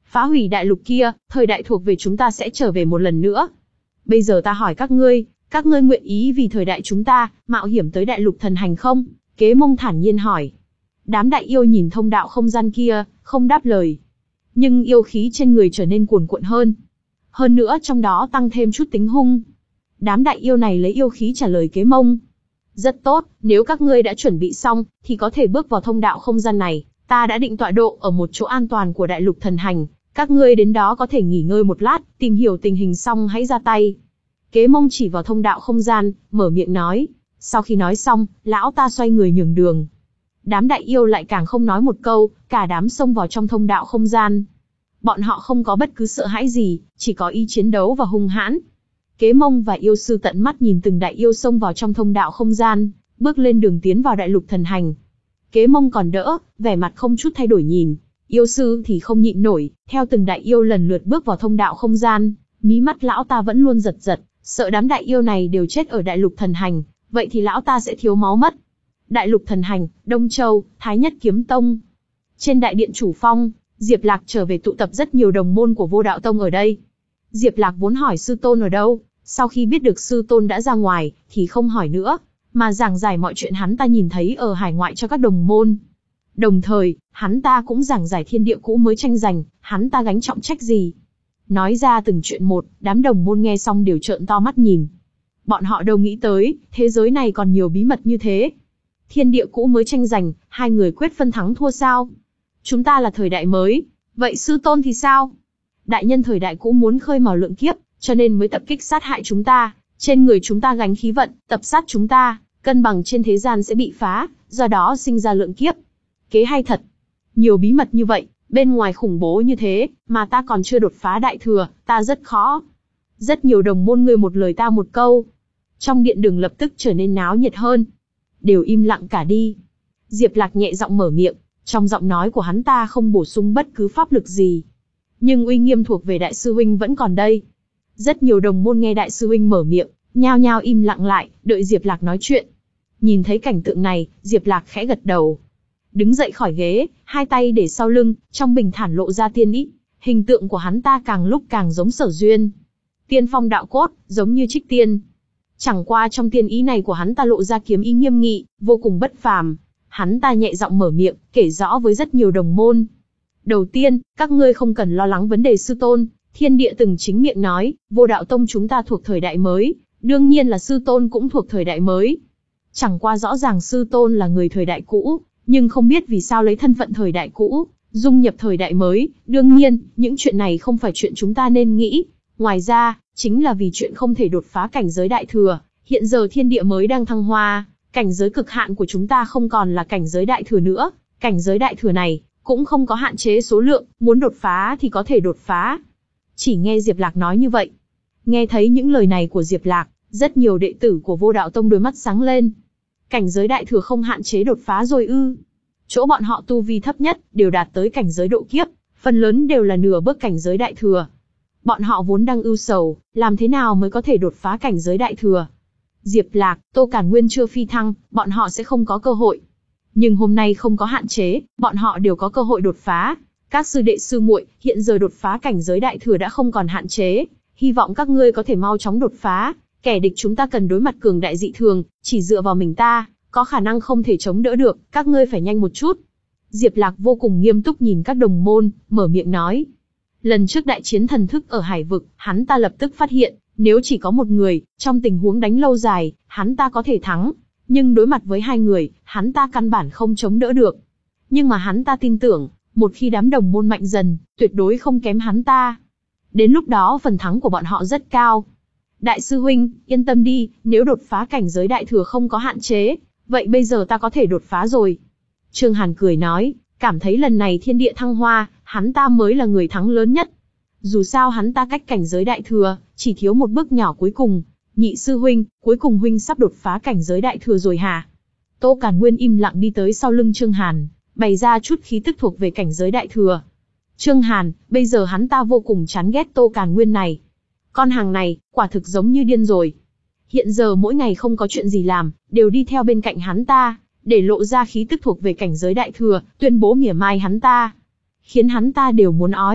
phá hủy đại lục kia, thời đại thuộc về chúng ta sẽ trở về một lần nữa. Bây giờ ta hỏi các ngươi, các ngươi nguyện ý vì thời đại chúng ta, mạo hiểm tới đại lục thần hành không? Kế Mông thản nhiên hỏi. Đám đại yêu nhìn thông đạo không gian kia, không đáp lời. Nhưng yêu khí trên người trở nên cuồn cuộn hơn. Hơn nữa trong đó tăng thêm chút tính hung. Đám đại yêu này lấy yêu khí trả lời Kế Mông. Rất tốt, nếu các ngươi đã chuẩn bị xong, thì có thể bước vào thông đạo không gian này. Ta đã định tọa độ ở một chỗ an toàn của đại lục thần hành. Các ngươi đến đó có thể nghỉ ngơi một lát, tìm hiểu tình hình xong hãy ra tay. Kế Mông chỉ vào thông đạo không gian, mở miệng nói. Sau khi nói xong, lão ta xoay người nhường đường. Đám đại yêu lại càng không nói một câu, cả đám xông vào trong thông đạo không gian. Bọn họ không có bất cứ sợ hãi gì, chỉ có ý chiến đấu và hung hãn. Kế Mông và yêu sư tận mắt nhìn từng đại yêu xông vào trong thông đạo không gian, bước lên đường tiến vào đại lục thần hành. Kế Mông còn đỡ, vẻ mặt không chút thay đổi nhìn. Yêu sư thì không nhịn nổi, theo từng đại yêu lần lượt bước vào thông đạo không gian, mí mắt lão ta vẫn luôn giật giật, sợ đám đại yêu này đều chết ở đại lục thần hành, vậy thì lão ta sẽ thiếu máu mất. Đại lục thần hành, Đông Châu, Thái Nhất Kiếm Tông. Trên đại điện chủ phong, Diệp Lạc trở về tụ tập rất nhiều đồng môn của Vô Đạo Tông ở đây. Diệp Lạc vốn hỏi sư tôn ở đâu, sau khi biết được sư tôn đã ra ngoài, thì không hỏi nữa, mà giảng giải mọi chuyện hắn ta nhìn thấy ở hải ngoại cho các đồng môn. Đồng thời, hắn ta cũng giảng giải thiên địa cũ mới tranh giành, hắn ta gánh trọng trách gì. Nói ra từng chuyện một, đám đồng môn nghe xong đều trợn to mắt nhìn. Bọn họ đâu nghĩ tới, thế giới này còn nhiều bí mật như thế. Thiên địa cũ mới tranh giành, hai người quyết phân thắng thua sao? Chúng ta là thời đại mới, vậy sư tôn thì sao? Đại nhân thời đại cũ muốn khơi mào lượng kiếp, cho nên mới tập kích sát hại chúng ta, trên người chúng ta gánh khí vận, tập sát chúng ta, cân bằng trên thế gian sẽ bị phá, do đó sinh ra lượng kiếp. Kế hay thật. Nhiều bí mật như vậy, bên ngoài khủng bố như thế, mà ta còn chưa đột phá đại thừa, ta rất khó. Rất nhiều đồng môn ngươi một lời ta một câu. Trong điện đường lập tức trở nên náo nhiệt hơn. Đều im lặng cả đi. Diệp Lạc nhẹ giọng mở miệng, trong giọng nói của hắn ta không bổ sung bất cứ pháp lực gì. Nhưng uy nghiêm thuộc về đại sư huynh vẫn còn đây. Rất nhiều đồng môn nghe đại sư huynh mở miệng, nhao nhao im lặng lại, đợi Diệp Lạc nói chuyện. Nhìn thấy cảnh tượng này, Diệp Lạc khẽ gật đầu. Đứng dậy khỏi ghế, hai tay để sau lưng, trong bình thản lộ ra tiên ý. Hình tượng của hắn ta càng lúc càng giống Sở Duyên. Tiên phong đạo cốt, giống như Trích Tiên. Chẳng qua trong tiên ý này của hắn ta lộ ra kiếm ý nghiêm nghị, vô cùng bất phàm. Hắn ta nhẹ giọng mở miệng, kể rõ với rất nhiều đồng môn. Đầu tiên, các ngươi không cần lo lắng vấn đề sư tôn. Thiên địa từng chính miệng nói, Vô Đạo Tông chúng ta thuộc thời đại mới, đương nhiên là sư tôn cũng thuộc thời đại mới. Chẳng qua rõ ràng sư tôn là người thời đại cũ, nhưng không biết vì sao lấy thân phận thời đại cũ, dung nhập thời đại mới, đương nhiên, những chuyện này không phải chuyện chúng ta nên nghĩ. Ngoài ra, chính là vì chuyện không thể đột phá cảnh giới đại thừa, hiện giờ thiên địa mới đang thăng hoa, cảnh giới cực hạn của chúng ta không còn là cảnh giới đại thừa nữa, cảnh giới đại thừa này cũng không có hạn chế số lượng, muốn đột phá thì có thể đột phá. Chỉ nghe Diệp Lạc nói như vậy. Nghe thấy những lời này của Diệp Lạc, rất nhiều đệ tử của Vô Đạo Tông đôi mắt sáng lên. Cảnh giới đại thừa không hạn chế đột phá rồi ư? Chỗ bọn họ tu vi thấp nhất, đều đạt tới cảnh giới độ kiếp, phần lớn đều là nửa bước cảnh giới đại thừa. Bọn họ vốn đang ưu sầu, làm thế nào mới có thể đột phá cảnh giới đại thừa? Diệp Lạc, Tô Càn Nguyên chưa phi thăng, bọn họ sẽ không có cơ hội. Nhưng hôm nay không có hạn chế, bọn họ đều có cơ hội đột phá. Các sư đệ sư muội, hiện giờ đột phá cảnh giới đại thừa đã không còn hạn chế, hy vọng các ngươi có thể mau chóng đột phá. Kẻ địch chúng ta cần đối mặt cường đại dị thường, chỉ dựa vào mình ta, có khả năng không thể chống đỡ được, các ngươi phải nhanh một chút. Diệp Lạc vô cùng nghiêm túc nhìn các đồng môn, mở miệng nói. Lần trước đại chiến thần thức ở Hải Vực, hắn ta lập tức phát hiện, nếu chỉ có một người, trong tình huống đánh lâu dài, hắn ta có thể thắng. Nhưng đối mặt với hai người, hắn ta căn bản không chống đỡ được. Nhưng mà hắn ta tin tưởng, một khi đám đồng môn mạnh dần, tuyệt đối không kém hắn ta. Đến lúc đó phần thắng của bọn họ rất cao. Đại sư huynh, yên tâm đi, nếu đột phá cảnh giới đại thừa không có hạn chế, vậy bây giờ ta có thể đột phá rồi. Trương Hàn cười nói, cảm thấy lần này thiên địa thăng hoa, hắn ta mới là người thắng lớn nhất. Dù sao hắn ta cách cảnh giới đại thừa, chỉ thiếu một bước nhỏ cuối cùng. Nhị sư huynh, cuối cùng huynh sắp đột phá cảnh giới đại thừa rồi hả? Tô Càn Nguyên im lặng đi tới sau lưng Trương Hàn, bày ra chút khí tức thuộc về cảnh giới đại thừa. Trương Hàn, bây giờ hắn ta vô cùng chán ghét Tô Càn Nguyên này. Con hàng này, quả thực giống như điên rồi. Hiện giờ mỗi ngày không có chuyện gì làm, đều đi theo bên cạnh hắn ta, để lộ ra khí tức thuộc về cảnh giới đại thừa, tuyên bố mỉa mai hắn ta. Khiến hắn ta đều muốn ói.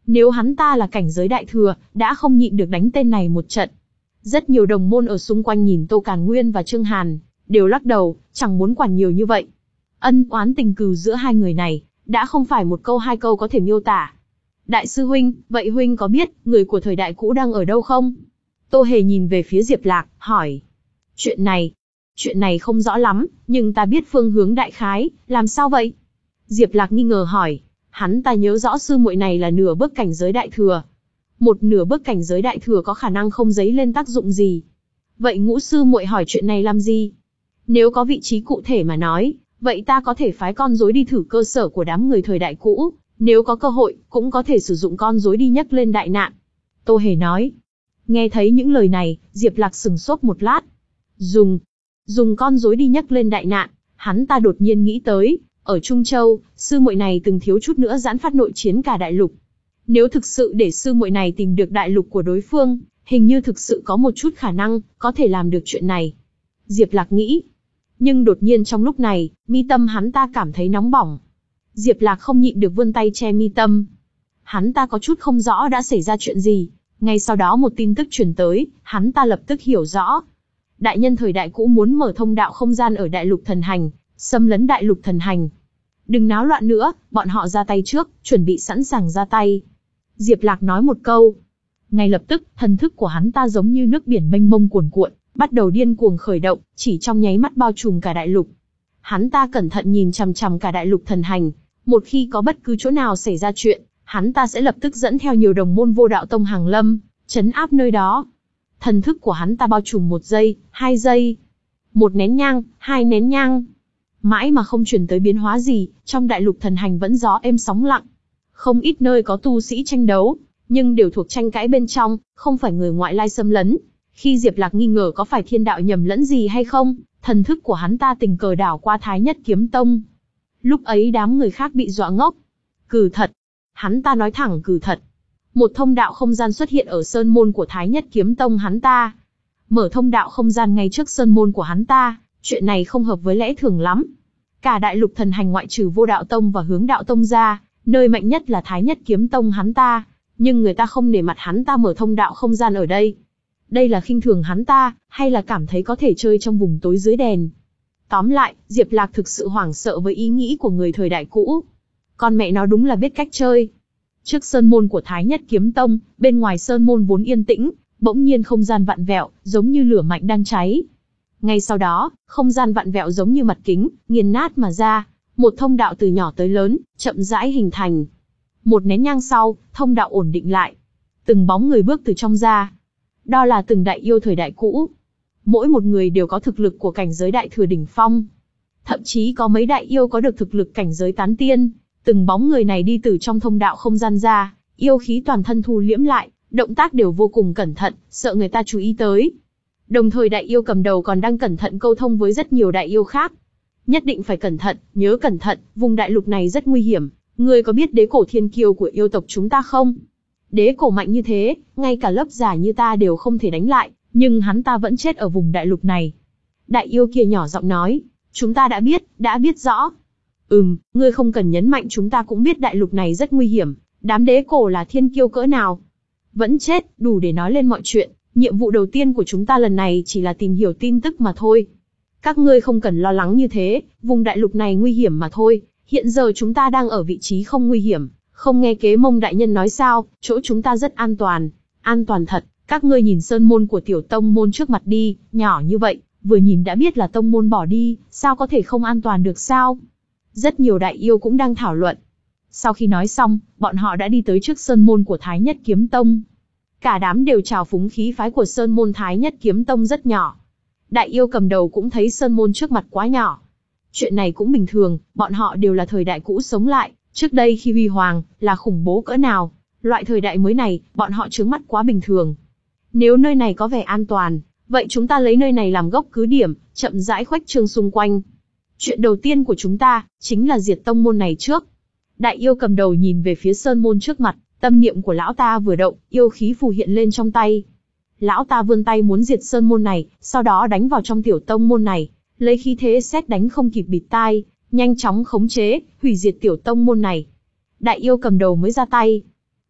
Nếu hắn ta là cảnh giới đại thừa, đã không nhịn được đánh tên này một trận. Rất nhiều đồng môn ở xung quanh nhìn Tô Càn Nguyên và Trương Hàn, đều lắc đầu, chẳng muốn quản nhiều như vậy. Ân oán tình cừu giữa hai người này, đã không phải một câu hai câu có thể miêu tả. Đại sư huynh, vậy huynh có biết, người của thời đại cũ đang ở đâu không? Tô Hề nhìn về phía Diệp Lạc, hỏi. Chuyện này, chuyện này không rõ lắm, nhưng ta biết phương hướng đại khái, làm sao vậy? Diệp Lạc nghi ngờ hỏi, hắn ta nhớ rõ sư muội này là nửa bước cảnh giới đại thừa. Một nửa bước cảnh giới đại thừa có khả năng không dấy lên tác dụng gì. Vậy ngũ sư muội hỏi chuyện này làm gì? Nếu có vị trí cụ thể mà nói, vậy ta có thể phái con rối đi thử cơ sở của đám người thời đại cũ, nếu có cơ hội, cũng có thể sử dụng con rối đi nhấc lên đại nạn. Tô Hề nói. Nghe thấy những lời này, Diệp Lạc sừng sốt một lát. Dùng, dùng con rối đi nhấc lên đại nạn, hắn ta đột nhiên nghĩ tới, ở Trung Châu, sư muội này từng thiếu chút nữa giãn phát nội chiến cả đại lục. Nếu thực sự để sư muội này tìm được đại lục của đối phương, hình như thực sự có một chút khả năng, có thể làm được chuyện này. Diệp Lạc nghĩ. Nhưng đột nhiên trong lúc này, mi tâm hắn ta cảm thấy nóng bỏng. Diệp Lạc không nhịn được vươn tay che mi tâm. Hắn ta có chút không rõ đã xảy ra chuyện gì. Ngay sau đó một tin tức truyền tới, hắn ta lập tức hiểu rõ. Đại nhân thời đại cũ muốn mở thông đạo không gian ở đại lục thần hành, xâm lấn đại lục thần hành. Đừng náo loạn nữa, bọn họ ra tay trước, chuẩn bị sẵn sàng ra tay. Diệp Lạc nói một câu. Ngay lập tức, thần thức của hắn ta giống như nước biển mênh mông cuồn cuộn, bắt đầu điên cuồng khởi động, chỉ trong nháy mắt bao trùm cả đại lục. Hắn ta cẩn thận nhìn chằm chằm cả đại lục thần hành, một khi có bất cứ chỗ nào xảy ra chuyện, hắn ta sẽ lập tức dẫn theo nhiều đồng môn vô đạo tông hàng lâm, trấn áp nơi đó. Thần thức của hắn ta bao trùm một giây, hai giây, một nén nhang, hai nén nhang. Mãi mà không truyền tới biến hóa gì, trong đại lục thần hành vẫn gió êm sóng lặng. Không ít nơi có tu sĩ tranh đấu, nhưng đều thuộc tranh cãi bên trong, không phải người ngoại lai xâm lấn. Khi Diệp Lạc nghi ngờ có phải thiên đạo nhầm lẫn gì hay không, thần thức của hắn ta tình cờ đảo qua Thái Nhất Kiếm Tông. Lúc ấy đám người khác bị dọa ngốc. Cừ thật. Hắn ta nói thẳng cừ thật. Một thông đạo không gian xuất hiện ở sơn môn của Thái Nhất Kiếm Tông hắn ta. Mở thông đạo không gian ngay trước sơn môn của hắn ta, chuyện này không hợp với lẽ thường lắm. Cả đại lục thần hành ngoại trừ Vô Đạo Tông và Hướng Đạo Tông ra, nơi mạnh nhất là Thái Nhất Kiếm Tông hắn ta, nhưng người ta không nể mặt hắn ta mở thông đạo không gian ở đây. Đây là khinh thường hắn ta, hay là cảm thấy có thể chơi trong vùng tối dưới đèn? Tóm lại, Diệp Lạc thực sự hoảng sợ với ý nghĩ của người thời đại cũ. Con mẹ nó đúng là biết cách chơi. Trước sơn môn của Thái Nhất Kiếm Tông, bên ngoài sơn môn vốn yên tĩnh, bỗng nhiên không gian vặn vẹo, giống như lửa mạnh đang cháy. Ngay sau đó, không gian vặn vẹo giống như mặt kính, nghiền nát mà ra, một thông đạo từ nhỏ tới lớn, chậm rãi hình thành. Một nén nhang sau, thông đạo ổn định lại. Từng bóng người bước từ trong ra. Đó là từng đại yêu thời đại cũ. Mỗi một người đều có thực lực của cảnh giới đại thừa đỉnh phong. Thậm chí có mấy đại yêu có được thực lực cảnh giới tán tiên. Từng bóng người này đi từ trong thông đạo không gian ra, yêu khí toàn thân thu liễm lại, động tác đều vô cùng cẩn thận, sợ người ta chú ý tới. Đồng thời đại yêu cầm đầu còn đang cẩn thận câu thông với rất nhiều đại yêu khác. Nhất định phải cẩn thận, nhớ cẩn thận, vùng đại lục này rất nguy hiểm. Ngươi có biết đế cổ thiên kiêu của yêu tộc chúng ta không? Đế cổ mạnh như thế, ngay cả lớp giả như ta đều không thể đánh lại, nhưng hắn ta vẫn chết ở vùng đại lục này. Đại yêu kia nhỏ giọng nói, chúng ta đã biết, đã biết rõ. Ừm, ngươi không cần nhấn mạnh, chúng ta cũng biết đại lục này rất nguy hiểm, đám đế cổ là thiên kiêu cỡ nào. Vẫn chết, đủ để nói lên mọi chuyện, nhiệm vụ đầu tiên của chúng ta lần này chỉ là tìm hiểu tin tức mà thôi. Các ngươi không cần lo lắng như thế, vùng đại lục này nguy hiểm mà thôi, hiện giờ chúng ta đang ở vị trí không nguy hiểm. Không nghe Kế Mông đại nhân nói sao, chỗ chúng ta rất an toàn, an toàn thật, các ngươi nhìn sơn môn của tiểu tông môn trước mặt đi, nhỏ như vậy, vừa nhìn đã biết là tông môn bỏ đi, sao có thể không an toàn được sao? Rất nhiều đại yêu cũng đang thảo luận. Sau khi nói xong, bọn họ đã đi tới trước sơn môn của Thái Nhất Kiếm Tông. Cả đám đều trào phúng khí phái của sơn môn Thái Nhất Kiếm Tông rất nhỏ. Đại yêu cầm đầu cũng thấy sơn môn trước mặt quá nhỏ. Chuyện này cũng bình thường, bọn họ đều là thời đại cũ sống lại. Trước đây khi huy hoàng, là khủng bố cỡ nào, loại thời đại mới này, bọn họ trướng mắt quá bình thường. Nếu nơi này có vẻ an toàn, vậy chúng ta lấy nơi này làm gốc cứ điểm, chậm rãi khuếch trương xung quanh. Chuyện đầu tiên của chúng ta, chính là diệt tông môn này trước. Đại yêu cầm đầu nhìn về phía sơn môn trước mặt, tâm niệm của lão ta vừa động, yêu khí phù hiện lên trong tay. Lão ta vươn tay muốn diệt sơn môn này, sau đó đánh vào trong tiểu tông môn này, lấy khí thế sét đánh không kịp bịt tai. Nhanh chóng khống chế, hủy diệt tiểu tông môn này. Đại yêu cầm đầu mới ra tay.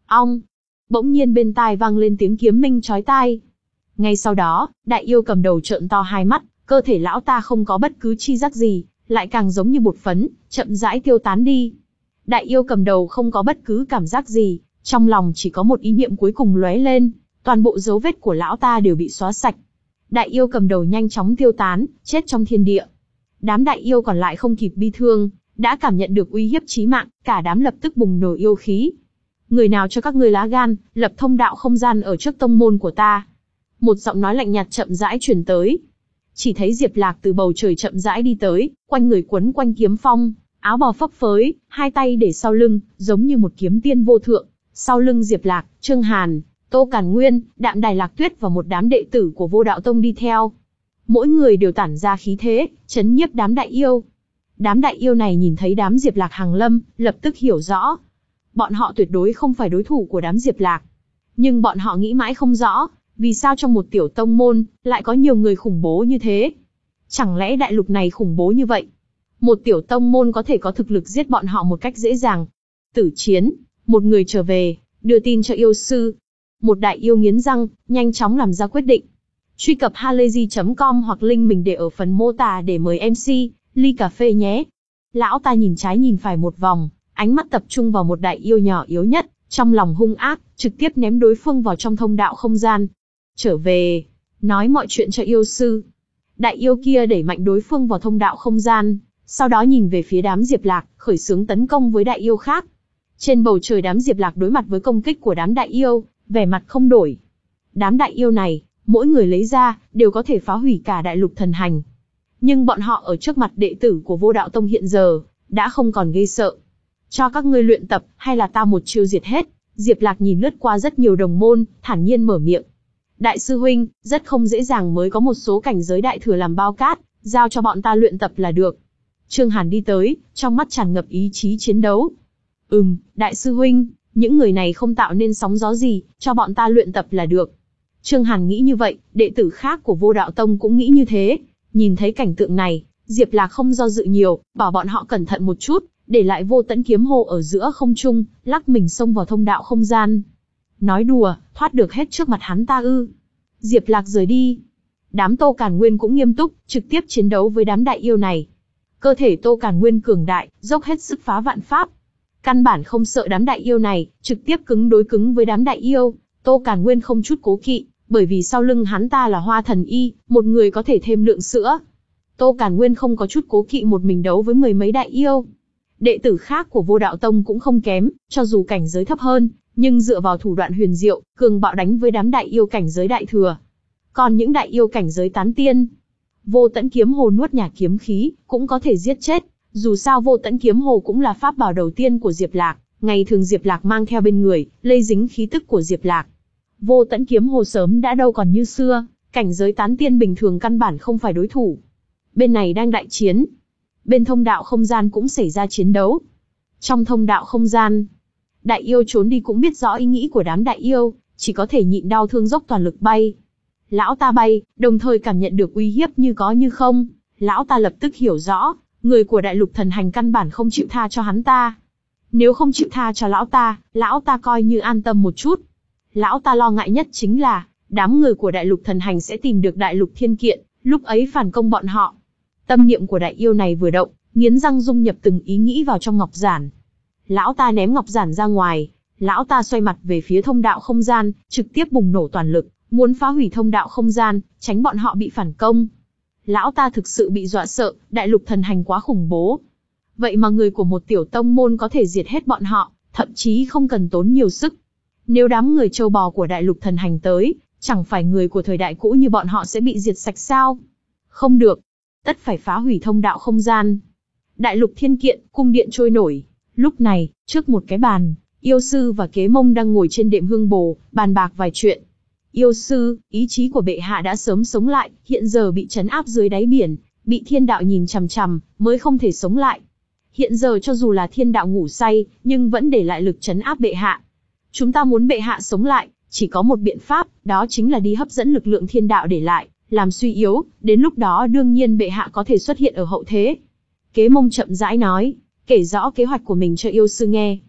Ong! Bỗng nhiên bên tai vang lên tiếng kiếm minh chói tai. Ngay sau đó, đại yêu cầm đầu trợn to hai mắt, cơ thể lão ta không có bất cứ chi giác gì, lại càng giống như bột phấn, chậm rãi tiêu tán đi. Đại yêu cầm đầu không có bất cứ cảm giác gì, trong lòng chỉ có một ý niệm cuối cùng lóe lên, toàn bộ dấu vết của lão ta đều bị xóa sạch. Đại yêu cầm đầu nhanh chóng tiêu tán, chết trong thiên địa. Đám đại yêu còn lại không kịp bi thương, đã cảm nhận được uy hiếp chí mạng, cả đám lập tức bùng nổ yêu khí. Người nào cho các ngươi lá gan, lập thông đạo không gian ở trước tông môn của ta? Một giọng nói lạnh nhạt chậm rãi truyền tới. Chỉ thấy Diệp Lạc từ bầu trời chậm rãi đi tới, quanh người quấn quanh kiếm phong, áo bào phấp phới, hai tay để sau lưng, giống như một kiếm tiên vô thượng. Sau lưng Diệp Lạc, Trương Hàn, Tô Càn Nguyên, Đạm Đài Lạc Tuyết và một đám đệ tử của Vô Đạo Tông đi theo. Mỗi người đều tản ra khí thế, chấn nhiếp đám đại yêu. Đám đại yêu này nhìn thấy đám Diệp Lạc hàng lâm, lập tức hiểu rõ. Bọn họ tuyệt đối không phải đối thủ của đám Diệp Lạc. Nhưng bọn họ nghĩ mãi không rõ, vì sao trong một tiểu tông môn, lại có nhiều người khủng bố như thế? Chẳng lẽ đại lục này khủng bố như vậy? Một tiểu tông môn có thể có thực lực giết bọn họ một cách dễ dàng. Tử chiến, một người trở về, đưa tin cho yêu sư. Một đại yêu nghiến răng, nhanh chóng làm ra quyết định. Truy cập halayzi chấm com hoặc link mình để ở phần mô tả để mời em xê, ly cà phê nhé. Lão ta nhìn trái nhìn phải một vòng, ánh mắt tập trung vào một đại yêu nhỏ yếu nhất, trong lòng hung ác, trực tiếp ném đối phương vào trong thông đạo không gian. Trở về, nói mọi chuyện cho yêu sư. Đại yêu kia đẩy mạnh đối phương vào thông đạo không gian, sau đó nhìn về phía đám Diệp Lạc, khởi xướng tấn công với đại yêu khác. Trên bầu trời đám Diệp Lạc đối mặt với công kích của đám đại yêu, vẻ mặt không đổi. Đám đại yêu này, mỗi người lấy ra, đều có thể phá hủy cả đại lục thần hành. Nhưng bọn họ ở trước mặt đệ tử của Vô Đạo Tông hiện giờ, đã không còn gây sợ. Cho các ngươi luyện tập, hay là ta một chiêu diệt hết? Diệp Lạc nhìn lướt qua rất nhiều đồng môn, thản nhiên mở miệng. Đại sư huynh, rất không dễ dàng mới có một số cảnh giới đại thừa làm bao cát, giao cho bọn ta luyện tập là được. Trương Hàn đi tới, trong mắt tràn ngập ý chí chiến đấu. Ừm, đại sư huynh, những người này không tạo nên sóng gió gì, cho bọn ta luyện tập là được. Trương Hàn nghĩ như vậy, đệ tử khác của Vô Đạo Tông cũng nghĩ như thế. Nhìn thấy cảnh tượng này, Diệp Lạc không do dự nhiều, bảo bọn họ cẩn thận một chút, để lại Vô Tẫn kiếm hồ ở giữa không trung, lắc mình xông vào thông đạo không gian. Nói đùa, thoát được hết trước mặt hắn ta ư? Diệp Lạc rời đi. Đám Tô Càn Nguyên cũng nghiêm túc, trực tiếp chiến đấu với đám đại yêu này. Cơ thể Tô Càn Nguyên cường đại, dốc hết sức phá vạn pháp. Căn bản không sợ đám đại yêu này, trực tiếp cứng đối cứng với đám đại yêu. Tô Càn Nguyên không chút cố kỵ, bởi vì sau lưng hắn ta là Hoa Thần Y, một người có thể thêm lượng sữa. Tô Càn Nguyên không có chút cố kỵ một mình đấu với mười mấy đại yêu. Đệ tử khác của Vô Đạo Tông cũng không kém, cho dù cảnh giới thấp hơn, nhưng dựa vào thủ đoạn huyền diệu, cường bạo đánh với đám đại yêu cảnh giới đại thừa. Còn những đại yêu cảnh giới tán tiên, Vô Tẫn kiếm hồ nuốt nhả kiếm khí, cũng có thể giết chết. Dù sao Vô Tẫn kiếm hồ cũng là pháp bảo đầu tiên của Diệp Lạc, ngày thường Diệp Lạc mang theo bên người, lây dính khí tức của Diệp Lạc. Vô Tẫn kiếm hồ sớm đã đâu còn như xưa, cảnh giới tán tiên bình thường căn bản không phải đối thủ. Bên này đang đại chiến, bên thông đạo không gian cũng xảy ra chiến đấu. Trong thông đạo không gian, đại yêu trốn đi cũng biết rõ ý nghĩ của đám đại yêu, chỉ có thể nhịn đau thương dốc toàn lực bay. Lão ta bay, đồng thời cảm nhận được uy hiếp như có như không. Lão ta lập tức hiểu rõ, người của đại lục thần hành căn bản không chịu tha cho hắn ta. Nếu không chịu tha cho lão ta, lão ta coi như an tâm một chút. Lão ta lo ngại nhất chính là, đám người của đại lục thần hành sẽ tìm được đại lục thiên kiện, lúc ấy phản công bọn họ. Tâm niệm của đại yêu này vừa động, nghiến răng dung nhập từng ý nghĩ vào trong ngọc giản. Lão ta ném ngọc giản ra ngoài, lão ta xoay mặt về phía thông đạo không gian, trực tiếp bùng nổ toàn lực, muốn phá hủy thông đạo không gian, tránh bọn họ bị phản công. Lão ta thực sự bị dọa sợ, đại lục thần hành quá khủng bố. Vậy mà người của một tiểu tông môn có thể diệt hết bọn họ, thậm chí không cần tốn nhiều sức. Nếu đám người châu bò của đại lục thần hành tới, chẳng phải người của thời đại cũ như bọn họ sẽ bị diệt sạch sao? Không được, tất phải phá hủy thông đạo không gian. Đại lục thiên kiện, cung điện trôi nổi. Lúc này, trước một cái bàn, yêu sư và kế mông đang ngồi trên đệm hương bồ, bàn bạc vài chuyện. Yêu sư, ý chí của bệ hạ đã sớm sống lại, hiện giờ bị trấn áp dưới đáy biển, bị thiên đạo nhìn chằm chằm, mới không thể sống lại. Hiện giờ cho dù là thiên đạo ngủ say, nhưng vẫn để lại lực trấn áp bệ hạ. Chúng ta muốn bệ hạ sống lại, chỉ có một biện pháp, đó chính là đi hấp dẫn lực lượng thiên đạo để lại, làm suy yếu, đến lúc đó đương nhiên bệ hạ có thể xuất hiện ở hậu thế. Kế mông chậm rãi nói, kể rõ kế hoạch của mình cho yêu sư nghe.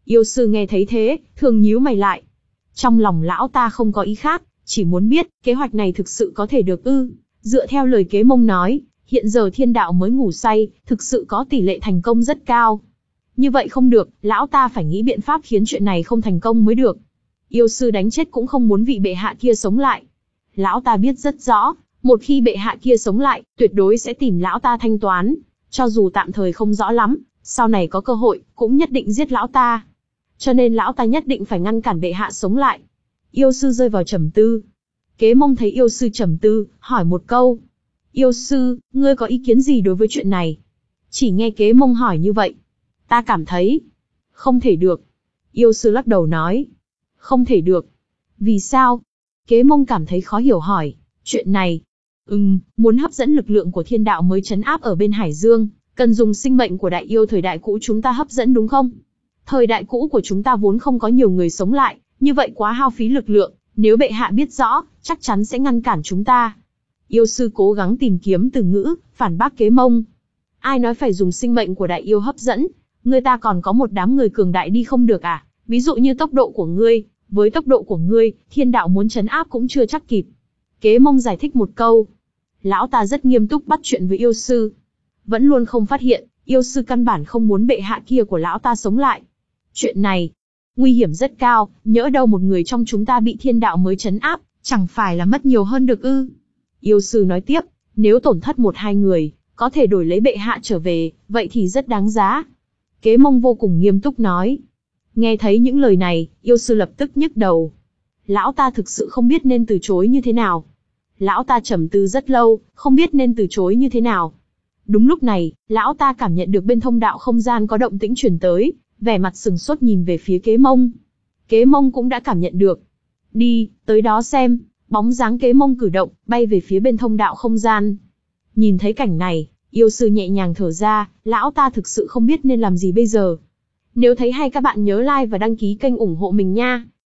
Yêu sư nghe thấy thế, thường nhíu mày lại. Trong lòng lão ta không có ý khác, chỉ muốn biết, kế hoạch này thực sự có thể được ư. Dựa theo lời Kế Mông nói, hiện giờ thiên đạo mới ngủ say, thực sự có tỷ lệ thành công rất cao. Như vậy không được, lão ta phải nghĩ biện pháp khiến chuyện này không thành công mới được. Yêu sư đánh chết cũng không muốn vị bệ hạ kia sống lại. Lão ta biết rất rõ, một khi bệ hạ kia sống lại, tuyệt đối sẽ tìm lão ta thanh toán. Cho dù tạm thời không rõ lắm, sau này có cơ hội, cũng nhất định giết lão ta. Cho nên lão ta nhất định phải ngăn cản bệ hạ sống lại. Yêu sư rơi vào trầm tư. Kế Mông thấy yêu sư trầm tư, hỏi một câu. Yêu sư, ngươi có ý kiến gì đối với chuyện này? Chỉ nghe Kế Mông hỏi như vậy. Ta cảm thấy, không thể được. Yêu sư lắc đầu nói. Không thể được. Vì sao? Kế Mông cảm thấy khó hiểu hỏi. Chuyện này, ừm, muốn hấp dẫn lực lượng của thiên đạo mới trấn áp ở bên Hải Dương, cần dùng sinh mệnh của đại yêu thời đại cũ chúng ta hấp dẫn đúng không? Thời đại cũ của chúng ta vốn không có nhiều người sống lại, như vậy quá hao phí lực lượng, nếu bệ hạ biết rõ, chắc chắn sẽ ngăn cản chúng ta. Yêu sư cố gắng tìm kiếm từ ngữ, phản bác Kế Mông. Ai nói phải dùng sinh mệnh của đại yêu hấp dẫn, người ta còn có một đám người cường đại đi không được à? Ví dụ như tốc độ của ngươi, với tốc độ của ngươi, thiên đạo muốn trấn áp cũng chưa chắc kịp. Kế Mông giải thích một câu. Lão ta rất nghiêm túc bắt chuyện với yêu sư. Vẫn luôn không phát hiện, yêu sư căn bản không muốn bệ hạ kia của lão ta sống lại. Chuyện này, nguy hiểm rất cao, nhỡ đâu một người trong chúng ta bị thiên đạo mới trấn áp, chẳng phải là mất nhiều hơn được ư. Yêu sư nói tiếp, nếu tổn thất một hai người, có thể đổi lấy bệ hạ trở về, vậy thì rất đáng giá. Kế Mông vô cùng nghiêm túc nói. Nghe thấy những lời này, yêu sư lập tức nhức đầu. Lão ta thực sự không biết nên từ chối như thế nào. Lão ta trầm tư rất lâu, không biết nên từ chối như thế nào. Đúng lúc này, lão ta cảm nhận được bên thông đạo không gian có động tĩnh truyền tới, vẻ mặt sừng sốt nhìn về phía Kế Mông. Kế Mông cũng đã cảm nhận được. Đi, tới đó xem, bóng dáng Kế Mông cử động, bay về phía bên thông đạo không gian. Nhìn thấy cảnh này, yêu sư nhẹ nhàng thở ra, lão ta thực sự không biết nên làm gì bây giờ. Nếu thấy hay các bạn nhớ like và đăng ký kênh ủng hộ mình nha.